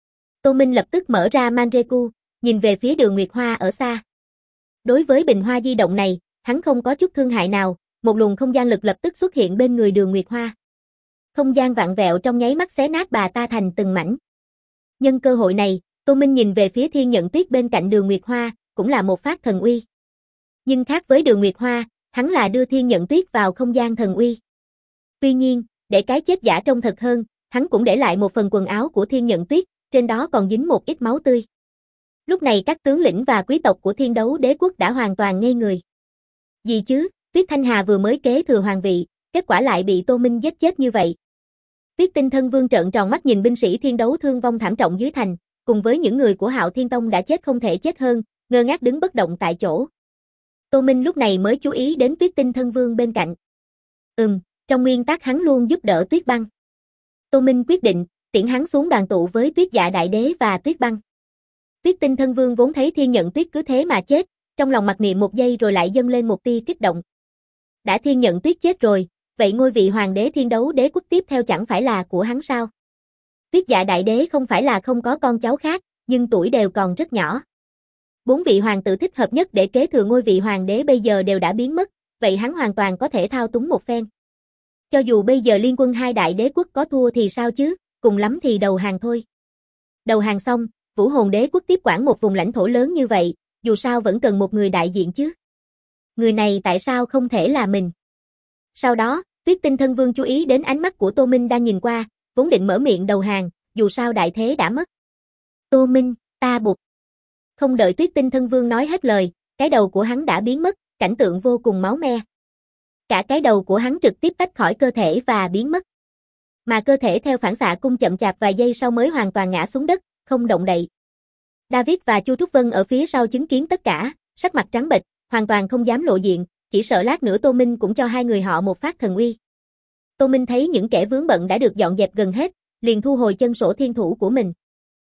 Tô Minh lập tức mở ra Manreku, nhìn về phía Đường Nguyệt Hoa ở xa. Đối với bình hoa di động này, hắn không có chút thương hại nào, một luồng không gian lực lập tức xuất hiện bên người Đường Nguyệt Hoa. Không gian vặn vẹo trong nháy mắt xé nát bà ta thành từng mảnh. Nhân cơ hội này, Tô Minh nhìn về phía Thiên Nhận Tuyết bên cạnh Đường Nguyệt Hoa, cũng là một phát thần uy. Nhưng khác với Đường Nguyệt Hoa, Hắn là đưa Thiên Nhận Tuyết vào không gian thần uy. Tuy nhiên, để cái chết giả trông thật hơn, hắn cũng để lại một phần quần áo của Thiên Nhận Tuyết, trên đó còn dính một ít máu tươi. Lúc này các tướng lĩnh và quý tộc của Thiên Đấu Đế quốc đã hoàn toàn ngây người. Gì chứ, Tuyết Thanh Hà vừa mới kế thừa hoàng vị, kết quả lại bị Tô Minh giết chết như vậy. Tuyết Tinh Thân Vương trợn tròn mắt nhìn binh sĩ Thiên Đấu thương vong thảm trọng dưới thành, cùng với những người của Hạo Thiên Tông đã chết không thể chết hơn, ngơ ngác đứng bất động tại chỗ. Tô Minh lúc này mới chú ý đến Tuyết Tinh Thân Vương bên cạnh. Trong nguyên tắc hắn luôn giúp đỡ Tuyết Băng. Tô Minh quyết định, tiễn hắn xuống đoàn tụ với Tuyết Dạ Đại Đế và Tuyết Băng. Tuyết Tinh Thân Vương vốn thấy Thiên Nhận Tuyết cứ thế mà chết, trong lòng mặc niệm một giây rồi lại dâng lên một tia kích động. Đã Thiên Nhận Tuyết chết rồi, vậy ngôi vị hoàng đế Thiên Đấu Đế quốc tiếp theo chẳng phải là của hắn sao? Tuyết Dạ Đại Đế không phải là không có con cháu khác, nhưng tuổi đều còn rất nhỏ. 4 vị hoàng tử thích hợp nhất để kế thừa ngôi vị hoàng đế bây giờ đều đã biến mất, vậy hắn hoàn toàn có thể thao túng một phen. Cho dù bây giờ liên quân hai đại đế quốc có thua thì sao chứ, cùng lắm thì đầu hàng thôi. Đầu hàng xong, Vũ Hồn Đế quốc tiếp quản một vùng lãnh thổ lớn như vậy, dù sao vẫn cần một người đại diện chứ. Người này tại sao không thể là mình? Sau đó, Tuyết Tinh Thân Vương chú ý đến ánh mắt của Tô Minh đang nhìn qua, vốn định mở miệng đầu hàng, dù sao đại thế đã mất. Tô Minh, ta buộc. Không đợi Tuyết Tinh Thân Vương nói hết lời, cái đầu của hắn đã biến mất, cảnh tượng vô cùng máu me. Cả cái đầu của hắn trực tiếp tách khỏi cơ thể và biến mất. Mà cơ thể theo phản xạ cung chậm chạp vài giây sau mới hoàn toàn ngã xuống đất, không động đậy. David và Chu Trúc Vân ở phía sau chứng kiến tất cả, sắc mặt trắng bệch, hoàn toàn không dám lộ diện, chỉ sợ lát nữa Tô Minh cũng cho hai người họ một phát thần uy. Tô Minh thấy những kẻ vướng bận đã được dọn dẹp gần hết, liền thu hồi chân sổ thiên thủ của mình.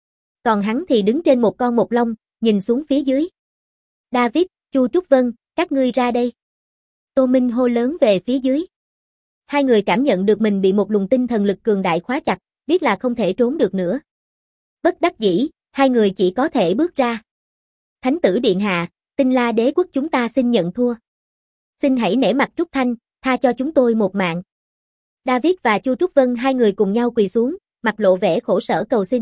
Còn hắn thì đứng trên một con mộc long, nhìn xuống phía dưới. David, Chu Trúc Vân, các ngươi ra đây. Tô Minh hô lớn về phía dưới. Hai người cảm nhận được mình bị một luồng tinh thần lực cường đại khóa chặt, biết là không thể trốn được nữa. Bất đắc dĩ, hai người chỉ có thể bước ra. Thánh tử điện hạ, Tinh La Đế quốc chúng ta xin nhận thua. Xin hãy nể mặt Trúc Thanh, tha cho chúng tôi một mạng. David và Chu Trúc Vân hai người cùng nhau quỳ xuống, mặt lộ vẻ khổ sở cầu xin.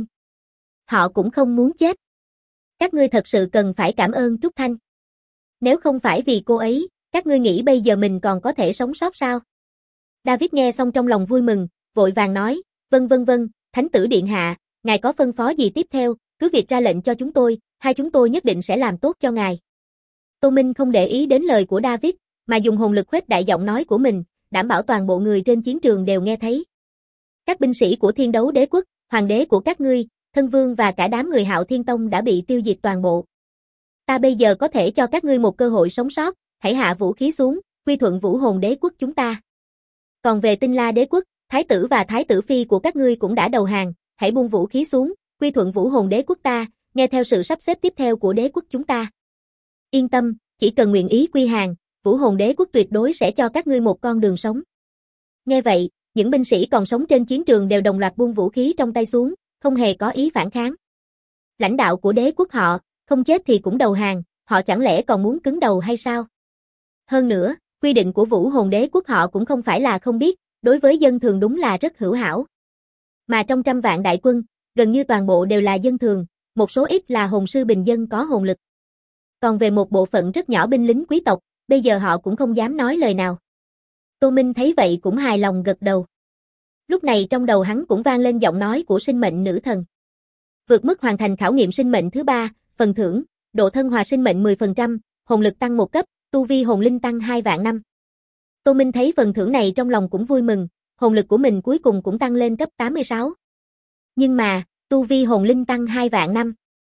Họ cũng không muốn chết. Các ngươi thật sự cần phải cảm ơn Trúc Thanh. Nếu không phải vì cô ấy, các ngươi nghĩ bây giờ mình còn có thể sống sót sao? David nghe xong trong lòng vui mừng, vội vàng nói, vâng, Thánh tử điện hạ, ngài có phân phó gì tiếp theo, cứ việc ra lệnh cho chúng tôi, hai chúng tôi nhất định sẽ làm tốt cho ngài. Tô Minh không để ý đến lời của David, mà dùng hồn lực khuếch đại giọng nói của mình, đảm bảo toàn bộ người trên chiến trường đều nghe thấy. Các binh sĩ của Thiên Đấu Đế quốc, hoàng đế của các ngươi, thân vương và cả đám người Hạo Thiên Tông đã bị tiêu diệt toàn bộ. Ta bây giờ có thể cho các ngươi một cơ hội sống sót, hãy hạ vũ khí xuống, quy thuận Vũ Hồn Đế quốc chúng ta. Còn về Tinh La Đế quốc, thái tử và thái tử phi của các ngươi cũng đã đầu hàng, hãy buông vũ khí xuống, quy thuận Vũ Hồn Đế quốc ta, nghe theo sự sắp xếp tiếp theo của đế quốc chúng ta. Yên tâm, chỉ cần nguyện ý quy hàng, Vũ Hồn Đế quốc tuyệt đối sẽ cho các ngươi một con đường sống. Nghe vậy, những binh sĩ còn sống trên chiến trường đều đồng loạt buông vũ khí trong tay xuống, không hề có ý phản kháng. Lãnh đạo của đế quốc họ, không chết thì cũng đầu hàng, họ chẳng lẽ còn muốn cứng đầu hay sao? Hơn nữa, quy định của Vũ Hồn Đế quốc họ cũng không phải là không biết, đối với dân thường đúng là rất hữu hảo. Mà trong 100 vạn đại quân, gần như toàn bộ đều là dân thường, một số ít là hồn sư bình dân có hồn lực. Còn về một bộ phận rất nhỏ binh lính quý tộc, bây giờ họ cũng không dám nói lời nào. Tô Minh thấy vậy cũng hài lòng gật đầu. Lúc này trong đầu hắn cũng vang lên giọng nói của sinh mệnh nữ thần. Vượt mức hoàn thành khảo nghiệm sinh mệnh thứ 3, phần thưởng, độ thân hòa sinh mệnh 10%, hồn lực tăng 1 cấp, tu vi hồn linh tăng 2 vạn năm. Tô Minh thấy phần thưởng này trong lòng cũng vui mừng, hồn lực của mình cuối cùng cũng tăng lên cấp 86. Nhưng mà, tu vi hồn linh tăng 2 vạn năm.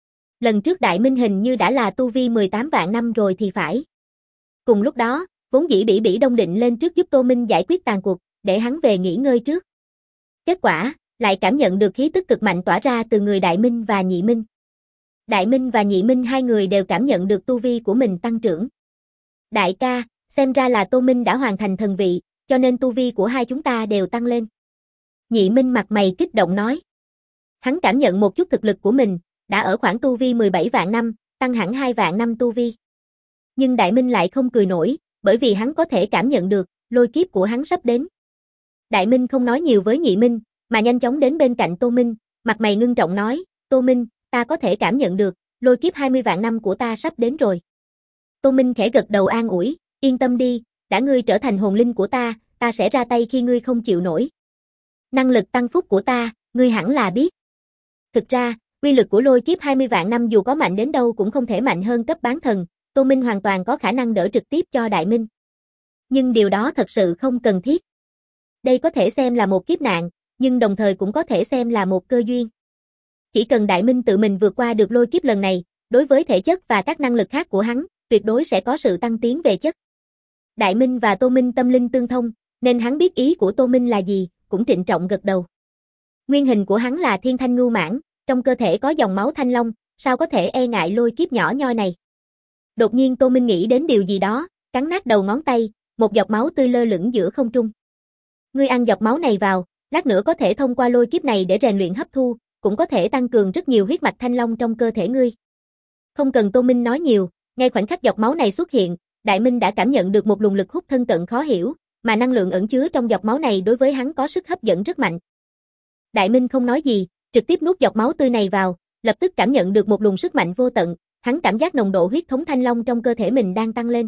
Lần trước Đại Minh hình như đã là tu vi 18 vạn năm rồi thì phải. Cùng lúc đó, vốn dĩ Bỉ Đông định lên trước giúp Tô Minh giải quyết tàn cuộc, để hắn về nghỉ ngơi trước. Kết quả, lại cảm nhận được khí tức cực mạnh tỏa ra từ người Đại Minh và Nhị Minh. Đại Minh và Nhị Minh hai người đều cảm nhận được tu vi của mình tăng trưởng. Đại ca, xem ra là Tô Minh đã hoàn thành thần vị, cho nên tu vi của hai chúng ta đều tăng lên. Nhị Minh mặt mày kích động nói. Hắn cảm nhận một chút thực lực của mình, đã ở khoảng tu vi 17 vạn năm, tăng hẳn 2 vạn năm tu vi. Nhưng Đại Minh lại không cười nổi, bởi vì hắn có thể cảm nhận được, lôi kiếp của hắn sắp đến. Đại Minh không nói nhiều với Nhị Minh, mà nhanh chóng đến bên cạnh Tô Minh, mặt mày ngưng trọng nói, Tô Minh, ta có thể cảm nhận được, lôi kiếp 20 vạn năm của ta sắp đến rồi. Tô Minh khẽ gật đầu an ủi, yên tâm đi, đã ngươi trở thành hồn linh của ta sẽ ra tay khi ngươi không chịu nổi. Năng lực tăng phúc của ta, ngươi hẳn là biết. Thực ra, uy lực của lôi kiếp 20 vạn năm dù có mạnh đến đâu cũng không thể mạnh hơn cấp bán thần, Tô Minh hoàn toàn có khả năng đỡ trực tiếp cho Đại Minh. Nhưng điều đó thật sự không cần thiết. Đây có thể xem là một kiếp nạn, nhưng đồng thời cũng có thể xem là một cơ duyên. Chỉ cần Đại Minh tự mình vượt qua được lôi kiếp lần này, đối với thể chất và các năng lực khác của hắn, tuyệt đối sẽ có sự tăng tiến về chất. Đại Minh và Tô Minh tâm linh tương thông, nên hắn biết ý của Tô Minh là gì, cũng trịnh trọng gật đầu. Nguyên hình của hắn là thiên thanh ngưu mãng, trong cơ thể có dòng máu thanh long, sao có thể e ngại lôi kiếp nhỏ nhoi này. Đột nhiên Tô Minh nghĩ đến điều gì đó, cắn nát đầu ngón tay, một giọt máu tươi lơ lửng giữa không trung. Ngươi ăn giọt máu này vào, lát nữa có thể thông qua lôi kiếp này để rèn luyện hấp thu, cũng có thể tăng cường rất nhiều huyết mạch thanh long trong cơ thể ngươi. Không cần Tô Minh nói nhiều, ngay khoảnh khắc giọt máu này xuất hiện, Đại Minh đã cảm nhận được một luồng lực hút thân cận khó hiểu, mà năng lượng ẩn chứa trong giọt máu này đối với hắn có sức hấp dẫn rất mạnh. Đại Minh không nói gì, trực tiếp nuốt giọt máu tươi này vào, lập tức cảm nhận được một luồng sức mạnh vô tận, hắn cảm giác nồng độ huyết thống thanh long trong cơ thể mình đang tăng lên.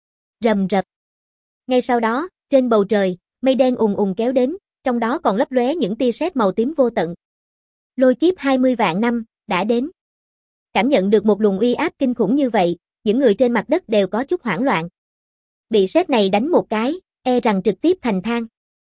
Rầm rập. Ngay sau đó, trên bầu trời, mây đen ùn ùn kéo đến, trong đó còn lấp lóe những tia sét màu tím vô tận. Lôi kiếp 20 vạn năm đã đến. Cảm nhận được một luồng uy áp kinh khủng như vậy, những người trên mặt đất đều có chút hoảng loạn. Bị sét này đánh một cái, e rằng trực tiếp thành than.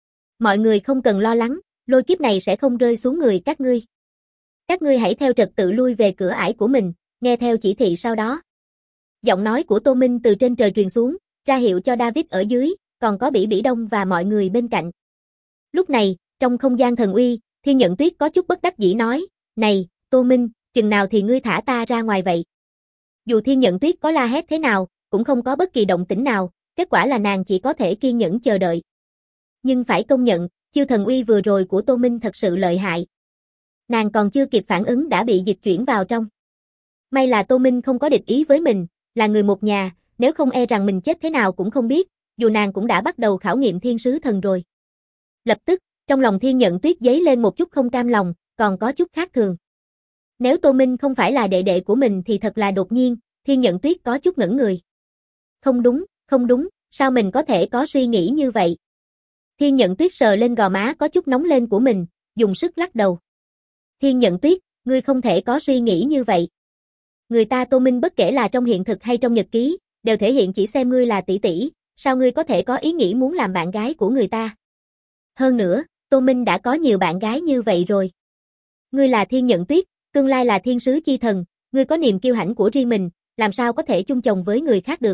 Mọi người không cần lo lắng, lôi kiếp này sẽ không rơi xuống người các ngươi. Các ngươi hãy theo trật tự lui về cửa ải của mình, nghe theo chỉ thị sau đó. Giọng nói của Tô Minh từ trên trời truyền xuống, ra hiệu cho David ở dưới, còn có Bỉ Đông và mọi người bên cạnh. Lúc này, trong không gian thần uy, Thiên Nhận Tuyết có chút bất đắc dĩ nói, này, Tô Minh, chừng nào thì ngươi thả ta ra ngoài vậy? Dù Thiên Nhận Tuyết có la hét thế nào, cũng không có bất kỳ động tĩnh nào, kết quả là nàng chỉ có thể kiên nhẫn chờ đợi. Nhưng phải công nhận, chiêu thần uy vừa rồi của Tô Minh thật sự lợi hại. Nàng còn chưa kịp phản ứng đã bị dịch chuyển vào trong. May là Tô Minh không có địch ý với mình, là người một nhà, nếu không e rằng mình chết thế nào cũng không biết, dù nàng cũng đã bắt đầu khảo nghiệm thiên sứ thần rồi. Lập tức, trong lòng Thiên Nhận Tuyết dấy lên một chút không cam lòng, còn có chút khác thường. Nếu Tô Minh không phải là đệ đệ của mình thì thật là đột nhiên, Thiên Nhận Tuyết có chút ngẩn người. Không đúng, sao mình có thể có suy nghĩ như vậy? Thiên Nhận Tuyết sờ lên gò má có chút nóng lên của mình, dùng sức lắc đầu. Thiên Nhận Tuyết, ngươi không thể có suy nghĩ như vậy. Người ta Tô Minh bất kể là trong hiện thực hay trong nhật ký, đều thể hiện chỉ xem ngươi là tỷ tỷ, sao ngươi có thể có ý nghĩ muốn làm bạn gái của người ta? Hơn nữa, Tô Minh đã có nhiều bạn gái như vậy rồi. Ngươi là Thiên Nhận Tuyết, tương lai là thiên sứ chi thần, ngươi có niềm kiêu hãnh của riêng mình, làm sao có thể chung chồng với người khác được?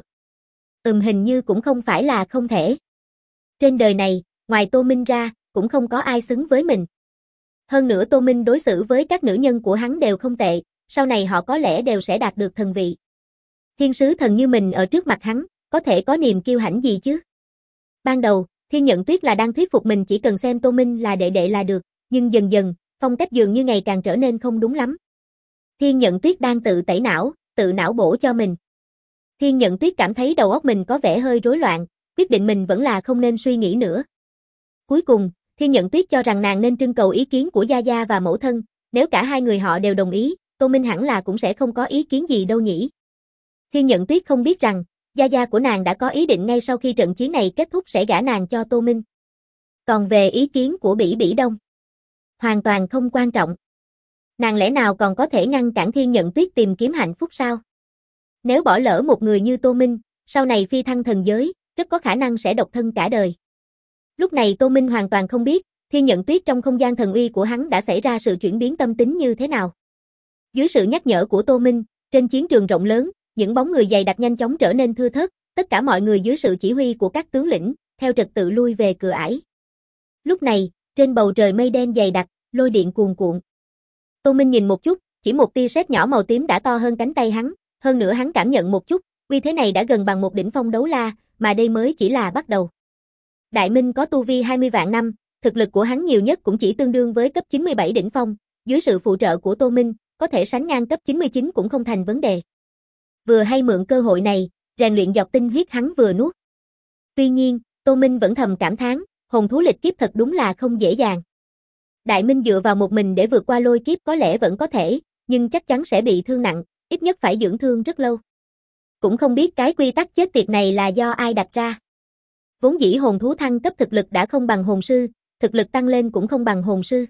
Hình như cũng không phải là không thể. Trên đời này, ngoài Tô Minh ra, cũng không có ai xứng với mình. Hơn nữa Tô Minh đối xử với các nữ nhân của hắn đều không tệ, sau này họ có lẽ đều sẽ đạt được thần vị. Thiên sứ thần như mình ở trước mặt hắn, có thể có niềm kiêu hãnh gì chứ? Ban đầu, Thiên Nhận Tuyết là đang thuyết phục mình chỉ cần xem Tô Minh là đệ đệ là được, nhưng dần dần, phong cách dường như ngày càng trở nên không đúng lắm. Thiên Nhận Tuyết đang tự tẩy não, tự não bổ cho mình. Thiên Nhận Tuyết cảm thấy đầu óc mình có vẻ hơi rối loạn, quyết định mình vẫn là không nên suy nghĩ nữa. Cuối cùng, Thiên Nhận Tuyết cho rằng nàng nên trưng cầu ý kiến của Gia Gia và mẫu thân, nếu cả hai người họ đều đồng ý, Tô Minh hẳn là cũng sẽ không có ý kiến gì đâu nhỉ. Thiên Nhận Tuyết không biết rằng, Gia Gia của nàng đã có ý định ngay sau khi trận chiến này kết thúc sẽ gả nàng cho Tô Minh. Còn về ý kiến của Bỉ Đông, hoàn toàn không quan trọng. Nàng lẽ nào còn có thể ngăn cản Thiên Nhận Tuyết tìm kiếm hạnh phúc sao? Nếu bỏ lỡ một người như Tô Minh, sau này phi thăng thần giới, rất có khả năng sẽ độc thân cả đời. Lúc này Tô Minh hoàn toàn không biết, Thiên Nhận Tuyết trong không gian thần uy của hắn đã xảy ra sự chuyển biến tâm tính như thế nào. Dưới sự nhắc nhở của Tô Minh, trên chiến trường rộng lớn, những bóng người dày đặc nhanh chóng trở nên thưa thớt, tất cả mọi người dưới sự chỉ huy của các tướng lĩnh, theo trật tự lui về cửa ải. Lúc này, trên bầu trời mây đen dày đặc, lôi điện cuồn cuộn. Tô Minh nhìn một chút, chỉ một tia sét nhỏ màu tím đã to hơn cánh tay hắn, hơn nữa hắn cảm nhận một chút, uy thế này đã gần bằng một đỉnh phong đấu la, mà đây mới chỉ là bắt đầu. Đại Minh có tu vi 20 vạn năm, thực lực của hắn nhiều nhất cũng chỉ tương đương với cấp 97 đỉnh phong, dưới sự phụ trợ của Tô Minh, có thể sánh ngang cấp 99 cũng không thành vấn đề. Vừa hay mượn cơ hội này, rèn luyện giọt tinh huyết hắn vừa nuốt. Tuy nhiên, Tô Minh vẫn thầm cảm thán, hồn thú lịch kiếp thật đúng là không dễ dàng. Đại Minh dựa vào một mình để vượt qua lôi kiếp có lẽ vẫn có thể, nhưng chắc chắn sẽ bị thương nặng, ít nhất phải dưỡng thương rất lâu. Cũng không biết cái quy tắc chết tiệt này là do ai đặt ra. Vốn dĩ hồn thú thăng cấp thực lực đã không bằng hồn sư, thực lực tăng lên cũng không bằng hồn sư.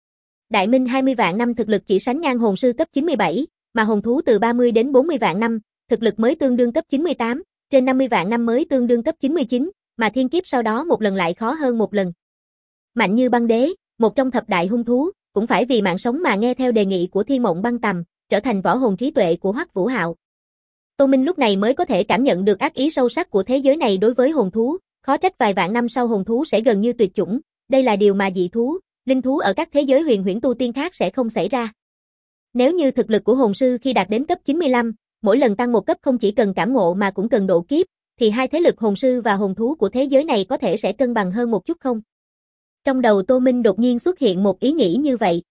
Đại Minh 20 vạn năm thực lực chỉ sánh ngang hồn sư cấp 97, mà hồn thú từ 30 đến 40 vạn năm, thực lực mới tương đương cấp 98, trên 50 vạn năm mới tương đương cấp 99, mà thiên kiếp sau đó một lần lại khó hơn một lần. Mạnh như băng đế, một trong thập đại hung thú, cũng phải vì mạng sống mà nghe theo đề nghị của Thiên Mộng Băng Tầm, trở thành võ hồn trí tuệ của Hoắc Vũ Hạo. Tô Minh lúc này mới có thể cảm nhận được ác ý sâu sắc của thế giới này đối với hồn thú, khó trách vài vạn năm sau hồn thú sẽ gần như tuyệt chủng, đây là điều mà dị thú, linh thú ở các thế giới huyền huyễn tu tiên khác sẽ không xảy ra. Nếu như thực lực của hồn sư khi đạt đến cấp 95, mỗi lần tăng một cấp không chỉ cần cảm ngộ mà cũng cần độ kiếp, thì hai thế lực hồn sư và hồn thú của thế giới này có thể sẽ cân bằng hơn một chút không? Trong đầu Tô Minh đột nhiên xuất hiện một ý nghĩ như vậy.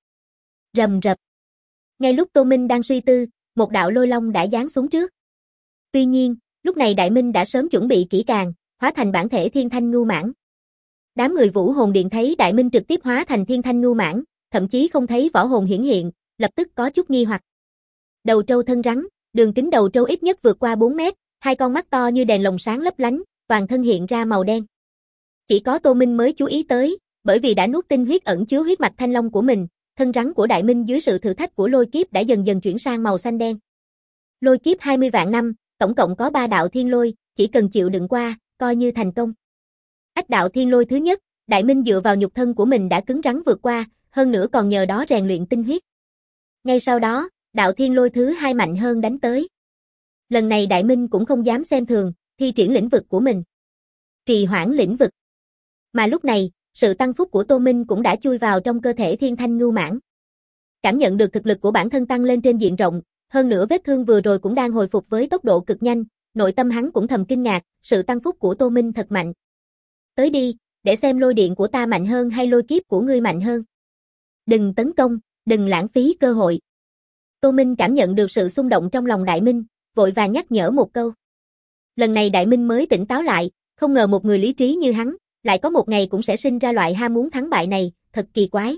Rầm rập. Ngay lúc Tô Minh đang suy tư, một đạo lôi long đã giáng xuống trước. Tuy nhiên, lúc này Đại Minh đã sớm chuẩn bị kỹ càng, hóa thành bản thể Thiên Thanh Ngưu Mãng. Đám người Vũ Hồn Điện thấy Đại Minh trực tiếp hóa thành Thiên Thanh Ngưu Mãng, thậm chí không thấy võ hồn hiển hiện, lập tức có chút nghi hoặc. Đầu trâu thân rắn, đường kính đầu trâu ít nhất vượt qua 4 mét, hai con mắt to như đèn lồng sáng lấp lánh, toàn thân hiện ra màu đen. Chỉ có Tô Minh mới chú ý tới, bởi vì đã nuốt tinh huyết ẩn chứa huyết mạch thanh long của mình, thân rắn của Đại Minh dưới sự thử thách của lôi kiếp đã dần dần chuyển sang màu xanh đen. Lôi kiếp 20 vạn năm, tổng cộng có 3 đạo thiên lôi, chỉ cần chịu đựng qua, coi như thành công. Ách đạo thiên lôi thứ nhất, Đại Minh dựa vào nhục thân của mình đã cứng rắn vượt qua, hơn nữa còn nhờ đó rèn luyện tinh huyết. Ngay sau đó, đạo thiên lôi thứ hai mạnh hơn đánh tới. Lần này Đại Minh cũng không dám xem thường, thi triển lĩnh vực của mình. Trì hoãn lĩnh vực. Mà lúc này, sự tăng phúc của Tô Minh cũng đã chui vào trong cơ thể Thiên Thanh Ngưu Mãng. Cảm nhận được thực lực của bản thân tăng lên trên diện rộng, hơn nữa vết thương vừa rồi cũng đang hồi phục với tốc độ cực nhanh, nội tâm hắn cũng thầm kinh ngạc, sự tăng phúc của Tô Minh thật mạnh. Tới đi, để xem lôi điện của ta mạnh hơn hay lôi kiếp của ngươi mạnh hơn. Đừng tấn công, đừng lãng phí cơ hội. Tô Minh cảm nhận được sự xung động trong lòng Đại Minh, vội vàng nhắc nhở một câu. Lần này Đại Minh mới tỉnh táo lại, không ngờ một người lý trí như hắn, lại có một ngày cũng sẽ sinh ra loại ham muốn thắng bại này, thật kỳ quái.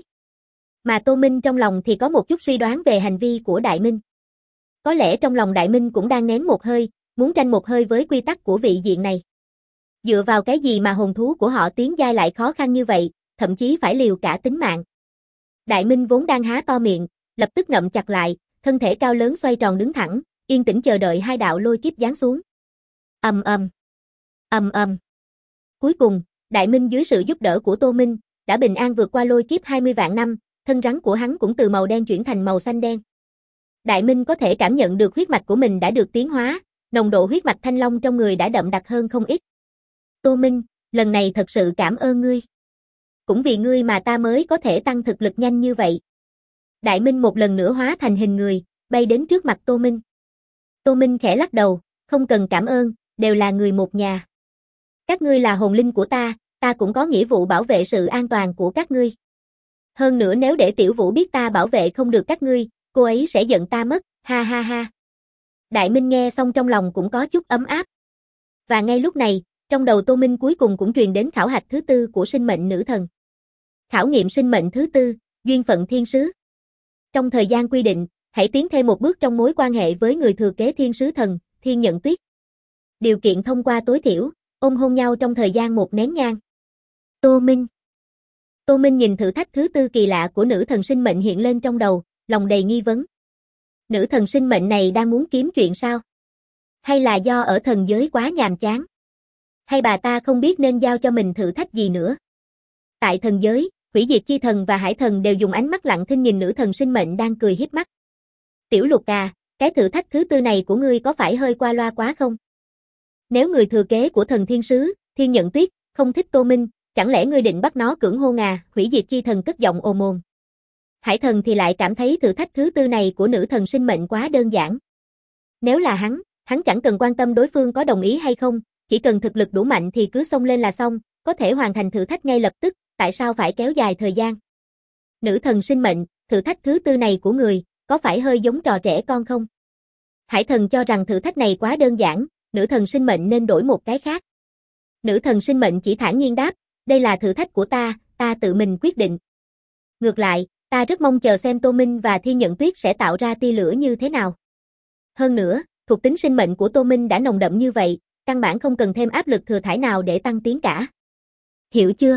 Mà Tô Minh trong lòng thì có một chút suy đoán về hành vi của Đại Minh. Có lẽ trong lòng Đại Minh cũng đang nén một hơi, muốn tranh một hơi với quy tắc của vị diện này. Dựa vào cái gì mà hồn thú của họ tiến giai lại khó khăn như vậy, thậm chí phải liều cả tính mạng. Đại Minh vốn đang há to miệng, lập tức ngậm chặt lại, thân thể cao lớn xoay tròn đứng thẳng, yên tĩnh chờ đợi hai đạo lôi kiếp giáng xuống. Ầm ầm, ầm ầm. Cuối cùng, Đại Minh dưới sự giúp đỡ của Tô Minh, đã bình an vượt qua lôi kiếp 20 vạn năm, thân rắn của hắn cũng từ màu đen chuyển thành màu xanh đen. Đại Minh có thể cảm nhận được huyết mạch của mình đã được tiến hóa, nồng độ huyết mạch thanh long trong người đã đậm đặc hơn không ít. Tô Minh, lần này thật sự cảm ơn ngươi. Cũng vì ngươi mà ta mới có thể tăng thực lực nhanh như vậy. Đại Minh một lần nữa hóa thành hình người, bay đến trước mặt Tô Minh. Tô Minh khẽ lắc đầu, không cần cảm ơn, đều là người một nhà. Các ngươi là hồn linh của ta cũng có nghĩa vụ bảo vệ sự an toàn của các ngươi. Hơn nữa nếu để Tiểu Vũ biết ta bảo vệ không được các ngươi, cô ấy sẽ giận ta mất, ha ha ha. Đại Minh nghe xong trong lòng cũng có chút ấm áp. Và ngay lúc này, trong đầu Tô Minh cuối cùng cũng truyền đến khảo hạch thứ tư của sinh mệnh nữ thần. Khảo nghiệm sinh mệnh thứ tư, duyên phận thiên sứ. Trong thời gian quy định, hãy tiến thêm một bước trong mối quan hệ với người thừa kế thiên sứ thần, Thiên Nhận Tuyết. Điều kiện thông qua tối thiểu, ôm hôn nhau trong thời gian 1 nén nhang. Tô Minh. Tô Minh nhìn thử thách thứ tư kỳ lạ của nữ thần sinh mệnh hiện lên trong đầu, lòng đầy nghi vấn. Nữ thần sinh mệnh này đang muốn kiếm chuyện sao? Hay là do ở thần giới quá nhàm chán? Hay bà ta không biết nên giao cho mình thử thách gì nữa? Tại thần giới, Hủy Diệt Chi Thần và Hải Thần đều dùng ánh mắt lặng thinh nhìn nữ thần sinh mệnh đang cười hiếp mắt. Tiểu Lục à, cái thử thách thứ tư này của ngươi có phải hơi qua loa quá không? Nếu người thừa kế của thần thiên sứ, Thiên Nhận Tuyết, không thích Tô Minh, chẳng lẽ ngươi định bắt nó cưỡng hôn à? Hủy Diệt Chi Thần cất giọng ồm ồm. Hải Thần thì lại cảm thấy thử thách thứ tư này của nữ thần sinh mệnh quá đơn giản. Nếu là hắn chẳng cần quan tâm đối phương có đồng ý hay không, chỉ cần thực lực đủ mạnh thì cứ xông lên là xong, có thể hoàn thành thử thách ngay lập tức, tại sao phải kéo dài thời gian? Nữ thần sinh mệnh, thử thách thứ tư này của người, có phải hơi giống trò trẻ con không? Hải Thần cho rằng thử thách này quá đơn giản, nữ thần sinh mệnh nên đổi một cái khác. Nữ thần sinh mệnh chỉ thản nhiên đáp, đây là thử thách của ta tự mình quyết định. Ngược lại, ta rất mong chờ xem Tô Minh và Thiên Nhận Tuyết sẽ tạo ra tia lửa như thế nào. Hơn nữa, thuộc tính sinh mệnh của Tô Minh đã nồng đậm như vậy, căn bản không cần thêm áp lực thừa thãi nào để tăng tiến cả. Hiểu chưa?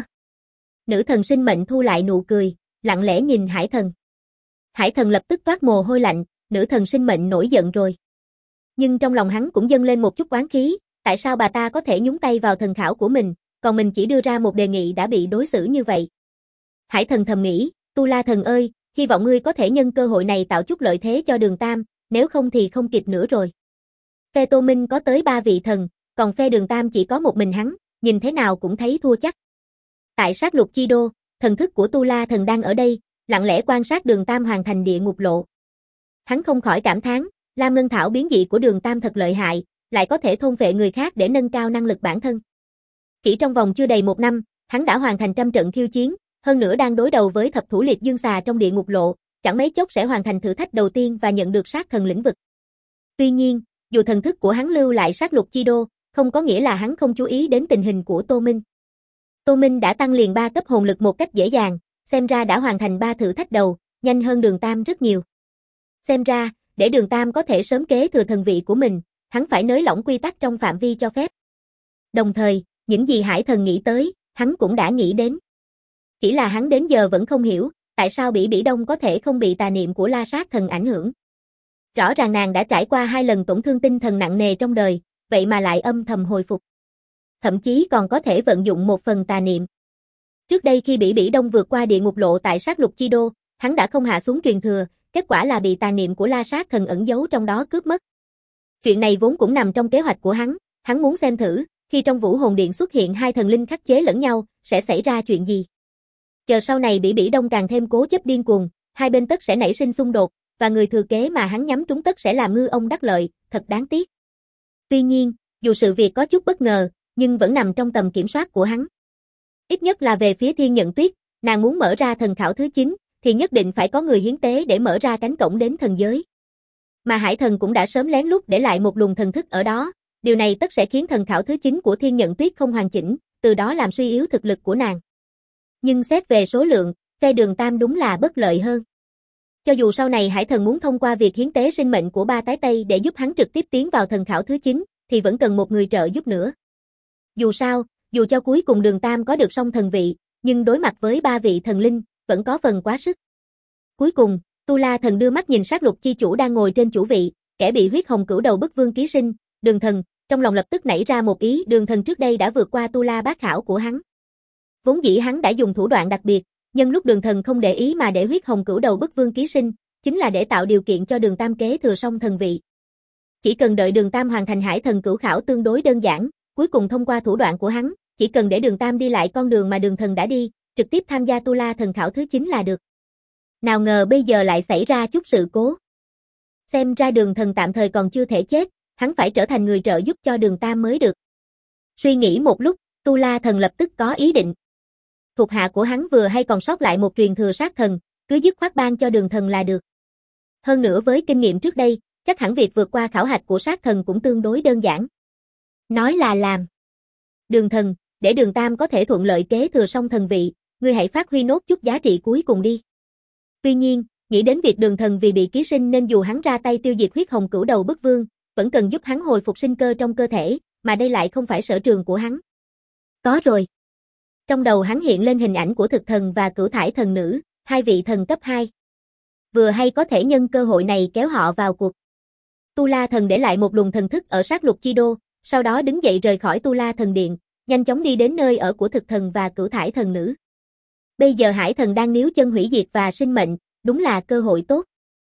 Nữ thần sinh mệnh thu lại nụ cười, lặng lẽ nhìn Hải Thần. Hải Thần lập tức toát mồ hôi lạnh, nữ thần sinh mệnh nổi giận rồi. Nhưng trong lòng hắn cũng dâng lên một chút oán khí, tại sao bà ta có thể nhúng tay vào thần khảo của mình, còn mình chỉ đưa ra một đề nghị đã bị đối xử như vậy. Hải Thần thầm nghĩ, Tu La Thần ơi, hy vọng ngươi có thể nhân cơ hội này tạo chút lợi thế cho Đường Tam, nếu không thì không kịp nữa rồi. Phe Tô Minh có tới 3 vị thần, còn phe Đường Tam chỉ có một mình hắn, nhìn thế nào cũng thấy thua chắc. Tại sát lục chi đô, thần thức của Tu La Thần đang ở đây, lặng lẽ quan sát Đường Tam hoàn thành địa ngục lộ. Hắn không khỏi cảm thán, Lam Ngân Thảo biến dị của Đường Tam thật lợi hại, lại có thể thôn phệ người khác để nâng cao năng lực bản thân. Chỉ trong vòng chưa đầy 1 năm, hắn đã hoàn thành trăm trận khiêu chiến, hơn nữa đang đối đầu với thập thủ liệt dương xà trong địa ngục lộ, chẳng mấy chốc sẽ hoàn thành thử thách đầu tiên và nhận được sát thần lĩnh vực. Tuy nhiên, dù thần thức của hắn lưu lại sát lục chi đô, không có nghĩa là hắn không chú ý đến tình hình của Tô Minh. Tô Minh đã tăng liền 3 cấp hồn lực một cách dễ dàng, xem ra đã hoàn thành 3 thử thách đầu, nhanh hơn Đường Tam rất nhiều. Xem ra, để Đường Tam có thể sớm kế thừa thần vị của mình, hắn phải nới lỏng quy tắc trong phạm vi cho phép. Đồng thời, những gì Hải Thần nghĩ tới, hắn cũng đã nghĩ đến. Chỉ là hắn đến giờ vẫn không hiểu, tại sao Bỉ Bỉ Đông có thể không bị tà niệm của La Sát Thần ảnh hưởng. Rõ ràng nàng đã trải qua 2 lần tổn thương tinh thần nặng nề trong đời, vậy mà lại âm thầm hồi phục. Thậm chí còn có thể vận dụng một phần tà niệm. Trước đây khi Bỉ Bỉ Đông vượt qua địa ngục lộ tại sát lục chi đô, hắn đã không hạ xuống truyền thừa, kết quả là bị tà niệm của La Sát Thần ẩn giấu trong đó cướp mất. Chuyện này vốn cũng nằm trong kế hoạch của hắn muốn xem thử, khi trong Vũ Hồn Điện xuất hiện 2 thần linh khắc chế lẫn nhau, sẽ xảy ra chuyện gì. Chờ sau này Bỉ Bỉ Đông càng thêm cố chấp điên cuồng, hai bên tất sẽ nảy sinh xung đột, và người thừa kế mà hắn nhắm trúng tất sẽ làm ngư ông đắc lợi, thật đáng tiếc. Tuy nhiên, dù sự việc có chút bất ngờ, nhưng vẫn nằm trong tầm kiểm soát của hắn. Ít nhất là về phía Thiên Nhận Tuyết, nàng muốn mở ra thần khảo thứ 9, thì nhất định phải có người hiến tế để mở ra cánh cổng đến thần giới. Mà Hải Thần cũng đã sớm lén lút để lại một luồng thần thức ở đó, điều này tất sẽ khiến thần khảo thứ 9 của Thiên Nhận Tuyết không hoàn chỉnh, từ đó làm suy yếu thực lực của nàng. Nhưng xét về số lượng, phe Đường Tam đúng là bất lợi hơn. Cho dù sau này Hải Thần muốn thông qua việc hiến tế sinh mệnh của 3 tái Tây để giúp hắn trực tiếp tiến vào thần khảo thứ 9, thì vẫn cần một người trợ giúp nữa. Dù sao, dù cho cuối cùng Đường Tam có được song thần vị, nhưng đối mặt với 3 vị thần linh, vẫn có phần quá sức. Cuối cùng, Tu La Thần đưa mắt nhìn sát lục chi chủ đang ngồi trên chủ vị, kẻ bị huyết hồng cửu đầu bức vương ký sinh, Đường Thần, trong lòng lập tức nảy ra một ý, Đường Thần trước đây đã vượt qua Tu La bát khảo của hắn. Vốn dĩ hắn đã dùng thủ đoạn đặc biệt, nhân lúc Đường Thần không để ý mà để huyết hồng cửu đầu bức vương ký sinh, chính là để tạo điều kiện cho Đường Tam kế thừa song thần vị. Chỉ cần đợi Đường Tam hoàn thành Hải Thần cửu khảo tương đối đơn giản, cuối cùng thông qua thủ đoạn của hắn, chỉ cần để Đường Tam đi lại con đường mà Đường Thần đã đi, trực tiếp tham gia Tu La thần khảo thứ 9 là được. Nào ngờ bây giờ lại xảy ra chút sự cố. Xem ra Đường Thần tạm thời còn chưa thể chết, hắn phải trở thành người trợ giúp cho Đường Tam mới được. Suy nghĩ một lúc, Tu La Thần lập tức có ý định. Thuộc hạ của hắn vừa hay còn sót lại một truyền thừa sát thần, cứ dứt khoát ban cho Đường Thần là được. Hơn nữa với kinh nghiệm trước đây, chắc hẳn việc vượt qua khảo hạch của sát thần cũng tương đối đơn giản. Nói là làm. Đường Thần, để Đường Tam có thể thuận lợi kế thừa song thần vị, ngươi hãy phát huy nốt chút giá trị cuối cùng đi. Tuy nhiên, nghĩ đến việc Đường Thần vì bị ký sinh nên dù hắn ra tay tiêu diệt huyết hồng cửu đầu bức vương, vẫn cần giúp hắn hồi phục sinh cơ trong cơ thể, mà đây lại không phải sở trường của hắn. Có rồi. Trong đầu hắn hiện lên hình ảnh của thực thần và cửu thải thần nữ, 2 vị thần cấp 2. Vừa hay có thể nhân cơ hội này kéo họ vào cuộc. Tu La Thần để lại một luồng thần thức ở sát lục chi đô, sau đó đứng dậy rời khỏi Tu La Thần Điện, nhanh chóng đi đến nơi ở của thực thần và cửu thải thần nữ. Bây giờ Hải Thần đang níu chân hủy diệt và sinh mệnh, đúng là cơ hội tốt.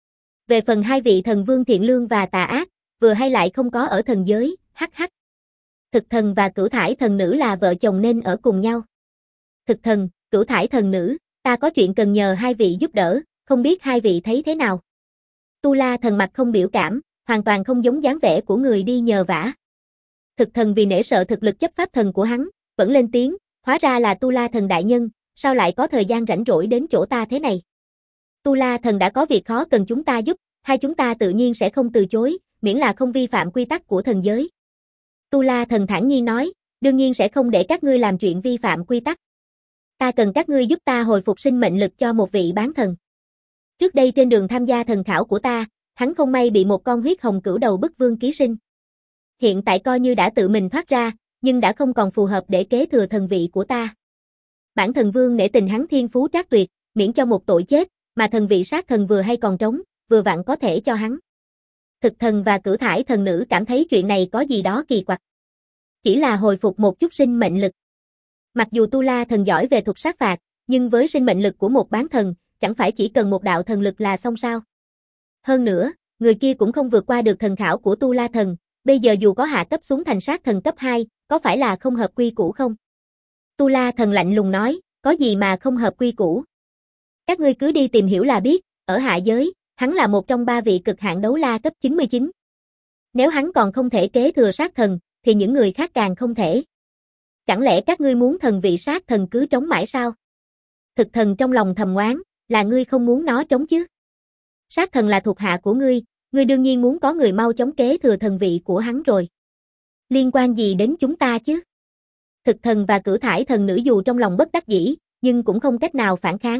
Về phần 2 vị thần vương thiện lương và tà ác, vừa hay lại không có ở thần giới, hắc hắc. Thực thần và cửu thải thần nữ là vợ chồng nên ở cùng nhau. Thực thần, cửu thải thần nữ, ta có chuyện cần nhờ 2 vị giúp đỡ, không biết 2 vị thấy thế nào. Tu La Thần mặt không biểu cảm, hoàn toàn không giống dáng vẻ của người đi nhờ vả. Thực thần vì nể sợ thực lực chấp pháp thần của hắn, vẫn lên tiếng, hóa ra là Tu La Thần đại nhân, sao lại có thời gian rảnh rỗi đến chỗ ta thế này. Tu La Thần đã có việc khó cần chúng ta giúp, hai chúng ta tự nhiên sẽ không từ chối, miễn là không vi phạm quy tắc của thần giới. Tu La Thần thản nhiên nói, đương nhiên sẽ không để các ngươi làm chuyện vi phạm quy tắc. Ta cần các ngươi giúp ta hồi phục sinh mệnh lực cho một vị bán thần. Trước đây trên đường tham gia thần khảo của ta, hắn không may bị một con huyết hồng cửu đầu bức vương ký sinh. hiện tại coi như đã tự mình thoát ra, nhưng đã không còn phù hợp để kế thừa thần vị của ta. Bản thần vương nể tình hắn thiên phú trác tuyệt, miễn cho một tội chết, mà thần vị sát thần vừa hay còn trống, vừa vặn có thể cho hắn. Thực thần và cử thải thần nữ cảm thấy chuyện này có gì đó kỳ quặc. Chỉ là hồi phục một chút sinh mệnh lực. Mặc dù Tu La thần giỏi về thuật sát phạt, nhưng với sinh mệnh lực của một bán thần, chẳng phải chỉ cần một đạo thần lực là xong sao? Hơn nữa, người kia cũng không vượt qua được thần khảo của Tu La thần, bây giờ dù có hạ cấp xuống thành sát thần cấp 2, có phải là không hợp quy củ không? Tu La thần lạnh lùng nói, có gì mà không hợp quy củ? Các ngươi cứ đi tìm hiểu là biết, ở hạ giới, hắn là một trong 3 vị cực hạn đấu la cấp 99. Nếu hắn còn không thể kế thừa sát thần, thì những người khác càng không thể. Chẳng lẽ các ngươi muốn thần vị sát thần cứ trống mãi sao? Thực thần trong lòng thầm oán, là ngươi không muốn nó trống chứ? Sát thần là thuộc hạ của ngươi đương nhiên muốn có người mau chóng kế thừa thần vị của hắn rồi. Liên quan gì đến chúng ta chứ? Thực thần và cử thải thần nữ dù trong lòng bất đắc dĩ, nhưng cũng không cách nào phản kháng.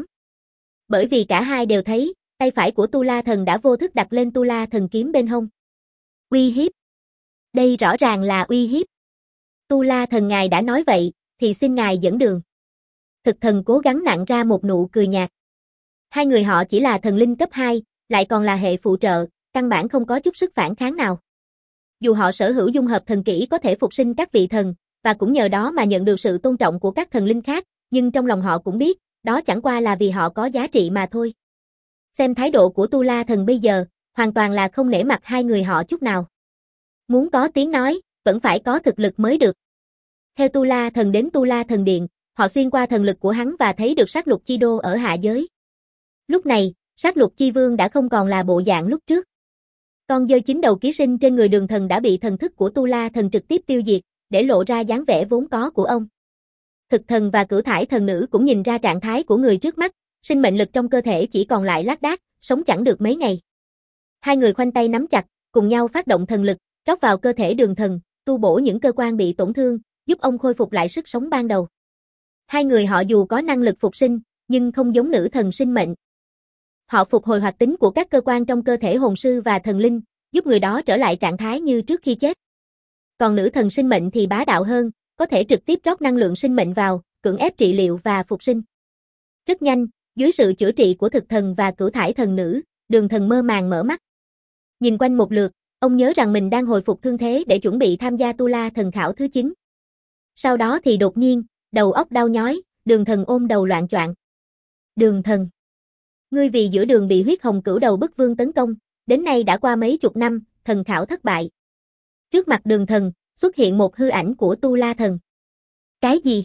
Bởi vì cả hai đều thấy, tay phải của Tu La thần đã vô thức đặt lên Tu La thần kiếm bên hông. Uy hiếp. Đây rõ ràng là uy hiếp. Tu La thần ngài đã nói vậy, thì xin ngài dẫn đường. Thực thần cố gắng nặn ra một nụ cười nhạt. Hai người họ chỉ là thần linh cấp 2, lại còn là hệ phụ trợ, căn bản không có chút sức phản kháng nào. Dù họ sở hữu dung hợp thần kỹ có thể phục sinh các vị thần, và cũng nhờ đó mà nhận được sự tôn trọng của các thần linh khác, nhưng trong lòng họ cũng biết, đó chẳng qua là vì họ có giá trị mà thôi. Xem thái độ của Tu La thần bây giờ, hoàn toàn là không nể mặt hai người họ chút nào. Muốn có tiếng nói, vẫn phải có thực lực mới được. Theo Tu La thần đến Tu La thần điện, họ xuyên qua thần lực của hắn và thấy được sát lục chi đô ở hạ giới. Lúc này, sát lục chi vương đã không còn là bộ dạng lúc trước. Con dơi 9 đầu ký sinh trên người đường thần đã bị thần thức của Tu La thần trực tiếp tiêu diệt, để lộ ra dáng vẻ vốn có của ông. Thực thần và cử thải thần nữ cũng nhìn ra trạng thái của người trước mắt, sinh mệnh lực trong cơ thể chỉ còn lại lác đác, sống chẳng được mấy ngày. Hai người khoanh tay nắm chặt, cùng nhau phát động thần lực, rót vào cơ thể đường thần, tu bổ những cơ quan bị tổn thương, giúp ông khôi phục lại sức sống ban đầu. Hai người họ dù có năng lực phục sinh, nhưng không giống nữ thần sinh mệnh. Họ phục hồi hoạt tính của các cơ quan trong cơ thể hồn sư và thần linh, giúp người đó trở lại trạng thái như trước khi chết. Còn nữ thần sinh mệnh thì bá đạo hơn, có thể trực tiếp rót năng lượng sinh mệnh vào, cưỡng ép trị liệu và phục sinh. Rất nhanh, dưới sự chữa trị của thực thần và cửu thải thần nữ, đường thần mơ màng mở mắt. Nhìn quanh một lượt, ông nhớ rằng mình đang hồi phục thương thế để chuẩn bị tham gia Tu La thần khảo thứ 9. Sau đó thì đột nhiên, đầu óc đau nhói, đường thần ôm đầu loạng choạng. Đường thần, ngươi vì giữa đường bị huyết hồng cửu đầu bức vương tấn công, đến nay đã qua mấy chục năm, thần khảo thất bại. Trước mặt đường thần, xuất hiện một hư ảnh của Tu La thần. Cái gì?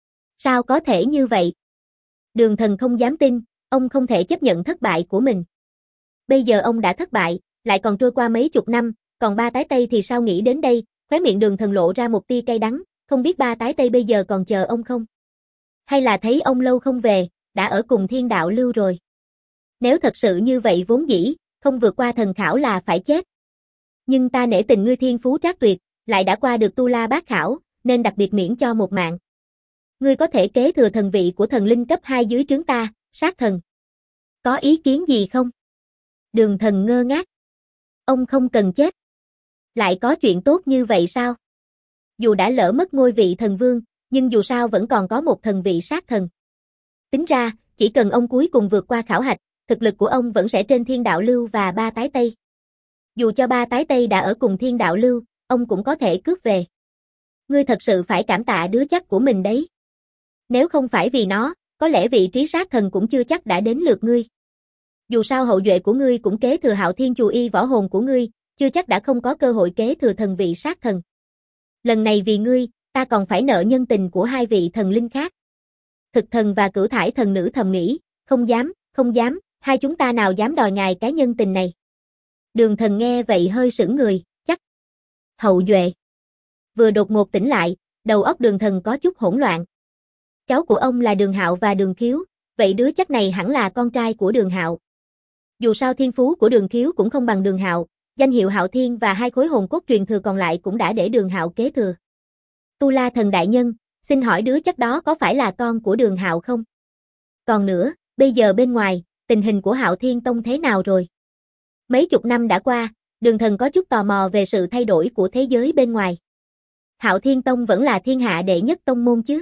Sao có thể như vậy? Đường thần không dám tin, ông không thể chấp nhận thất bại của mình. Bây giờ ông đã thất bại, lại còn trôi qua mấy chục năm, còn ba tái tây thì sao nghĩ đến đây, khóe miệng đường thần lộ ra một tia cay đắng, không biết ba tái tây bây giờ còn chờ ông không? Hay là thấy ông lâu không về, đã ở cùng thiên đạo lưu rồi? Nếu thật sự như vậy vốn dĩ, không vượt qua thần khảo là phải chết. Nhưng ta nể tình ngươi thiên phú trác tuyệt, lại đã qua được Tu La bát khảo, nên đặc biệt miễn cho một mạng. Ngươi có thể kế thừa thần vị của thần linh cấp 2 dưới trướng ta, sát thần. Có ý kiến gì không? Đường thần ngơ ngác. Ông không cần chết. Lại có chuyện tốt như vậy sao? Dù đã lỡ mất ngôi vị thần vương, nhưng dù sao vẫn còn có một thần vị sát thần. Tính ra, chỉ cần ông cuối cùng vượt qua khảo hạch, thực lực của ông vẫn sẽ trên thiên đạo lưu và ba tái tây. Dù cho ba tái tây đã ở cùng thiên đạo lưu, ông cũng có thể cướp về. Ngươi thật sự phải cảm tạ đứa chắc của mình đấy. Nếu không phải vì nó, có lẽ vị trí sát thần cũng chưa chắc đã đến lượt ngươi. Dù sao hậu duệ của ngươi cũng kế thừa Hạo Thiên Chù Y võ hồn của ngươi, chưa chắc đã không có cơ hội kế thừa thần vị sát thần. Lần này vì ngươi, ta còn phải nợ nhân tình của hai vị thần linh khác. Thực thần và cửu thải thần nữ thầm nghĩ, không dám, hai chúng ta nào dám đòi ngài cái nhân tình này. Đường thần nghe vậy hơi sững người, chắc. Hậu duệ. Vừa đột ngột tỉnh lại, đầu óc đường thần có chút hỗn loạn. Cháu của ông là Đường Hạo và Đường Khiếu, vậy đứa chắc này hẳn là con trai của Đường Hạo. Dù sao thiên phú của Đường Khiếu cũng không bằng Đường Hạo, danh hiệu Hạo Thiên và hai khối hồn cốt truyền thừa còn lại cũng đã để Đường Hạo kế thừa. Tu La thần đại nhân, xin hỏi đứa chắc đó có phải là con của Đường Hạo không? Còn nữa, bây giờ bên ngoài, tình hình của Hạo Thiên Tông thế nào rồi? Mấy chục năm đã qua, Đường Thần có chút tò mò về sự thay đổi của thế giới bên ngoài. Hạo Thiên Tông vẫn là thiên hạ đệ nhất tông môn chứ?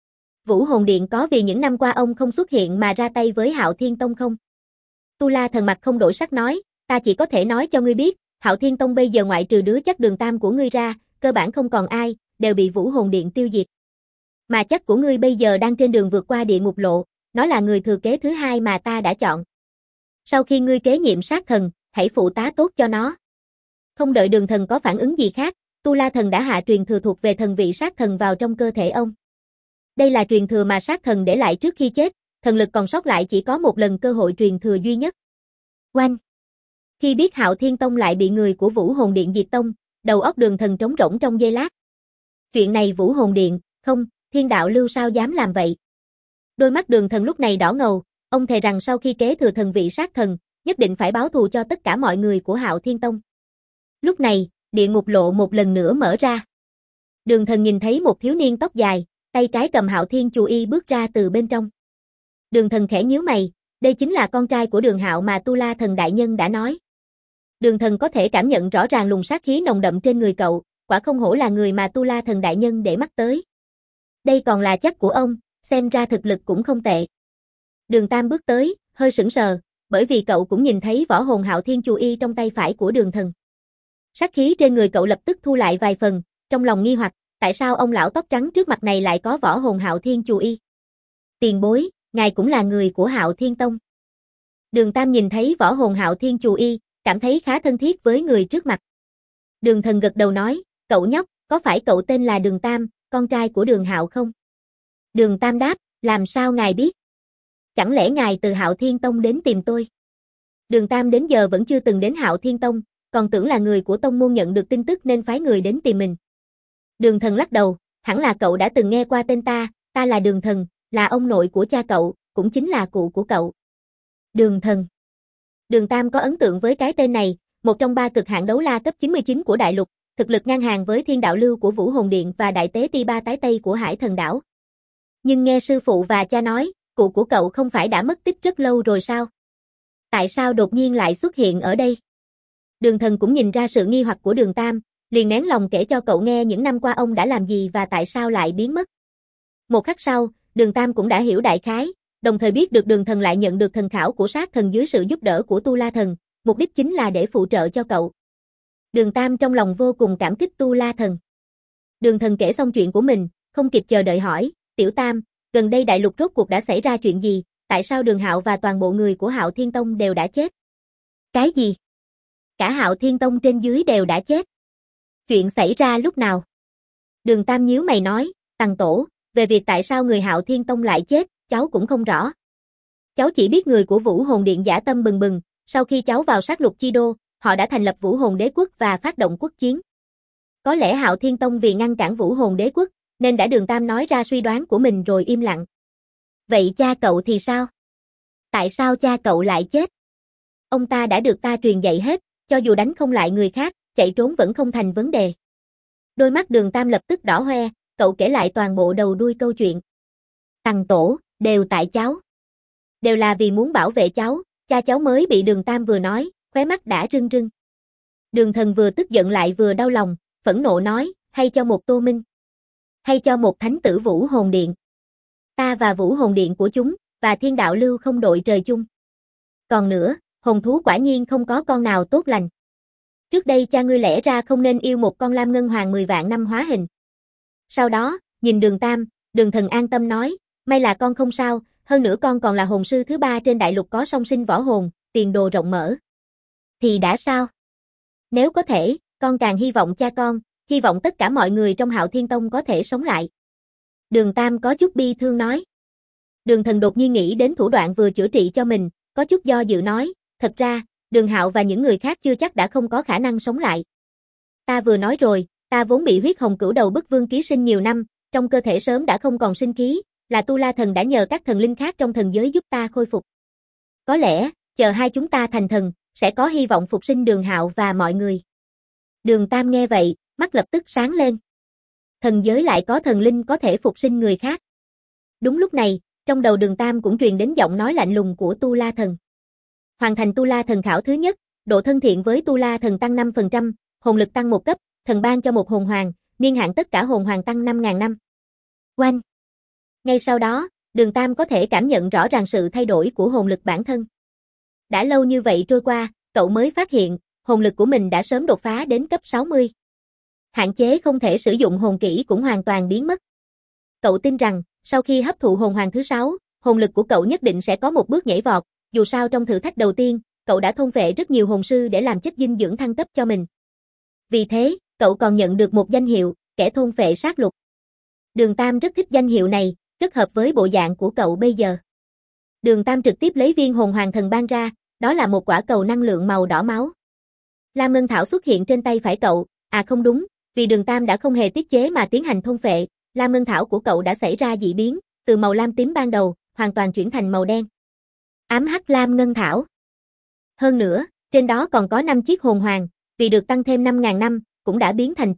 Vũ Hồn Điện có vì những năm qua ông không xuất hiện mà ra tay với Hạo Thiên Tông không? Tu La Thần mặt không đổi sắc nói, ta chỉ có thể nói cho ngươi biết, Hạo Thiên Tông bây giờ ngoại trừ đứa chắc Đường Tam của ngươi ra, cơ bản không còn ai, đều bị Vũ Hồn Điện tiêu diệt. Mà chắc của ngươi bây giờ đang trên đường vượt qua địa ngục lộ, nó là người thừa kế thứ hai mà ta đã chọn. Sau khi ngươi kế nhiệm sát thần, hãy phụ tá tốt cho nó. Không đợi Đường Thần có phản ứng gì khác, Tu La Thần đã hạ truyền thừa thuộc về thần vị sát thần vào trong cơ thể ông. Đây là truyền thừa mà sát thần để lại trước khi chết, thần lực còn sót lại chỉ có một lần cơ hội truyền thừa duy nhất. Oanh! Khi biết Hạo Thiên Tông lại bị người của Vũ Hồn Điện diệt tông, đầu óc Đường Thần trống rỗng trong giây lát. Chuyện này Vũ Hồn Điện, không, Thiên Đạo Lưu sao dám làm vậy? Đôi mắt Đường Thần lúc này đỏ ngầu, ông thề rằng sau khi kế thừa thần vị sát thần, nhất định phải báo thù cho tất cả mọi người của Hạo Thiên Tông. Lúc này, địa ngục lộ một lần nữa mở ra. Đường Thần nhìn thấy một thiếu niên tóc dài, tay trái cầm Hạo Thiên Chù Y bước ra từ bên trong. Đường Thần khẽ nhíu mày, đây chính là con trai của Đường Hạo mà Tu La Thần đại nhân đã nói. Đường Thần có thể cảm nhận rõ ràng luồng sát khí nồng đậm trên người cậu, quả không hổ là người mà Tu La Thần đại nhân để mắt tới. Đây còn là chắc của ông, xem ra thực lực cũng không tệ. Đường Tam bước tới, hơi sững sờ, bởi vì cậu cũng nhìn thấy võ hồn Hạo Thiên Chù Y trong tay phải của Đường Thần. Sát khí trên người cậu lập tức thu lại vài phần, trong lòng nghi hoặc, tại sao ông lão tóc trắng trước mặt này lại có võ hồn Hạo Thiên Chù Y? Tiền bối, ngài cũng là người của Hạo Thiên Tông. Đường Tam nhìn thấy võ hồn Hạo Thiên Chù Y, cảm thấy khá thân thiết với người trước mặt. Đường Thần gật đầu nói, cậu nhóc, có phải cậu tên là Đường Tam, con trai của Đường Hạo không? Đường Tam đáp, làm sao ngài biết? Chẳng lẽ ngài từ Hạo Thiên Tông đến tìm tôi? Đường Tam đến giờ vẫn chưa từng đến Hạo Thiên Tông, còn tưởng là người của tông môn nhận được tin tức nên phái người đến tìm mình. Đường Thần lắc đầu, hẳn là cậu đã từng nghe qua tên ta, ta là Đường Thần, là ông nội của cha cậu, cũng chính là cụ của cậu. Đường Thần. Đường Tam có ấn tượng với cái tên này, một trong ba cực hạn đấu la cấp 99 của đại lục, thực lực ngang hàng với Thiên Đạo Lưu của Vũ Hồn Điện và Đại Tế Ti Ba Tái Tây của Hải Thần Đảo. Nhưng nghe sư phụ và cha nói, cụ của cậu không phải đã mất tích rất lâu rồi sao? Tại sao đột nhiên lại xuất hiện ở đây? Đường Thần cũng nhìn ra sự nghi hoặc của Đường Tam, liền nén lòng kể cho cậu nghe những năm qua ông đã làm gì và tại sao lại biến mất. Một khắc sau, Đường Tam cũng đã hiểu đại khái, đồng thời biết được Đường Thần lại nhận được thần khảo của sát thần dưới sự giúp đỡ của Tu La Thần, mục đích chính là để phụ trợ cho cậu. Đường Tam trong lòng vô cùng cảm kích Tu La Thần. Đường Thần kể xong chuyện của mình, không kịp chờ đợi hỏi, Tiểu Tam, gần đây đại lục rốt cuộc đã xảy ra chuyện gì, tại sao Đường Hạo và toàn bộ người của Hạo Thiên Tông đều đã chết? Cái gì? Cả Hạo Thiên Tông trên dưới đều đã chết. Chuyện xảy ra lúc nào? Đường Tam nhíu mày nói, Tằng Tổ, về việc tại sao người Hạo Thiên Tông lại chết, cháu cũng không rõ. Cháu chỉ biết người của Vũ Hồn Điện dã tâm bừng bừng, sau khi cháu vào sát lục chi đô, họ đã thành lập Vũ Hồn Đế Quốc và phát động quốc chiến. Có lẽ Hạo Thiên Tông vì ngăn cản Vũ Hồn Đế Quốc, nên đã Đường Tam nói ra suy đoán của mình rồi im lặng. Vậy cha cậu thì sao? Tại sao cha cậu lại chết? Ông ta đã được ta truyền dạy hết, cho dù đánh không lại người khác, chạy trốn vẫn không thành vấn đề. Đôi mắt Đường Tam lập tức đỏ hoe, cậu kể lại toàn bộ đầu đuôi câu chuyện. Tằng Tổ, đều tại cháu. Đều là vì muốn bảo vệ cháu, cha cháu mới bị Đường Tam vừa nói, khóe mắt đã rưng rưng. Đường Thần vừa tức giận lại vừa đau lòng, phẫn nộ nói, hay cho một Tô Minh. Hay cho một thánh tử Vũ Hồn Điện. Ta và Vũ Hồn Điện của chúng, và Thiên Đạo Lưu không đội trời chung. Còn nữa, hồn thú quả nhiên không có con nào tốt lành. Trước đây cha ngươi lẽ ra không nên yêu một con lam ngân hoàng 10 vạn năm hóa hình. Sau đó, nhìn Đường Tam, Đường Thần an tâm nói, may là con không sao, hơn nữa con còn là hồn sư thứ 3 trên đại lục có song sinh võ hồn, tiền đồ rộng mở. Thì đã sao? Nếu có thể, con càng hy vọng cha con, hy vọng tất cả mọi người trong Hạo Thiên Tông có thể sống lại. Đường Tam có chút bi thương nói. Đường Thần đột nhiên nghĩ đến thủ đoạn vừa chữa trị cho mình, có chút do dự nói, thật ra, Đường Hạo và những người khác chưa chắc đã không có khả năng sống lại. Ta vừa nói rồi, ta vốn bị huyết hồng cửu đầu bức vương ký sinh nhiều năm, trong cơ thể sớm đã không còn sinh khí, là Tu La Thần đã nhờ các thần linh khác trong thần giới giúp ta khôi phục. Có lẽ, chờ hai chúng ta thành thần, sẽ có hy vọng phục sinh Đường Hạo và mọi người. Đường Tam nghe vậy, mắt lập tức sáng lên. Thần giới lại có thần linh có thể phục sinh người khác. Đúng lúc này, trong đầu Đường Tam cũng truyền đến giọng nói lạnh lùng của Tu La Thần. Hoàn thành Tu La Thần khảo thứ nhất, độ thân thiện với Tu La Thần tăng 5%, hồn lực tăng 1 cấp, thần ban cho một hồn hoàng, niên hạn tất cả hồn hoàng tăng 5.000 năm. Oanh! Ngay sau đó, Đường Tam có thể cảm nhận rõ ràng sự thay đổi của hồn lực bản thân. Đã lâu như vậy trôi qua, cậu mới phát hiện, hồn lực của mình đã sớm đột phá đến cấp 60. Hạn chế không thể sử dụng hồn kỹ cũng hoàn toàn biến mất. Cậu tin rằng, sau khi hấp thụ hồn hoàng thứ 6, hồn lực của cậu nhất định sẽ có một bước nhảy vọt, dù sao trong thử thách đầu tiên, cậu đã thôn phệ rất nhiều hồn sư để làm chất dinh dưỡng thăng cấp cho mình. Vì thế, cậu còn nhận được một danh hiệu, kẻ thôn phệ sát lục. Đường Tam rất thích danh hiệu này, rất hợp với bộ dạng của cậu bây giờ. Đường Tam trực tiếp lấy viên hồn hoàng thần ban ra, đó là một quả cầu năng lượng màu đỏ máu. Lam Ngân Thảo xuất hiện trên tay phải cậu, à không đúng, vì Đường Tam đã không hề tiết chế mà tiến hành thôn phệ, Lam Ngân Thảo của cậu đã xảy ra dị biến, từ màu lam tím ban đầu, hoàn toàn chuyển thành màu đen. Ám hắc Lam Ngân Thảo. Hơn nữa, trên đó còn có 5 chiếc hồn hoàng, vì được tăng thêm 5.000 năm, cũng đã biến thành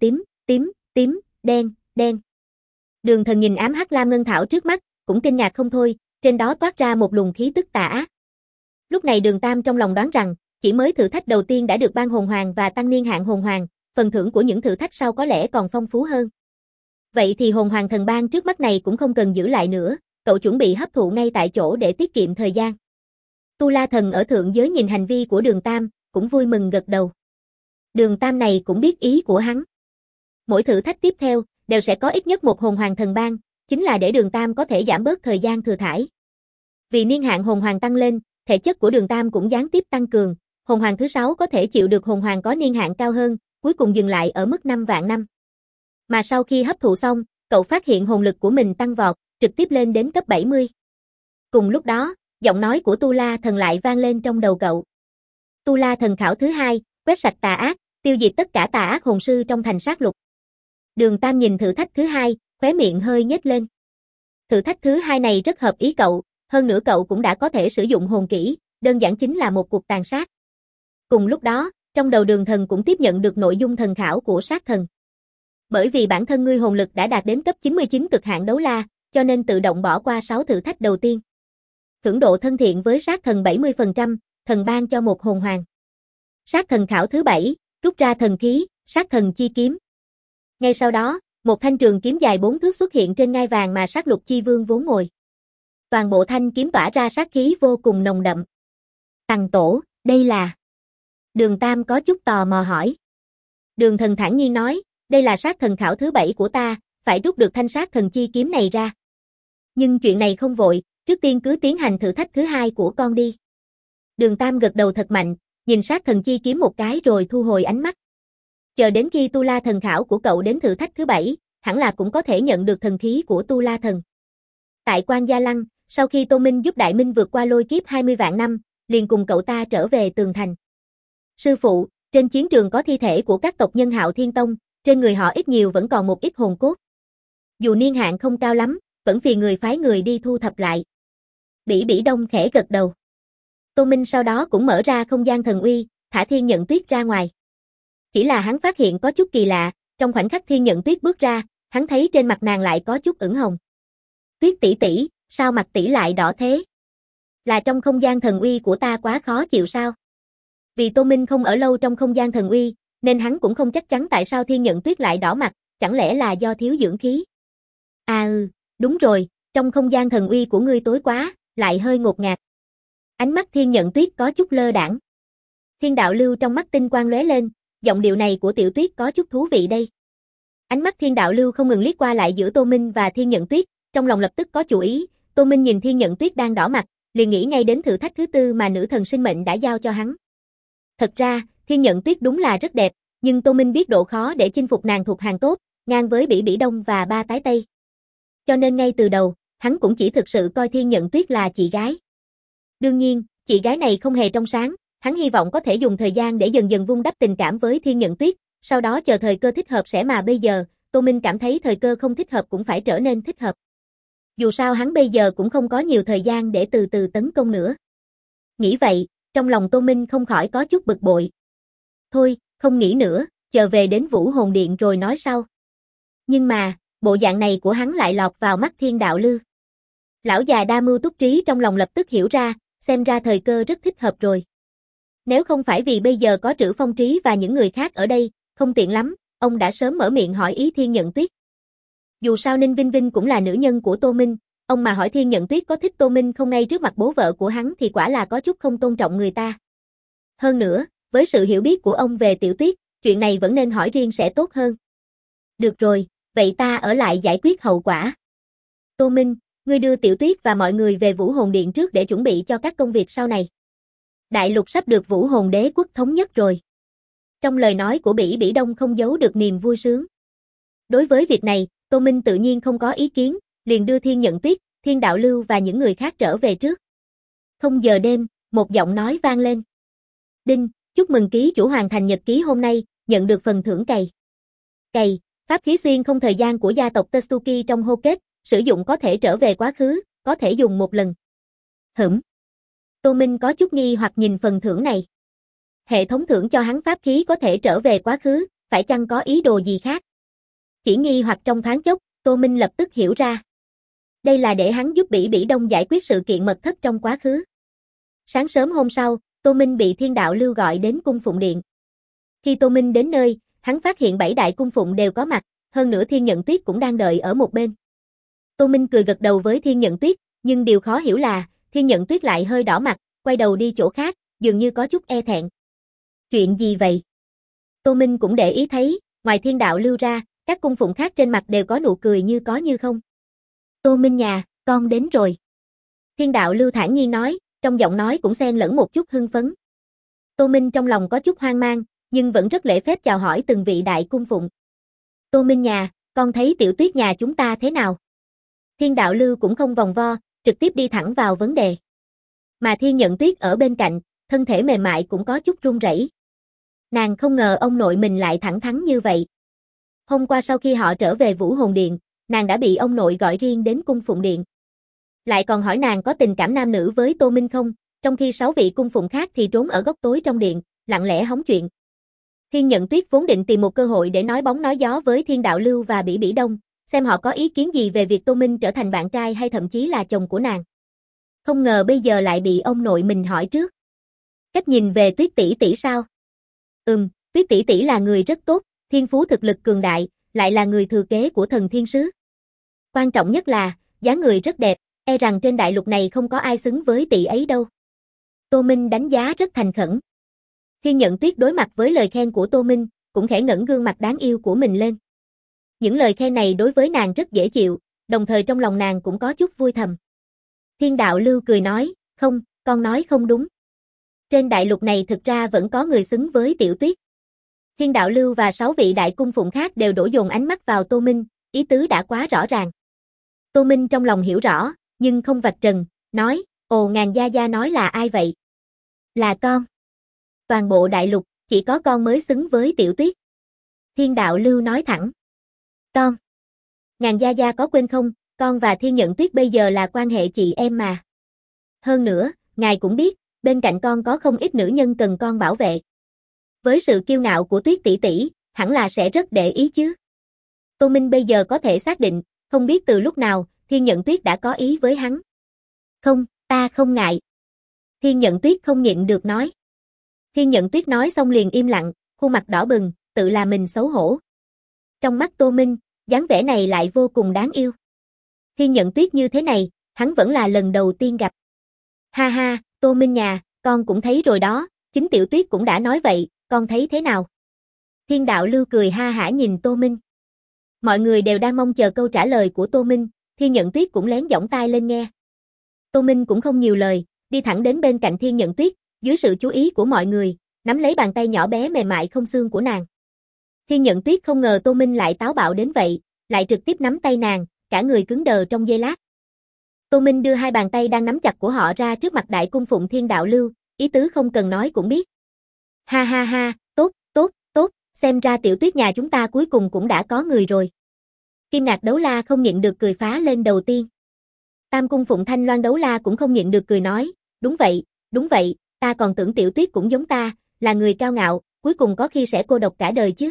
tím, đen. Đường Thần nhìn ám hắc Lam Ngân Thảo trước mắt, cũng kinh ngạc không thôi, trên đó toát ra một luồng khí tức tà ác. Lúc này Đường Tam trong lòng đoán rằng, chỉ mới thử thách đầu tiên đã được ban hồn hoàng và tăng niên hạn hồn hoàng, phần thưởng của những thử thách sau có lẽ còn phong phú hơn. Vậy thì hồn hoàng thần ban trước mắt này cũng không cần giữ lại nữa, cậu chuẩn bị hấp thụ ngay tại chỗ để tiết kiệm thời gian. Tu La Thần ở thượng giới nhìn hành vi của Đường Tam, cũng vui mừng gật đầu. Đường Tam này cũng biết ý của hắn. Mỗi thử thách tiếp theo, đều sẽ có ít nhất một hồn hoàng thần ban, chính là để Đường Tam có thể giảm bớt thời gian thừa thãi. Vì niên hạn hồn hoàng tăng lên, thể chất của Đường Tam cũng gián tiếp tăng cường, hồn hoàng thứ 6 có thể chịu được hồn hoàng có niên hạn cao hơn, cuối cùng dừng lại ở mức 5 vạn năm. Mà sau khi hấp thụ xong, cậu phát hiện hồn lực của mình tăng vọt, trực tiếp lên đến cấp 70. Cùng lúc đó, giọng nói của Tu La Thần lại vang lên trong đầu cậu. Tu La Thần khảo thứ 2, quét sạch tà ác, tiêu diệt tất cả tà ác hồn sư trong thành sát lục. Đường Tam nhìn thử thách thứ 2, khóe miệng hơi nhếch lên. Thử thách thứ 2 này rất hợp ý cậu, hơn nữa cậu cũng đã có thể sử dụng hồn kỹ, đơn giản chính là một cuộc tàn sát. Cùng lúc đó, trong đầu Đường Thần cũng tiếp nhận được nội dung thần khảo của sát thần. Bởi vì bản thân ngươi hồn lực đã đạt đến cấp 99 cực hạn đấu la, cho nên tự động bỏ qua 6 thử thách đầu tiên. Thưởng độ thân thiện với sát thần 70%, thần ban cho một hồn hoàng. Sát thần khảo thứ 7, rút ra thần khí, sát thần chi kiếm. Ngay sau đó, một thanh trường kiếm dài 4 thước xuất hiện trên ngai vàng mà sát lục chi vương vốn ngồi. Toàn bộ thanh kiếm tỏa ra sát khí vô cùng nồng đậm. Tằng tổ, đây là... Đường Tam có chút tò mò hỏi. Đường Thần thản nhiên nói, đây là sát thần khảo thứ 7 của ta, phải rút được thanh sát thần chi kiếm này ra. Nhưng chuyện này không vội, trước tiên cứ tiến hành thử thách thứ 2 của con đi. Đường Tam gật đầu thật mạnh, nhìn sát thần chi kiếm một cái rồi thu hồi ánh mắt. Chờ đến khi Tu La Thần khảo của cậu đến thử thách thứ 7, hẳn là cũng có thể nhận được thần khí của Tu La Thần. Tại Quan Gia Lăng, sau khi Tô Minh giúp Đại Minh vượt qua lôi kiếp 20 vạn năm, liền cùng cậu ta trở về tường thành. Sư phụ, trên chiến trường có thi thể của các tộc nhân Hạo Thiên Tông, trên người họ ít nhiều vẫn còn một ít hồn cốt. Dù niên hạn không cao lắm, vẫn vì người phái người đi thu thập lại. Bỉ Bỉ Đông khẽ gật đầu. Tô Minh sau đó cũng mở ra không gian thần uy, thả Thiên Nhận Tuyết ra ngoài. Chỉ là hắn phát hiện có chút kỳ lạ, trong khoảnh khắc Thiên Nhận Tuyết bước ra, hắn thấy trên mặt nàng lại có chút ửng hồng. Tuyết tỷ tỷ, sao mặt tỷ lại đỏ thế? Là trong không gian thần uy của ta quá khó chịu sao? Vì Tô Minh không ở lâu trong không gian thần uy, nên hắn cũng không chắc chắn tại sao Thiên Nhận Tuyết lại đỏ mặt, chẳng lẽ là do thiếu dưỡng khí? Đúng rồi, trong không gian thần uy của ngươi tối quá, lại hơi ngột ngạt. Ánh mắt Thiên Nhận Tuyết có chút lơ đãng. Thiên đạo lưu trong mắt tinh quang lóe lên, giọng điệu này của Tiểu Tuyết có chút thú vị đây. Ánh mắt Thiên đạo lưu không ngừng liếc qua lại giữa Tô Minh và Thiên Nhận Tuyết, trong lòng lập tức có chủ ý. Tô Minh nhìn Thiên Nhận Tuyết đang đỏ mặt, liền nghĩ ngay đến thử thách thứ 4 mà nữ thần sinh mệnh đã giao cho hắn. Thật ra, Thiên Nhận Tuyết đúng là rất đẹp, nhưng Tô Minh biết độ khó để chinh phục nàng thuộc hàng tốt, ngang với Bỉ Bỉ Đông và Ba Tái Tây. Cho nên ngay từ đầu, hắn cũng chỉ thực sự coi Thiên Nhận Tuyết là chị gái. Đương nhiên, chị gái này không hề trong sáng, hắn hy vọng có thể dùng thời gian để dần dần vun đắp tình cảm với Thiên Nhận Tuyết, sau đó chờ thời cơ thích hợp sẽ mà bây giờ, Tô Minh cảm thấy thời cơ không thích hợp cũng phải trở nên thích hợp. Dù sao hắn bây giờ cũng không có nhiều thời gian để từ từ tấn công nữa. Nghĩ vậy, trong lòng Tô Minh không khỏi có chút bực bội. Thôi, không nghĩ nữa, chờ về đến Vũ Hồn Điện rồi nói sau. Nhưng mà, bộ dạng này của hắn lại lọt vào mắt Thiên đạo lưu. Lão già đa mưu túc trí trong lòng lập tức hiểu ra, xem ra thời cơ rất thích hợp rồi. Nếu không phải vì bây giờ có Trữ Phong Trí và những người khác ở đây, không tiện lắm, ông đã sớm mở miệng hỏi ý Thiên Nhận Tuyết. Dù sao Ninh Vinh Vinh cũng là nữ nhân của Tô Minh, ông mà hỏi Thiên Nhận Tuyết có thích Tô Minh không ngay trước mặt bố vợ của hắn thì quả là có chút không tôn trọng người ta. Hơn nữa, với sự hiểu biết của ông về Tiểu Tuyết, chuyện này vẫn nên hỏi riêng sẽ tốt hơn. Được rồi, vậy ta ở lại giải quyết hậu quả. Tô Minh, ngươi đưa Tiểu Tuyết và mọi người về Vũ Hồn Điện trước để chuẩn bị cho các công việc sau này. Đại lục sắp được Vũ Hồn Đế quốc thống nhất rồi. Trong lời nói của Bỉ Bỉ Đông không giấu được niềm vui sướng. Đối với việc này, Tô Minh tự nhiên không có ý kiến, liền đưa Thiên Nhận Tuyết, Thiên Đạo Lưu và những người khác trở về trước. Không giờ đêm, một giọng nói vang lên. Đinh, chúc mừng ký chủ hoàn thành nhật ký hôm nay, nhận được phần thưởng cày. Cày, pháp khí xuyên không thời gian của gia tộc Tetsuki trong hô kết, sử dụng có thể trở về quá khứ, có thể dùng một lần. Tô Minh có chút nghi hoặc nhìn phần thưởng này. Hệ thống thưởng cho hắn pháp khí có thể trở về quá khứ, phải chăng có ý đồ gì khác? Chỉ nghi hoặc trong thoáng chốc, Tô Minh lập tức hiểu ra. Đây là để hắn giúp Bỉ Bỉ Đông giải quyết sự kiện mật thất trong quá khứ. Sáng sớm hôm sau, Tô Minh bị Thiên Đạo Lưu gọi đến cung phụng điện. Khi Tô Minh đến nơi, hắn phát hiện 7 đại cung phụng đều có mặt, hơn nữa Thiên Nhận Tuyết cũng đang đợi ở một bên. Tô Minh cười gật đầu với Thiên Nhận Tuyết, nhưng điều khó hiểu là, Thiên Nhận Tuyết lại hơi đỏ mặt, quay đầu đi chỗ khác, dường như có chút e thẹn. Chuyện gì vậy? Tô Minh cũng để ý thấy, ngoài Thiên Đạo Lưu ra, các cung phụng khác trên mặt đều có nụ cười như có như không. Tô Minh nhà, con đến rồi. Thiên Đạo Lưu thản nhiên nói, trong giọng nói cũng xen lẫn một chút hưng phấn. Tô Minh trong lòng có chút hoang mang, nhưng vẫn rất lễ phép chào hỏi từng vị đại cung phụng. Tô Minh nhà, con thấy Tiểu Tuyết nhà chúng ta thế nào? Thiên Đạo Lưu cũng không vòng vo, trực tiếp đi thẳng vào vấn đề. Mà Thiên Nhận Tuyết ở bên cạnh, thân thể mềm mại cũng có chút run rẩy. Nàng không ngờ ông nội mình lại thẳng thắn như vậy. Hôm qua sau khi họ trở về Vũ Hồn Điện, nàng đã bị ông nội gọi riêng đến cung phụng điện. Lại còn hỏi nàng có tình cảm nam nữ với Tô Minh không, trong khi 6 vị cung phụng khác thì trốn ở góc tối trong điện, lặng lẽ hóng chuyện. Thiên Nhận Tuyết vốn định tìm một cơ hội để nói bóng nói gió với Thiên Đạo Lưu và Bỉ Bỉ Đông, xem họ có ý kiến gì về việc Tô Minh trở thành bạn trai hay thậm chí là chồng của nàng. Không ngờ bây giờ lại bị ông nội mình hỏi trước. Cách nhìn về Tuyết tỷ tỷ sao? Tuyết tỷ tỷ là người rất tốt, thiên phú thực lực cường đại, lại là người thừa kế của thần thiên sứ. Quan trọng nhất là, dáng người rất đẹp, e rằng trên đại lục này không có ai xứng với tỷ ấy đâu. Tô Minh đánh giá rất thành khẩn. Thiên Nhận Tuyết đối mặt với lời khen của Tô Minh, cũng khẽ ngẩng gương mặt đáng yêu của mình lên. Những lời khen này đối với nàng rất dễ chịu, đồng thời trong lòng nàng cũng có chút vui thầm. Thiên Đạo Lưu cười nói, không, con nói không đúng. Trên đại lục này thực ra vẫn có người xứng với Tiểu Tuyết. Thiên Đạo Lưu và 6 vị đại cung phụng khác đều đổ dồn ánh mắt vào Tô Minh, ý tứ đã quá rõ ràng. Tô Minh trong lòng hiểu rõ, nhưng không vạch trần, nói, ồ Ngàn gia gia nói là ai vậy? Là con. Toàn bộ đại lục, chỉ có con mới xứng với Tiểu Tuyết. Thiên Đạo Lưu nói thẳng. Con. Ngàn gia gia có quên không, con và Thiên Nhận Tuyết bây giờ là quan hệ chị em mà. Hơn nữa, ngài cũng biết, bên cạnh con có không ít nữ nhân cần con bảo vệ. Với sự kiêu ngạo của Tuyết tỷ tỷ, hẳn là sẽ rất để ý chứ. Tô Minh bây giờ có thể xác định, không biết từ lúc nào, Thiên Nhận Tuyết đã có ý với hắn. Không, ta không ngại. Thiên Nhận Tuyết không nhịn được nói. Thiên Nhận Tuyết nói xong liền im lặng, khuôn mặt đỏ bừng, tự là mình xấu hổ. Trong mắt Tô Minh, dáng vẻ này lại vô cùng đáng yêu. Thiên Nhận Tuyết như thế này, hắn vẫn là lần đầu tiên gặp. Ha ha, Tô Minh nhà, con cũng thấy rồi đó, chính Tiểu Tuyết cũng đã nói vậy, con thấy thế nào? Thiên Đạo Lưu cười ha hả nhìn Tô Minh. Mọi người đều đang mong chờ câu trả lời của Tô Minh, Thiên Nhận Tuyết cũng lén giỏng tai lên nghe. Tô Minh cũng không nhiều lời, đi thẳng đến bên cạnh Thiên Nhận Tuyết, dưới sự chú ý của mọi người, nắm lấy bàn tay nhỏ bé mềm mại không xương của nàng. Thiên Nhận Tuyết không ngờ Tô Minh lại táo bạo đến vậy, lại trực tiếp nắm tay nàng, cả người cứng đờ trong giây lát. Tô Minh đưa hai bàn tay đang nắm chặt của họ ra trước mặt đại cung phụng Thiên Đạo Lưu, ý tứ không cần nói cũng biết. Ha ha ha, tốt, tốt, tốt, xem ra Tiểu Tuyết nhà chúng ta cuối cùng cũng đã có người rồi. Kim Ngạc Đấu La không nhịn được cười phá lên đầu tiên. Tam cung phụng Thanh Loan Đấu La cũng không nhịn được cười nói, đúng vậy, ta còn tưởng Tiểu Tuyết cũng giống ta, là người cao ngạo, cuối cùng có khi sẽ cô độc cả đời chứ.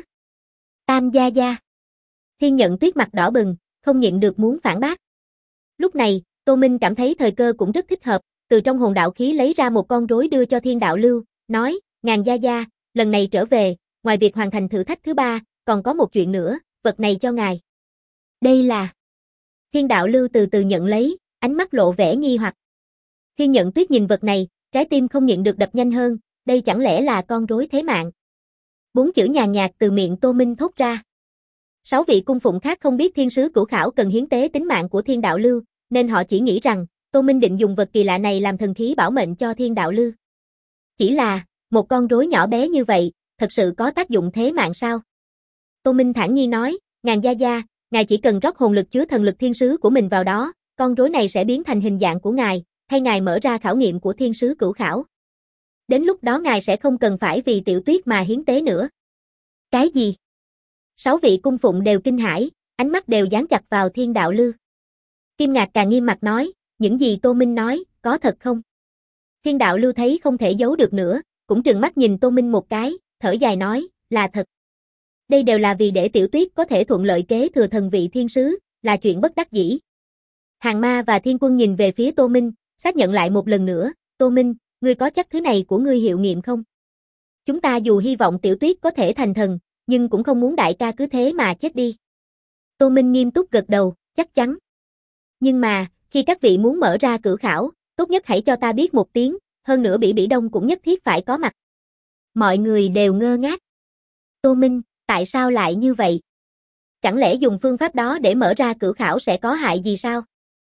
Tam gia gia. Thiên Nhận Tuyết mặt đỏ bừng, không nhịn được muốn phản bác. Lúc này, Tô Minh cảm thấy thời cơ cũng rất thích hợp, từ trong hồn đạo khí lấy ra một con rối đưa cho Thiên Đạo Lưu, nói, Ngàn gia gia, lần này trở về, ngoài việc hoàn thành thử thách thứ 3, còn có một chuyện nữa, vật này cho ngài. Đây là... Thiên đạo lưu từ từ nhận lấy, ánh mắt lộ vẻ nghi hoặc. Thiên Nhận Tuyết nhìn vật này, trái tim không nhịn được đập nhanh hơn, đây chẳng lẽ là con rối thế mạng. 4 chữ nhàn nhạt từ miệng Tô Minh thốt ra. 6 vị cung phụng khác không biết thiên sứ Cửu Khảo cần hiến tế tính mạng của Thiên đạo lưu, nên họ chỉ nghĩ rằng Tô Minh định dùng vật kỳ lạ này làm thần khí bảo mệnh cho Thiên đạo lưu. Chỉ là, một con rối nhỏ bé như vậy, thật sự có tác dụng thế mạng sao? Tô Minh thản nhiên nói, Ngàn gia gia, ngài chỉ cần rót hồn lực chứa thần lực thiên sứ của mình vào đó, con rối này sẽ biến thành hình dạng của ngài, thay ngài mở ra khảo nghiệm của thiên sứ Cửu Khảo. Đến lúc đó ngài sẽ không cần phải vì Tiểu Tuyết mà hiến tế nữa. Cái gì? 6 vị cung phụng đều kinh hãi, ánh mắt đều dán chặt vào Thiên đạo lưu. Kim Ngạc càng nghiêm mặt nói, những gì Tô Minh nói, có thật không? Thiên đạo lưu thấy không thể giấu được nữa, cũng trừng mắt nhìn Tô Minh một cái, thở dài nói, là thật. Đây đều là vì để Tiểu Tuyết có thể thuận lợi kế thừa thần vị thiên sứ, là chuyện bất đắc dĩ. Hàng Ma và Thiên Quân nhìn về phía Tô Minh, xác nhận lại một lần nữa, Tô Minh, ngươi có chắc thứ này của ngươi hiệu nghiệm không? Chúng ta dù hy vọng Tiểu Tuyết có thể thành thần, nhưng cũng không muốn đại ca cứ thế mà chết đi. Tô Minh nghiêm túc gật đầu, chắc chắn. Nhưng mà, khi các vị muốn mở ra cử khảo, tốt nhất hãy cho ta biết một tiếng, hơn nữa Bỉ Bỉ Đông cũng nhất thiết phải có mặt. Mọi người đều ngơ ngác. Tô Minh, tại sao lại như vậy? Chẳng lẽ dùng phương pháp đó để mở ra cử khảo sẽ có hại gì sao?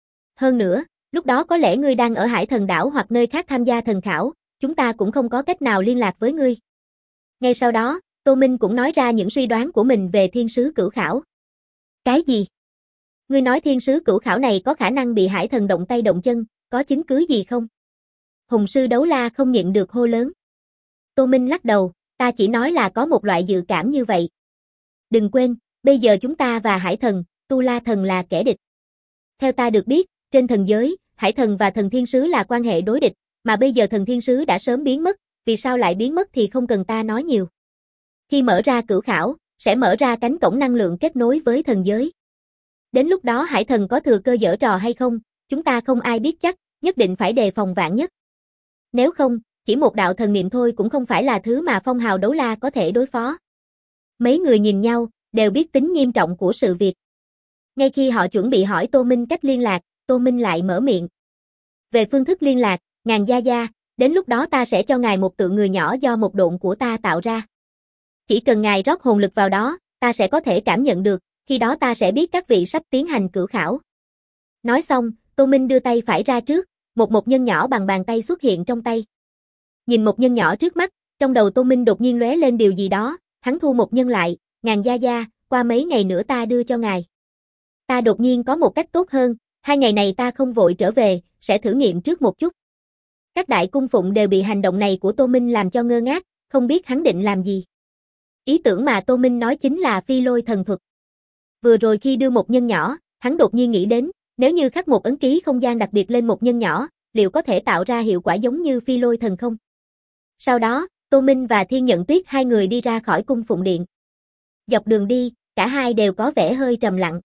Hơn nữa, lúc đó có lẽ ngươi đang ở Hải Thần Đảo hoặc nơi khác tham gia thần khảo, chúng ta cũng không có cách nào liên lạc với ngươi. Ngay sau đó, Tô Minh cũng nói ra những suy đoán của mình về thiên sứ cửu khảo. Cái gì? Ngươi nói thiên sứ cửu khảo này có khả năng bị hải thần động tay động chân, có chứng cứ gì không? Hùng sư Đấu La không nhịn được hô lớn. Tô Minh lắc đầu, ta chỉ nói là có một loại dự cảm như vậy. Đừng quên, bây giờ chúng ta và hải thần, Tu La thần là kẻ địch. Theo ta được biết, trên thần giới, hải thần và thần thiên sứ là quan hệ đối địch, mà bây giờ thần thiên sứ đã sớm biến mất, vì sao lại biến mất thì không cần ta nói nhiều. Khi mở ra cửu khảo, sẽ mở ra cánh cổng năng lượng kết nối với thần giới. Đến lúc đó hải thần có thừa cơ giở trò hay không, chúng ta không ai biết chắc, nhất định phải đề phòng vạn nhất. Nếu không, chỉ một đạo thần niệm thôi cũng không phải là thứ mà Phong Hào Đấu La có thể đối phó. Mấy người nhìn nhau, đều biết tính nghiêm trọng của sự việc. Ngay khi họ chuẩn bị hỏi Tô Minh cách liên lạc, Tô Minh lại mở miệng. Về phương thức liên lạc, Ngàn gia gia, đến lúc đó ta sẽ cho ngài một tượng người nhỏ do một độn của ta tạo ra. Chỉ cần ngài rót hồn lực vào đó, ta sẽ có thể cảm nhận được, khi đó ta sẽ biết các vị sắp tiến hành cửu khảo. Nói xong, Tô Minh đưa tay phải ra trước, một nhân nhỏ bằng bàn tay xuất hiện trong tay. Nhìn một nhân nhỏ trước mắt, trong đầu Tô Minh đột nhiên lóe lên điều gì đó, hắn thu một nhân lại, Ngàn gia gia, qua mấy ngày nữa ta đưa cho ngài. Ta đột nhiên có một cách tốt hơn, 2 ngày này ta không vội trở về, sẽ thử nghiệm trước một chút. Các đại cung phụng đều bị hành động này của Tô Minh làm cho ngơ ngác, không biết hắn định làm gì. Ý tưởng mà Tô Minh nói chính là phi lôi thần thuật. Vừa rồi khi đưa một nhân nhỏ, hắn đột nhiên nghĩ đến, nếu như khắc một ấn ký không gian đặc biệt lên một nhân nhỏ, liệu có thể tạo ra hiệu quả giống như phi lôi thần không? Sau đó, Tô Minh và Thiên Nhận Tuyết hai người đi ra khỏi cung phụng điện. Dọc đường đi, cả hai đều có vẻ hơi trầm lặng.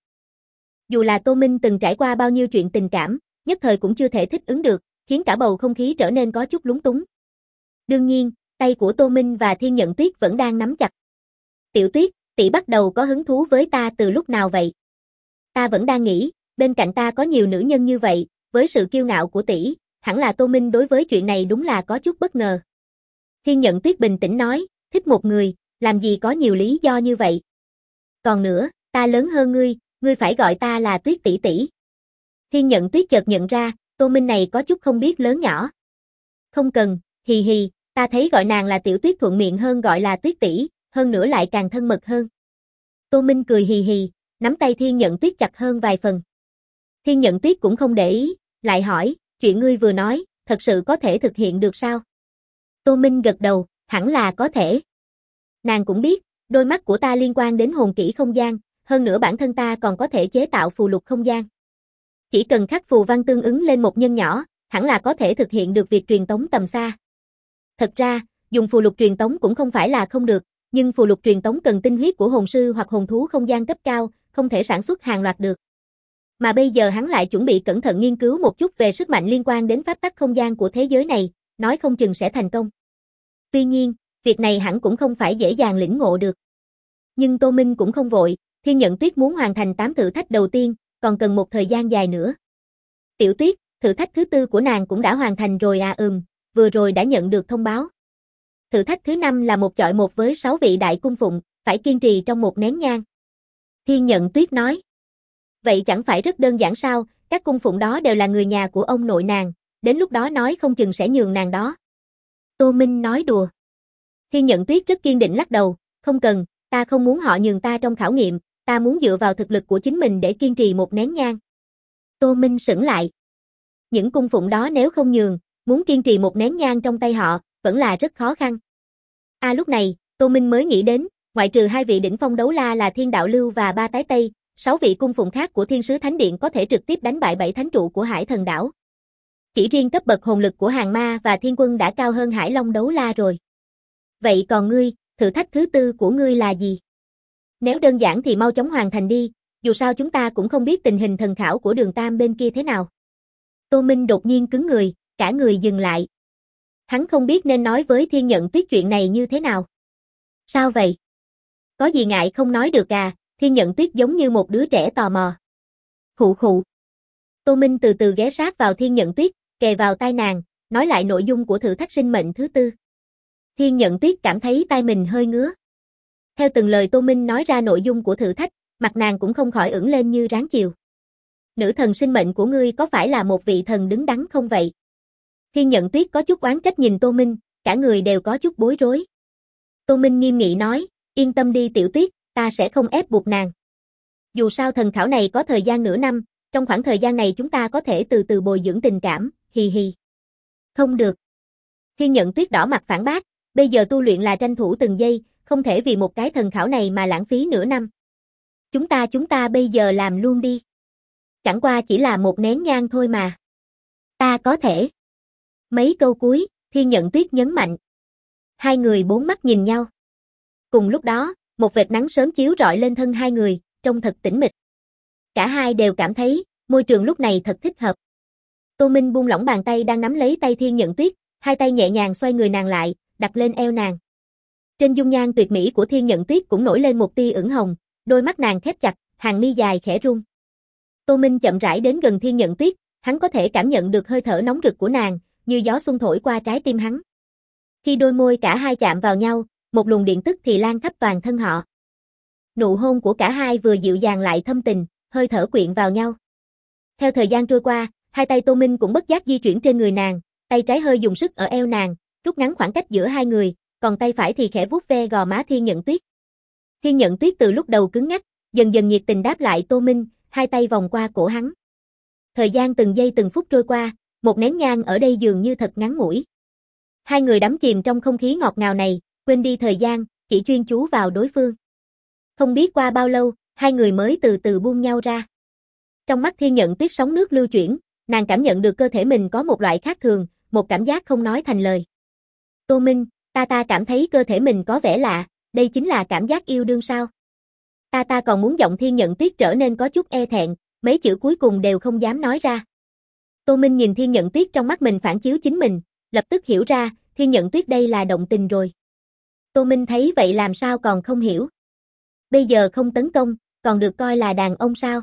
Dù là Tô Minh từng trải qua bao nhiêu chuyện tình cảm, nhất thời cũng chưa thể thích ứng được, khiến cả bầu không khí trở nên có chút lúng túng. Đương nhiên, tay của Tô Minh và Thiên Nhận Tuyết vẫn đang nắm chặt. Tiểu Tuyết, tỷ bắt đầu có hứng thú với ta từ lúc nào vậy? Ta vẫn đang nghĩ, bên cạnh ta có nhiều nữ nhân như vậy, với sự kiêu ngạo của tỷ, hẳn là Tô Minh đối với chuyện này đúng là có chút bất ngờ. Thiên Nhận Tuyết bình tĩnh nói, thích một người, làm gì có nhiều lý do như vậy. Còn nữa, ta lớn hơn ngươi phải gọi ta là Tuyết tỷ tỷ. Thiên Nhận Tuyết chợt nhận ra, Tô Minh này có chút không biết lớn nhỏ. Không cần, hì hì, ta thấy gọi nàng là Tiểu Tuyết thuận miệng hơn gọi là Tuyết tỷ, hơn nữa lại càng thân mật hơn. Tô Minh cười hì hì, nắm tay Thiên Nhận Tuyết chặt hơn vài phần. Thiên Nhận Tuyết cũng không để ý, lại hỏi, chuyện ngươi vừa nói, thật sự có thể thực hiện được sao? Tô Minh gật đầu, hẳn là có thể. Nàng cũng biết, đôi mắt của ta liên quan đến hồn kỹ không gian, hơn nữa bản thân ta còn có thể chế tạo phù lục không gian. Chỉ cần khắc phù văn tương ứng lên một nhân nhỏ, hẳn là có thể thực hiện được việc truyền tống tầm xa. Thật ra, dùng phù lục truyền tống cũng không phải là không được, nhưng phù lục truyền tống cần tinh huyết của hồn sư hoặc hồn thú không gian cấp cao, không thể sản xuất hàng loạt được. Mà bây giờ hắn lại chuẩn bị cẩn thận nghiên cứu một chút về sức mạnh liên quan đến pháp tắc không gian của thế giới này, nói không chừng sẽ thành công. Tuy nhiên, Việc này hẳn cũng không phải dễ dàng lĩnh ngộ được. Nhưng Tô Minh cũng không vội, Thiên Nhận Tuyết muốn hoàn thành 8 thử thách đầu tiên, còn cần một thời gian dài nữa. Tiểu Tuyết, thử thách thứ 4 của nàng cũng đã hoàn thành rồi à? Vừa rồi đã nhận được thông báo. Thử thách thứ 5 là một chọi một với 6 vị đại cung phụng, phải kiên trì trong một nén nhang. Thiên Nhận Tuyết nói. Vậy chẳng phải rất đơn giản sao, các cung phụng đó đều là người nhà của ông nội nàng, đến lúc đó nói không chừng sẽ nhường nàng đó. Tô Minh nói đùa. Thiên Nhận Tuyết rất kiên định lắc đầu, không cần, ta không muốn họ nhường ta trong khảo nghiệm, ta muốn dựa vào thực lực của chính mình để kiên trì một nén nhang. Tô Minh sững lại. Những cung phụng đó nếu không nhường, muốn kiên trì một nén nhang trong tay họ, vẫn là rất khó khăn. Lúc này, Tô Minh mới nghĩ đến, ngoại trừ 2 vị đỉnh phong đấu la là Thiên Đạo Lưu và 3 tái Tây, 6 vị cung phụng khác của Thiên Sứ Thánh Điện có thể trực tiếp đánh bại 7 thánh trụ của Hải Thần Đảo. Chỉ riêng cấp bậc hồn lực của Hàng Ma và Thiên Quân đã cao hơn Hải Long đấu la rồi. Vậy còn ngươi, thử thách thứ 4 của ngươi là gì? Nếu đơn giản thì mau chóng hoàn thành đi, dù sao chúng ta cũng không biết tình hình thần khảo của Đường Tam bên kia thế nào. Tô Minh đột nhiên cứng người, cả người dừng lại. Hắn không biết nên nói với Thiên Nhận Tuyết chuyện này như thế nào. Sao vậy? Có gì ngại không nói được à? Thiên Nhận Tuyết giống như một đứa trẻ tò mò. Khụ khụ. Tô Minh từ từ ghé sát vào Thiên Nhận Tuyết, kề vào tai nàng, nói lại nội dung của thử thách sinh mệnh thứ 4. Thiên Nhận Tuyết cảm thấy tai mình hơi ngứa. Theo từng lời Tô Minh nói ra nội dung của thử thách, mặt nàng cũng không khỏi ửng lên như ráng chiều. Nữ thần sinh mệnh của ngươi có phải là một vị thần đứng đắn không vậy? Thiên Nhận Tuyết có chút oán trách nhìn Tô Minh, cả người đều có chút bối rối. Tô Minh nghiêm nghị nói, yên tâm đi Tiểu Tuyết, ta sẽ không ép buộc nàng. Dù sao thần khảo này có thời gian nửa năm, trong khoảng thời gian này chúng ta có thể từ từ bồi dưỡng tình cảm, hì hì. Không được. Thiên Nhận Tuyết đỏ mặt phản bác, bây giờ tu luyện là tranh thủ từng giây, không thể vì một cái thần khảo này mà lãng phí nửa năm. Chúng ta bây giờ làm luôn đi. Chẳng qua chỉ là một nén nhang thôi mà. Ta có thể. Mấy câu cuối, Thiên Nhận Tuyết nhấn mạnh. Hai người bốn mắt nhìn nhau. Cùng lúc đó, một vệt nắng sớm chiếu rọi lên thân hai người, trông thật tĩnh mịch. Cả hai đều cảm thấy, môi trường lúc này thật thích hợp. Tô Minh buông lỏng bàn tay đang nắm lấy tay Thiên Nhận Tuyết, hai tay nhẹ nhàng xoay người nàng lại, đặt lên eo nàng. Trên dung nhan tuyệt mỹ của Thiên Nhận Tuyết cũng nổi lên một tia ửng hồng, đôi mắt nàng khép chặt, hàng mi dài khẽ rung. Tô Minh chậm rãi đến gần Thiên Nhận Tuyết, hắn có thể cảm nhận được hơi thở nóng rực của nàng, như gió xuân thổi qua trái tim hắn. Khi đôi môi cả hai chạm vào nhau, một luồng điện tức thì lan khắp toàn thân họ. Nụ hôn của cả hai vừa dịu dàng lại thâm tình, hơi thở quyện vào nhau. Theo thời gian trôi qua, hai tay Tô Minh cũng bất giác di chuyển trên người nàng, tay trái hơi dùng sức ở eo nàng, rút ngắn khoảng cách giữa hai người, còn tay phải thì khẽ vuốt ve gò má Thiên Nhận Tuyết. Thiên Nhận Tuyết từ lúc đầu cứng ngắc, dần dần nhiệt tình đáp lại Tô Minh, hai tay vòng qua cổ hắn. Thời gian từng giây từng phút trôi qua, một nén nhang ở đây dường như thật ngắn ngủi. Hai người đắm chìm trong không khí ngọt ngào này, quên đi thời gian, chỉ chuyên chú vào đối phương. Không biết qua bao lâu, hai người mới từ từ buông nhau ra. Trong mắt Thiên Nhận Tuyết sóng nước lưu chuyển, nàng cảm nhận được cơ thể mình có một loại khác thường, một cảm giác không nói thành lời. Tô Minh, ta cảm thấy cơ thể mình có vẻ lạ, đây chính là cảm giác yêu đương sao? Ta còn muốn giọng Thiên Nhận Tuyết trở nên có chút e thẹn, mấy chữ cuối cùng đều không dám nói ra. Tô Minh nhìn Thiên Nhận Tuyết trong mắt mình phản chiếu chính mình, lập tức hiểu ra, Thiên Nhận Tuyết đây là động tình rồi. Tô Minh thấy vậy làm sao còn không hiểu. Bây giờ không tấn công, còn được coi là đàn ông sao?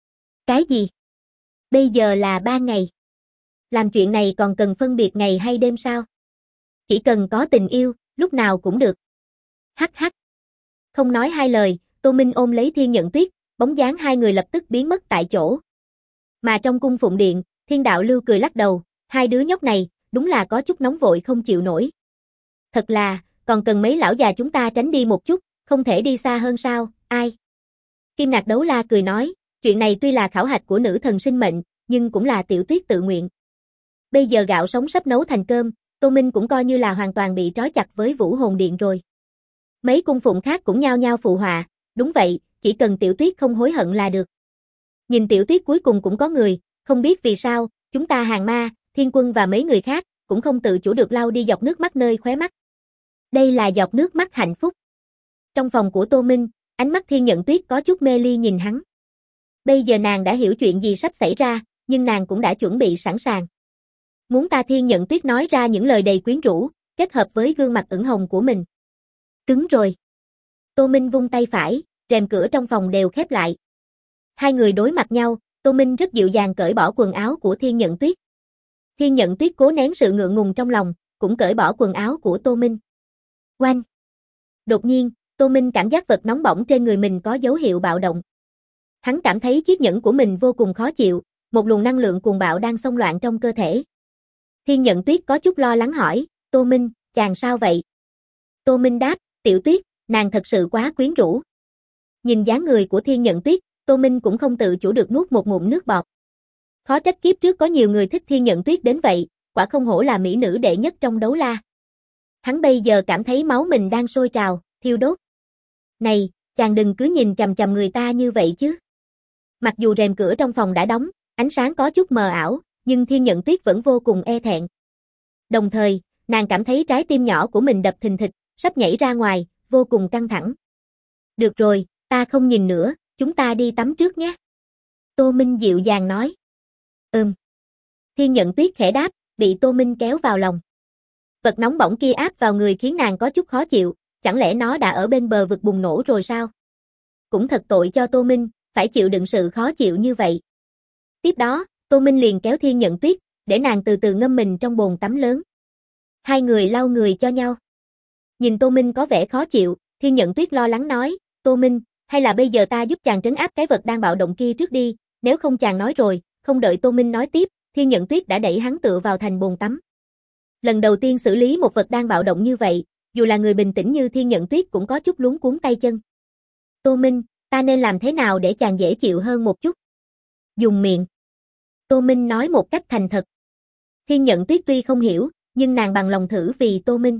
Cái gì? Bây giờ là 3 ngày. Làm chuyện này còn cần phân biệt ngày hay đêm sao? Chỉ cần có tình yêu, lúc nào cũng được. Hắc hắc. Không nói hai lời, Tô Minh ôm lấy Thiên Nhận Tuyết, bóng dáng hai người lập tức biến mất tại chỗ. Mà trong cung phụng điện, Thiên Đạo Lưu cười lắc đầu, hai đứa nhóc này, đúng là có chút nóng vội không chịu nổi. Thật là, còn cần mấy lão già chúng ta tránh đi một chút, không thể đi xa hơn sao, ai? Kim Ngạc Đấu La cười nói, chuyện này tuy là khảo hạch của nữ thần sinh mệnh, nhưng cũng là Tiểu Tuyết tự nguyện. Bây giờ gạo sống sắp nấu thành cơm, Tô Minh cũng coi như là hoàn toàn bị trói chặt với Vũ Hồn Điện rồi. Mấy cung phụng khác cũng nhao nhao phụ họa, đúng vậy, chỉ cần Tiểu Tuyết không hối hận là được. Nhìn Tiểu Tuyết cuối cùng cũng có người, không biết vì sao, chúng ta Hàng Ma, Thiên Quân và mấy người khác, cũng không tự chủ được lau đi giọt nước mắt nơi khóe mắt. Đây là giọt nước mắt hạnh phúc. Trong phòng của Tô Minh, ánh mắt Thiên Nhận Tuyết có chút mê ly nhìn hắn. Bây giờ nàng đã hiểu chuyện gì sắp xảy ra, nhưng nàng cũng đã chuẩn bị sẵn sàng. Muốn ta Thiên Nhận Tuyết nói ra những lời đầy quyến rũ, kết hợp với gương mặt ửng hồng của mình. Cứng rồi. Tô Minh vung tay phải, rèm cửa trong phòng đều khép lại. Hai người đối mặt nhau, Tô Minh rất dịu dàng cởi bỏ quần áo của Thiên Nhận Tuyết. Thiên Nhận Tuyết cố nén sự ngượng ngùng trong lòng, cũng cởi bỏ quần áo của Tô Minh. Oanh! Đột nhiên, Tô Minh cảm giác vật nóng bỏng trên người mình có dấu hiệu bạo động. Hắn cảm thấy chiếc nhẫn của mình vô cùng khó chịu, một luồng năng lượng cuồng bạo đang xông loạn trong cơ thể. Thiên Nhận Tuyết có chút lo lắng hỏi, Tô Minh, chàng sao vậy? Tô Minh đáp, Tiểu Tuyết, nàng thật sự quá quyến rũ. Nhìn dáng người của Thiên Nhận Tuyết, Tô Minh cũng không tự chủ được nuốt một ngụm nước bọt. Khó trách kiếp trước có nhiều người thích Thiên Nhận Tuyết đến vậy, quả không hổ là mỹ nữ đệ nhất trong đấu la. Hắn bây giờ cảm thấy máu mình đang sôi trào, thiêu đốt. Này, chàng đừng cứ nhìn chằm chằm người ta như vậy chứ. Mặc dù rèm cửa trong phòng đã đóng, ánh sáng có chút mờ ảo, nhưng Thiên Nhận Tuyết vẫn vô cùng e thẹn. Đồng thời, nàng cảm thấy trái tim nhỏ của mình đập thình thịch, sắp nhảy ra ngoài, vô cùng căng thẳng. Được rồi, ta không nhìn nữa, chúng ta đi tắm trước nhé. Tô Minh dịu dàng nói. Thiên Nhận Tuyết khẽ đáp, bị Tô Minh kéo vào lòng. Vật nóng bỏng kia áp vào người khiến nàng có chút khó chịu, chẳng lẽ nó đã ở bên bờ vực bùng nổ rồi sao? Cũng thật tội cho Tô Minh, phải chịu đựng sự khó chịu như vậy. Tiếp đó, Tô Minh liền kéo Thiên Nhận Tuyết, để nàng từ từ ngâm mình trong bồn tắm lớn. Hai người lau người cho nhau. Nhìn Tô Minh có vẻ khó chịu, Thiên Nhận Tuyết lo lắng nói, Tô Minh, hay là bây giờ ta giúp chàng trấn áp cái vật đang bạo động kia trước đi, nếu không chàng nói rồi, không đợi Tô Minh nói tiếp, Thiên Nhận Tuyết đã đẩy hắn tựa vào thành bồn tắm. Lần đầu tiên xử lý một vật đang bạo động như vậy, dù là người bình tĩnh như Thiên Nhận Tuyết cũng có chút luống cuống tay chân. Tô Minh, ta nên làm thế nào để chàng dễ chịu hơn một chút? Dùng miệng. Tô Minh nói một cách thành thật. Thiên Nhận Tuyết tuy không hiểu, nhưng nàng bằng lòng thử vì Tô Minh.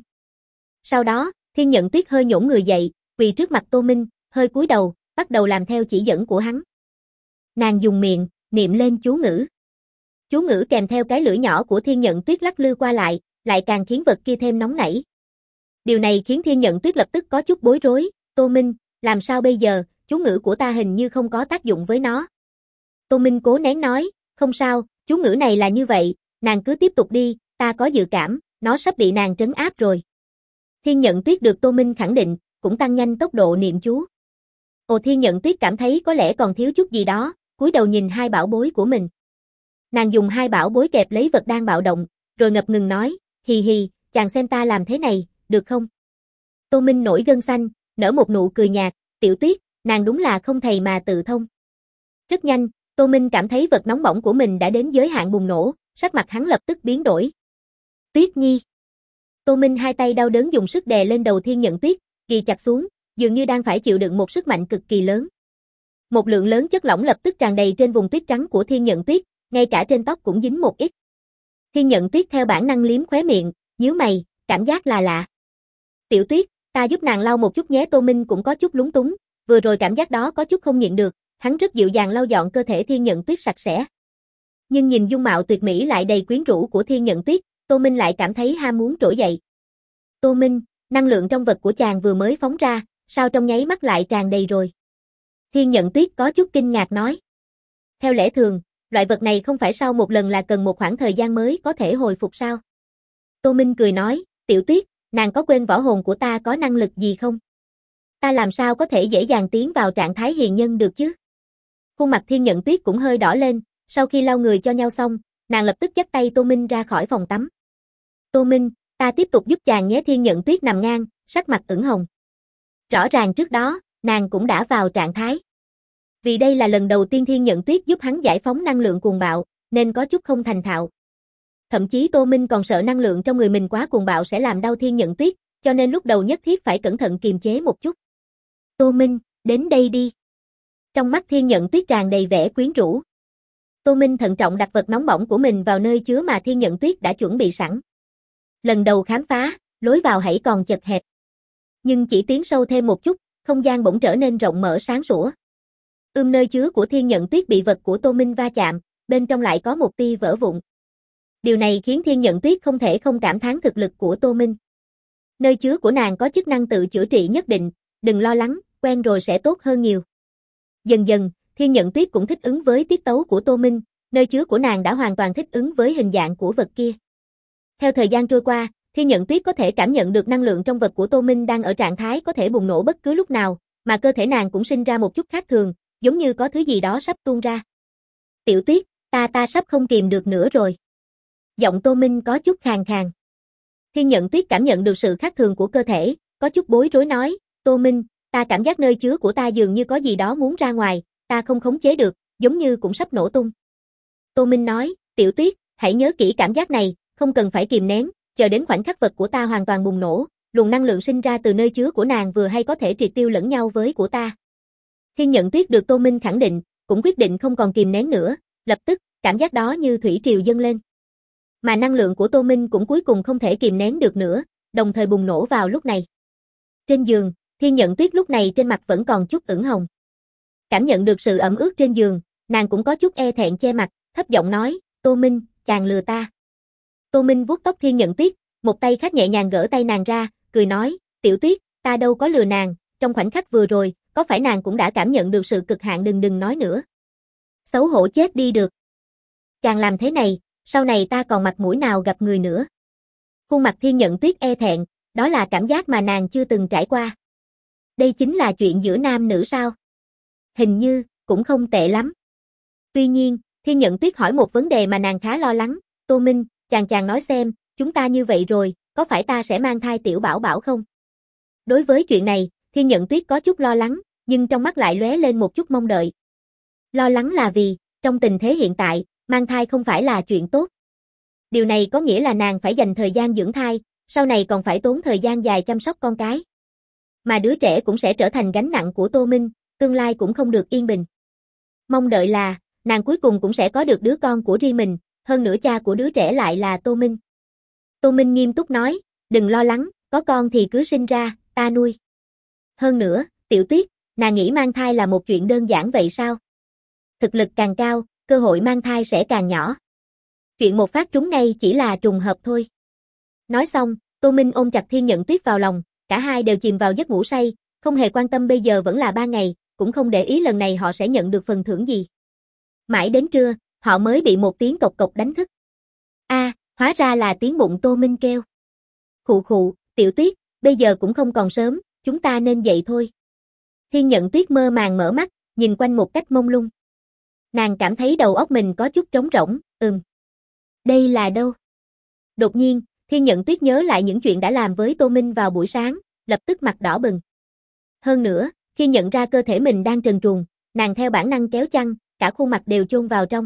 Sau đó, Thiên Nhận Tuyết hơi nhổn người dậy, quỳ trước mặt Tô Minh, hơi cúi đầu, bắt đầu làm theo chỉ dẫn của hắn. Nàng dùng miệng, niệm lên chú ngữ. Chú ngữ kèm theo cái lưỡi nhỏ của Thiên Nhận Tuyết lắc lư qua lại càng khiến vật kia thêm nóng nảy. Điều này khiến Thiên Nhận Tuyết lập tức có chút bối rối, Tô Minh, làm sao bây giờ, chú ngữ của ta hình như không có tác dụng với nó. Tô Minh cố nén nói, không sao, chú ngữ này là như vậy, nàng cứ tiếp tục đi, ta có dự cảm, nó sắp bị nàng trấn áp rồi. Thiên Nhận Tuyết được Tô Minh khẳng định, cũng tăng nhanh tốc độ niệm chú. Thiên Nhận Tuyết cảm thấy có lẽ còn thiếu chút gì đó, cúi đầu nhìn hai bảo bối của mình. Nàng dùng hai bảo bối kẹp lấy vật đang bạo động, rồi ngập ngừng nói, hì hì, chàng xem ta làm thế này, được không? Tô Minh nổi gân xanh, nở một nụ cười nhạt, Tiểu Tuyết, nàng đúng là không thầy mà tự thông. Rất nhanh, Tô Minh cảm thấy vật nóng bỏng của mình đã đến giới hạn bùng nổ, sắc mặt hắn lập tức biến đổi. Tuyết Nhi. Tô Minh hai tay đau đớn dùng sức đè lên đầu Thiên Nhận Tuyết, ghi chặt xuống, dường như đang phải chịu đựng một sức mạnh cực kỳ lớn. Một lượng lớn chất lỏng lập tức tràn đầy trên vùng tuyết trắng của Thiên Nhận Tuyết, ngay cả trên tóc cũng dính một ít. Thiên Nhận Tuyết theo bản năng liếm khóe miệng, nhíu mày, cảm giác là lạ. Tiểu Tuyết, ta giúp nàng lau một chút nhé. Tô Minh cũng có chút lúng túng, vừa rồi cảm giác đó có chút không nhịn được, hắn rất dịu dàng lau dọn cơ thể Thiên Nhận Tuyết sạch sẽ. Nhưng nhìn dung mạo tuyệt mỹ lại đầy quyến rũ của Thiên Nhận Tuyết, Tô Minh lại cảm thấy ham muốn trỗi dậy. Tô Minh, năng lượng trong vật của chàng vừa mới phóng ra, sao trong nháy mắt lại tràn đầy rồi? Thiên Nhận Tuyết có chút kinh ngạc nói. Theo lẽ thường, loại vật này không phải sau một lần là cần một khoảng thời gian mới có thể hồi phục sao? Tô Minh cười nói, Tiểu Tuyết, nàng có quên võ hồn của ta có năng lực gì không? Ta làm sao có thể dễ dàng tiến vào trạng thái hiền nhân được chứ? Khuôn mặt Thiên Nhận Tuyết cũng hơi đỏ lên, sau khi lau người cho nhau xong, nàng lập tức dắt tay Tô Minh ra khỏi phòng tắm. Tô Minh, ta tiếp tục giúp chàng nhé. Thiên Nhận Tuyết nằm ngang, sắc mặt ửng hồng. Rõ ràng trước đó, nàng cũng đã vào trạng thái. Vì đây là lần đầu tiên Thiên Nhận Tuyết giúp hắn giải phóng năng lượng cuồng bạo, nên có chút không thành thạo. Thậm chí Tô Minh còn sợ năng lượng trong người mình quá cuồng bạo sẽ làm đau Thiên Nhận Tuyết, cho nên lúc đầu nhất thiết phải cẩn thận kiềm chế một chút. Tô Minh, đến đây đi. Trong mắt Thiên Nhận Tuyết tràn đầy vẻ quyến rũ. Tô Minh thận trọng đặt vật nóng bỏng của mình vào nơi chứa mà Thiên Nhận Tuyết đã chuẩn bị sẵn. Lần đầu khám phá, lối vào hãy còn chật hẹp. Nhưng chỉ tiến sâu thêm một chút, không gian bỗng trở nên rộng mở sáng sủa. Nơi chứa của Thiên Nhận Tuyết bị vật của Tô Minh va chạm, bên trong lại có một tia vỡ vụn. Điều này khiến Thiên Nhận Tuyết không thể không cảm thán thực lực của Tô Minh. Nơi chứa của nàng có chức năng tự chữa trị nhất định, đừng lo lắng, quen rồi sẽ tốt hơn nhiều. Dần dần, Thiên Nhận Tuyết cũng thích ứng với tiết tấu của Tô Minh, nơi chứa của nàng đã hoàn toàn thích ứng với hình dạng của vật kia. Theo thời gian trôi qua, Thiên Nhận Tuyết có thể cảm nhận được năng lượng trong vật của Tô Minh đang ở trạng thái có thể bùng nổ bất cứ lúc nào, mà cơ thể nàng cũng sinh ra một chút khác thường, giống như có thứ gì đó sắp tuôn ra. Tiểu Tuyết, ta sắp không kìm được nữa rồi. Giọng Tô Minh có chút khàn khàn. Thiên Nhận Tuyết cảm nhận được sự khác thường của cơ thể, có chút bối rối nói, Tô Minh, ta cảm giác nơi chứa của ta dường như có gì đó muốn ra ngoài, ta không khống chế được, giống như cũng sắp nổ tung. Tô Minh nói, Tiểu Tuyết, hãy nhớ kỹ cảm giác này, không cần phải kìm nén, chờ đến khoảnh khắc vật của ta hoàn toàn bùng nổ, luồng năng lượng sinh ra từ nơi chứa của nàng vừa hay có thể triệt tiêu lẫn nhau với của ta. Thiên Nhận Tuyết được Tô Minh khẳng định, cũng quyết định không còn kìm nén nữa, lập tức, cảm giác đó như thủy triều dâng lên. Mà năng lượng của Tô Minh cũng cuối cùng không thể kìm nén được nữa, đồng thời bùng nổ vào lúc này. Trên giường, Thiên Nhận Tuyết lúc này trên mặt vẫn còn chút ửng hồng. Cảm nhận được sự ẩm ướt trên giường, nàng cũng có chút e thẹn che mặt, thấp giọng nói, Tô Minh, chàng lừa ta. Tô Minh vuốt tóc Thiên Nhận Tuyết, một tay khác nhẹ nhàng gỡ tay nàng ra, cười nói, Tiểu Tuyết, ta đâu có lừa nàng, trong khoảnh khắc vừa rồi, có phải nàng cũng đã cảm nhận được sự cực hạn đừng nói nữa. Xấu hổ chết đi được. Chàng làm thế này, sau này ta còn mặt mũi nào gặp người nữa. Khuôn mặt Thiên Nhận Tuyết e thẹn, đó là cảm giác mà nàng chưa từng trải qua. Đây chính là chuyện giữa nam nữ sao? Hình như, cũng không tệ lắm. Tuy nhiên, Thiên Nhận Tuyết hỏi một vấn đề mà nàng khá lo lắng, Tô Minh, chàng nói xem, chúng ta như vậy rồi, có phải ta sẽ mang thai tiểu bảo bảo không? Đối với chuyện này, Thiên Nhận Tuyết có chút lo lắng, nhưng trong mắt lại lóe lên một chút mong đợi. Lo lắng là vì, trong tình thế hiện tại, mang thai không phải là chuyện tốt. Điều này có nghĩa là nàng phải dành thời gian dưỡng thai, sau này còn phải tốn thời gian dài chăm sóc con cái. Mà đứa trẻ cũng sẽ trở thành gánh nặng của Tô Minh, tương lai cũng không được yên bình. Mong đợi là, nàng cuối cùng cũng sẽ có được đứa con của riêng mình, hơn nữa cha của đứa trẻ lại là Tô Minh. Tô Minh nghiêm túc nói, đừng lo lắng, có con thì cứ sinh ra, ta nuôi. Hơn nữa, Tiểu Tuyết, nàng nghĩ mang thai là một chuyện đơn giản vậy sao? Thực lực càng cao, cơ hội mang thai sẽ càng nhỏ. Chuyện một phát trúng ngay chỉ là trùng hợp thôi. Nói xong, Tô Minh ôm chặt Thiên Nhận Tuyết vào lòng, cả hai đều chìm vào giấc ngủ say, không hề quan tâm bây giờ vẫn là 3 ngày, cũng không để ý lần này họ sẽ nhận được phần thưởng gì. Mãi đến trưa, họ mới bị một tiếng cộc cộc đánh thức. Hóa ra là tiếng bụng Tô Minh kêu. Khụ khụ, Tiểu Tuyết, bây giờ cũng không còn sớm, chúng ta nên dậy thôi. Thiên Nhận Tuyết mơ màng mở mắt, nhìn quanh một cách mông lung. Nàng cảm thấy đầu óc mình có chút trống rỗng, Đây là đâu? Đột nhiên, Thiên Nhận Tuyết nhớ lại những chuyện đã làm với Tô Minh vào buổi sáng, lập tức mặt đỏ bừng. Hơn nữa, khi nhận ra cơ thể mình đang trần truồng, nàng theo bản năng kéo chăn, cả khuôn mặt đều chôn vào trong.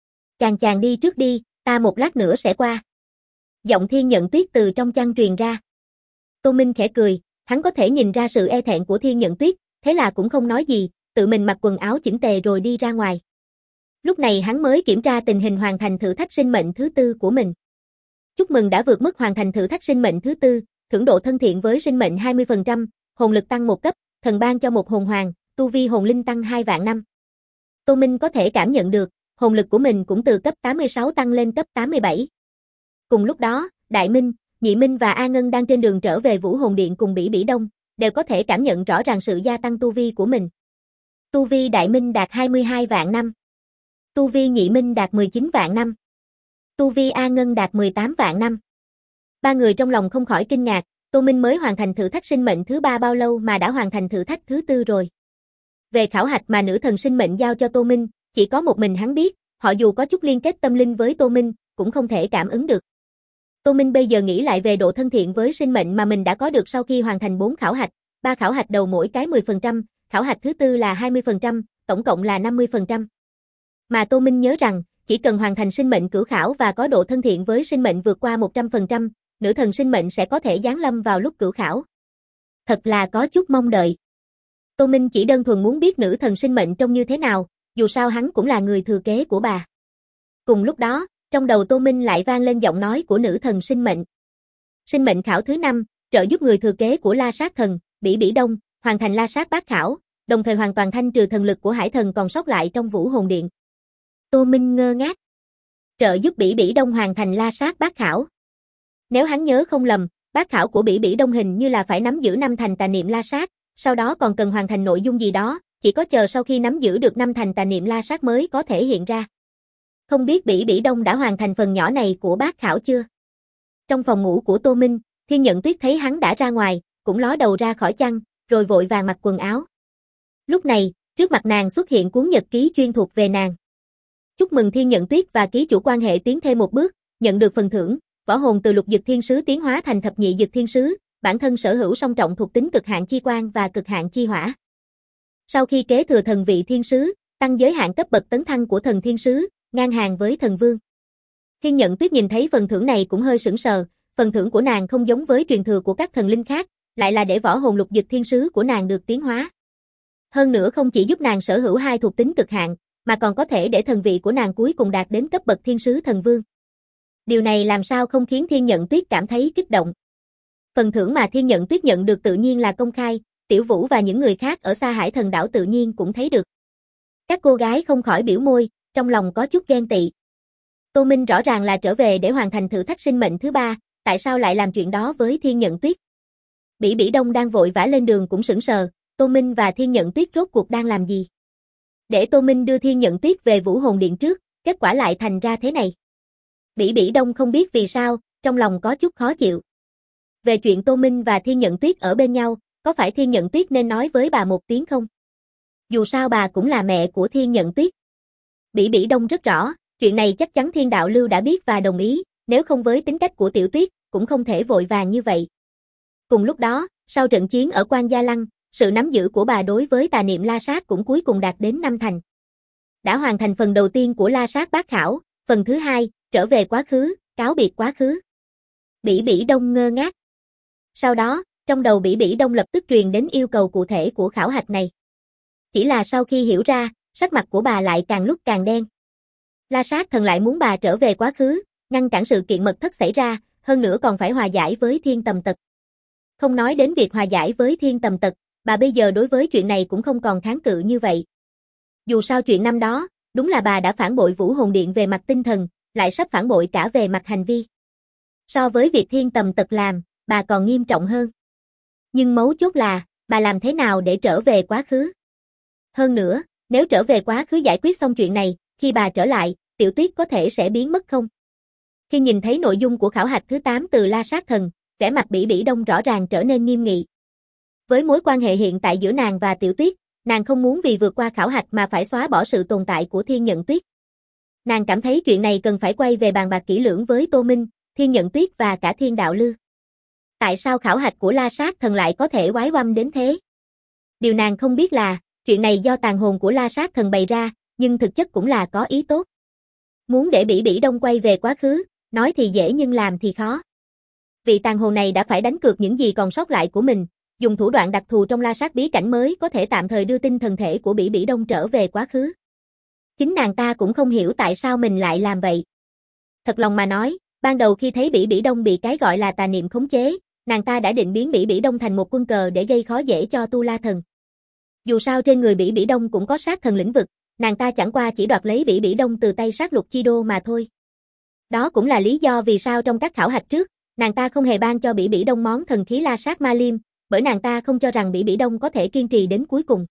Chàng đi trước đi, ta một lát nữa sẽ qua. Giọng Thiên Nhận Tuyết từ trong chăn truyền ra. Tô Minh khẽ cười, hắn có thể nhìn ra sự e thẹn của Thiên Nhận Tuyết, thế là cũng không nói gì, tự mình mặc quần áo chỉnh tề rồi đi ra ngoài. Lúc này hắn mới kiểm tra tình hình hoàn thành thử thách sinh mệnh thứ 4 của mình. Chúc mừng đã vượt mức hoàn thành thử thách sinh mệnh thứ 4, thưởng độ thân thiện với sinh mệnh 20%, hồn lực tăng 1 cấp, thần ban cho một hồn hoàng, tu vi hồn linh tăng 2 vạn năm. Tô Minh có thể cảm nhận được, hồn lực của mình cũng từ cấp 86 tăng lên cấp 87. Cùng lúc đó, Đại Minh, Nhị Minh và A Ngân đang trên đường trở về Vũ Hồn Điện cùng Bỉ Đông, đều có thể cảm nhận rõ ràng sự gia tăng tu vi của mình. Tu vi Đại Minh đạt 22 vạn năm. Tu vi Nhị Minh đạt 19 vạn năm. Tu vi A Ngân đạt 18 vạn năm. Ba người trong lòng không khỏi kinh ngạc, Tô Minh mới hoàn thành thử thách sinh mệnh thứ 3 bao lâu mà đã hoàn thành thử thách thứ 4 rồi. Về khảo hạch mà nữ thần sinh mệnh giao cho Tô Minh, chỉ có một mình hắn biết, họ dù có chút liên kết tâm linh với Tô Minh, cũng không thể cảm ứng được. Tô Minh bây giờ nghĩ lại về độ thân thiện với sinh mệnh mà mình đã có được sau khi hoàn thành 4 khảo hạch, 3 khảo hạch đầu mỗi cái 10%, khảo hạch thứ 4 là 20%, tổng cộng là 50%. Mà Tô Minh nhớ rằng, chỉ cần hoàn thành sinh mệnh cửu khảo và có độ thân thiện với sinh mệnh vượt qua 100%, nữ thần sinh mệnh sẽ có thể giáng lâm vào lúc cửu khảo. Thật là có chút mong đợi. Tô Minh chỉ đơn thuần muốn biết nữ thần sinh mệnh trông như thế nào, dù sao hắn cũng là người thừa kế của bà. Cùng lúc đó, trong đầu Tô Minh lại vang lên giọng nói của nữ thần sinh mệnh. Sinh mệnh khảo thứ 5, trợ giúp người thừa kế của La Sát Thần, Bỉ Đông, hoàn thành La Sát Bát Khảo, đồng thời hoàn toàn thanh trừ thần lực của Hải Thần còn sót lại trong Vũ Hồn Điện. Tô Minh ngơ ngác. Trợ giúp Bỉ Đông hoàn thành La Sát Bát Khảo. Nếu hắn nhớ không lầm, Bát Khảo của Bỉ Đông hình như là phải nắm giữ 5 thành tà niệm La Sát, sau đó còn cần hoàn thành nội dung gì đó, chỉ có chờ sau khi nắm giữ được 5 thành tà niệm La Sát mới có thể hiện ra. Không biết Bỉ Đông đã hoàn thành phần nhỏ này của Bát Khảo chưa? Trong phòng ngủ của Tô Minh, Thiên Nhận Tuyết thấy hắn đã ra ngoài, cũng ló đầu ra khỏi chăn, rồi vội vàng mặc quần áo. Lúc này, trước mặt nàng xuất hiện cuốn nhật ký chuyên thuộc về nàng. Chúc mừng Thiên Nhận Tuyết và ký chủ quan hệ tiến thêm một bước, nhận được phần thưởng, võ hồn từ lục dực thiên sứ tiến hóa thành thập nhị dực thiên sứ, bản thân sở hữu song trọng thuộc tính cực hạn chi quang và cực hạn chi hỏa. Sau khi kế thừa thần vị thiên sứ, tăng giới hạn cấp bậc tấn thăng của thần thiên sứ, ngang hàng với thần vương. Thiên Nhận Tuyết nhìn thấy phần thưởng này cũng hơi sững sờ, phần thưởng của nàng không giống với truyền thừa của các thần linh khác, lại là để võ hồn lục dực thiên sứ của nàng được tiến hóa. Hơn nữa không chỉ giúp nàng sở hữu hai thuộc tính cực hạn, mà còn có thể để thần vị của nàng cuối cùng đạt đến cấp bậc thiên sứ thần vương. Điều này làm sao không khiến Thiên Nhận Tuyết cảm thấy kích động. Phần thưởng mà Thiên Nhận Tuyết nhận được tự nhiên là công khai, Tiểu Vũ và những người khác ở Sa Hải Thần Đảo tự nhiên cũng thấy được. Các cô gái không khỏi biểu môi, trong lòng có chút ghen tị. Tô Minh rõ ràng là trở về để hoàn thành thử thách sinh mệnh thứ 3, tại sao lại làm chuyện đó với Thiên Nhận Tuyết? Bỉ Bỉ Đông đang vội vã lên đường cũng sững sờ, Tô Minh và Thiên Nhận Tuyết rốt cuộc đang làm gì? Để Tô Minh đưa Thiên Nhận Tuyết về Vũ Hồn Điện trước, kết quả lại thành ra thế này. Bỉ Bỉ Đông không biết vì sao, trong lòng có chút khó chịu. Về chuyện Tô Minh và Thiên Nhận Tuyết ở bên nhau, có phải Thiên Nhận Tuyết nên nói với bà một tiếng không? Dù sao bà cũng là mẹ của Thiên Nhận Tuyết. Bỉ Bỉ Đông rất rõ, chuyện này chắc chắn Thiên Đạo Lưu đã biết và đồng ý, nếu không với tính cách của Tiểu Tuyết, cũng không thể vội vàng như vậy. Cùng lúc đó, sau trận chiến ở Quan Gia Lăng, sự nắm giữ của bà đối với tà niệm La Sát cũng cuối cùng đạt đến 5 thành. Đã hoàn thành phần đầu tiên của La Sát Bát Khảo, phần thứ 2, trở về quá khứ, cáo biệt quá khứ. Bỉ Bỉ Đông ngơ ngác. Sau đó, trong đầu Bỉ Bỉ Đông lập tức truyền đến yêu cầu cụ thể của khảo hạch này. Chỉ là sau khi hiểu ra, sắc mặt của bà lại càng lúc càng đen. La Sát Thần lại muốn bà trở về quá khứ, ngăn cản sự kiện mật thất xảy ra, hơn nữa còn phải hòa giải với Thiên Tầm Tật. Không nói đến việc hòa giải với Thiên Tầm Tật, bà bây giờ đối với chuyện này cũng không còn kháng cự như vậy. Dù sao chuyện năm đó, đúng là bà đã phản bội Vũ Hồn Điện về mặt tinh thần, lại sắp phản bội cả về mặt hành vi. So với việc Thiên Tầm Tật làm, bà còn nghiêm trọng hơn. Nhưng mấu chốt là, bà làm thế nào để trở về quá khứ? Hơn nữa, nếu trở về quá khứ giải quyết xong chuyện này, khi bà trở lại, Tiểu Tuyết có thể sẽ biến mất không? Khi nhìn thấy nội dung của khảo hạch thứ 8 từ La Sát Thần, vẻ mặt Bỉ Bỉ Đông rõ ràng trở nên nghiêm nghị. Với mối quan hệ hiện tại giữa nàng và Tiểu Tuyết, nàng không muốn vì vượt qua khảo hạch mà phải xóa bỏ sự tồn tại của Thiên Nhận Tuyết. Nàng cảm thấy chuyện này cần phải quay về bàn bạc kỹ lưỡng với Tô Minh, Thiên Nhận Tuyết và cả Thiên Đạo Lưu. Tại sao khảo hạch của La Sát Thần lại có thể oái oăm đến thế? Điều nàng không biết là, chuyện này do tàn hồn của La Sát Thần bày ra, nhưng thực chất cũng là có ý tốt. Muốn để Bỉ Bỉ Đông quay về quá khứ, nói thì dễ nhưng làm thì khó. Vị tàn hồn này đã phải đánh cược những gì còn sót lại của mình, dùng thủ đoạn đặc thù trong La Sát bí cảnh mới có thể tạm thời đưa tinh thần thể của Bỉ Bỉ Đông trở về quá khứ. Chính nàng ta cũng không hiểu tại sao mình lại làm vậy. Thật lòng mà nói, ban đầu khi thấy Bỉ Bỉ Đông bị cái gọi là tà niệm khống chế, nàng ta đã định biến Bỉ Bỉ Đông thành một quân cờ để gây khó dễ cho Tu La Thần. Dù sao trên người Bỉ Bỉ Đông cũng có sát thần lĩnh vực, nàng ta chẳng qua chỉ đoạt lấy Bỉ Bỉ Đông từ tay Sát Lục Chi Đô mà thôi. Đó cũng là lý do vì sao trong các khảo hạch trước, nàng ta không hề ban cho Bỉ Bỉ Đông món thần khí La Sát Ma Liêm, bởi nàng ta không cho rằng Bỉ Bỉ Đông có thể kiên trì đến cuối cùng.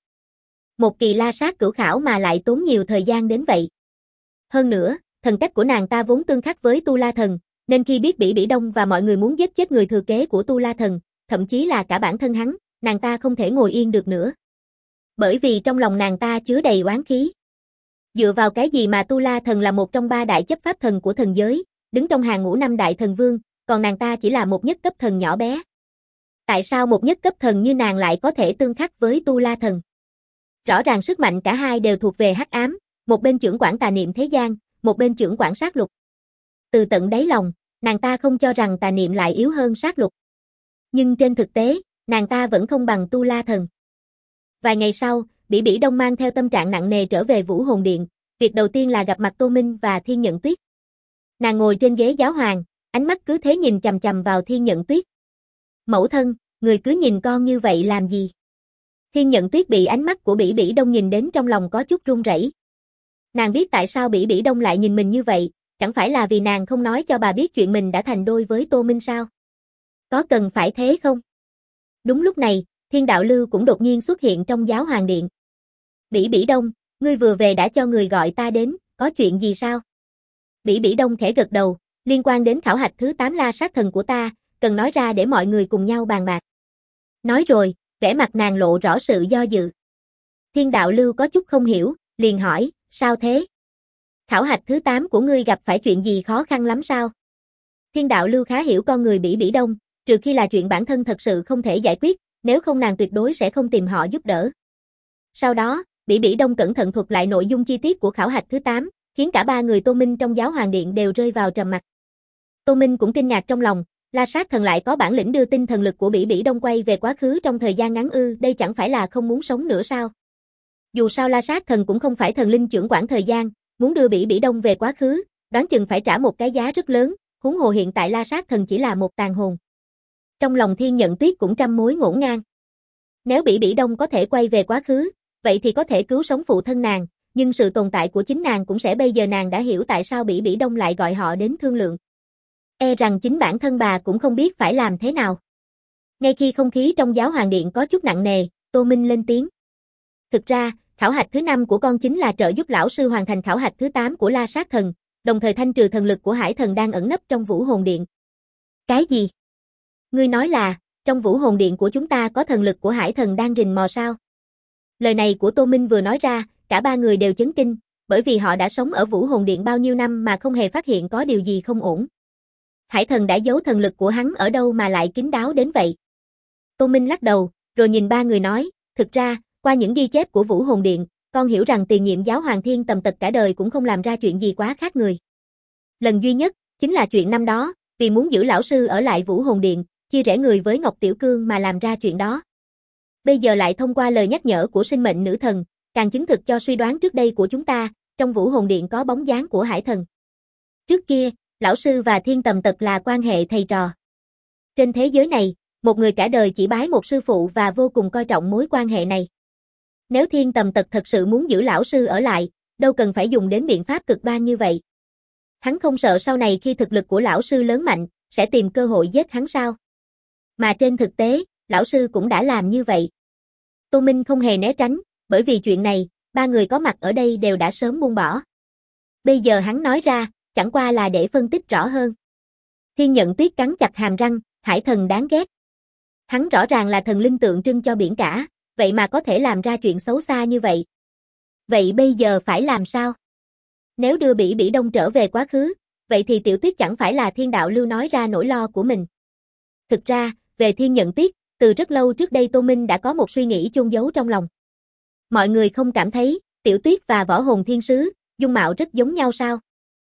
Một kỳ La Sát cửu khảo mà lại tốn nhiều thời gian đến vậy. Hơn nữa, thần cách của nàng ta vốn tương khắc với Tu La Thần, nên khi biết Bỉ Bỉ Đông và mọi người muốn giết chết người thừa kế của Tu La Thần, thậm chí là cả bản thân hắn, nàng ta không thể ngồi yên được nữa. Bởi vì trong lòng nàng ta chứa đầy oán khí. Dựa vào cái gì mà Tu La Thần là một trong 3 đại chấp pháp thần của thần giới, đứng trong hàng ngũ 5 đại thần vương, còn nàng ta chỉ là một nhất cấp thần nhỏ bé. Tại sao một nhất cấp thần như nàng lại có thể tương khắc với Tu La Thần? Rõ ràng sức mạnh cả hai đều thuộc về hắc ám, một bên chưởng quản tà niệm thế gian, một bên chưởng quản sát lục. Từ tận đáy lòng, nàng ta không cho rằng tà niệm lại yếu hơn sát lục. Nhưng trên thực tế, nàng ta vẫn không bằng Tu La Thần. Vài ngày sau, Bỉ Bỉ Đông mang theo tâm trạng nặng nề trở về Vũ Hồn Điện, việc đầu tiên là gặp mặt Tô Minh và Thiên Nhận Tuyết. Nàng ngồi trên ghế giáo hoàng, ánh mắt cứ thế nhìn chằm chằm vào Thiên Nhận Tuyết. Mẫu thân, người cứ nhìn con như vậy làm gì? Thiên Nhận Tuyết bị ánh mắt của Bỉ Bỉ Đông nhìn đến trong lòng có chút run rẩy. Nàng biết tại sao Bỉ Bỉ Đông lại nhìn mình như vậy, chẳng phải là vì nàng không nói cho bà biết chuyện mình đã thành đôi với Tô Minh sao? Có cần phải thế không? Đúng lúc này, Thiên Đạo Lưu cũng đột nhiên xuất hiện trong giáo hoàng điện. Bỉ Bỉ Đông, ngươi vừa về đã cho người gọi ta đến, có chuyện gì sao? Bỉ Bỉ Đông khẽ gật đầu, Liên quan đến khảo hạch thứ 8 La Sát Thần của ta, cần nói ra để mọi người cùng nhau bàn bạc. Nói rồi, vẻ mặt nàng lộ rõ sự do dự. Thiên đạo lưu có chút không hiểu, liền hỏi, sao thế? Khảo hạch thứ 8 của ngươi gặp phải chuyện gì khó khăn lắm sao? Thiên đạo lưu khá hiểu con người Bỉ Bỉ Đông, trừ khi là chuyện bản thân thật sự không thể giải quyết, nếu không nàng tuyệt đối sẽ không tìm họ giúp đỡ. Sau đó, Bỉ Bỉ Đông cẩn thận thuật lại nội dung chi tiết của khảo hạch thứ 8, khiến cả ba người Tô Minh trong Giáo Hoàng Điện đều rơi vào trầm mặc. Tô Minh cũng kinh ngạc trong lòng, La Sát Thần lại có bản lĩnh đưa tinh thần lực của Bỉ Bỉ Đông quay về quá khứ trong thời gian ngắn ư, đây chẳng phải là không muốn sống nữa sao? Dù sao La Sát Thần cũng không phải thần linh chưởng quản thời gian, muốn đưa Bỉ Bỉ Đông về quá khứ, đoán chừng phải trả một cái giá rất lớn, huống hồ hiện tại La Sát Thần chỉ là một tàn hồn. Trong lòng Thiên Nhận Tuyết cũng trăm mối ngổn ngang. Nếu Bỉ Bỉ Đông có thể quay về quá khứ, vậy thì có thể cứu sống phụ thân nàng, nhưng sự tồn tại của chính nàng cũng sẽ bây giờ nàng đã hiểu tại sao Bỉ Bỉ Đông lại gọi họ đến thương lượng. E rằng chính bản thân bà cũng không biết phải làm thế nào. Ngay khi không khí trong Giáo Hoàng Điện có chút nặng nề, Tô Minh lên tiếng. Thực ra, khảo hạch thứ 5 của con chính là trợ giúp lão sư hoàn thành khảo hạch thứ 8 của La Sát Thần, đồng thời thanh trừ thần lực của Hải Thần đang ẩn nấp trong Vũ Hồn Điện. Cái gì? Ngươi nói là, trong Vũ Hồn Điện của chúng ta có thần lực của Hải Thần đang rình mò sao? Lời này của Tô Minh vừa nói ra, cả ba người đều chấn kinh, bởi vì họ đã sống ở Vũ Hồn Điện bao nhiêu năm mà không hề phát hiện có điều gì không ổn. Hải Thần đã giấu thần lực của hắn ở đâu mà lại kín đáo đến vậy? Tô Minh lắc đầu, rồi nhìn ba người nói, thực ra, qua những ghi chép của Vũ Hồn Điện, con hiểu rằng tiền nhiệm giáo hoàng Thiên Tầm Tật cả đời cũng không làm ra chuyện gì quá khác người. Lần duy nhất, chính là chuyện năm đó, vì muốn giữ lão sư ở lại Vũ Hồn Điện, chia rẽ người với Ngọc Tiểu Cương mà làm ra chuyện đó. Bây giờ lại thông qua lời nhắc nhở của sinh mệnh nữ thần, càng chứng thực cho suy đoán trước đây của chúng ta, trong Vũ Hồn Điện có bóng dáng của Hải Thần. Trước kia, lão sư và Thiên Tầm Tật là quan hệ thầy trò. Trên thế giới này, một người cả đời chỉ bái một sư phụ và vô cùng coi trọng mối quan hệ này. Nếu Thiên Tầm Tật thật sự muốn giữ lão sư ở lại, đâu cần phải dùng đến biện pháp cực đoan như vậy. Hắn không sợ sau này khi thực lực của lão sư lớn mạnh, sẽ tìm cơ hội giết hắn sao? Mà trên thực tế, lão sư cũng đã làm như vậy. Tô Minh không hề né tránh, bởi vì chuyện này, ba người có mặt ở đây đều đã sớm buông bỏ. Bây giờ hắn nói ra, chẳng qua là để phân tích rõ hơn. Thiên Nhận Tuyết cắn chặt hàm răng, Hải Thần đáng ghét. Hắn rõ ràng là thần linh tượng trưng cho biển cả, vậy mà có thể làm ra chuyện xấu xa như vậy. Vậy bây giờ phải làm sao? Nếu đưa Bỉ Bỉ Đông trở về quá khứ, vậy thì Tiểu Tuyết chẳng phải là Thiên Đạo Lưu nói ra nỗi lo của mình. Thực ra, về Thiên Nhận Tuyết, từ rất lâu trước đây Tô Minh đã có một suy nghĩ chôn giấu trong lòng. Mọi người không cảm thấy, Tiểu Tuyết và Võ Hồn Thiên Sứ, dung mạo rất giống nhau sao?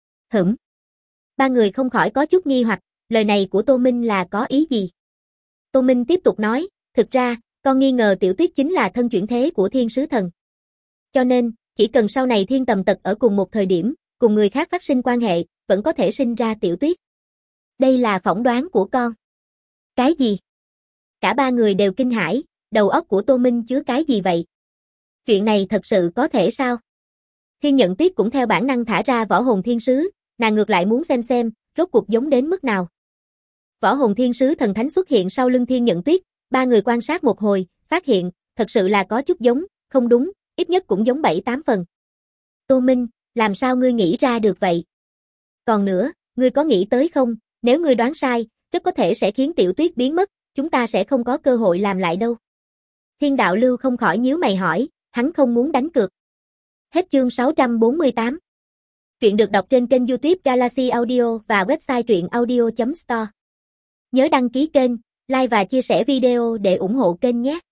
Ba người không khỏi có chút nghi hoặc, lời này của Tô Minh là có ý gì? Tô Minh tiếp tục nói, thực ra, con nghi ngờ Tiểu Tuyết chính là thân chuyển thế của Thiên Sứ Thần. Cho nên, chỉ cần sau này Thiên Tầm Tật ở cùng một thời điểm, cùng người khác phát sinh quan hệ, vẫn có thể sinh ra Tiểu Tuyết. Đây là phỏng đoán của con. Cái gì? Cả ba người đều kinh hãi, đầu óc của Tô Minh chứa cái gì vậy? Chuyện này thật sự có thể sao? Thiên Nhận Tuyết cũng theo bản năng thả ra Võ Hồn Thiên Sứ, nàng ngược lại muốn xem, rốt cuộc giống đến mức nào. Võ Hồn Thiên Sứ thần thánh xuất hiện sau lưng Thiên Nhận Tuyết, ba người quan sát một hồi, phát hiện, thật sự là có chút giống, không đúng, ít nhất cũng giống 7-8 phần. Tô Minh, làm sao ngươi nghĩ ra được vậy? Còn nữa, ngươi có nghĩ tới không, nếu ngươi đoán sai, rất có thể sẽ khiến Tiểu Tuyết biến mất, chúng ta sẽ không có cơ hội làm lại đâu. Thiên Đạo Lưu không khỏi nhíu mày hỏi, hắn không muốn đánh cược. Hết chương 648. Truyện được đọc trên kênh YouTube Galaxy Audio và website truyệnaudio.store. Nhớ đăng ký kênh, like và chia sẻ video để ủng hộ kênh nhé.